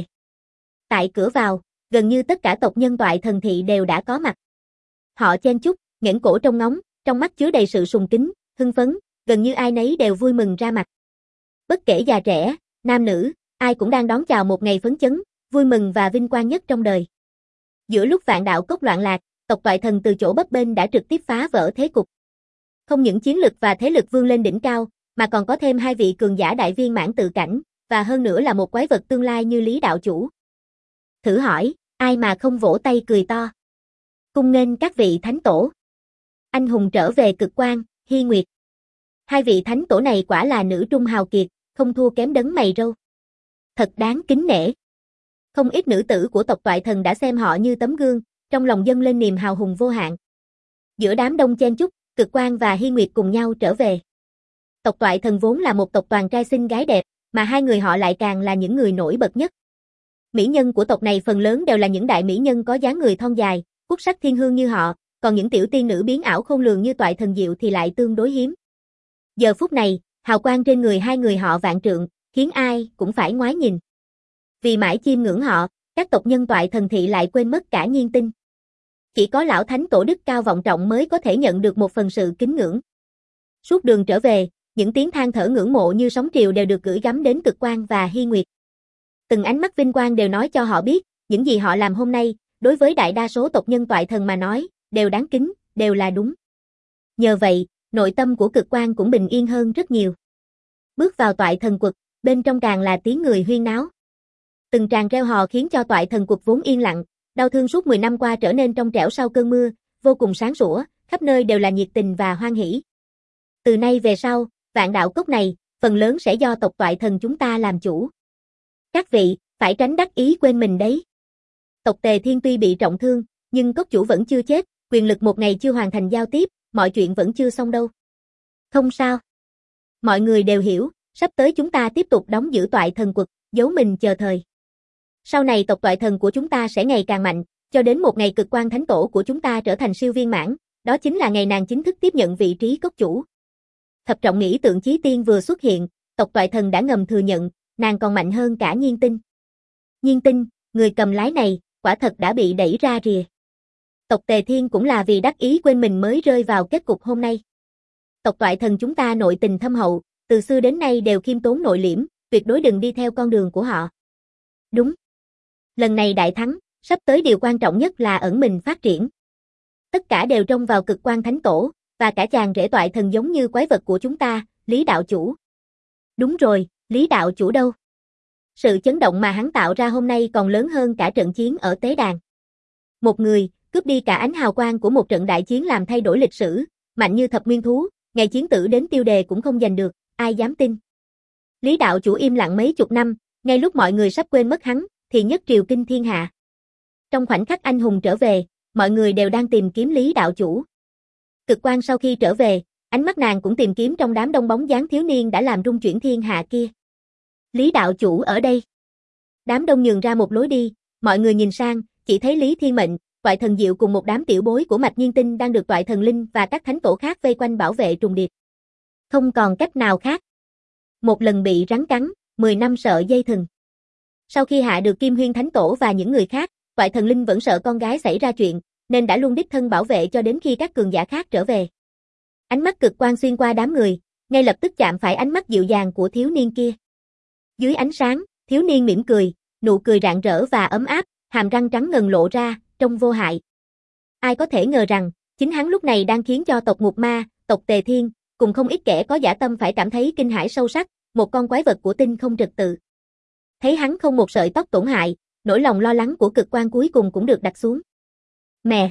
Tại cửa vào, gần như tất cả tộc nhân Toại Thần thị đều đã có mặt. Họ chen chúc, nghển cổ trông ngóng, trong mắt chứa đầy sự sùng kính, hưng phấn, gần như ai nấy đều vui mừng ra mặt. Bất kể già trẻ, nam nữ, ai cũng đang đón chào một ngày phấn chấn, vui mừng và vinh quang nhất trong đời. Giữa lúc Vạn Đạo Cốc loạn lạc, tộc Toại Thần từ chỗ bấp bênh đã trực tiếp phá vỡ thế cục. Không những chiến lực và thế lực vươn lên đỉnh cao, mà còn có thêm 2 vị cường giả đại viên mãn tự cảnh, và hơn nữa là một quái vật tương lai như Lý đạo chủ. Thử hỏi, ai mà không vỗ tay cười to. Cung nghênh các vị thánh tổ. Anh hùng trở về Cực Quang, Hy Nguyệt. 2 vị thánh tổ này quả là nữ trung hào kiệt, không thua kém đấng mày râu. Thật đáng kính nể. Không ít nữ tử của tộc Toại Thần đã xem họ như tấm gương, trong lòng dâng lên niềm hào hùng vô hạn. Giữa đám đông chen chúc, Cực Quang và Hy Nguyệt cùng nhau trở về. Tộc Toại Thần vốn là một tộc toàn trai xinh gái đẹp, mà hai người họ lại càng là những người nổi bật nhất. Mỹ nhân của tộc này phần lớn đều là những đại mỹ nhân có dáng người thon dài, quốc sắc thiên hương như họ, còn những tiểu tiên nữ biến ảo khôn lường như Toại Thần Diệu thì lại tương đối hiếm. Giờ phút này, hào quang trên người hai người họ vạn trượng, khiến ai cũng phải ngoái nhìn. Vì mãi chiêm ngưỡng họ, các tộc nhân Toại Thần thị lại quên mất cả Nhiên Tinh. Chỉ có lão thánh tổ đức cao vọng trọng mới có thể nhận được một phần sự kính ngưỡng. Suốt đường trở về, những tiếng than thở ngưỡng mộ như sóng triều đều được gửi gắm đến Cực Quang và Hy Nguyệt. Từng ánh mắt vinh quang đều nói cho họ biết, những gì họ làm hôm nay, đối với đại đa số tộc nhân Toại Thần mà nói, đều đáng kính, đều là đúng. Nhờ vậy, nội tâm của Cực Quang cũng bình yên hơn rất nhiều. Bước vào Toại Thần Quật, bên trong càng là tiếng người huyên náo. Từng tràng reo hò khiến cho Toại Thần Quật vốn yên lặng, đau thương suốt 10 năm qua trở nên trong trẻo sau cơn mưa, vô cùng sáng sủa, khắp nơi đều là nhiệt tình và hoan hỉ. Từ nay về sau, Vạn Đạo Cốc này, phần lớn sẽ do tộc Toại Thần chúng ta làm chủ. Các vị, phải tránh đắc ý quên mình đấy. Tộc Tề Thiên tuy bị trọng thương, nhưng cốc chủ vẫn chưa chết, quyền lực một ngày chưa hoàn thành giao tiếp, mọi chuyện vẫn chưa xong đâu. Không sao. Mọi người đều hiểu, Sắp tới chúng ta tiếp tục đóng giữ Toại Thần Quật, giấu mình chờ thời. Sau này tộc Toại Thần của chúng ta sẽ ngày càng mạnh, cho đến một ngày Cực Quang Thánh Tổ của chúng ta trở thành siêu viên mãn, đó chính là ngày nàng chính thức tiếp nhận vị trí cốc chủ. Thập trọng nghĩ tượng chí tiên vừa xuất hiện, tộc Toại Thần đã ngầm thừa nhận, nàng còn mạnh hơn cả Nhiên Tinh. Nhiên Tinh, người cầm lái này, quả thật đã bị đẩy ra rìa. Tộc Tề Thiên cũng là vì đắc ý quên mình mới rơi vào kết cục hôm nay. Tộc Toại Thần chúng ta nội tình thâm hậu, từ xưa đến nay đều khiêm tốn nội liễm, tuyệt đối đừng đi theo con đường của họ. Đúng. Lần này đại thắng, sắp tới điều quan trọng nhất là ẩn mình phát triển. Tất cả đều trông vào Cực Quang Thánh Tổ, và cả chàng rể Toại Thần giống như quái vật của chúng ta, Lý đạo chủ. Đúng rồi, Lý đạo chủ đâu? Sự chấn động mà hắn tạo ra hôm nay còn lớn hơn cả trận chiến ở tế đàn. Một người, cướp đi cả ánh hào quang của một trận đại chiến làm thay đổi lịch sử, mạnh như thập nguyên thú, ngày chiến tử đến tiêu đề cũng không giành được, ai dám tin. Lý đạo chủ im lặng mấy chục năm, ngay lúc mọi người sắp quên mất hắn, thì nhất triều kinh thiên hạ. Trong khoảnh khắc anh hùng trở về, mọi người đều đang tìm kiếm Lý đạo chủ. Cực Quang sau khi trở về, ánh mắt nàng cũng tìm kiếm trong đám đông bóng dáng thiếu niên đã làm rung chuyển thiên hạ kia. Lý đạo chủ ở đây. Đám đông nhường ra một lối đi, mọi người nhìn sang, chỉ thấy Lý Thiên Mệnh, Toại Thần Diệu cùng một đám tiểu bối của Mạch Nhiên Tinh đang được Toại Thần Linh và các thánh tổ khác vây quanh bảo vệ trùng điệp. Không còn cách nào khác. Một lần bị rắn cắn, 10 năm sợ dây thừng. Sau khi hạ được Kim Huyên Thánh Tổ và những người khác, Toại Thần Linh vẫn sợ con gái xảy ra chuyện, nên đã luôn đích thân bảo vệ cho đến khi các cường giả khác trở về. Ánh mắt Cực Quang xuyên qua đám người, ngay lập tức chạm phải ánh mắt dịu dàng của thiếu niên kia. Dưới ánh sáng, thiếu niên mỉm cười, nụ cười rạng rỡ và ấm áp, hàm răng trắng ngần lộ ra, trông vô hại. Ai có thể ngờ rằng, chính hắn lúc này đang khiến cho tộc Ngục Ma, tộc Tề Thiên, cùng không ít kẻ có dã tâm phải cảm thấy kinh hãi sâu sắc, một con quái vật của tinh không trật tự. Thấy hắn không một sợi tóc tổn hại, nỗi lòng lo lắng của Cực Quang cuối cùng cũng được đặt xuống. Mẹ!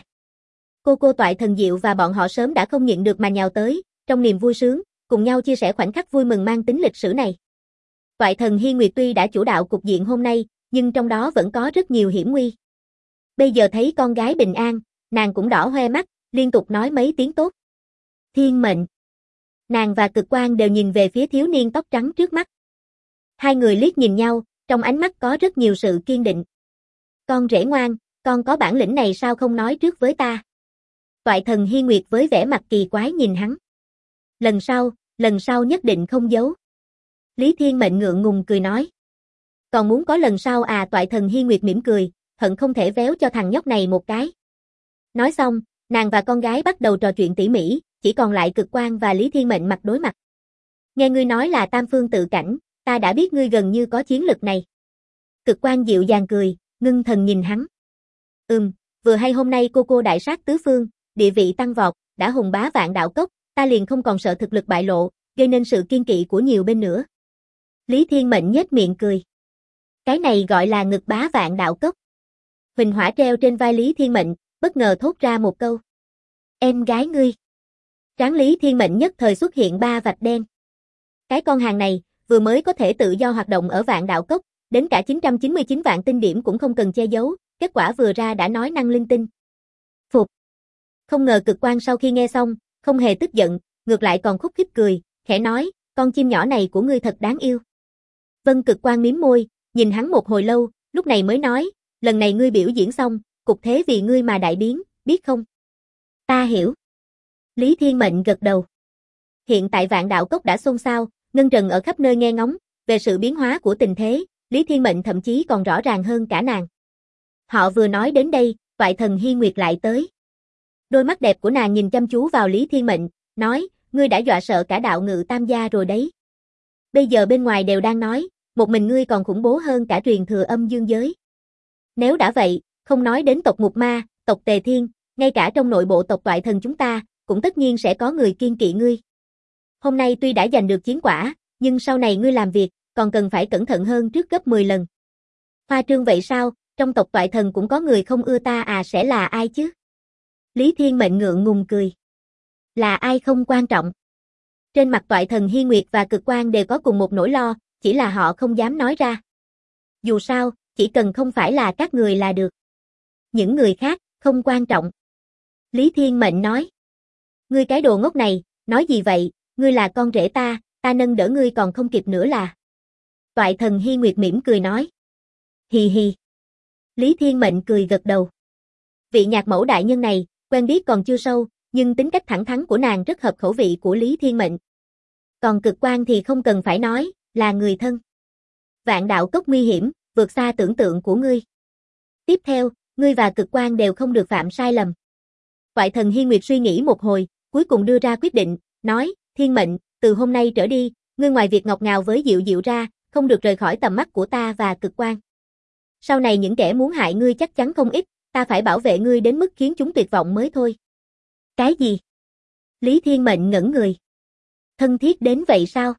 Cô Toại Thần Diệu và bọn họ sớm đã không nhịn được mà nhào tới, trong niềm vui sướng, cùng nhau chia sẻ khoảnh khắc vui mừng mang tính lịch sử này. Toại Thần Hi Nguyệt tuy đã chủ đạo cục diện hôm nay, nhưng trong đó vẫn có rất nhiều hiểm nguy. Bây giờ thấy con gái bình an, nàng cũng đỏ hoe mắt, liên tục nói mấy tiếng tốt. Thiên Mệnh. Nàng và Cực Quang đều nhìn về phía thiếu niên tóc trắng trước mắt. Hai người liếc nhìn nhau, trong ánh mắt có rất nhiều sự kiên định. Con rể ngoan, con có bản lĩnh này sao không nói trước với ta? Toại Thần Hi Nguyệt với vẻ mặt kỳ quái nhìn hắn. Lần sau nhất định không giấu. Lý Thiên Mệnh ngượng ngùng cười nói. Còn muốn có lần sau à? Toại Thần Hi Nguyệt mỉm cười, hận không thể véo cho thằng nhóc này một cái. Nói xong, nàng và con gái bắt đầu trò chuyện tỉ mỉ, chỉ còn lại Cực Quang và Lý Thiên Mệnh mặt đối mặt. Nghe ngươi nói là tam phương tự cảnh, ta đã biết ngươi gần như có chiến lực này. Cực Quang dịu dàng cười, ngưng thần nhìn hắn. Vừa hay hôm nay cô đại sát tứ phương, địa vị tăng vọt, đã hùng bá Vạn Đạo Cốc, ta liền không còn sợ thực lực bại lộ, gây nên sự kiên kỵ của nhiều bên nữa. Lý Thiên Mệnh nhếch miệng cười. Cái này gọi là ngực bá Vạn Đạo Cốc. Huỳnh hỏa treo trên vai Lý Thiên Mệnh, bất ngờ thốt ra một câu. Em gái ngươi. Trán Lý Thiên Mệnh nhất thời xuất hiện 3 vạch đen. Cái con hàng này, vừa mới có thể tự do hoạt động ở Vạn Đạo Cốc, đến cả 999 vạn tinh điểm cũng không cần che giấu, kết quả vừa ra đã nói năng linh tinh. Phục. Không ngờ Cực Quang sau khi nghe xong, không hề tức giận, ngược lại còn khúc khích cười, khẽ nói, con chim nhỏ này của ngươi thật đáng yêu. Vân. Cực Quang mím môi, nhìn hắn một hồi lâu, lúc này mới nói, lần này ngươi biểu diễn xong, cục thế vì ngươi mà đại biến, biết không? Ta hiểu. Lý Thiên Mệnh gật đầu. Hiện tại Vạn Đạo Cốc đã xôn xao, ngân trần ở khắp nơi nghe ngóng, về sự biến hóa của tình thế, Lý Thiên Mệnh thậm chí còn rõ ràng hơn cả nàng. Họ vừa nói đến đây, Toại Thần Hi Nguyệt lại tới. Đôi mắt đẹp của nàng nhìn chăm chú vào Lý Thiên Mệnh, nói, ngươi đã dọa sợ cả đạo ngự tam gia rồi đấy. Bây giờ bên ngoài đều đang nói, một mình ngươi còn khủng bố hơn cả truyền thừa âm dương giới. Nếu đã vậy, không nói đến tộc Ngục Ma, tộc Tề Thiên, ngay cả trong nội bộ tộc Toại Thần chúng ta, cũng tất nhiên sẽ có người kiêng kỵ ngươi. Hôm nay tuy đã giành được chiến quả, nhưng sau này ngươi làm việc, còn cần phải cẩn thận hơn trước gấp 10 lần. Hoa trương vậy sao, trong tộc Toại Thần cũng có người không ưa ta à? Sẽ là ai chứ? Lý Thiên Mệnh ngượng ngùng cười. Là ai không quan trọng. Trên mặt Toại Thần Hi Nguyệt và Cực Quang đều có cùng một nỗi lo, chỉ là họ không dám nói ra. Dù sao, chỉ cần không phải là các người là được. Những người khác, không quan trọng. Lý Thiên Mệnh nói. Ngươi cái đồ ngốc này, nói gì vậy, ngươi là con rể ta, ta nâng đỡ ngươi còn không kịp nữa là. Toại thần Hy Nguyệt mỉm cười nói. Hì hì. Lý Thiên Mệnh cười gật đầu. Vị nhạc mẫu đại nhân này, quen biết còn chưa sâu, nhưng tính cách thẳng thắn của nàng rất hợp khẩu vị của Lý Thiên Mệnh. Còn Cực Quang thì không cần phải nói, là người thân. Vạn đạo cốc nguy hiểm, vượt xa tưởng tượng của ngươi. Tiếp theo, ngươi và Cực Quang đều không được phạm sai lầm. Toại thần Hy Nguyệt suy nghĩ một hồi, cuối cùng đưa ra quyết định, nói, Thiên Mệnh, từ hôm nay trở đi, ngươi ngoài việc ngọt ngào với Diệu Diệu ra, không được rời khỏi tầm mắt của ta và Cực Quang. Sau này những kẻ muốn hại ngươi chắc chắn không ít, ta phải bảo vệ ngươi đến mức khiến chúng tuyệt vọng mới thôi. Cái gì? Lý Thiên Mệnh ngẩn người. Thân thiết đến vậy sao?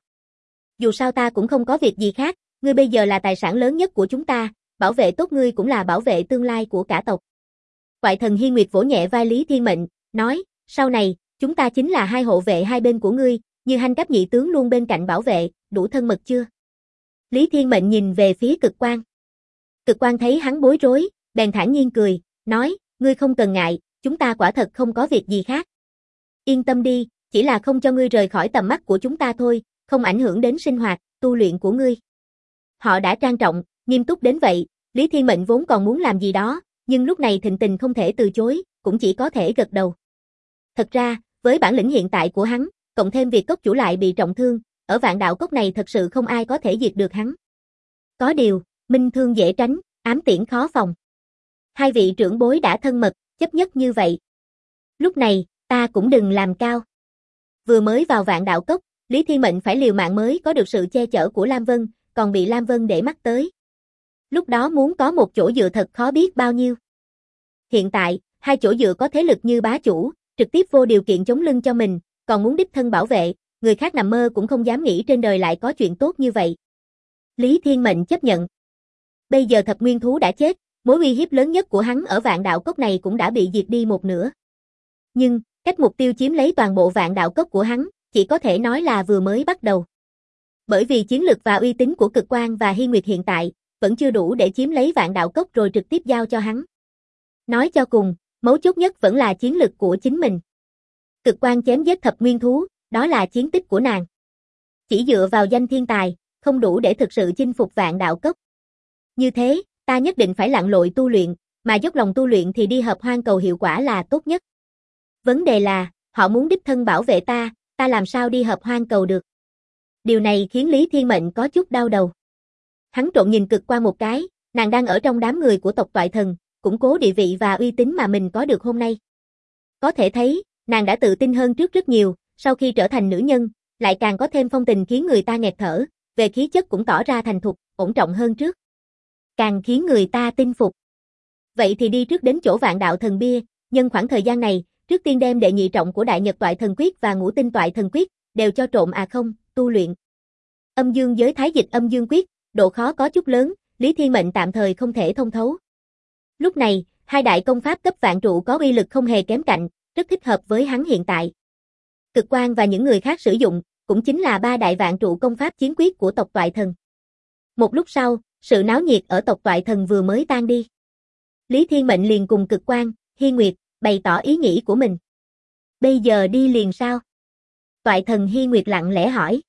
Dù sao ta cũng không có việc gì khác, ngươi bây giờ là tài sản lớn nhất của chúng ta, bảo vệ tốt ngươi cũng là bảo vệ tương lai của cả tộc. Toại thần Hy Nguyệt vỗ nhẹ vai Lý Thiên Mệnh, nói, sau này, chúng ta chính là hai hộ vệ hai bên của ngươi, như Hanh Cấp nhị tướng luôn bên cạnh bảo vệ, đủ thân mật chưa? Lý Thiên Mệnh nhìn về phía Cực Quang. Cực Quang thấy hắn bối rối, bèn thản nhiên cười, nói, ngươi không cần ngại, chúng ta quả thật không có việc gì khác. Yên tâm đi, chỉ là không cho ngươi rời khỏi tầm mắt của chúng ta thôi, không ảnh hưởng đến sinh hoạt, tu luyện của ngươi. Họ đã trang trọng, nghiêm túc đến vậy, Lý Thiên Mệnh vốn còn muốn làm gì đó, nhưng lúc này thịnh tình không thể từ chối, cũng chỉ có thể gật đầu. Thật ra, với bản lĩnh hiện tại của hắn, cộng thêm việc cốc chủ lại bị trọng thương, ở vạn đạo cốc này thật sự không ai có thể diệt được hắn. Có điều, minh thương dễ tránh, ám tiễn khó phòng. Hai vị trưởng bối đã thân mật, chấp nhất như vậy. Lúc này, ta cũng đừng làm cao. Vừa mới vào vạn đạo cốc, Lý Thiên Mệnh phải liều mạng mới có được sự che chở của Lam Vân, còn bị Lam Vân để mắt tới. Lúc đó muốn có một chỗ dựa thật khó biết bao nhiêu. Hiện tại, hai chỗ dựa có thế lực như bá chủ, trực tiếp vô điều kiện chống lưng cho mình, còn muốn đích thân bảo vệ, người khác nằm mơ cũng không dám nghĩ trên đời lại có chuyện tốt như vậy. Lý Thiên Mệnh chấp nhận. Bây giờ thập nguyên thú đã chết, mối uy hiếp lớn nhất của hắn ở vạn đạo cốc này cũng đã bị diệt đi một nửa. Nhưng, cách mục tiêu chiếm lấy toàn bộ vạn đạo cốc của hắn, chỉ có thể nói là vừa mới bắt đầu. Bởi vì chiến lực và uy tín của Cực Quang và Hy Nguyệt hiện tại, vẫn chưa đủ để chiếm lấy vạn đạo cốc rồi trực tiếp giao cho hắn. Nói cho cùng, mấu chốt nhất vẫn là chiến lực của chính mình. Cực Quang chém giết thập nguyên thú, đó là chiến tích của nàng. Chỉ dựa vào danh thiên tài, không đủ để thực sự chinh phục vạn đạo cốc. Như thế, ta nhất định phải lặn lội tu luyện, mà dốc lòng tu luyện thì đi hợp hoang cầu hiệu quả là tốt nhất. Vấn đề là, họ muốn đích thân bảo vệ ta làm sao đi hợp hoang cầu được. Điều này khiến Lý Thiên Mệnh có chút đau đầu. Hắn trộn nhìn Cực Quang một cái, nàng đang ở trong đám người của tộc Toại Thần, củng cố địa vị và uy tín mà mình có được hôm nay. Có thể thấy, nàng đã tự tin hơn trước rất nhiều, sau khi trở thành nữ nhân, lại càng có thêm phong tình khiến người ta nghẹt thở, về khí chất cũng tỏ ra thành thục, ổn trọng hơn trước. Càng khiến người ta tin phục. Vậy thì đi trước đến chỗ Vạn Đạo Thần Bia, nhân khoảng thời gian này, trước tiên đem đệ nhị trọng của Đại Nhật Toại Thần Quyết và Ngũ Tinh Toại Thần Quyết, đều cho trộn không, tu luyện. Âm dương giới thái dịch âm dương quyết, độ khó có chút lớn, Lý Thiên Mệnh tạm thời không thể thông thấu. Lúc này, hai đại công pháp cấp vạn trụ có uy lực không hề kém cạnh, rất thích hợp với hắn hiện tại. Cực Quang và những người khác sử dụng, cũng chính là ba đại vạn trụ công pháp chiến quyết của tộc Toại Thần. Một lúc sau, sự náo nhiệt ở tộc Toại Thần vừa mới tan đi. Lý Thiên Mệnh liền cùng Cực Quang, Hy Nguyệt, bày tỏ ý nghĩ của mình. Bây giờ đi liền sao? Toại Thần Hy Nguyệt lặng lẽ hỏi.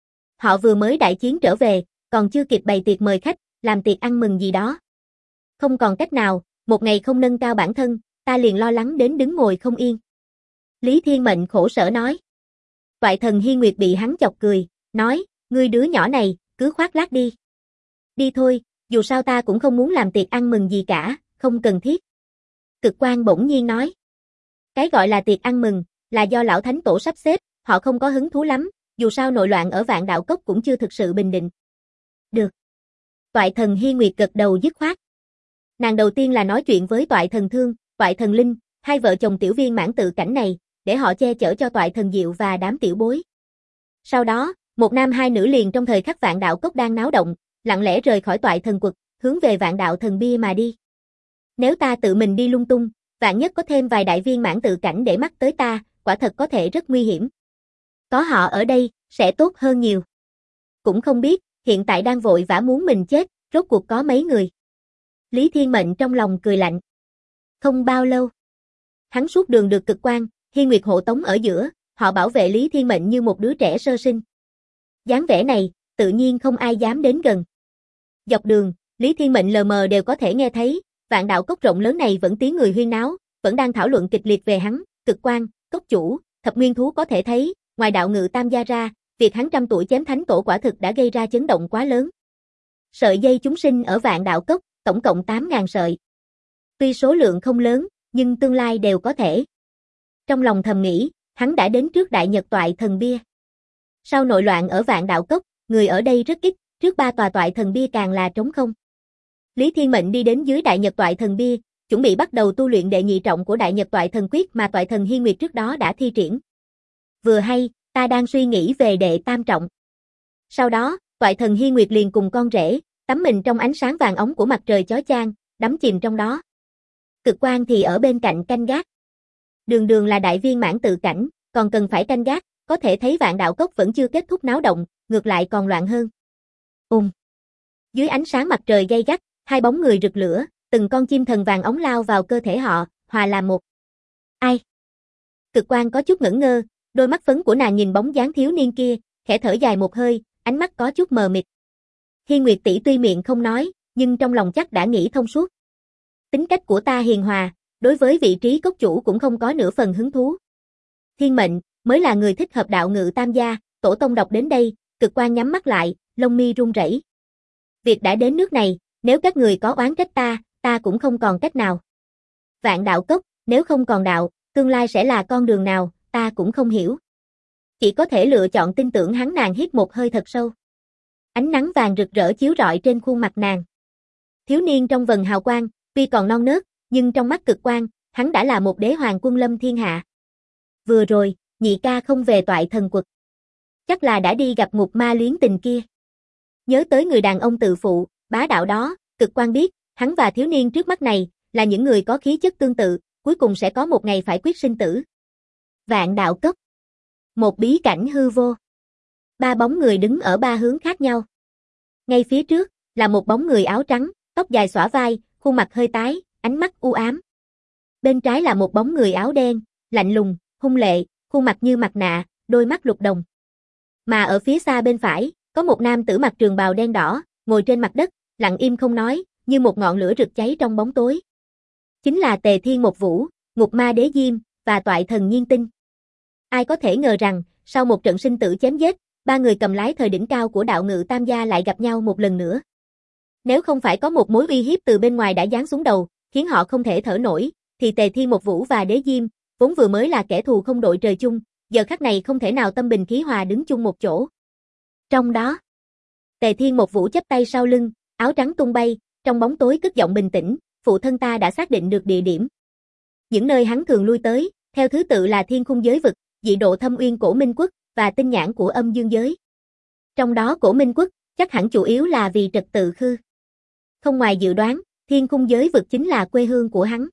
Họ vừa mới đại chiến trở về, còn chưa kịp bày tiệc mời khách, làm tiệc ăn mừng gì đó. Không còn cách nào, một ngày không nâng cao bản thân, ta liền lo lắng đến đứng ngồi không yên. Lý Thiên Mệnh khổ sở nói. Toại Thần Hy Nguyệt bị hắn chọc cười, nói, ngươi đứa nhỏ này, cứ khoác lác đi. Đi thôi, dù sao ta cũng không muốn làm tiệc ăn mừng gì cả, không cần thiết. Cực Quang bỗng nhiên nói. Cái gọi là tiệc ăn mừng, là do lão thánh tổ sắp xếp, họ không có hứng thú lắm, dù sao nội loạn ở Vạn Đạo Cốc cũng chưa thực sự bình định. Được. Toại Thần Hy Nguyệt gật đầu dứt khoát. Nàng đầu tiên là nói chuyện với Toại Thần Thương, Toại Thần Linh, hai vợ chồng tiểu viên mãn tự cảnh này, để họ che chở cho Toại Thần Diệu và đám tiểu bối. Sau đó, một nam hai nữ liền trong thời khắc Vạn Đạo Cốc đang náo động, lặng lẽ rời khỏi Toại Thần Quật, hướng về Vạn Đạo Thần Bia mà đi. Nếu ta tự mình đi lung tung, vạn nhất có thêm vài đại viên mãn tự cảnh để mắt tới ta, quả thật có thể rất nguy hiểm. Có họ ở đây, sẽ tốt hơn nhiều. Cũng không biết, hiện tại đang vội vã muốn mình chết, rốt cuộc có mấy người. Lý Thiên Mệnh trong lòng cười lạnh. Không bao lâu. Hắn suốt đường được Cực Quang, Hy Nguyệt hộ tống ở giữa, họ bảo vệ Lý Thiên Mệnh như một đứa trẻ sơ sinh. Dáng vẻ này, tự nhiên không ai dám đến gần. Dọc đường, Lý Thiên Mệnh lờ mờ đều có thể nghe thấy, vạn đạo cốc rộng lớn này vẫn tiếng người huyên náo, vẫn đang thảo luận kịch liệt về hắn, Cực Quan, cốc chủ, thập nguyên thú có thể thấy, ngoài đạo ngự tam gia ra, việc hắn 100 tuổi chém thánh tổ quả thực đã gây ra chấn động quá lớn. Sợi dây chúng sinh ở vạn đạo cốc, tổng cộng 8.000 sợi. Tuy số lượng không lớn, nhưng tương lai đều có thể. Trong lòng thầm nghĩ, hắn đã đến trước Đại Nhật Toại Thần Bia. Sau nội loạn ở vạn đạo cốc, người ở đây rất ít, trước 3 tòa Toại Thần Bia càng là trống không. Lý Thiên Mệnh đi đến dưới Đại Nhật Toại Thần Bia, chuẩn bị bắt đầu tu luyện đệ nhị trọng của Đại Nhật Toại Thần Quyết mà Toại Thần Hiên Nguyệt trước đó đã thi triển. Vừa hay, ta đang suy nghĩ về đệ tam trọng. Sau đó, Toại Thần Hiên Nguyệt liền cùng con rể, tắm mình trong ánh sáng vàng óng của mặt trời chói chang, đắm chìm trong đó. Cực Quan thì ở bên cạnh canh gác. Đường Đường là đại viên mãn tự cảnh, còn cần phải canh gác, có thể thấy vạn đạo cốc vẫn chưa kết thúc náo động, ngược lại còn loạn hơn. Dưới ánh sáng mặt trời gay gắt, hai bóng người rực lửa, từng con chim thần vàng óng lao vào cơ thể họ, hòa làm một. Ai? Cực Quan có chút ngẩn ngơ, đôi mắt phấn của nàng nhìn bóng dáng thiếu niên kia, khẽ thở dài một hơi, ánh mắt có chút mờ mịt. Hiên Nguyệt tỷ tuy miệng không nói, nhưng trong lòng chắc đã nghĩ thông suốt. Tính cách của ta hiền hòa, đối với vị trí cốc chủ cũng không có nửa phần hứng thú. Thiên Mệnh mới là người thích hợp đạo ngự tam gia, tổ tông đọc đến đây, Cực Quan nhắm mắt lại, lông mi run rẩy. Việc đã đến nước này, nếu các người có oán trách ta cũng không còn cách nào. Vạn đạo cốc, nếu không còn đạo, tương lai sẽ là con đường nào, ta cũng không hiểu. Chỉ có thể lựa chọn tin tưởng hắn. Nàng hít một hơi thật sâu. Ánh nắng vàng rực rỡ chiếu rọi trên khuôn mặt nàng. Thiếu niên trong vầng hào quang, tuy còn non nớt, nhưng trong mắt Cực Quan, hắn đã là một đế hoàng quân lâm thiên hạ. Vừa rồi, nhị ca không về Toại Thần Quật. Chắc là đã đi gặp ngục ma luyến tình kia. Nhớ tới người đàn ông tự phụ, bá đạo đó, Cực Quan biết, hắn và thiếu niên trước mắt này, là những người có khí chất tương tự, cuối cùng sẽ có một ngày phải quyết sinh tử. Vạn đạo cốc. Một bí cảnh hư vô. 3 bóng người đứng ở 3 hướng khác nhau. Ngay phía trước, là một bóng người áo trắng, tóc dài xõa vai, khuôn mặt hơi tái, ánh mắt u ám. Bên trái là một bóng người áo đen, lạnh lùng, hung lệ, khuôn mặt như mặt nạ, đôi mắt lục đồng. Mà ở phía xa bên phải, có một nam tử mặc trường bào đen đỏ, ngồi trên mặt đất, lặng im không nói, như một ngọn lửa rực cháy trong bóng tối. Chính là Tề Thiên Một Vũ, Ngục Ma Đế Diêm, và Toại Thần Nhiên Tinh. Ai có thể ngờ rằng, sau một trận sinh tử chém giết, 3 người cầm lái thời đỉnh cao của đạo ngự tam gia lại gặp nhau một lần nữa. Nếu không phải có một mối uy hiếp từ bên ngoài đã giáng xuống đầu, khiến họ không thể thở nổi, thì Tề Thiên Một Vũ và Đế Diêm, vốn vừa mới là kẻ thù không đội trời chung, giờ khắc này không thể nào tâm bình khí hòa đứng chung một chỗ. Trong đó, Tề Thiên Một Vũ chắp tay sau lưng, áo trắng tung bay, trong bóng tối cất giọng bình tĩnh, phụ thân ta đã xác định được địa điểm. Những nơi hắn thường lui tới, theo thứ tự là Thiên Khung Giới Vực, Dị Độ Thâm Uyên Cổ Minh Quốc, và Tinh Nhãn của Âm Dương Giới. Trong đó Cổ Minh Quốc, chắc hẳn chủ yếu là vì trật tự khư. Không ngoài dự đoán, Thiên Khung Giới Vực chính là quê hương của hắn.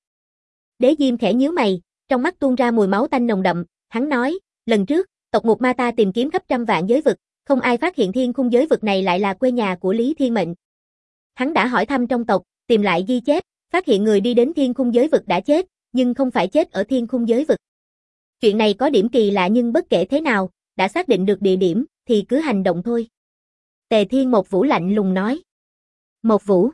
Đế Diêm khẽ nhíu mày, trong mắt tuôn ra mùi máu tanh nồng đậm, hắn nói, lần trước, tộc Ngục Ma ta tìm kiếm khắp trăm vạn giới vực, không ai phát hiện Thiên Khung Giới Vực này lại là quê nhà của Lý Thiên Mệnh. Hắn đã hỏi thăm trong tộc, tìm lại ghi chép, phát hiện người đi đến Thiên Khung Giới Vực đã chết, nhưng không phải chết ở Thiên Khung Giới Vực. Chuyện này có điểm kỳ lạ nhưng bất kể thế nào, đã xác định được địa điểm, thì cứ hành động thôi. Tề Thiên Một Vũ lạnh lùng nói. Một Vũ.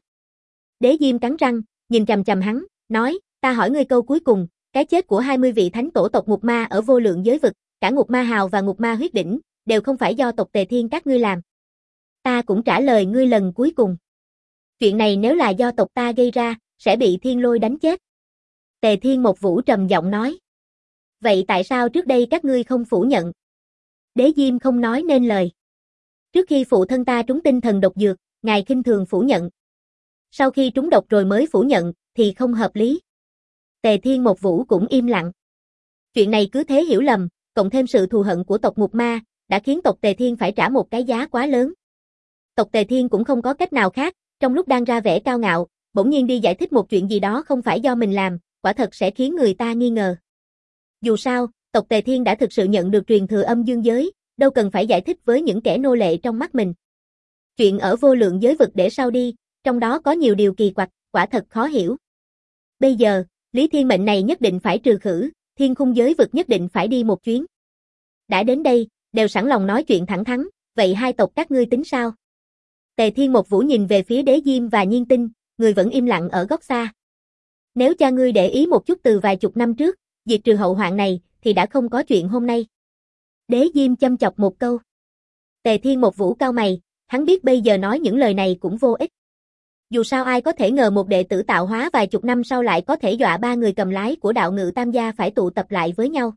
Đế Diêm cắn răng, nhìn chằm chằm hắn, nói, ta hỏi ngươi câu cuối cùng, cái chết của 20 vị thánh tổ tộc Ngục Ma ở vô lượng giới vực, cả Ngục Ma Hào và Ngục Ma Huyết Đỉnh, đều không phải do tộc Tề Thiên các ngươi làm. Ta cũng trả lời ngươi lần cuối cùng. Chuyện này nếu là do tộc ta gây ra, sẽ bị Thiên Lôi đánh chết. Tề Thiên Một Vũ trầm giọng nói. Vậy tại sao trước đây các ngươi không phủ nhận? Đế Diêm không nói nên lời. Trước khi phụ thân ta trúng tinh thần độc dược, ngài khinh thường phủ nhận. Sau khi trúng độc rồi mới phủ nhận, thì không hợp lý. Tề Thiên Một Vũ cũng im lặng. Chuyện này cứ thế hiểu lầm, cộng thêm sự thù hận của tộc Ngục Ma, đã khiến tộc Tề Thiên phải trả một cái giá quá lớn. Tộc Tề Thiên cũng không có cách nào khác, trong lúc đang ra vẻ cao ngạo, bỗng nhiên đi giải thích một chuyện gì đó không phải do mình làm, quả thật sẽ khiến người ta nghi ngờ. Dù sao, tộc Tề Thiên đã thực sự nhận được truyền thừa âm dương giới, đâu cần phải giải thích với những kẻ nô lệ trong mắt mình. Chuyện ở vô lượng giới vực để sau đi, trong đó có nhiều điều kỳ quặc, quả thật khó hiểu. Bây giờ, Lý Thiên Mệnh này nhất định phải trừ khử, Thiên Khung Giới Vực nhất định phải đi một chuyến. Đã đến đây, đều sẵn lòng nói chuyện thẳng thắn, vậy hai tộc các ngươi tính sao? Tề Thiên một Vũ nhìn về phía Đế Diêm và Nhiên Tinh, người vẫn im lặng ở góc xa. Nếu cha ngươi để ý một chút từ vài chục năm trước, diệt trừ hậu hoạn này, thì đã không có chuyện hôm nay. Đế Diêm châm chọc một câu. Tề Thiên một Vũ cau mày, hắn biết bây giờ nói những lời này cũng vô ích. Dù sao ai có thể ngờ một đệ tử tạo hóa vài chục năm sau lại có thể dọa ba người cầm lái của đạo ngự tam gia phải tụ tập lại với nhau.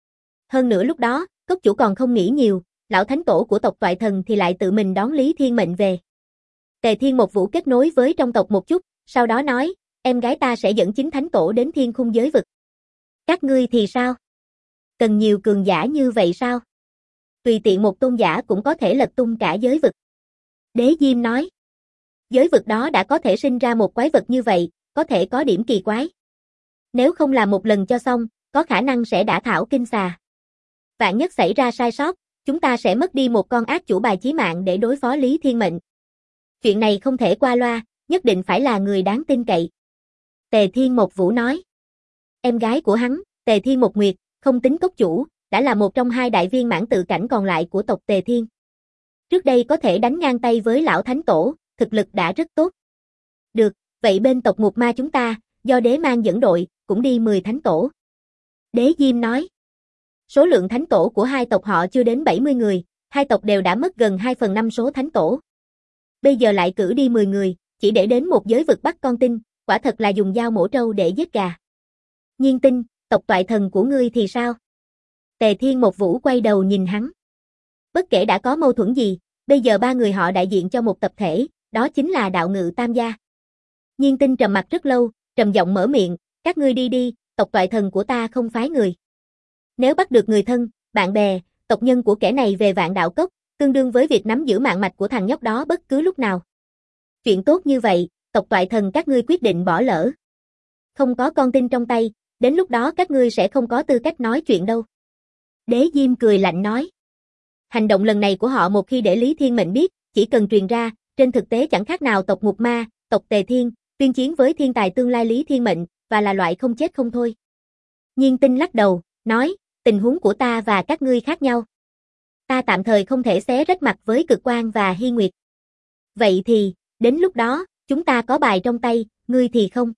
Hơn nữa lúc đó, cốc chủ còn không nghĩ nhiều, lão thánh tổ của tộc Toại Thần thì lại tự mình đón Lý Thiên Mệnh về. Tề Thiên một Vũ kết nối với trong tộc một chút, sau đó nói, em gái ta sẽ dẫn chính thánh tổ đến thiên khung giới vực. Các ngươi thì sao? Cần nhiều cường giả như vậy sao? Tùy tiện một tôn giả cũng có thể lật tung cả giới vực. Đế Diêm nói. Giới vực đó đã có thể sinh ra một quái vật như vậy, có thể có điểm kỳ quái. Nếu không làm một lần cho xong, có khả năng sẽ đả thảo kinh xà. Vạn nhất xảy ra sai sót, chúng ta sẽ mất đi một con ác chủ bài chí mạng để đối phó Lý Thiên Mệnh. Chuyện này không thể qua loa, nhất định phải là người đáng tin cậy. Tề Thiên một Vũ nói. Em gái của hắn, Tề Thiên một Nguyệt, không tính cốc chủ, đã là một trong hai đại viên mãn tự cảnh còn lại của tộc Tề Thiên. Trước đây có thể đánh ngang tay với lão thánh tổ, thực lực đã rất tốt. Được, vậy bên tộc Ngục Ma chúng ta, do đế mang dẫn đội, cũng đi 10 thánh tổ. Đế Diêm nói. Số lượng thánh tổ của hai tộc họ chưa đến 70 người, hai tộc đều đã mất gần 2/5 số thánh tổ. Bây giờ lại cử đi 10 người, chỉ để đến một giới vực bắt con tin, quả thật là dùng dao mổ trâu để giết gà. Nhiên Tinh, tộc Toại Thần của ngươi thì sao? Tề Thiên một Vũ quay đầu nhìn hắn. Bất kể đã có mâu thuẫn gì, bây giờ ba người họ đại diện cho một tập thể, đó chính là đạo ngự tam gia. Nhiên Tinh trầm mặt rất lâu, trầm giọng mở miệng, các ngươi đi đi, tộc Toại Thần của ta không phái người. Nếu bắt được người thân, bạn bè, tộc nhân của kẻ này về Vạn Đạo Cốc, tương đương với việc nắm giữ mạng mạch của thằng nhóc đó bất cứ lúc nào. Chuyện tốt như vậy, tộc Toại Thần các ngươi quyết định bỏ lỡ. Không có con tin trong tay, đến lúc đó các ngươi sẽ không có tư cách nói chuyện đâu. Đế Diêm cười lạnh nói. Hành động lần này của họ một khi để Lý Thiên Mệnh biết, chỉ cần truyền ra, trên thực tế chẳng khác nào tộc Ngục Ma, tộc Tề Thiên, tuyên chiến với thiên tài tương lai Lý Thiên Mệnh, và là loại không chết không thôi. Nhiên Tinh lắc đầu, nói, tình huống của ta và các ngươi khác nhau. Ta tạm thời không thể xé rách mặt với Cực Quang và Hy Nguyệt. Vậy thì, đến lúc đó, chúng ta có bài trong tay, ngươi thì không.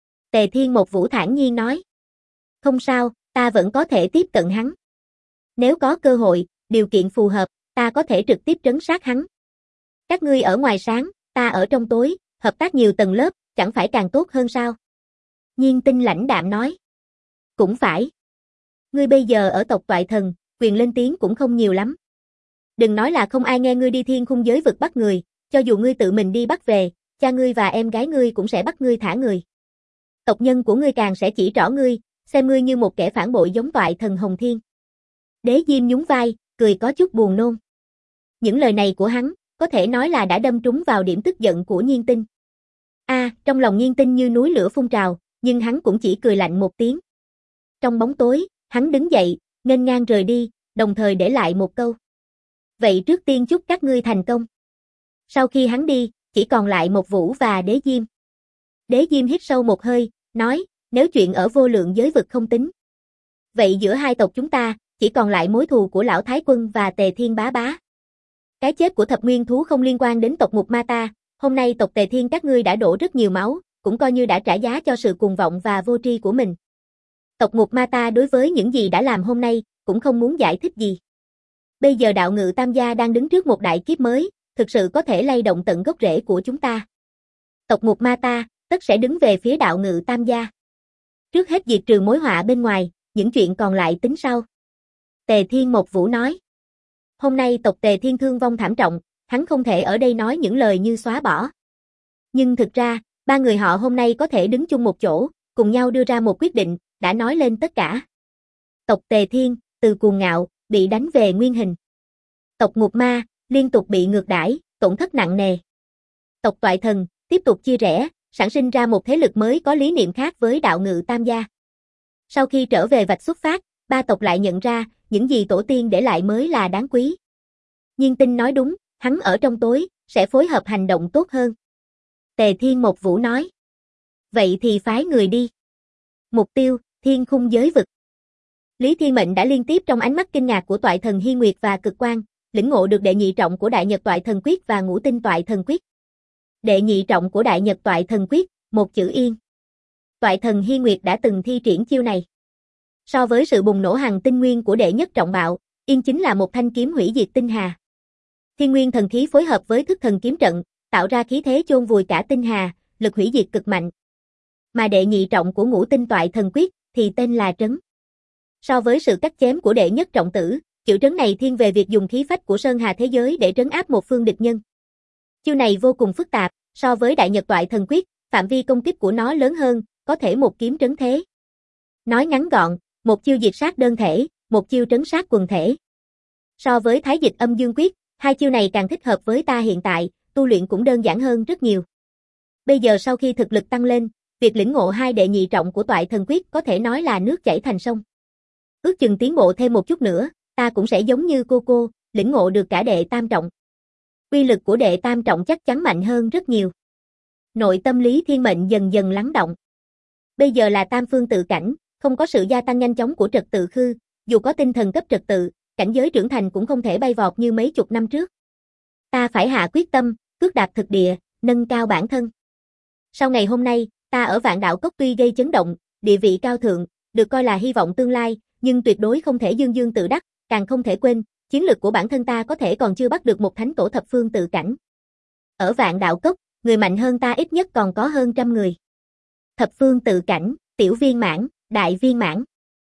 Tề Thiên một Vũ thản nhiên nói. Không sao, ta vẫn có thể tiếp cận hắn. Nếu có cơ hội, điều kiện phù hợp, ta có thể trực tiếp trấn sát hắn. Các ngươi ở ngoài sáng, ta ở trong tối, hợp tác nhiều tầng lớp, chẳng phải càng tốt hơn sao? Nhiên Tinh lãnh đạm nói. Cũng phải. Ngươi bây giờ ở tộc Toại Thần, quyền lên tiếng cũng không nhiều lắm. Đừng nói là không ai nghe ngươi đi thiên khung giới vực bắt người, cho dù ngươi tự mình đi bắt về, cha ngươi và em gái ngươi cũng sẽ bắt ngươi thả người. Tộc nhân của ngươi càng sẽ chỉ trỏ ngươi, xem ngươi như một kẻ phản bội giống Toại Thần Hồng Thiên. Đế Diêm nhún vai, cười có chút buồn nôn. Những lời này của hắn, có thể nói là đã đâm trúng vào điểm tức giận của Nhiên Tinh. Trong lòng Nhiên Tinh như núi lửa phun trào, nhưng hắn cũng chỉ cười lạnh một tiếng. Trong bóng tối, hắn đứng dậy, nghênh ngang rời đi, đồng thời để lại một câu. Vậy trước tiên chúc các ngươi thành công. Sau khi hắn đi, chỉ còn lại một Vũ và Đế Diêm. Đế Diêm hít sâu một hơi, nói, nếu chuyện ở vô lượng giới vực không tính. Vậy giữa hai tộc chúng ta, chỉ còn lại mối thù của Lão Thái Quân và Tề Thiên Bá Bá. Cái chết của thập nguyên thú không liên quan đến tộc Ngục Ma ta, hôm nay tộc Tề Thiên các ngươi đã đổ rất nhiều máu, cũng coi như đã trả giá cho sự cuồng vọng và vô tri của mình. Tộc Ngục Ma ta đối với những gì đã làm hôm nay, cũng không muốn giải thích gì. Bây giờ đạo ngự tam gia đang đứng trước một đại kiếp mới, thực sự có thể lay động tận gốc rễ của chúng ta. Tộc Ngục Ma ta, tất sẽ đứng về phía đạo ngự tam gia. Trước hết diệt trừ mối họa bên ngoài, những chuyện còn lại tính sau. Tề Thiên một Vũ nói. Hôm nay tộc Tề Thiên thương vong thảm trọng, hắn không thể ở đây nói những lời như xóa bỏ. Nhưng thực ra, ba người họ hôm nay có thể đứng chung một chỗ, cùng nhau đưa ra một quyết định, đã nói lên tất cả. Tộc Tề Thiên, từ cuồng ngạo, bị đánh về nguyên hình. Tộc Ngục Ma, liên tục bị ngược đãi, tổn thất nặng nề. Tộc Toại Thần, tiếp tục chia rẽ, sản sinh ra một thế lực mới có lý niệm khác với đạo ngự tam gia. Sau khi trở về vạch xuất phát, ba tộc lại nhận ra, những gì tổ tiên để lại mới là đáng quý. Nhiên Tinh nói đúng, hắn ở trong tối, sẽ phối hợp hành động tốt hơn. Tề Thiên một Vũ nói. Vậy thì phái người đi. Mục tiêu, thiên khung giới vực. Lý Thiên Mệnh đã liên tiếp trong ánh mắt kinh ngạc của Toại Thần Hy Nguyệt và Cực Quang, lĩnh ngộ được đệ nhị trọng của Đại Nhật Toại Thần Quyết và Ngũ Tinh Toại Thần Quyết. Đệ nhị trọng của Đại Nhật Toại Thần Quyết, một chữ Yên. Toại Thần Hy Nguyệt đã từng thi triển chiêu này. So với sự bùng nổ hằng tinh nguyên của đệ nhất trọng bạo, Yên chính là một thanh kiếm hủy diệt tinh hà. Thiên nguyên thần khí phối hợp với thức thần kiếm trận, tạo ra khí thế chôn vùi cả tinh hà, lực hủy diệt cực mạnh. Mà đệ nhị trọng của Ngũ Tinh Toại Thần Quyết thì tên là trấn. So với sự cắt chém của đệ nhất trọng tử, chữ trấn này thiên về việc dùng khí phách của sơn hà thế giới để trấn áp một phương địch nhân. Chiêu này vô cùng phức tạp, so với Đại Nhật Toại Thần Quyết, phạm vi công kích của nó lớn hơn, có thể một kiếm trấn thế. Nói ngắn gọn, một chiêu diệt sát đơn thể, một chiêu trấn sát quần thể. So với Thái Dịch Âm Dương Quyết, hai chiêu này càng thích hợp với ta hiện tại, tu luyện cũng đơn giản hơn rất nhiều. Bây giờ sau khi thực lực tăng lên, việc lĩnh ngộ hai đệ nhị trọng của Toại Thần Quyết có thể nói là nước chảy thành sông. Ước chừng tiến bộ thêm một chút nữa, ta cũng sẽ giống như cô, lĩnh ngộ được cả đệ tam trọng. Uy lực của đệ tam trọng chắc chắn mạnh hơn rất nhiều. Nội tâm Lý Thiên Mệnh dần dần lắng động. Bây giờ là tam phương tự cảnh, không có sự gia tăng nhanh chóng của trật tự khư, dù có tinh thần cấp trật tự, cảnh giới trưởng thành cũng không thể bay vọt như mấy chục năm trước. Ta phải hạ quyết tâm, cước đạp thực địa, nâng cao bản thân. Sau ngày hôm nay, ta ở Vạn Đạo Cốc tuy gây chấn động, địa vị cao thượng, được coi là hy vọng tương lai, nhưng tuyệt đối không thể dương dương tự đắc, càng không thể quên, chiến lực của bản thân ta có thể còn chưa bắt được một thánh tổ thập phương tự cảnh. Ở Vạn Đạo Cốc, người mạnh hơn ta ít nhất còn có hơn 100 người. Thập phương tự cảnh, tiểu viên mãn, đại viên mãn.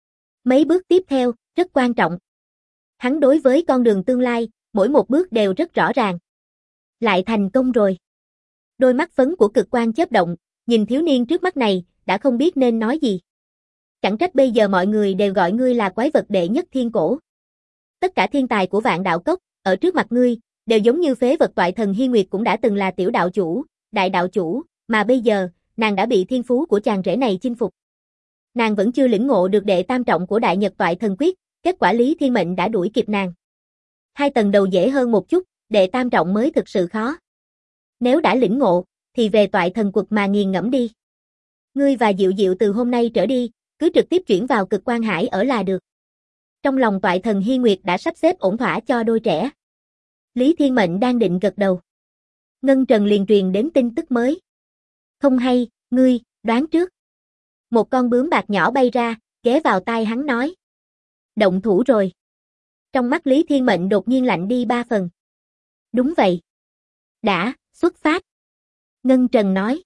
Mấy bước tiếp theo, rất quan trọng. Hắn đối với con đường tương lai, mỗi một bước đều rất rõ ràng. Lại thành công rồi. Đôi mắt phấn của Cực Quang chớp động, nhìn thiếu niên trước mắt này, đã không biết nên nói gì. Chẳng trách bây giờ mọi người đều gọi ngươi là quái vật đệ nhất thiên cổ. Tất cả thiên tài của Vạn Đạo Cốc, ở trước mặt ngươi, đều giống như phế vật Toại Thần Hy Nguyệt cũng đã từng là tiểu đạo chủ, đại đạo chủ, mà bây giờ, nàng đã bị thiên phú của chàng rể này chinh phục. Nàng vẫn chưa lĩnh ngộ được đệ tam trọng của Đại Nhật Toại Thần Quyết, kết quả Lý Thiên Mệnh đã đuổi kịp nàng. Hai tầng đầu dễ hơn một chút, đệ tam trọng mới thực sự khó. Nếu đã lĩnh ngộ, thì về Toại Thần Quật mà nghiền ngẫm đi. Ngươi và Diệu Diệu từ hôm nay trở đi, cứ trực tiếp chuyển vào Cực Quang Hải ở là được. Trong lòng Toại Thần Hy Nguyệt đã sắp xếp ổn thỏa cho đôi trẻ. Lý Thiên Mệnh đang định gật đầu. Ngân Trần liền truyền đến tin tức mới. Không hay, ngươi, đoán trước. Một con bướm bạc nhỏ bay ra, ghé vào tai hắn nói. Động thủ rồi. Trong mắt Lý Thiên Mệnh đột nhiên lạnh đi 3 phần. Đúng vậy. Đã, xuất phát. Ngân Trần nói.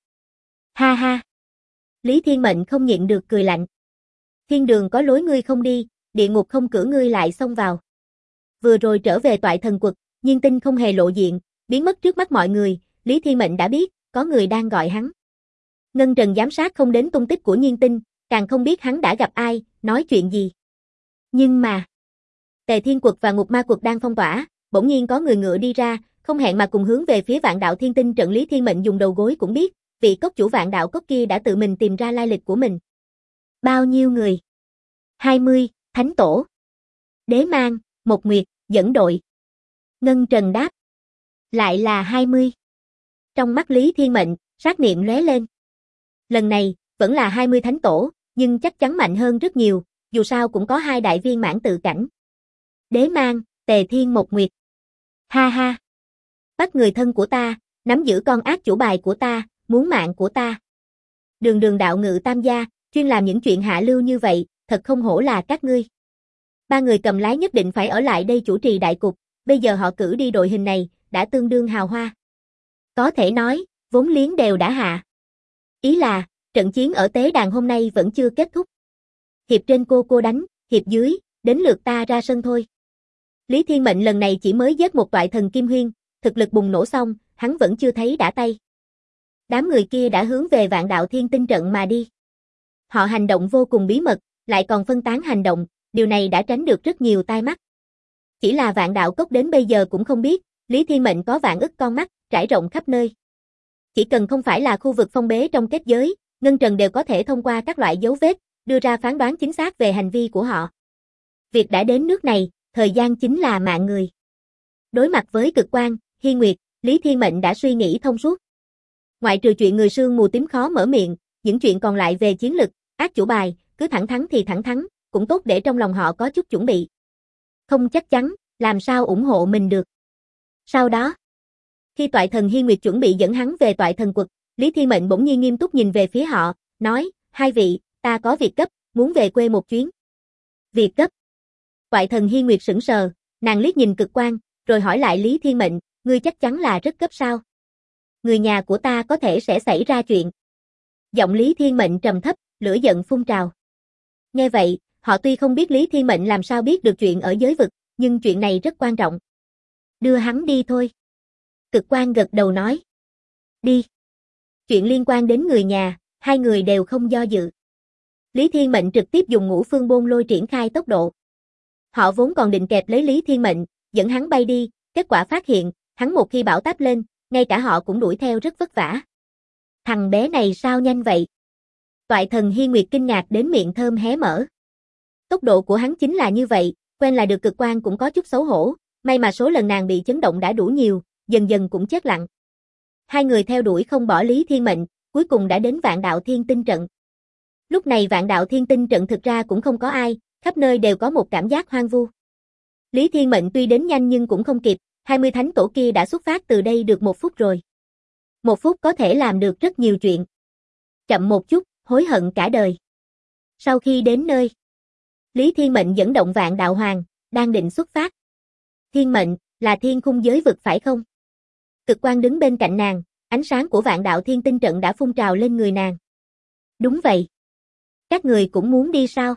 Ha ha. Lý Thiên Mệnh không nhịn được cười lạnh. Thiên đường có lối ngươi không đi, địa ngục không cửa ngươi lại xông vào. Vừa rồi trở về Toại Thần Quật, Nhiên Tinh không hề lộ diện, biến mất trước mắt mọi người, Lý Thiên Mệnh đã biết, có người đang gọi hắn. Ngân Trần giám sát không đến tung tích của Nhiên Tinh, càng không biết hắn đã gặp ai, nói chuyện gì. Nhưng mà, Tề Thiên Quật và Ngục Ma Quật đang phong tỏa, bỗng nhiên có người ngựa đi ra, không hẹn mà cùng hướng về phía Vạn Đạo Thiên Tinh trận. Lý Thiên Mệnh dùng đầu gối cũng biết, vị cốc chủ Vạn Đạo Cốc kia đã tự mình tìm ra lai lịch của mình. Bao nhiêu người? 20, Thánh Tổ. Đế Mang, Một Nguyệt, dẫn đội. Ngân Trần đáp. Lại là 20. Trong mắt Lý Thiên Mệnh, sát niệm lóe lên. Lần này, vẫn là 20 Thánh Tổ, nhưng chắc chắn mạnh hơn rất nhiều, dù sao cũng có 2 đại viên mãn tự cảnh. Đế Mang, Tề Thiên Một Nguyệt. Ha ha. Bắt người thân của ta, nắm giữ con ác chủ bài của ta, muốn mạng của ta. Đường đường đạo ngự tam gia, chuyên làm những chuyện hạ lưu như vậy, thật không hổ là các ngươi. 3 người cầm lái nhất định phải ở lại đây chủ trì đại cục, bây giờ họ cử đi đội hình này, đã tương đương hào hoa. Có thể nói, vốn liếng đều đã hạ. Ý là, trận chiến ở tế đàn hôm nay vẫn chưa kết thúc. Hiệp trên cô đánh, hiệp dưới, đến lượt ta ra sân thôi. Lý Thiên Mệnh lần này chỉ mới giết một Toại Thần Kim Huyên, thực lực bùng nổ xong, hắn vẫn chưa thấy đã tay. Đám người kia đã hướng về Vạn Đạo Thiên Tinh trận mà đi. Họ hành động vô cùng bí mật, lại còn phân tán hành động, điều này đã tránh được rất nhiều tai mắt. Chỉ là Vạn Đạo Cốc đến bây giờ cũng không biết, Lý Thiên Mệnh có vạn ức con mắt, trải rộng khắp nơi. Chỉ cần không phải là khu vực phong bế trong kết giới, Ngân Trần đều có thể thông qua các loại dấu vết, đưa ra phán đoán chính xác về hành vi của họ. Việc đã đến nước này, thời gian chính là mạng người. Đối mặt với Cực Quang, Hy Nguyệt, Lý Thiên Mệnh đã suy nghĩ thông suốt. Ngoại trừ chuyện người sương mù tím khó mở miệng, những chuyện còn lại về chiến lực, ác chủ bài, cứ thẳng thắn thì thẳng thắn, cũng tốt để trong lòng họ có chút chuẩn bị. Không chắc chắn, làm sao ủng hộ mình được. Sau đó, khi Toại Thần Hi Nguyệt chuẩn bị dẫn hắn về Toại Thần Quật, Lý Thiên Mệnh bỗng nhiên nghiêm túc nhìn về phía họ, nói, hai vị, ta có việc gấp, muốn về quê một chuyến. Việc gấp? Toại Thần Hi Nguyệt sững sờ, nàng liếc nhìn Cực Quang, rồi hỏi lại Lý Thiên Mệnh, ngươi chắc chắn là rất gấp sao? Người nhà của ta có thể sẽ xảy ra chuyện. Giọng Lý Thiên Mệnh trầm thấp, lửa giận phun trào. Nghe vậy, họ tuy không biết Lý Thiên Mệnh làm sao biết được chuyện ở giới vực, nhưng chuyện này rất quan trọng. Đưa hắn đi thôi. Cực Quang gật đầu nói. Đi. Chuyện liên quan đến người nhà, hai người đều không do dự. Lý Thiên Mệnh trực tiếp dùng Ngũ Phương Bôn Lôi triển khai tốc độ. Họ vốn còn định kẹp lấy Lý Thiên Mệnh, dẫn hắn bay đi, kết quả phát hiện, hắn một khi bão táp lên, ngay cả họ cũng đuổi theo rất vất vả. Thằng bé này sao nhanh vậy? Toại Thần Hi Nguyệt kinh ngạc đến miệng thơm hé mở. Tốc độ của hắn chính là như vậy, quen là được Cực Quang cũng có chút xấu hổ, may mà số lần nàng bị chấn động đã đủ nhiều, dần dần cũng chết lặng. Hai người theo đuổi không bỏ Lý Thiên Mệnh, cuối cùng đã đến Vạn Đạo Thiên Tinh Trận. Lúc này Vạn Đạo Thiên Tinh Trận thực ra cũng không có ai, khắp nơi đều có một cảm giác hoang vu. Lý Thiên Mệnh tuy đến nhanh nhưng cũng không kịp, 20 thánh tổ kia đã xuất phát từ đây được 1 phút rồi. 1 phút có thể làm được rất nhiều chuyện. Chậm một chút, hối hận cả đời. Sau khi đến nơi, Lý Thiên Mệnh dẫn động Vạn Đạo Hoàng, đang định xuất phát. Thiên Mệnh, là thiên khung giới vực phải không? Cực Quang đứng bên cạnh nàng, ánh sáng của Vạn Đạo Thiên Tinh Trận đã phun trào lên người nàng. Đúng vậy. Các người cũng muốn đi sao?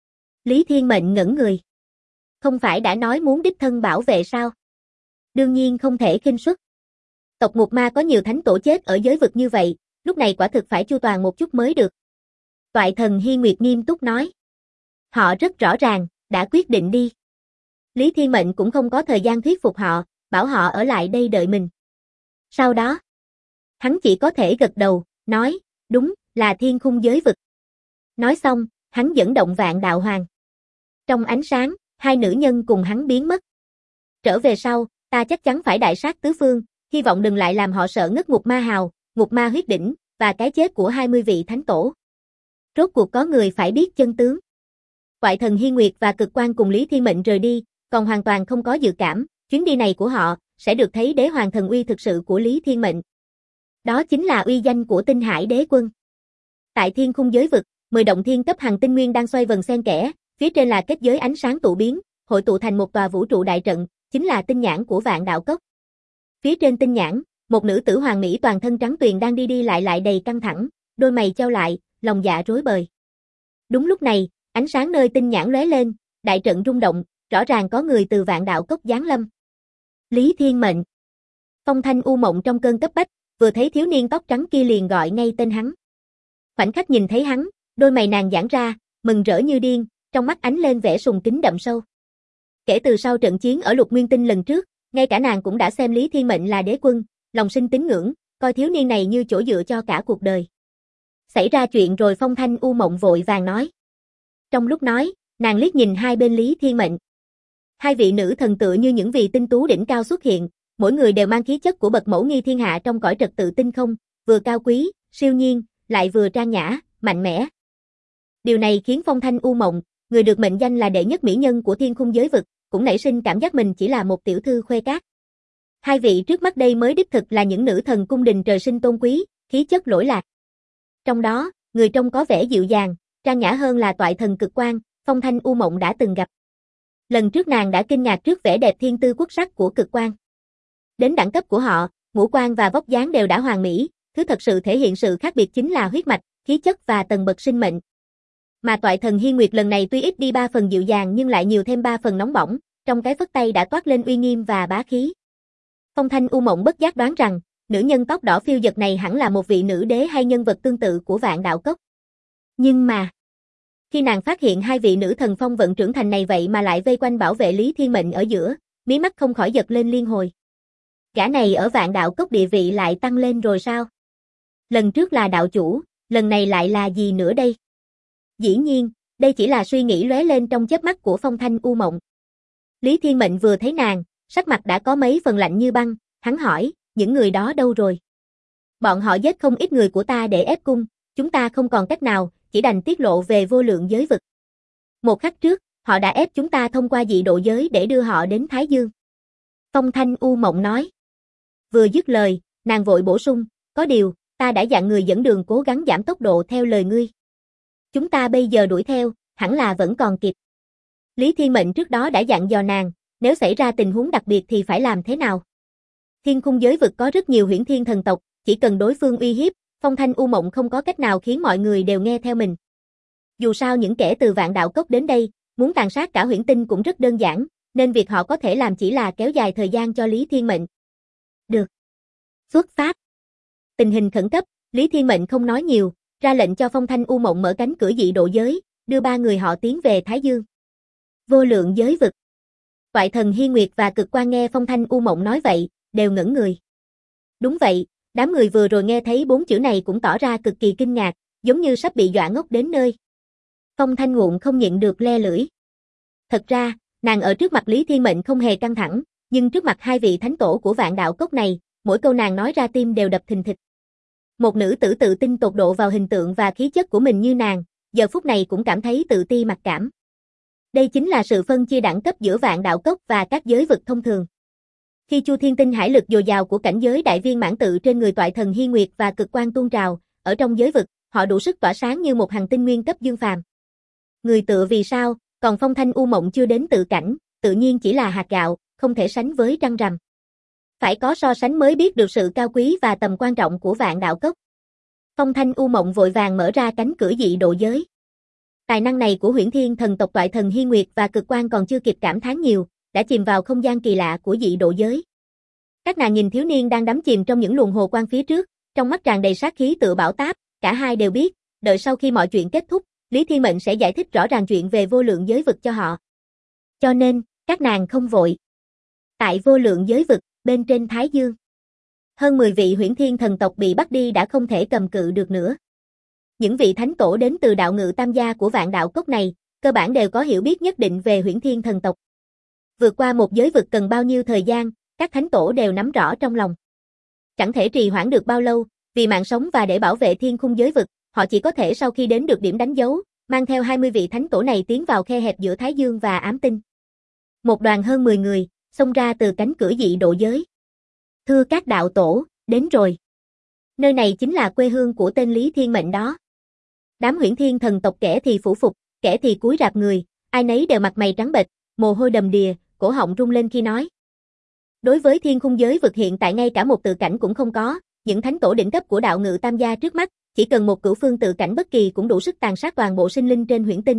Lý Thiên Mệnh ngẩn người. Không phải đã nói muốn đích thân bảo vệ sao? Đương nhiên không thể khinh suất. Tộc Ngục Ma có nhiều thánh tổ chết ở giới vực như vậy, lúc này quả thực phải chu toàn một chút mới được. Toại Thần Hi Nguyệt nghiêm túc nói. Họ rất rõ ràng, đã quyết định đi. Lý Thiên Mệnh cũng không có thời gian thuyết phục họ, bảo họ ở lại đây đợi mình. Sau đó, hắn chỉ có thể gật đầu, nói, đúng, là thiên khung giới vực. Nói xong, hắn dẫn động Vạn Đạo Hoàng. Trong ánh sáng, hai nữ nhân cùng hắn biến mất. Trở về sau, ta chắc chắn phải đại sát tứ phương, hy vọng đừng lại làm họ sợ ngất Ngục Ma Hào, Ngục Ma Huyết Đỉnh, và cái chết của 20 vị thánh tổ. Rốt cuộc có người phải biết chân tướng. Toại Thần Hi Nguyệt và Cực Quang cùng Lý Thiên Mệnh rời đi, còn hoàn toàn không có dự cảm, chuyến đi này của họ sẽ được thấy đế hoàng thần uy thực sự của Lý Thiên Mệnh. Đó chính là uy danh của Tinh Hải Đế Quân. Tại thiên khung giới vực, 10 động thiên cấp hành tinh nguyên đang xoay vần xen kẽ, phía trên là kết giới ánh sáng tụ biến, hội tụ thành một tòa vũ trụ đại trận, chính là tinh nhãn của Vạn Đạo Cốc. Phía trên tinh nhãn, một nữ tử hoàng mỹ toàn thân trắng tuyền đang đi đi lại đầy căng thẳng, đôi mày chau lại, lòng dạ rối bời. Đúng lúc này, ánh sáng nơi tinh nhãn lóe lên, đại trận rung động, rõ ràng có người từ Vạn Đạo Cốc giáng lâm. Lý Thiên Mệnh. Phong Thanh u mộng trong cơn cấp bách, vừa thấy thiếu niên tóc trắng kia liền gọi ngay tên hắn. Khoảnh khắc nhìn thấy hắn, đôi mày nàng giãn ra, mừng rỡ như điên, trong mắt ánh lên vẻ sùng kính đậm sâu. Kể từ sau trận chiến ở Lục Nguyên Tinh lần trước, ngay cả nàng cũng đã xem Lý Thiên Mệnh là đế quân, lòng sinh tín ngưỡng, coi thiếu niên này như chỗ dựa cho cả cuộc đời. Xảy ra chuyện rồi, Phong Thanh u mộng vội vàng nói. Trong lúc nói, nàng liếc nhìn hai bên Lý Thiên Mệnh. Hai vị nữ thần tựa như những vị tinh tú đỉnh cao xuất hiện, mỗi người đều mang khí chất của bậc mẫu nghi thiên hạ trong cõi trật tự tinh không, vừa cao quý, siêu nhiên, lại vừa trang nhã, mạnh mẽ. Điều này khiến Phong Thanh u mộng, người được mệnh danh là đệ nhất mỹ nhân của thiên khung giới vực, cũng nảy sinh cảm giác mình chỉ là một tiểu thư khuê cát. Hai vị trước mắt đây mới đích thực là những nữ thần cung đình trời sinh tôn quý, khí chất lỗi lạc. Trong đó, người trông có vẻ dịu dàng, trang nhã hơn là Toại Thần Cực Quang, Phong Thanh u mộng đã từng gặp. Lần trước nàng đã kinh ngạc trước vẻ đẹp thiên tư quốc sắc của Cực Quang. Đến đẳng cấp của họ, ngũ quan và vóc dáng đều đã hoàn mỹ, thứ thật sự thể hiện sự khác biệt chính là huyết mạch, khí chất và tầng bậc sinh mệnh. Mà Toại Thần Hi Nguyệt lần này tuy ít đi 3 phần dịu dàng nhưng lại nhiều thêm 3 phần nóng bỏng, trong cái phất tay đã toát lên uy nghiêm và bá khí. Phong Thanh u mộng bất giác đoán rằng, nữ nhân tóc đỏ phiêu dật này hẳn là một vị nữ đế hay nhân vật tương tự của Vạn Đạo Cốc. Nhưng mà, khi nàng phát hiện hai vị nữ thần phong vận trưởng thành này vậy mà lại vây quanh bảo vệ Lý Thiên Mệnh ở giữa, mí mắt không khỏi giật lên liên hồi. Gã này ở Vạn Đạo Cốc địa vị lại tăng lên rồi sao? Lần trước là đạo chủ, lần này lại là gì nữa đây? Dĩ nhiên, đây chỉ là suy nghĩ lóe lên trong chớp mắt của Phong Thanh u mộng. Lý Thiên Mệnh vừa thấy nàng, sắc mặt đã có mấy phần lạnh như băng, hắn hỏi, những người đó đâu rồi? Bọn họ giết không ít người của ta để ép cung, chúng ta không còn cách nào, chỉ đành tiết lộ về vô lượng giới vực. Một khắc trước, Họ đã ép chúng ta thông qua dị độ giới để đưa họ đến Thái Dương. Phong Thanh U Mộng nói. Vừa dứt lời, nàng vội bổ sung, có điều, ta đã dặn người dẫn đường cố gắng giảm tốc độ theo lời ngươi. Chúng ta bây giờ đuổi theo, hẳn là vẫn còn kịp. Lý Thiên Mệnh trước đó đã dặn dò nàng, nếu xảy ra tình huống đặc biệt thì phải làm thế nào. Thiên khung giới vực có rất nhiều huyễn thiên thần tộc, chỉ cần đối phương uy hiếp, Phong Thanh U Mộng không có cách nào khiến mọi người đều nghe theo mình. Dù sao những kẻ từ Vạn Đạo Cốc đến đây, muốn tàn sát cả huyễn tinh cũng rất đơn giản, nên việc họ có thể làm chỉ là kéo dài thời gian cho Lý Thiên Mệnh. Được. Xuất phát. Tình hình khẩn cấp, Lý Thiên Mệnh không nói nhiều, ra lệnh cho Phong Thanh U Mộng mở cánh cửa dị độ giới, đưa ba người họ tiến về Thái Dương. Vô lượng giới vực. Toại thần Hi Nguyệt và Cực Quan nghe Phong Thanh U Mộng nói vậy, đều ngẩn người. Đúng vậy, đám người vừa rồi nghe thấy 4 chữ này cũng tỏ ra cực kỳ kinh ngạc, giống như sắp bị dọa ngốc đến nơi. Phong Thanh Ngụn không nhịn được le lưỡi. Thật ra, nàng ở trước mặt Lý Thiên Mệnh không hề căng thẳng, nhưng trước mặt hai vị thánh tổ của Vạn Đạo Cốc này, mỗi câu nàng nói ra tim đều đập thình thịch. Một nữ tử tự tin tột độ vào hình tượng và khí chất của mình như nàng, giờ phút này cũng cảm thấy tự ti mặc cảm. Đây chính là sự phân chia đẳng cấp giữa Vạn Đạo Cốc và các giới vực thông thường. Khi Chu Thiên Tinh hải lực dồi dào của cảnh giới đại viên mãn tự trên người toại thần Hi Nguyệt và Cực Quan tuôn trào, ở trong giới vực, họ đủ sức tỏa sáng như một hành tinh nguyên cấp dương phàm. Người tựa vì sao, còn Phong Thanh U Mộng chưa đến tự cảnh, tự nhiên chỉ là hạt gạo, không thể sánh với trăng rằm. Phải có so sánh mới biết được sự cao quý và tầm quan trọng của Vạn Đạo Cốc. Phong Thanh U Mộng vội vàng mở ra cánh cửa dị độ giới. Tài năng này của huyễn thiên thần tộc toại thần Hi Nguyệt và Cực Quan còn chưa kịp cảm thán nhiều, đã chìm vào không gian kỳ lạ của dị độ giới. Các nàng nhìn thiếu niên đang đắm chìm trong những luồng hồ quang phía trước, trong mắt tràn đầy sát khí tựa bão táp, cả hai đều biết, đợi sau khi mọi chuyện kết thúc, Lý Thiên Mệnh sẽ giải thích rõ ràng chuyện về vô lượng giới vực cho họ. Cho nên, các nàng không vội. Tại vô lượng giới vực, bên trên Thái Dương, hơn 10 vị huyễn thiên thần tộc bị bắt đi đã không thể cầm cự được nữa. Những vị thánh tổ đến từ đạo ngự tam gia của Vạn Đạo Cốc này, cơ bản đều có hiểu biết nhất định về huyễn thiên thần tộc. Vượt qua một giới vực cần bao nhiêu thời gian, các thánh tổ đều nắm rõ trong lòng. Chẳng thể trì hoãn được bao lâu, vì mạng sống và để bảo vệ thiên khung giới vực, họ chỉ có thể sau khi đến được điểm đánh dấu, mang theo 20 vị thánh tổ này tiến vào khe hẹp giữa Thái Dương và ám tinh. Một đoàn hơn 10 người, xông ra từ cánh cửa dị độ giới. Thưa các đạo tổ, đến rồi. Nơi này chính là quê hương của tên Lý Thiên Mệnh đó. Đám huyễn thiên thần tộc kẻ thì phủ phục, kẻ thì cúi rạp người, ai nấy đều mặt mày trắng bệch, mồ hôi đầm đìa, cổ họng rung lên khi nói. Đối với thiên khung giới vực hiện tại ngay cả một tự cảnh cũng không có, những thánh tổ đỉnh cấp của đạo ngự tam gia trước mắt, chỉ cần một cửu phương tự cảnh bất kỳ cũng đủ sức tàn sát toàn bộ sinh linh trên huyễn tinh.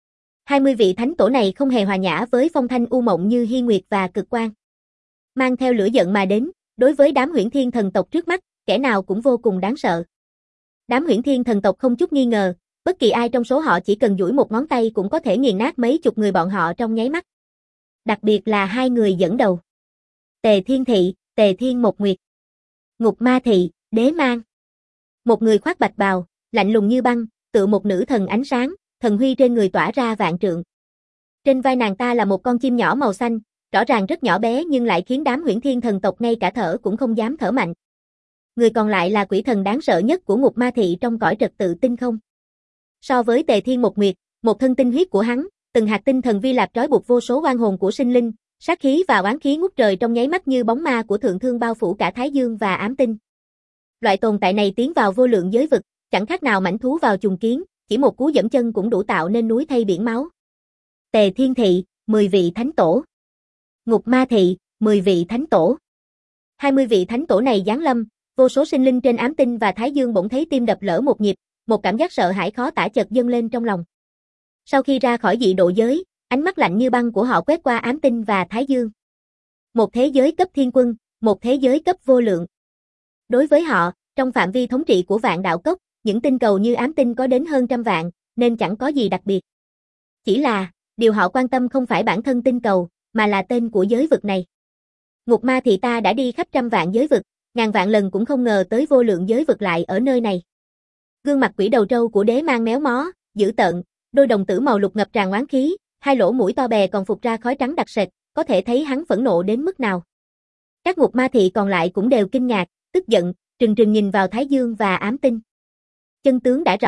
20 vị thánh tổ này không hề hòa nhã với Phong Thanh U Mộng như Hi Nguyệt và Cực Quan. Mang theo lửa giận mà đến, đối với đám huyễn thiên thần tộc trước mắt, kẻ nào cũng vô cùng đáng sợ. Đám huyễn thiên thần tộc không chút nghi ngờ, bất kỳ ai trong số họ chỉ cần duỗi một ngón tay cũng có thể nghiền nát mấy chục người bọn họ trong nháy mắt. Đặc biệt là hai người dẫn đầu. Tề Thiên Thị, Tề Thiên Một Nguyệt. Ngục Ma Thị, Đế Mang. Một người khoác bạch bào, lạnh lùng như băng, tựa một nữ thần ánh sáng, thần huy trên người tỏa ra vạn trượng. Trên vai nàng ta là một con chim nhỏ màu xanh, rõ ràng rất nhỏ bé nhưng lại khiến đám huyễn thiên thần tộc ngay cả thở cũng không dám thở mạnh. Người còn lại là quỷ thần đáng sợ nhất của Ngục Ma Thị trong cõi trật tự tinh không. So với Tề Thiên Một Nguyệt, một thân tinh huyết của hắn, từng hạt tinh thần vi lạp trói buộc vô số oan hồn của sinh linh, sát khí và oán khí ngút trời trong nháy mắt như bóng ma của thượng thương bao phủ cả Thái Dương và ám tinh. Loại tồn tại này tiến vào vô lượng giới vực, chẳng khác nào mãnh thú vào chuồng kiến, chỉ một cú giẫm chân cũng đủ tạo nên núi thay biển máu. Tề Thiên Thị, 10 vị thánh tổ. Ngục Ma Thị, 10 vị thánh tổ. 20 vị thánh tổ này giáng lâm, vô số sinh linh trên ám tinh và Thái Dương bỗng thấy tim đập lỡ một nhịp, một cảm giác sợ hãi khó tả chợt dâng lên trong lòng. Sau khi ra khỏi dị độ giới, ánh mắt lạnh như băng của họ quét qua ám tinh và Thái Dương. Một thế giới cấp thiên quân, một thế giới cấp vô lượng. Đối với họ, trong phạm vi thống trị của Vạn Đạo Cốc, những tinh cầu như ám tinh có đến hơn 100 vạn, nên chẳng có gì đặc biệt. Chỉ là, điều họ quan tâm không phải bản thân tinh cầu, mà là tên của giới vực này. Ngục Ma Thị ta đã đi khắp 100 vạn giới vực, ngàn vạn lần cũng không ngờ tới vô lượng giới vực lại ở nơi này. Gương mặt quỷ đầu trâu của Đế Mang méo mó, dữ tợn, đôi đồng tử màu lục ngập tràn oán khí, hai lỗ mũi to bè còn phụt ra khói trắng đặc sệt, có thể thấy hắn phẫn nộ đến mức nào. Các Ngục Ma Thị còn lại cũng đều kinh ngạc, tức giận, trừng trừng nhìn vào Thái Dương và ám tinh. Chân tướng đã rõ,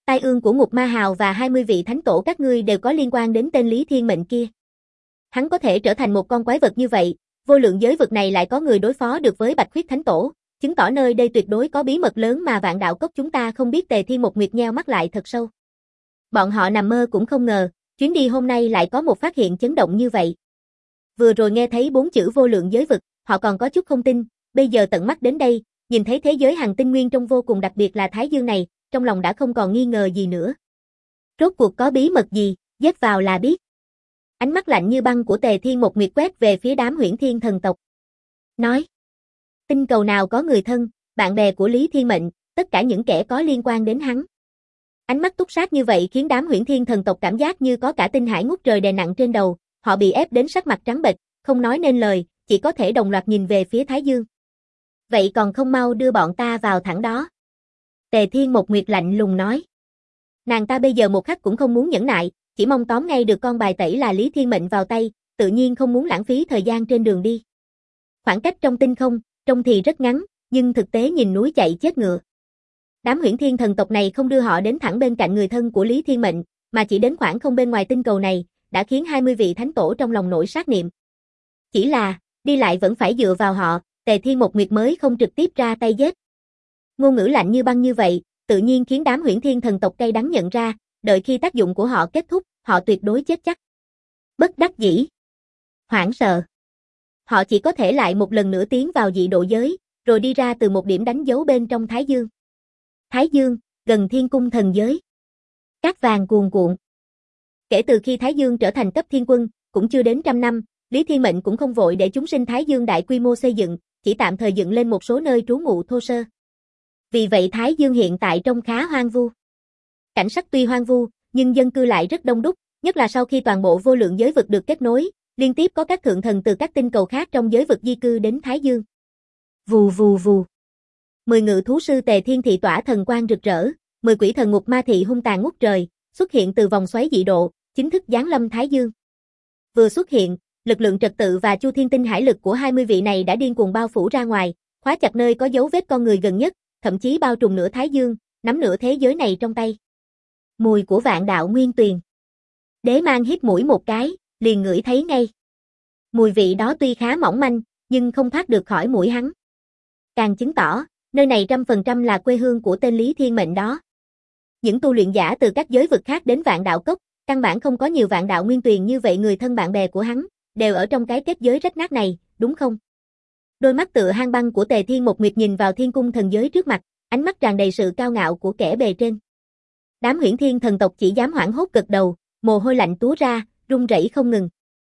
Tai ương của Ngục Ma Hào và 20 vị thánh tổ các ngươi đều có liên quan đến tên Lý Thiên Mệnh kia. Hắn có thể trở thành một con quái vật như vậy, vô lượng giới vực này lại có người đối phó được với Bạch Khuyết Thánh Tổ, chứng tỏ nơi đây tuyệt đối có bí mật lớn mà Vạn Đạo Cốc chúng ta không biết. Tề Thiên một Nguyệt nheo mắt lại thật sâu. Bọn họ nằm mơ cũng không ngờ, chuyến đi hôm nay lại có một phát hiện chấn động như vậy. Vừa rồi nghe thấy 4 chữ vô lượng giới vực, họ còn có chút không tin, bây giờ tận mắt đến đây, nhìn thấy thế giới hành tinh nguyên trong vô cùng đặc biệt là Thái Dương này, trong lòng đã không còn nghi ngờ gì nữa. Rốt cuộc có bí mật gì, giết vào là biết. Ánh mắt lạnh như băng của Tề Thiên một Nguyệt quét về phía đám Huyễn Thiên thần tộc. Nói, tinh cầu nào có người thân, bạn bè của Lý Thiên Mệnh, tất cả những kẻ có liên quan đến hắn. Ánh mắt túc sát như vậy khiến đám Huyễn Thiên thần tộc cảm giác như có cả tinh hải ngút trời đè nặng trên đầu, họ bị ép đến sắc mặt trắng bệch, không nói nên lời, chỉ có thể đồng loạt nhìn về phía Thái Dương. Vậy còn không mau đưa bọn ta vào thẳng đó. Tề Thiên một Nguyệt lạnh lùng nói. Nàng ta bây giờ một khắc cũng không muốn nhẫn nại, chỉ mong tóm ngay được con bài tẩy là Lý Thiên Mệnh vào tay, tự nhiên không muốn lãng phí thời gian trên đường đi. Khoảng cách trong tinh không, trông thì rất ngắn, nhưng thực tế nhìn núi chạy chết ngựa. Đám Huyễn Thiên thần tộc này không đưa họ đến thẳng bên cạnh người thân của Lý Thiên Mệnh, mà chỉ đến khoảng không bên ngoài tinh cầu này, đã khiến 20 vị thánh tổ trong lòng nổi sát niệm. Chỉ là, đi lại vẫn phải dựa vào họ, Tề Thiên một Nguyệt mới không trực tiếp ra tay giết. Ngôn ngữ lạnh như băng như vậy, tự nhiên khiến đám Huyễn Thiên thần tộc cay đắng nhận ra, đợi khi tác dụng của họ kết thúc, họ tuyệt đối chết chắc. Bất đắc dĩ, hoảng sợ, họ chỉ có thể lại một lần nữa tiến vào dị độ giới, rồi đi ra từ một điểm đánh dấu bên trong Thái Dương. Thái Dương, gần Thiên Cung thần giới. Cát vàng cuồn cuộn. Kể từ khi Thái Dương trở thành cấp thiên quân, cũng chưa đến 100 năm, Lý Thiên Mệnh cũng không vội để chúng sinh Thái Dương đại quy mô xây dựng, chỉ tạm thời dựng lên một số nơi trú ngụ thô sơ. Vì vậy Thái Dương hiện tại trông khá hoang vu. Cảnh sắc tuy hoang vu, nhưng dân cư lại rất đông đúc, nhất là sau khi toàn bộ vô lượng giới vực được kết nối, liên tiếp có các thượng thần từ các tinh cầu khác trong giới vực di cư đến Thái Dương. Vù vù vù. 10 ngự thú sư Tề Thiên thị tỏa thần quang rực rỡ, 10 quỷ thần Ngục Ma thị hung tàn ngút trời, xuất hiện từ vòng xoáy dị độ, chính thức giáng lâm Thái Dương. Vừa xuất hiện, lực lượng trật tự và Chu Thiên Tinh hải lực của 20 vị này đã điên cuồng bao phủ ra ngoài, khóa chặt nơi có dấu vết con người gần nhất, thậm chí bao trùm nửa Thái Dương, nắm nửa thế giới này trong tay. Mùi của vạn đạo nguyên tuyền. Đế Mang hít mũi một cái, liền ngửi thấy ngay. Mùi vị đó tuy khá mỏng manh, nhưng không thoát được khỏi mũi hắn. Càng chứng tỏ, nơi này 100% là quê hương của tên Lý Thiên Mệnh đó. Những tu luyện giả từ các giới vực khác đến Vạn Đạo Cốc, căn bản không có nhiều vạn đạo nguyên tuyền như vậy, người thân bạn bè của hắn, đều ở trong cái kết giới rách nát này, đúng không? Đôi mắt tựa hang băng của Tề Thiên một Nguyệt nhìn vào Thiên Cung thần giới trước mặt, ánh mắt tràn đầy sự cao ngạo của kẻ bề trên. Đám Huyễn Thiên thần tộc chỉ dám hoảng hốt gật đầu, mồ hôi lạnh túa ra, run rẩy không ngừng.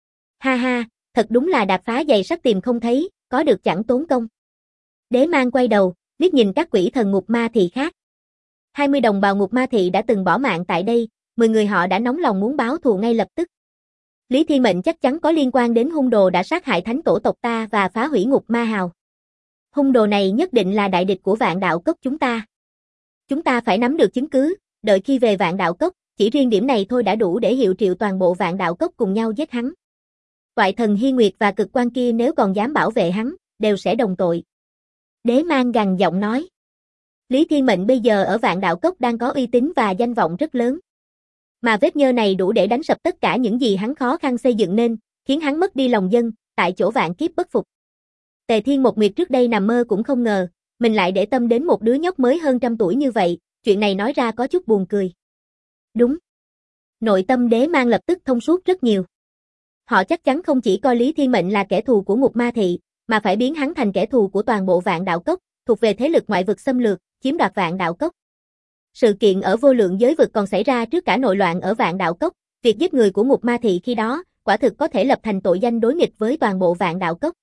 Ha ha, thật đúng là đạp phá giày sắt tìm không thấy, có được chẳng tốn công. Đế Mang quay đầu, liếc nhìn các quỷ thần Ngục Ma thị khác. 20 đồng bào Ngục Ma thị đã từng bỏ mạng tại đây, 10 người họ đã nóng lòng muốn báo thù ngay lập tức. Lý Thiên Mệnh chắc chắn có liên quan đến hung đồ đã sát hại thánh tổ tộc ta và phá hủy Ngục Ma Hào. Hung đồ này nhất định là đại địch của Vạn Đạo Cốc chúng ta. Chúng ta phải nắm được chứng cứ, đợi khi về Vạn Đạo Cốc, chỉ riêng điểm này thôi đã đủ để hiệu triệu toàn bộ Vạn Đạo Cốc cùng nhau giết hắn. Toại thần Hy Nguyệt và Cực Quan kia nếu còn dám bảo vệ hắn, đều sẽ đồng tội. Đế Mang gằn giọng nói. Lý Thiên Mệnh bây giờ ở Vạn Đạo Cốc đang có uy tín và danh vọng rất lớn. Mà vết nhơ này đủ để đánh sập tất cả những gì hắn khó khăn xây dựng nên, khiến hắn mất đi lòng dân, tại chỗ vạn kiếp bất phục. Tề Thiên một Nguyệt trước đây nằm mơ cũng không ngờ, mình lại để tâm đến một đứa nhóc mới hơn 100 tuổi như vậy, chuyện này nói ra có chút buồn cười. Đúng. Nội tâm Đế Mang lập tức thông suốt rất nhiều. Họ chắc chắn không chỉ coi Lý Thiên Mệnh là kẻ thù của Ngục Ma thị, mà phải biến hắn thành kẻ thù của toàn bộ Vạn Đạo Cốc, thuộc về thế lực ngoại vực xâm lược, chiếm đoạt Vạn Đạo Cốc. Sự kiện ở vô lượng giới vực còn xảy ra trước cả nội loạn ở Vạn Đạo Cốc, việc giết người của Ngục Ma thị khi đó, quả thực có thể lập thành tội danh đối nghịch với toàn bộ Vạn Đạo Cốc.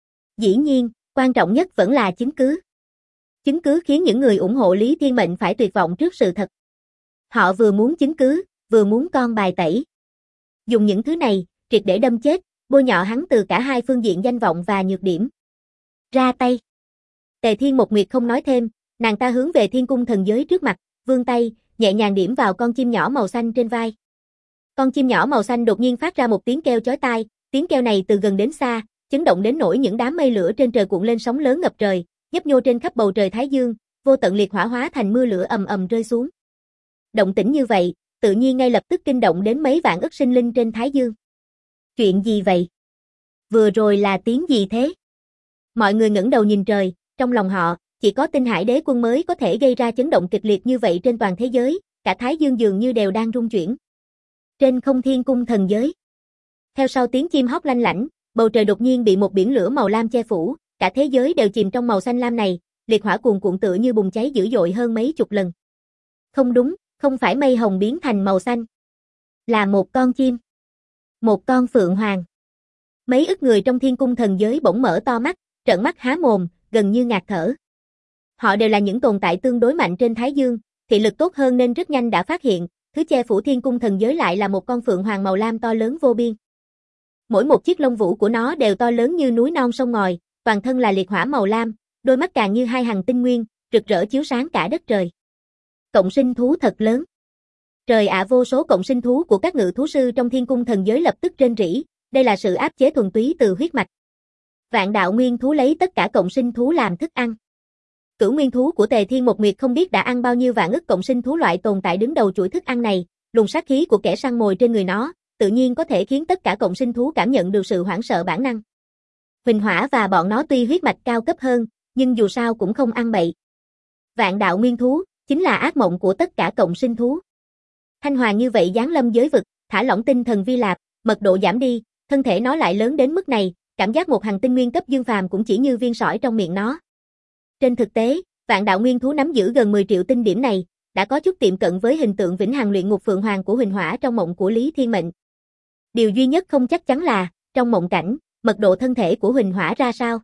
Dĩ nhiên, quan trọng nhất vẫn là chứng cứ. Chứng cứ khiến những người ủng hộ Lý Thiên Mệnh phải tuyệt vọng trước sự thật. Họ vừa muốn chứng cứ, vừa muốn con bài tẩy. Dùng những thứ này, triệt để đâm chết, bôi nhọ hắn từ cả hai phương diện danh vọng và nhược điểm. Ra tay. Tề Thiên một Nguyệt không nói thêm, nàng ta hướng về Thiên Cung thần giới trước mặt, vươn tay, nhẹ nhàng điểm vào con chim nhỏ màu xanh trên vai. Con chim nhỏ màu xanh đột nhiên phát ra một tiếng kêu chói tai, tiếng kêu này từ gần đến xa, chấn động đến nỗi những đám mây lửa trên trời cuộn lên sóng lớn ngập trời, nhấp nhô trên khắp bầu trời Thái Dương, vô tận liệt hỏa hóa thành mưa lửa ầm ầm rơi xuống. động tĩnh như vậy, tự nhiên ngay lập tức kinh động đến mấy vạn ức sinh linh trên Thái Dương. Chuyện gì vậy? Vừa rồi là tiếng gì thế? Mọi người ngẩng đầu nhìn trời, trong lòng họ, chỉ có Tinh Hải Đế Quân mới có thể gây ra chấn động kịch liệt như vậy trên toàn thế giới, cả Thái Dương dường như đều đang rung chuyển. Trên không thiên cung thần giới. Theo sau tiếng chim hót lanh lảnh, bầu trời đột nhiên bị một biển lửa màu lam che phủ, cả thế giới đều chìm trong màu xanh lam này, liệt hỏa cuồn cuộn tựa như bùng cháy dữ dội hơn mấy chục lần. Không đúng, không phải mây hồng biến thành màu xanh, là một con chim, một con phượng hoàng. Mấy ức người trong thiên cung thần giới bỗng mở to mắt, trợn mắt há mồm, gần như ngạt thở. Họ đều là những tồn tại tương đối mạnh trên Thái Dương, thị lực tốt hơn nên rất nhanh đã phát hiện, thứ che phủ thiên cung thần giới lại là một con phượng hoàng màu lam to lớn vô biên. Mỗi một chiếc lông vũ của nó đều to lớn như núi non sông ngòi, toàn thân là liệt hỏa màu lam, đôi mắt càng như hai hằng tinh nguyên, rực rỡ chiếu sáng cả đất trời. Cộng sinh thú thật lớn. Trời ạ, vô số cộng sinh thú của các ngự thú sư trong thiên cung thần giới lập tức rên rỉ, đây là sự áp chế thuần túy từ huyết mạch. Vạn đạo nguyên thú lấy tất cả cộng sinh thú làm thức ăn. Cửu nguyên thú của Tề Thiên Một Nguyệt không biết đã ăn bao nhiêu vạn ức cộng sinh thú loại tồn tại đứng đầu chuỗi thức ăn này, luồng sát khí của kẻ săn mồi trên người nó, tự nhiên có thể khiến tất cả cộng sinh thú cảm nhận được sự hoảng sợ bản năng. Huỳnh Hỏa và bọn nó tuy huyết mạch cao cấp hơn, nhưng dù sao cũng không ăn bậy. Vạn đạo nguyên thú chính là ác mộng của tất cả cộng sinh thú. Thanh Hoàng như vậy giáng lâm giới vực, thả lỏng tinh thần vi lạp, mật độ giảm đi, thân thể nó lại lớn đến mức này, cảm giác một hành tinh nguyên cấp dương phàm cũng chỉ như viên sỏi trong miệng nó. Trên thực tế, vạn đạo nguyên thú nắm giữ gần 10 triệu tinh điểm này, đã có chút tiệm cận với hình tượng vĩnh hằng luyện ngục phượng hoàng của Huỳnh Hỏa trong mộng của Lý Thiên Mệnh. Điều duy nhất không chắc chắn là, trong mộng cảnh, mật độ thân thể của Huỳnh Hỏa ra sao.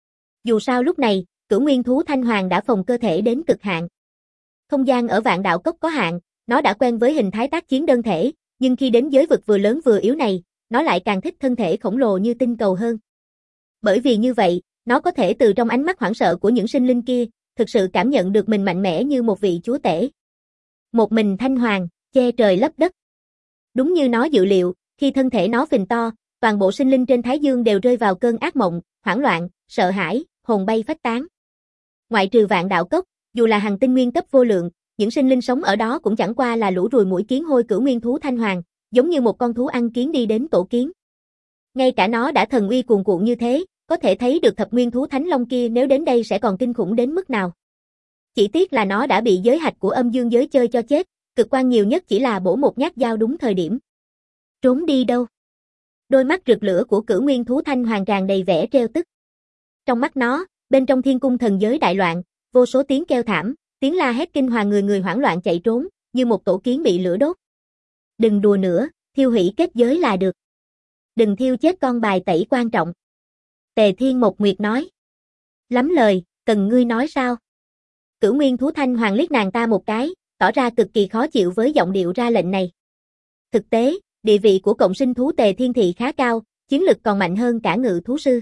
Dù sao lúc này, cửu nguyên thú Thanh Hoàng đã phồng cơ thể đến cực hạn. Không gian ở vạn đạo cốc có hạn, nó đã quen với hình thái tác chiến đơn thể, nhưng khi đến giới vực vừa lớn vừa yếu này, nó lại càng thích thân thể khổng lồ như tinh cầu hơn. Bởi vì như vậy, nó có thể từ trong ánh mắt hoảng sợ của những sinh linh kia, thực sự cảm nhận được mình mạnh mẽ như một vị chúa tể. Một mình Thanh Hoàng, che trời lấp đất. Đúng như nó dự liệu, khi thân thể nó phình to, toàn bộ sinh linh trên Thái Dương đều rơi vào cơn ác mộng, hoảng loạn, sợ hãi, hồn bay phách tán. Ngoại trừ vạn đạo cốc, dù là hàng tinh nguyên cấp vô lượng, những sinh linh sống ở đó cũng chẳng qua là lũ ruồi muỗi kiến hôi cửu nguyên thú Thanh Hoàng, giống như một con thú ăn kiến đi đến tổ kiến. Ngay cả nó đã thần uy cuồn cuộn như thế, có thể thấy được thập nguyên thú Thánh Long kia nếu đến đây sẽ còn kinh khủng đến mức nào. Chỉ tiếc là nó đã bị giới hạch của âm dương giới chơi cho chết, cực quan nhiều nhất chỉ là bổ một nhát dao đúng thời điểm. Trốn đi đâu? Đôi mắt rực lửa của cửu nguyên thú Thanh Hoàng tràn đầy vẻ trêu tức. Trong mắt nó, bên trong thiên cung thần giới đại loạn, vô số tiếng kêu thảm, tiếng la hét kinh hoàng, người người hoảng loạn chạy trốn, như một tổ kiến bị lửa đốt. Đừng đùa nữa, thiêu hủy kết giới là được. Đừng thiêu chết con bài tẩy quan trọng. Tề Thiên Một Nguyệt nói. Lắm lời, cần ngươi nói sao? Cửu nguyên thú Thanh Hoàng liếc nàng ta một cái, tỏ ra cực kỳ khó chịu với giọng điệu ra lệnh này. Thực tế, địa vị của cộng sinh thú Tề Thiên Thị khá cao, chiến lực còn mạnh hơn cả ngự thú sư.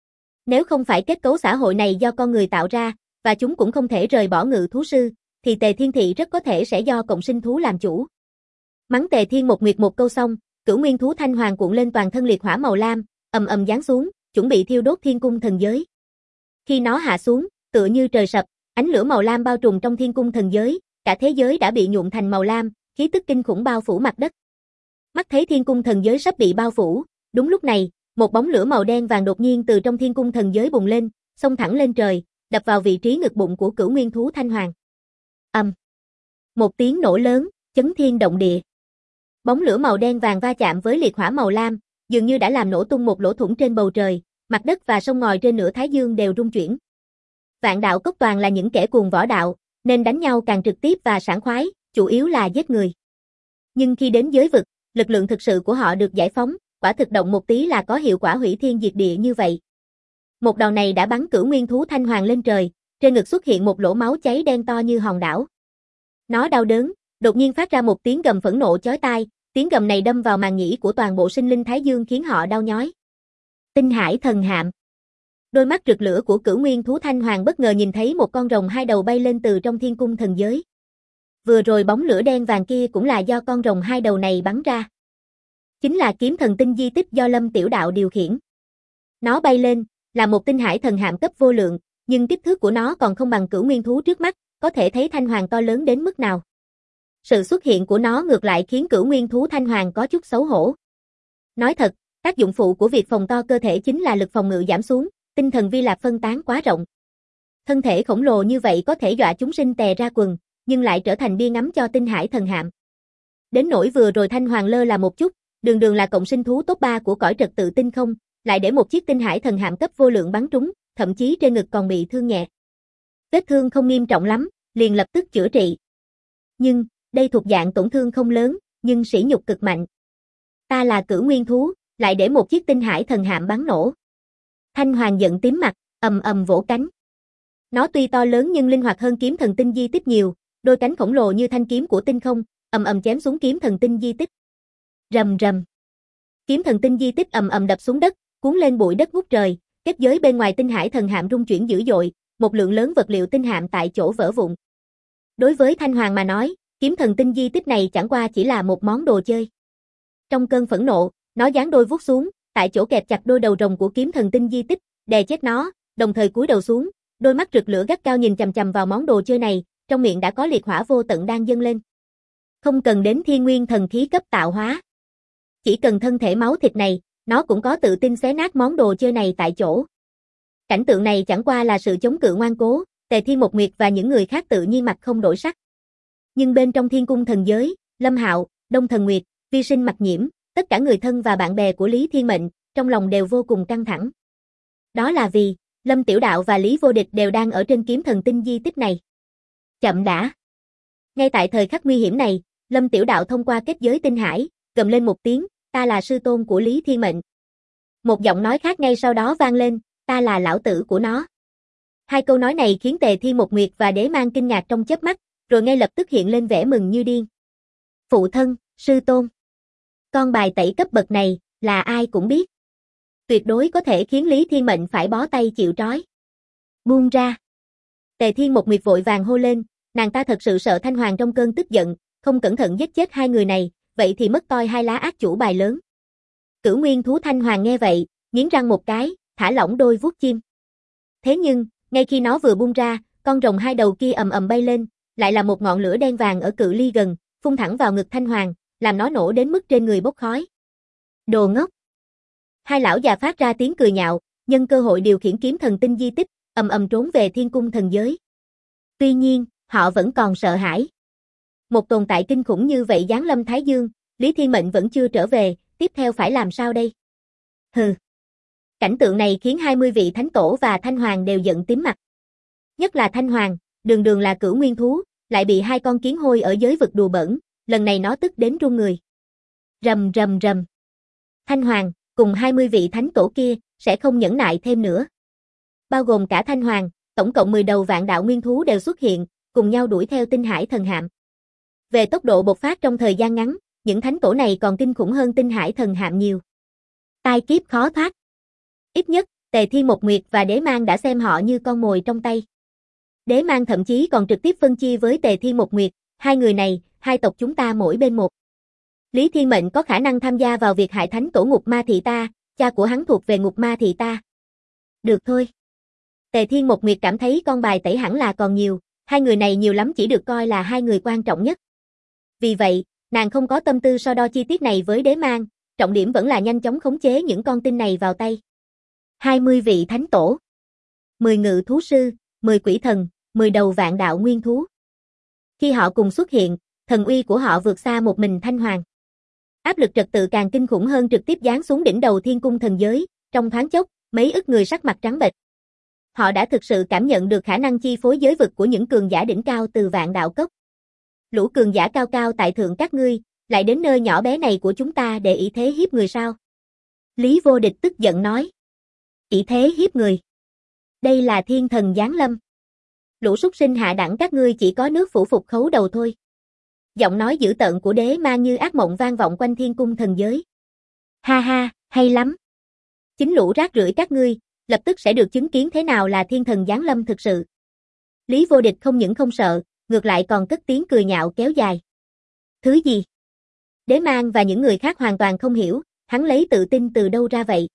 Nếu không phải kết cấu xã hội này do con người tạo ra, và chúng cũng không thể rời bỏ ngự thú sư, thì Tề Thiên Thị rất có thể sẽ do cộng sinh thú làm chủ. Mắng Tề Thiên Một Nguyệt một câu xong, cửu nguyên thú Thanh Hoàng cuộn lên toàn thân liệt hỏa màu lam, ầm ầm giáng xuống, chuẩn bị thiêu đốt thiên cung thần giới. Khi nó hạ xuống, tựa như trời sập, ánh lửa màu lam bao trùm trong thiên cung thần giới, cả thế giới đã bị nhuộm thành màu lam, khí tức kinh khủng bao phủ mặt đất. Mắt thấy thiên cung thần giới sắp bị bao phủ, đúng lúc này, một bóng lửa màu đen vàng đột nhiên từ trong thiên cung thần giới bùng lên, xông thẳng lên trời, đập vào vị trí ngực bụng của cửu nguyên thú Thanh Hoàng. Một tiếng nổ lớn, chấn thiên động địa. Bóng lửa màu đen vàng va chạm với liệt hỏa màu lam, dường như đã làm nổ tung một lỗ thủng trên bầu trời, mặt đất và sông ngòi trên nửa Thái Dương đều rung chuyển. Vạn đạo cốc toàn là những kẻ cuồng võ đạo, nên đánh nhau càng trực tiếp và sảng khoái, chủ yếu là giết người. Nhưng khi đến giới vực, lực lượng thực sự của họ được giải phóng, quả thực động một tí là có hiệu quả hủy thiên diệt địa như vậy. Một đòn này đã bắn cửu nguyên thú Thanh Hoàng lên trời, trên ngực xuất hiện một lỗ máu cháy đen to như hòn đảo. Nó đau đớn, đột nhiên phát ra một tiếng gầm phẫn nộ chói tai, tiếng gầm này đâm vào màng nhĩ của toàn bộ sinh linh Thái Dương khiến họ đau nhói. Tinh Hải Thần Hạm. Đôi mắt rực lửa của cửu nguyên thú Thanh Hoàng bất ngờ nhìn thấy một con rồng hai đầu bay lên từ trong thiên cung thần giới. Vừa rồi bóng lửa đen vàng kia cũng là do con rồng hai đầu này bắn ra. Chính là kiếm thần tinh di tích do Lâm Tiểu Đạo điều khiển. Nó bay lên, là một tinh hải thần hạm cấp vô lượng, nhưng kích thước của nó còn không bằng cửu nguyên thú trước mắt, có thể thấy Thanh Hoàng to lớn đến mức nào. Sự xuất hiện của nó ngược lại khiến Cửu Nguyên thú Thanh Hoàng có chút xấu hổ. Nói thật, tác dụng phụ của việc phồng to cơ thể chính là lực phòng ngự giảm xuống, tinh thần vi lạc phân tán quá rộng. Thân thể khổng lồ như vậy có thể dọa chúng sinh tè ra quần, nhưng lại trở thành bia ngắm cho Tinh Hải Thần Hạm. Đến nỗi vừa rồi Thanh Hoàng lơ là một chút, đường đường là cộng sinh thú top 3 của cõi trật tự tinh không, lại để một chiếc Tinh Hải Thần Hạm cấp vô lượng bắn trúng, thậm chí trên ngực còn bị thương nhẹ. Vết thương không nghiêm trọng lắm, liền lập tức chữa trị. Nhưng, đây thuộc dạng tổn thương không lớn, nhưng sỉ nhục cực mạnh. Ta là Cửu Nguyên thú, lại để một chiếc Tinh Hải Thần Hạm bắn nổ. Thanh Hoàng giận tím mặt, ầm ầm vỗ cánh. Nó tuy to lớn nhưng linh hoạt hơn kiếm thần tinh di tích nhiều, đôi cánh khổng lồ như thanh kiếm của tinh không, ầm ầm chém xuống kiếm thần tinh di tích. Rầm rầm. Kiếm thần tinh di tích ầm ầm đập xuống đất, cuốn lên bụi đất ngút trời, kết giới bên ngoài Tinh Hải Thần Hạm rung chuyển dữ dội, một lượng lớn vật liệu tinh hạm tại chỗ vỡ vụn. Đối với Thanh Hoàng mà nói, kiếm thần tinh di tích này chẳng qua chỉ là một món đồ chơi. Trong cơn phẫn nộ, nó giáng đôi vuốt xuống, tại chỗ kẹp chặt đôi đầu rồng của kiếm thần tinh di tích, đè chết nó, đồng thời cúi đầu xuống, đôi mắt rực lửa gắt cao nhìn chằm chằm vào món đồ chơi này, trong miệng đã có liệt hỏa vô tận đang dâng lên. Không cần đến thiên nguyên thần khí cấp tạo hóa. Chỉ cần thân thể máu thịt này, nó cũng có tự tin xé nát món đồ chơi này tại chỗ. Cảnh tượng này chẳng qua là sự chống cự ngoan cố, Tề Thiên Một Nguyệt và những người khác tự nhiên mặt không đổi sắc. Nhưng bên trong thiên cung thần giới, Lâm Hạo, Đông Thần Nguyệt, Vi Sinh Mặc Nhiễm, tất cả người thân và bạn bè của Lý Thiên Mệnh, trong lòng đều vô cùng căng thẳng. Đó là vì, Lâm Tiểu Đạo và Lý Vô Địch đều đang ở trên kiếm thần tinh di tích này. Chậm đã. Ngay tại thời khắc nguy hiểm này, Lâm Tiểu Đạo thông qua kết giới tinh hải, gầm lên một tiếng, ta là sư tôn của Lý Thiên Mệnh. Một giọng nói khác ngay sau đó vang lên, ta là lão tử của nó. Hai câu nói này khiến Tề Thiên Một Nguyệt và Đế Mang kinh ngạc trong chớp mắt, rồi ngay lập tức hiện lên vẻ mừng như điên. Phụ thân, sư tôn. Con bài tẩy cấp bậc này, là ai cũng biết. Tuyệt đối có thể khiến Lý Thiên Mệnh phải bó tay chịu trói. Buông ra. Tề Thiên Một Nguyệt vội vàng hô lên, nàng ta thật sự sợ Thanh Hoàng trong cơn tức giận, không cẩn thận giết chết hai người này, vậy thì mất toi hai lá ác chủ bài lớn. Cửu Nguyên thú Thanh Hoàng nghe vậy, nghiến răng một cái, thả lỏng đôi vuốt chim. Thế nhưng, ngay khi nó vừa buông ra, con rồng hai đầu kia ầm ầm bay lên, lại là một ngọn lửa đen vàng ở cự ly gần, phun thẳng vào ngực Thanh Hoàng, làm nó nổ đến mức trên người bốc khói. Đồ ngốc. Hai lão già phát ra tiếng cười nhạo, nhân cơ hội điều khiển kiếm thần tinh di tích, ầm ầm trốn về thiên cung thần giới. Tuy nhiên, họ vẫn còn sợ hãi. Một tồn tại kinh khủng như vậy giáng lâm Thái Dương, Lý Thiên Mệnh vẫn chưa trở về, tiếp theo phải làm sao đây? Hừ. Cảnh tượng này khiến 20 vị thánh tổ và Thanh Hoàng đều giận tím mặt. Nhất là Thanh Hoàng, đường đường là Cửu Nguyên thú, lại bị hai con kiến hôi ở giới vực đùa bỡn, lần này nó tức đến run người. Rầm rầm rầm. Thanh Hoàng, cùng 20 vị thánh tổ kia, sẽ không nhẫn nại thêm nữa. Bao gồm cả Thanh Hoàng, tổng cộng 10 đầu vạn đạo nguyên thú đều xuất hiện, cùng nhau đuổi theo Tinh Hải Thần Hạm. Về tốc độ bộc phát trong thời gian ngắn, những thánh tổ này còn kinh khủng hơn Tinh Hải Thần Hạm nhiều. Tai kiếp khó thoát. Ít nhất, Tề Thiên Một Nguyệt và Đế Mang đã xem họ như con mồi trong tay. Đế Mang thậm chí còn trực tiếp phân chia với Tề Thiên Một Nguyệt, hai người này, hai tộc chúng ta mỗi bên một. Lý Thiên Mệnh có khả năng tham gia vào việc hại thánh tổ Ngục Ma Thị ta, cha của hắn thuộc về Ngục Ma Thị ta. Được thôi. Tề Thiên Một Nguyệt cảm thấy con bài tẩy hẳn là còn nhiều, hai người này nhiều lắm chỉ được coi là hai người quan trọng nhất. Vì vậy, nàng không có tâm tư so đo chi tiết này với Đế Mang, trọng điểm vẫn là nhanh chóng khống chế những con tin này vào tay. 20 vị thánh tổ, 10 ngự thú sư, 10 quỷ thần, 10 đầu vạn đạo nguyên thú. Khi họ cùng xuất hiện, thần uy của họ vượt xa một mình Thanh Hoàng. Áp lực trật tự càng kinh khủng hơn trực tiếp giáng xuống đỉnh đầu thiên cung thần giới, trong thoáng chốc, mấy ức người sắc mặt trắng bệch. Họ đã thực sự cảm nhận được khả năng chi phối giới vực của những cường giả đỉnh cao từ vạn đạo cốc. Lũ cường giả cao cao tại thượng các ngươi, lại đến nơi nhỏ bé này của chúng ta để ỷ thế hiếp người sao? Lý Vô Địch tức giận nói. Ỷ thế hiếp người. Đây là thiên thần giáng lâm. Lũ súc sinh hạ đẳng các ngươi chỉ có nước phủ phục khấu đầu thôi. Giọng nói dữ tợn của Đế Mang như ác mộng vang vọng quanh thiên cung thần giới. Ha ha, hay lắm. Chính lũ rác rưởi các ngươi, lập tức sẽ được chứng kiến thế nào là thiên thần giáng lâm thực sự. Lý Vô Địch không những không sợ, ngược lại còn cất tiếng cười nhạo kéo dài. Thứ gì? Đế Mang và những người khác hoàn toàn không hiểu, hắn lấy tự tin từ đâu ra vậy?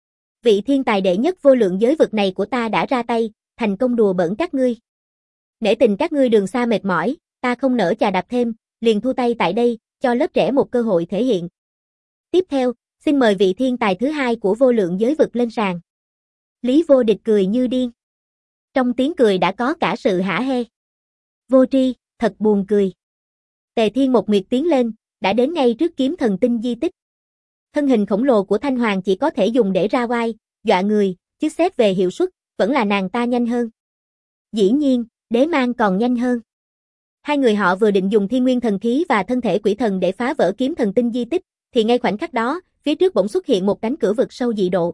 Vị thiên tài đệ nhất vô lượng giới vực này của ta đã ra tay, thành công đùa bỡn các ngươi. Nể tình các ngươi đường xa mệt mỏi, ta không nỡ chà đạp thêm, liền thu tay tại đây, cho lớp trẻ một cơ hội thể hiện. Tiếp theo, xin mời vị thiên tài thứ hai của vô lượng giới vực lên sàn. Lý Vô Địch cười như điên. Trong tiếng cười đã có cả sự hả hê. Vô tri, thật buồn cười. Tề Thiên một Nguyệt tiến lên, đã đến ngay trước kiếm thần tinh di tích. Thân hình khổng lồ của Thanh Hoàng chỉ có thể dùng để ra oai, dọa người, chứ xét về hiệu suất, vẫn là nàng ta nhanh hơn. Dĩ nhiên, Đế Mang còn nhanh hơn. Hai người họ vừa định dùng thiên nguyên thần khí và thân thể quỷ thần để phá vỡ kiếm thần tinh di tích, thì ngay khoảnh khắc đó, phía trước bỗng xuất hiện một cánh cửa vực sâu dị độ.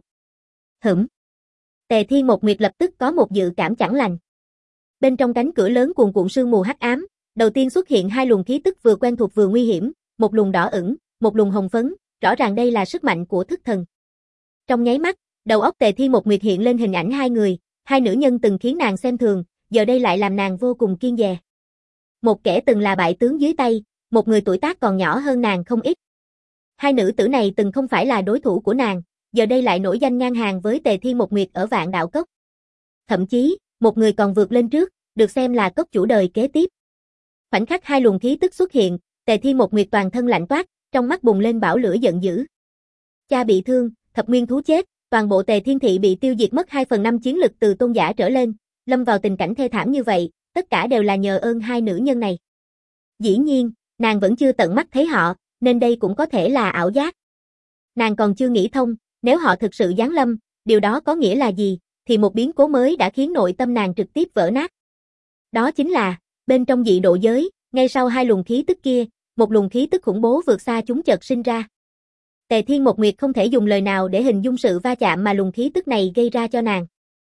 Tề Thiên một Nguyệt lập tức có một dự cảm chẳng lành. Bên trong cánh cửa lớn cuồn cuộn sương mù hắc ám, đầu tiên xuất hiện hai luồng khí tức vừa quen thuộc vừa nguy hiểm, một luồng đỏ ửng, một luồng hồng phấn, rõ ràng đây là sức mạnh của thức thần. Trong nháy mắt, đầu óc Tề Thiên một Nguyệt hiện lên hình ảnh hai người, hai nữ nhân từng khiến nàng xem thường, giờ đây lại làm nàng vô cùng kiêng dè. Một kẻ từng là bại tướng dưới tay, một người tuổi tác còn nhỏ hơn nàng không ít. Hai nữ tử này từng không phải là đối thủ của nàng, giờ đây lại nổi danh ngang hàng với Tề Thiên một Nguyệt ở Vạn Đạo Cốc. Thậm chí, một người còn vượt lên trước, được xem là cốc chủ đời kế tiếp. Khoảnh khắc hai luồng khí tức xuất hiện, Tề Thiên một Nguyệt toàn thân lạnh toát, trong mắt bùng lên bão lửa giận dữ. Cha bị thương, thập nguyên thú chết, toàn bộ Tề Thiên thị bị tiêu diệt mất 2/5 chiến lực từ tôn giả trở lên, lâm vào tình cảnh thê thảm như vậy, tất cả đều là nhờ ơn hai nữ nhân này. Dĩ nhiên, nàng vẫn chưa tận mắt thấy họ, nên đây cũng có thể là ảo giác. Nàng còn chưa nghĩ thông, nếu họ thực sự giáng lâm, điều đó có nghĩa là gì, thì một biến cố mới đã khiến nội tâm nàng trực tiếp vỡ nát. Đó chính là, bên trong dị độ giới, ngay sau hai luồng khí tức kia, một luồng khí tức khủng bố vượt xa chúng chợt sinh ra. Tề Thiên một Nguyệt không thể dùng lời nào để hình dung sự va chạm mà luồng khí tức này gây ra cho nàng.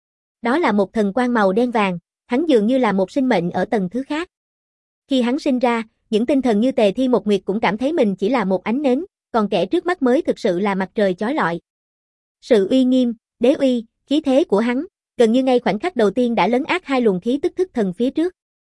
Đó là một thần quang màu đen vàng, hắn dường như là một sinh mệnh ở tầng thứ khác. Khi hắn sinh ra, những tinh thần như Tề Thiên một Nguyệt cũng cảm thấy mình chỉ là một ánh nến, còn kẻ trước mắt mới thực sự là mặt trời chói lọi. Sự uy nghiêm, đế uy, khí thế của hắn, gần như ngay khoảnh khắc đầu tiên đã lấn át hai luồng khí tức thức thần phía trước.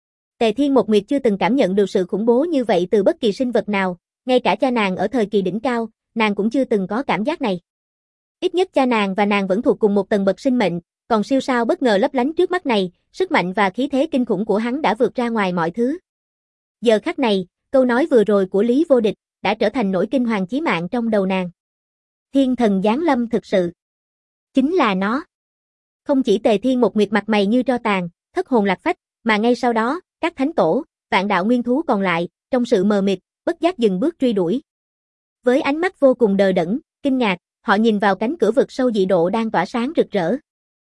Tề Thiên một Nguyệt chưa từng cảm nhận được sự khủng bố như vậy từ bất kỳ sinh vật nào, ngay cả cha nàng ở thời kỳ đỉnh cao, nàng cũng chưa từng có cảm giác này. Ít nhất cha nàng và nàng vẫn thuộc cùng một tầng bậc sinh mệnh, còn siêu sao bất ngờ lấp lánh trước mắt này, sức mạnh và khí thế kinh khủng của hắn đã vượt ra ngoài mọi thứ. Giờ khắc này, câu nói vừa rồi của Lý Vô Địch đã trở thành nỗi kinh hoàng chí mạng trong đầu nàng. Thiên thần giáng lâm thực sự chính là nó. Không chỉ Tề Thiên một Nguyệt mặt mày như tro tàn, thất hồn lạc phách, mà ngay sau đó, các thánh tổ, vạn đạo nguyên thú còn lại, trong sự mờ mịt, bất giác dừng bước truy đuổi. Với ánh mắt vô cùng đờ đẫn, kinh ngạc, họ nhìn vào cánh cửa vực sâu dị độ đang tỏa sáng rực rỡ.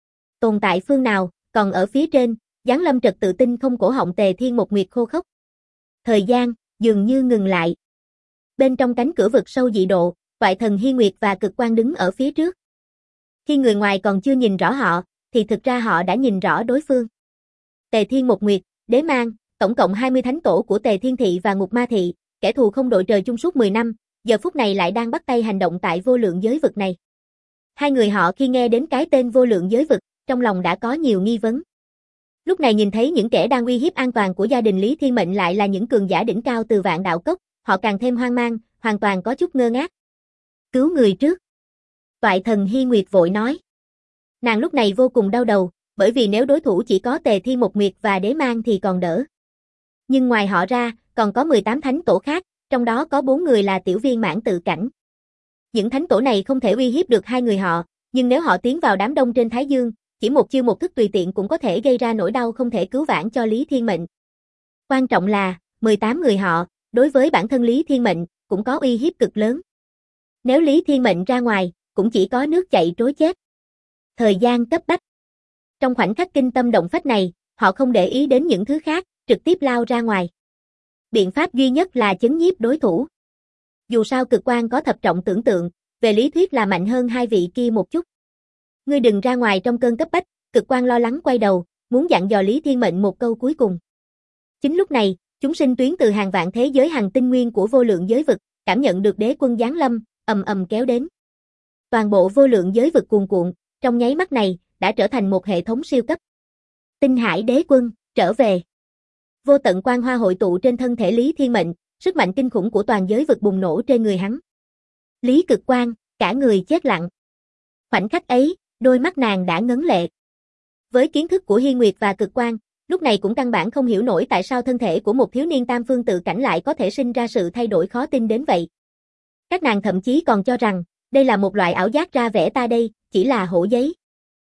Tồn tại phương nào, còn ở phía trên, giáng lâm trật tự tinh không cổ họng Tề Thiên một Nguyệt khô khốc. Thời gian, dường như ngừng lại. Bên trong cánh cửa vực sâu dị độ, Toại Thần Hy Nguyệt và Cực Quang đứng ở phía trước. Khi người ngoài còn chưa nhìn rõ họ, thì thực ra họ đã nhìn rõ đối phương. Tề Thiên một Nguyệt, Đế Mang, tổng cộng 20 thánh tổ của Tề Thiên thị và Ngục Ma thị, kẻ thù không đội trời chung suốt 10 năm, giờ phút này lại đang bắt tay hành động tại vô lượng giới vực này. Hai người họ khi nghe đến cái tên vô lượng giới vực, trong lòng đã có nhiều nghi vấn. Lúc này nhìn thấy những kẻ đang uy hiếp an toàn của gia đình Lý Thiên Mệnh lại là những cường giả đỉnh cao từ Vạn Đạo Cốc, họ càng thêm hoang mang, hoàn toàn có chút ngơ ngác. Cứu người trước. Toại Thần Hy Nguyệt vội nói. Nàng lúc này vô cùng đau đầu, bởi vì nếu đối thủ chỉ có Tề Thiên một Nguyệt và Đế Mang thì còn đỡ. Nhưng ngoài họ ra, còn có 18 thánh tổ khác, trong đó có 4 người là tiểu viên mãn tự cảnh. Những thánh tổ này không thể uy hiếp được hai người họ, nhưng nếu họ tiến vào đám đông trên Thái Dương, chỉ một chiêu một thức tùy tiện cũng có thể gây ra nỗi đau không thể cứu vãn cho Lý Thiên Mệnh. Quan trọng là, 18 người họ, đối với bản thân Lý Thiên Mệnh, cũng có uy hiếp cực lớn. Nếu Lý Thiên Mệnh ra ngoài, cũng chỉ có nước chạy trối chết. Thời gian cấp bách. Trong khoảnh khắc kinh tâm động phách này, họ không để ý đến những thứ khác, trực tiếp lao ra ngoài. Biện pháp duy nhất là chấn nhiếp đối thủ. Dù sao Cực Quang có thập trọng tưởng tượng, về lý thuyết là mạnh hơn hai vị kia một chút. Ngươi đừng ra ngoài trong cơn cấp bách, Cực Quang lo lắng quay đầu, muốn dặn dò Lý Thiên Mệnh một câu cuối cùng. Chính lúc này, chúng sinh tuyến từ hàng vạn thế giới hành tinh nguyên của vô lượng giới vực, cảm nhận được đế quân giáng lâm, ầm ầm kéo đến. Toàn bộ vô lượng giới vực cuồn cuộn, trong nháy mắt này, đã trở thành một hệ thống siêu cấp. Tinh Hải đế quân, trở về. Vô tận quang hoa hội tụ trên thân thể Lý Thiên Mệnh, sức mạnh kinh khủng của toàn giới vực bùng nổ trên người hắn. Lý Cực Quang, cả người chết lặng. Khoảnh khắc ấy, đôi mắt nàng đã ngấn lệ. Với kiến thức của Hy Nguyệt và Cực Quang, lúc này cũng căn bản không hiểu nổi tại sao thân thể của một thiếu niên tam phương tự cảnh lại có thể sinh ra sự thay đổi khó tin đến vậy. Các nàng thậm chí còn cho rằng, đây là một loại ảo giác ra vẻ ta đây, chỉ là hổ giấy.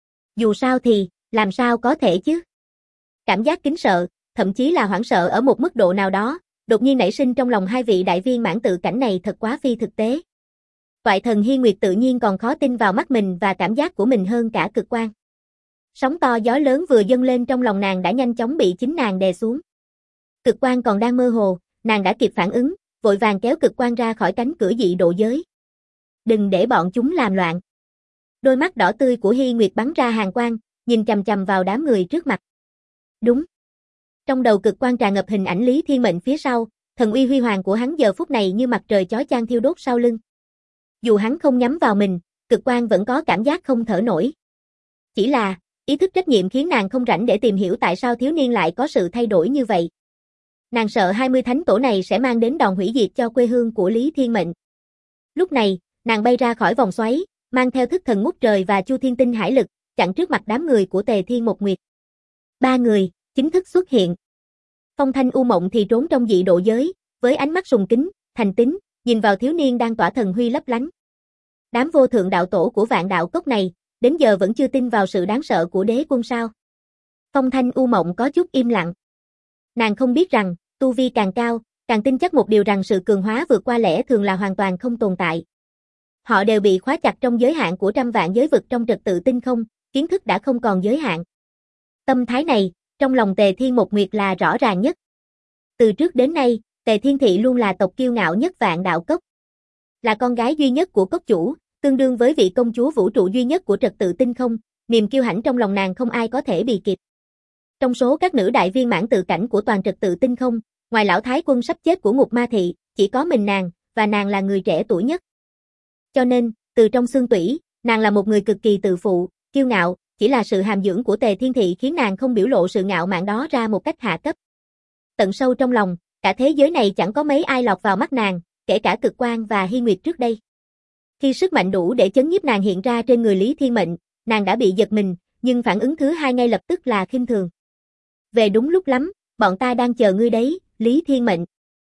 Dù sao thì, làm sao có thể chứ? Cảm giác kính sợ, thậm chí là hoảng sợ ở một mức độ nào đó, đột nhiên nảy sinh trong lòng hai vị đại viên mãn tự cảnh này thật quá phi thực tế. Toại thần Hi Nguyệt tự nhiên còn khó tin vào mắt mình và cảm giác của mình hơn cả Cực Quang. Sóng to gió lớn vừa dâng lên trong lòng nàng đã nhanh chóng bị chính nàng đè xuống. Cực Quang còn đang mơ hồ, nàng đã kịp phản ứng, vội vàng kéo Cực Quang ra khỏi cánh cửa dị độ giới. Đừng để bọn chúng làm loạn. Đôi mắt đỏ tươi của Hi Nguyệt bắn ra hàn quang, nhìn chằm chằm vào đám người trước mặt. Đúng. Trong đầu Cực Quang tràn ngập hình ảnh Lý Thiên Mệnh phía sau, thần uy huy hoàng của hắn giờ phút này như mặt trời chói chang thiêu đốt sau lưng. Dù hắn không nhắm vào mình, Cực Quang vẫn có cảm giác không thở nổi. Chỉ là, ý thức trách nhiệm khiến nàng không rảnh để tìm hiểu tại sao thiếu niên lại có sự thay đổi như vậy. Nàng sợ 20 thánh tổ này sẽ mang đến đòn hủy diệt cho quê hương của Lý Thiên Mệnh. Lúc này, nàng bay ra khỏi vòng xoáy, mang theo thức thần ngút trời và Chu Thiên Tinh hải lực, chặn trước mặt đám người của Tề Thiên Một Nguyệt. Ba người, chính thức xuất hiện. Phong Thanh U Mộng thì trốn trong dị độ giới, với ánh mắt sùng kính, thành tín, nhìn vào thiếu niên đang tỏa thần huy lấp lánh. Đám vô thượng đạo tổ của Vạn Đạo Cốc này, đến giờ vẫn chưa tin vào sự đáng sợ của đế quân sao. Phong Thanh U Mộng có chút im lặng. Nàng không biết rằng, tu vi càng cao, càng tin chắc một điều rằng sự cường hóa vượt qua lẽ thường là hoàn toàn không tồn tại. Họ đều bị khóa chặt trong giới hạn của trăm vạn giới vực trong trật tự tinh không, kiến thức đã không còn giới hạn. Tâm thái này, trong lòng Tề Thiên Một Nguyệt là rõ ràng nhất. Từ trước đến nay, Tề Thiên Thị luôn là tộc kiêu ngạo nhất Vạn Đạo Cốc. Là con gái duy nhất của cốc chủ, tương đương với vị công chúa vũ trụ duy nhất của trật tự tinh không, niềm kiêu hãnh trong lòng nàng không ai có thể bì kịp. Trong số các nữ đại viên mãn tự cảnh của toàn trật tự tinh không, ngoài lão thái quân sắp chết của Ngục Ma Thị, chỉ có mình nàng, và nàng là người trẻ tuổi nhất. Cho nên, từ trong xương tủy, nàng là một người cực kỳ tự phụ, kiêu ngạo, chỉ là sự hàm dưỡng của Tề Thiên Thị khiến nàng không biểu lộ sự ngạo mạn đó ra một cách hạ cấp. Tận sâu trong lòng, cả thế giới này chẳng có mấy ai lọt vào mắt nàng, kể cả Cực Quang và Hi Nguyệt trước đây. Khi sức mạnh đủ để chấn nhiếp nàng hiện ra trên người Lý Thiên Mệnh, nàng đã bị giật mình, nhưng phản ứng thứ hai ngay lập tức là khinh thường. Về đúng lúc lắm, bọn ta đang chờ ngươi đấy, Lý Thiên Mệnh.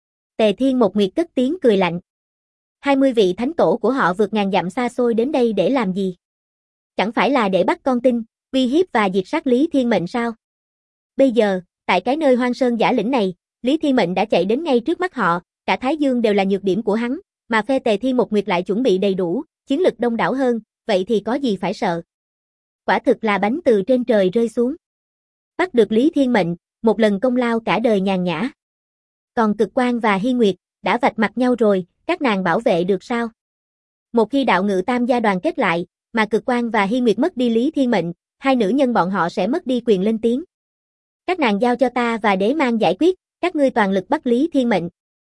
Tề Thiên Một Nguyệt cất tiếng cười lạnh. 20 vị thánh tổ của họ vượt ngàn dặm xa xôi đến đây để làm gì? Chẳng phải là để bắt con tin, uy hiếp và diệt sát Lý Thiên Mệnh sao? Bây giờ, tại cái nơi hoang sơn giả lĩnh này, Lý Thiên Mệnh đã chạy đến ngay trước mắt họ, cả Thái Dương đều là nhược điểm của hắn, mà phe Tề Thiên Một Nguyệt lại chuẩn bị đầy đủ, chiến lực đông đảo hơn, vậy thì có gì phải sợ? Quả thực là bánh từ trên trời rơi xuống. Bắt được Lý Thiên Mệnh, một lần công lao cả đời nhàn nhã. Còn Cực Quang và Hi Nguyệt, đã vạch mặt nhau rồi, các nàng bảo vệ được sao? Một khi đạo ngự tam gia đoàn kết lại, mà Cực Quang và Hi Nguyệt mất đi Lý Thiên Mệnh, hai nữ nhân bọn họ sẽ mất đi quyền lên tiếng. Các nàng giao cho ta và Đế Mang giải quyết, các ngươi toàn lực bắt Lý Thiên Mệnh.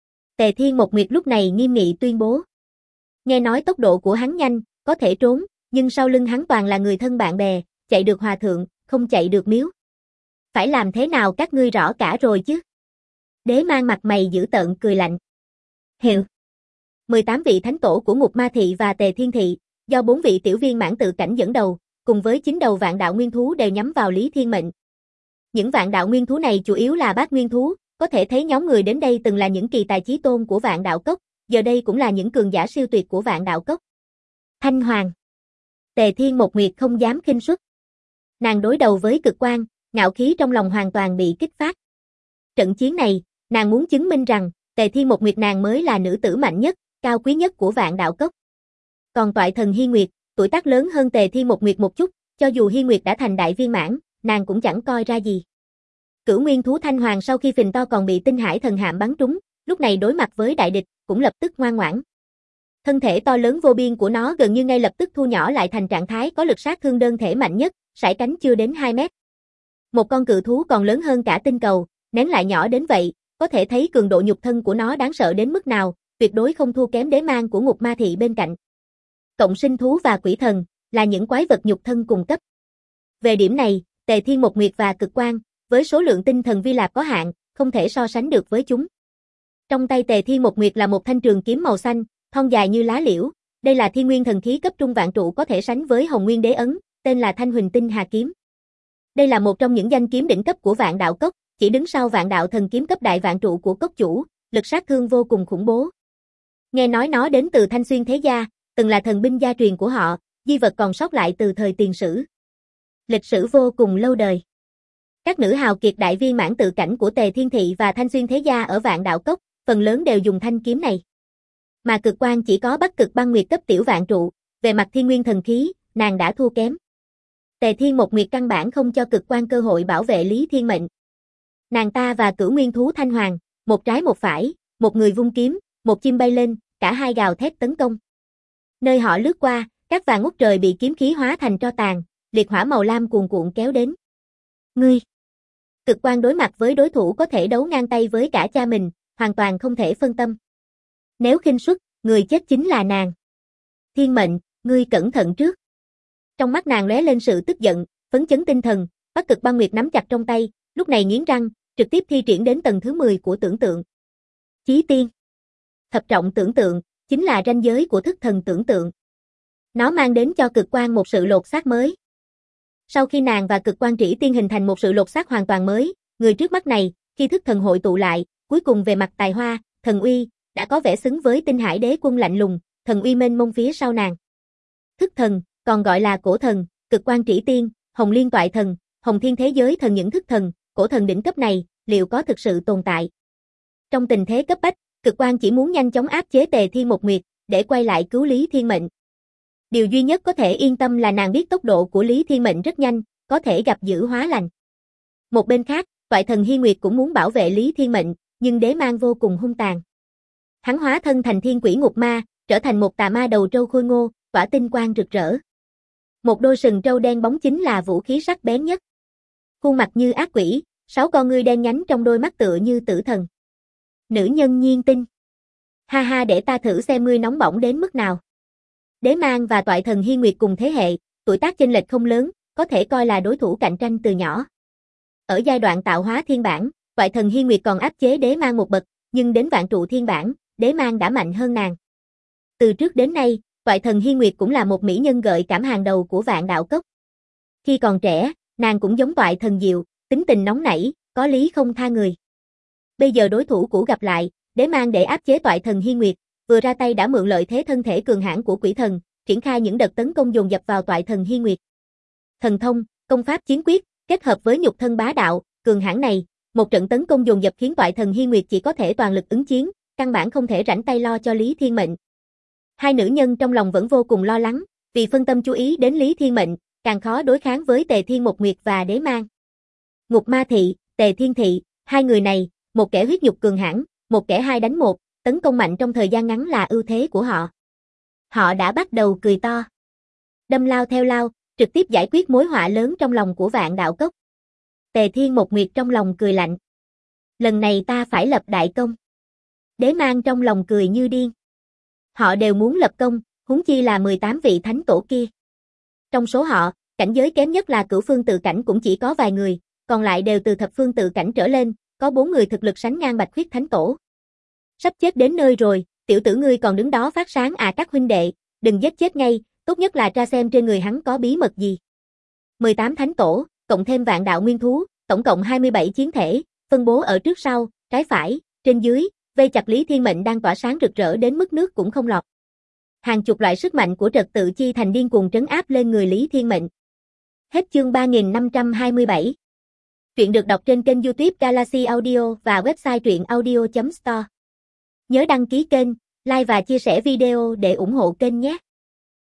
Tề Thiên Một Nguyệt lúc này nghiêm nghị tuyên bố. Nghe nói tốc độ của hắn nhanh, có thể trốn, nhưng sau lưng hắn toàn là người thân bạn bè, chạy được hòa thượng, không chạy được miếu. Phải làm thế nào các ngươi rõ cả rồi chứ? Đế Mang mặt mày dữ tợn cười lạnh. Hiệu. 18 vị thánh tổ của Ngục Ma Thị và Tề Thiên Thị, do 4 vị tiểu viên mãn tự cảnh dẫn đầu, cùng với 9 đầu vạn đạo nguyên thú đều nhắm vào Lý Thiên Mệnh. Những vạn đạo nguyên thú này chủ yếu là bát nguyên thú, có thể thấy nhóm người đến đây từng là những kỳ tài chí tôn của Vạn Đạo Cốc, giờ đây cũng là những cường giả siêu tuyệt của Vạn Đạo Cốc. Thanh Hoàng. Tề Thiên Một Nguyệt không dám khinh suất. Nàng đối đầu với Cực Quang, ngạo khí trong lòng hoàn toàn bị kích phát. Trận chiến này, nàng muốn chứng minh rằng, Tề Thiên Một Nguyệt nàng mới là nữ tử mạnh nhất, cao quý nhất của Vạn Đạo Cốc. Còn toại thần Hi Nguyệt, tuổi tác lớn hơn Tề Thiên Một Nguyệt một chút, cho dù Hi Nguyệt đã thành đại viên mãn, nàng cũng chẳng coi ra gì. Cửu nguyên thú Thanh Hoàng sau khi phình to còn bị tinh hải thần hạm bắn trúng, lúc này đối mặt với đại địch, cũng lập tức ngoan ngoãn. Thân thể to lớn vô biên của nó gần như ngay lập tức thu nhỏ lại thành trạng thái có lực sát thương đơn thể mạnh nhất, sải cánh chưa đến 2 mét. Một con cự thú còn lớn hơn cả tinh cầu, nén lại nhỏ đến vậy, có thể thấy cường độ nhục thân của nó đáng sợ đến mức nào, tuyệt đối không thua kém Đế Mang của Ngục Ma Thị bên cạnh. Cộng sinh thú và quỷ thần, là những quái vật nhục thân cùng cấp. Về điểm này, Tề Thiên Một Nguyệt và Cực Quang, với số lượng tinh thần vi lạp có hạn, không thể so sánh được với chúng. Trong tay Tề Thiên Một Nguyệt là một thanh trường kiếm màu xanh, thon dài như lá liễu, đây là thiên nguyên thần khí cấp trung vạn trụ có thể sánh với Hồng Nguyên Đế ấn, tên là Thanh Huỳnh Tinh Hà kiếm. Đây là một trong những danh kiếm đỉnh cấp của Vạn Đạo Cốc, chỉ đứng sau Vạn Đạo Thần Kiếm cấp đại vạn trụ của cốc chủ, lực sát thương vô cùng khủng bố. Nghe nói nó đến từ Thanh Xuyên thế gia, từng là thần binh gia truyền của họ, di vật còn sót lại từ thời tiền sử. Lịch sử vô cùng lâu đời. Các nữ hào kiệt đại viên mãn tự cảnh của Tề Thiên Thị và Thanh Xuyên thế gia ở Vạn Đạo Cốc, phần lớn đều dùng thanh kiếm này. Mà Cực Quang chỉ có Bắc Cực Băng Nguyệt cấp tiểu vạn trụ, về mặt thiên nguyên thần khí, nàng đã thua kém. Tề Thiên Một Nguyệt căn bản không cho Cực Quang cơ hội bảo vệ Lý Thiên Mệnh. Nàng ta và Cửu Nguyên thú Thanh Hoàng, một trái một phải, một người vung kiếm, một chim bay lên, cả hai gào thét tấn công. Nơi họ lướt qua, các vàng ngút trời bị kiếm khí hóa thành tro tàn, liệt hỏa màu lam cuồn cuộn kéo đến. Ngươi! Cực Quang đối mặt với đối thủ có thể đấu ngang tay với cả cha mình, hoàn toàn không thể phân tâm. Nếu khinh suất, người chết chính là nàng. Thiên Mệnh, ngươi cẩn thận trước. Trong mắt nàng lóe lên sự tức giận, phấn chấn tinh thần, Bắc Cực Băng Nguyệt nắm chặt trong tay, lúc này nghiến răng, trực tiếp thi triển đến tầng thứ 10 của tưởng tượng. Chí tiên. Thập trọng tưởng tượng, chính là ranh giới của thức thần tưởng tượng. Nó mang đến cho Cực Quang một sự lột xác mới. Sau khi nàng và Cực Quang Trĩ Tiên hình thành một sự lột xác hoàn toàn mới, người trước mắt này, khi thức thần hội tụ lại, cuối cùng về mặt tài hoa, thần uy, đã có vẻ xứng với Tinh Hải Đế Quân lạnh lùng, thần uy mênh mông phía sau nàng. Thức thần, còn gọi là cổ thần, Cực Quang Trĩ Tiên, Hồng Liên Toại Thần, Hồng Thiên Thế Giới Thần, những thức thần, cổ thần đỉnh cấp này, liệu có thực sự tồn tại? Trong tình thế cấp bách, Cực Quang chỉ muốn nhanh chóng áp chế Tề Thiên Một Nguyệt, để quay lại cứu Lý Thiên Mệnh. Điều duy nhất có thể yên tâm là nàng biết tốc độ của Lý Thiên Mệnh rất nhanh, có thể gặp dữ hóa lành. Một bên khác, Toại Thần Hy Nguyệt cũng muốn bảo vệ Lý Thiên Mệnh, nhưng Đế Mang vô cùng hung tàn. Hắn hóa thân thành thiên quỷ ngục ma, trở thành một tà ma đầu trâu khôi ngô, tỏa tinh quang rực rỡ. Một đôi sừng trâu đen bóng chính là vũ khí sắc bén nhất. Khuôn mặt như ác quỷ, 6 con ngươi đen nhánh trong đôi mắt tựa như tử thần. Nữ nhân nhiên tinh. Ha ha, để ta thử xem ngươi nóng bỏng đến mức nào. Đế Mang và Toại Thần Hy Nguyệt cùng thế hệ, tuổi tác chênh lệch không lớn, có thể coi là đối thủ cạnh tranh từ nhỏ. Ở giai đoạn tạo hóa thiên bản, Toại Thần Hy Nguyệt còn áp chế Đế Mang một bậc, nhưng đến vạn trụ thiên bản, Đế Mang đã mạnh hơn nàng. Từ trước đến nay, Toại Thần Hy Nguyệt cũng là một mỹ nhân gợi cảm hàng đầu của Vạn Đạo Cốc. Khi còn trẻ, nàng cũng giống Toại Thần Diệu, tính tình nóng nảy, có lý không tha người. Bây giờ đối thủ cũ gặp lại, Đế Mang để áp chế Toại Thần Hy Nguyệt, vừa ra tay đã mượn lợi thế thân thể cường hãn của quỷ thần, triển khai những đợt tấn công dồn dập vào Toại Thần Hy Nguyệt. Thần thông, công pháp chiến quyết, kết hợp với nhục thân bá đạo, cường hãn này, một trận tấn công dồn dập khiến Toại Thần Hy Nguyệt chỉ có thể toàn lực ứng chiến, căn bản không thể rảnh tay lo cho Lý Thiên Mệnh. Hai nữ nhân trong lòng vẫn vô cùng lo lắng, vì phân tâm chú ý đến Lý Thiên Mệnh, càng khó đối kháng với Tề Thiên Một Nguyệt và Đế Mang. Ngục Ma Thị, Tề Thiên Thị, hai người này, một kẻ huyết nhục cường hãn, một kẻ 2 đánh 1, tấn công mạnh trong thời gian ngắn là ưu thế của họ. Họ đã bắt đầu cười to. Đâm lao theo lao, trực tiếp giải quyết mối họa lớn trong lòng của Vạn Đạo Cốc. Tề Thiên Một Nguyệt trong lòng cười lạnh. Lần này ta phải lập đại công. Đế Mang trong lòng cười như điên. Họ đều muốn lập công, huống chi là 18 vị thánh tổ kia. Trong số họ, cảnh giới kém nhất là Cửu Phương Tự Cảnh cũng chỉ có vài người, còn lại đều từ Thập Phương Tự Cảnh trở lên, có 4 người thực lực sánh ngang Bạch Khuyết Thánh Tổ. Sắp chết đến nơi rồi, tiểu tử ngươi còn đứng đó phát sáng à các huynh đệ, đừng giết chết ngay, tốt nhất là tra xem trên người hắn có bí mật gì. 18 thánh tổ, cộng thêm Vạn Đạo Nguyên Thú, tổng cộng 27 chiến thể, phân bố ở trước sau, trái phải, trên dưới, vây chặt Lý Thiên Mệnh đang tỏa sáng rực rỡ đến mức nước cũng không lọt. Hàng chục loại sức mạnh của trật tự chi thành điên cuồng trấn áp lên người Lý Thiên Mệnh. Hết chương 3527. Truyện được đọc trên kênh YouTube Galaxy Audio và website truyệnaudio.store. Nhớ đăng ký kênh, like và chia sẻ video để ủng hộ kênh nhé.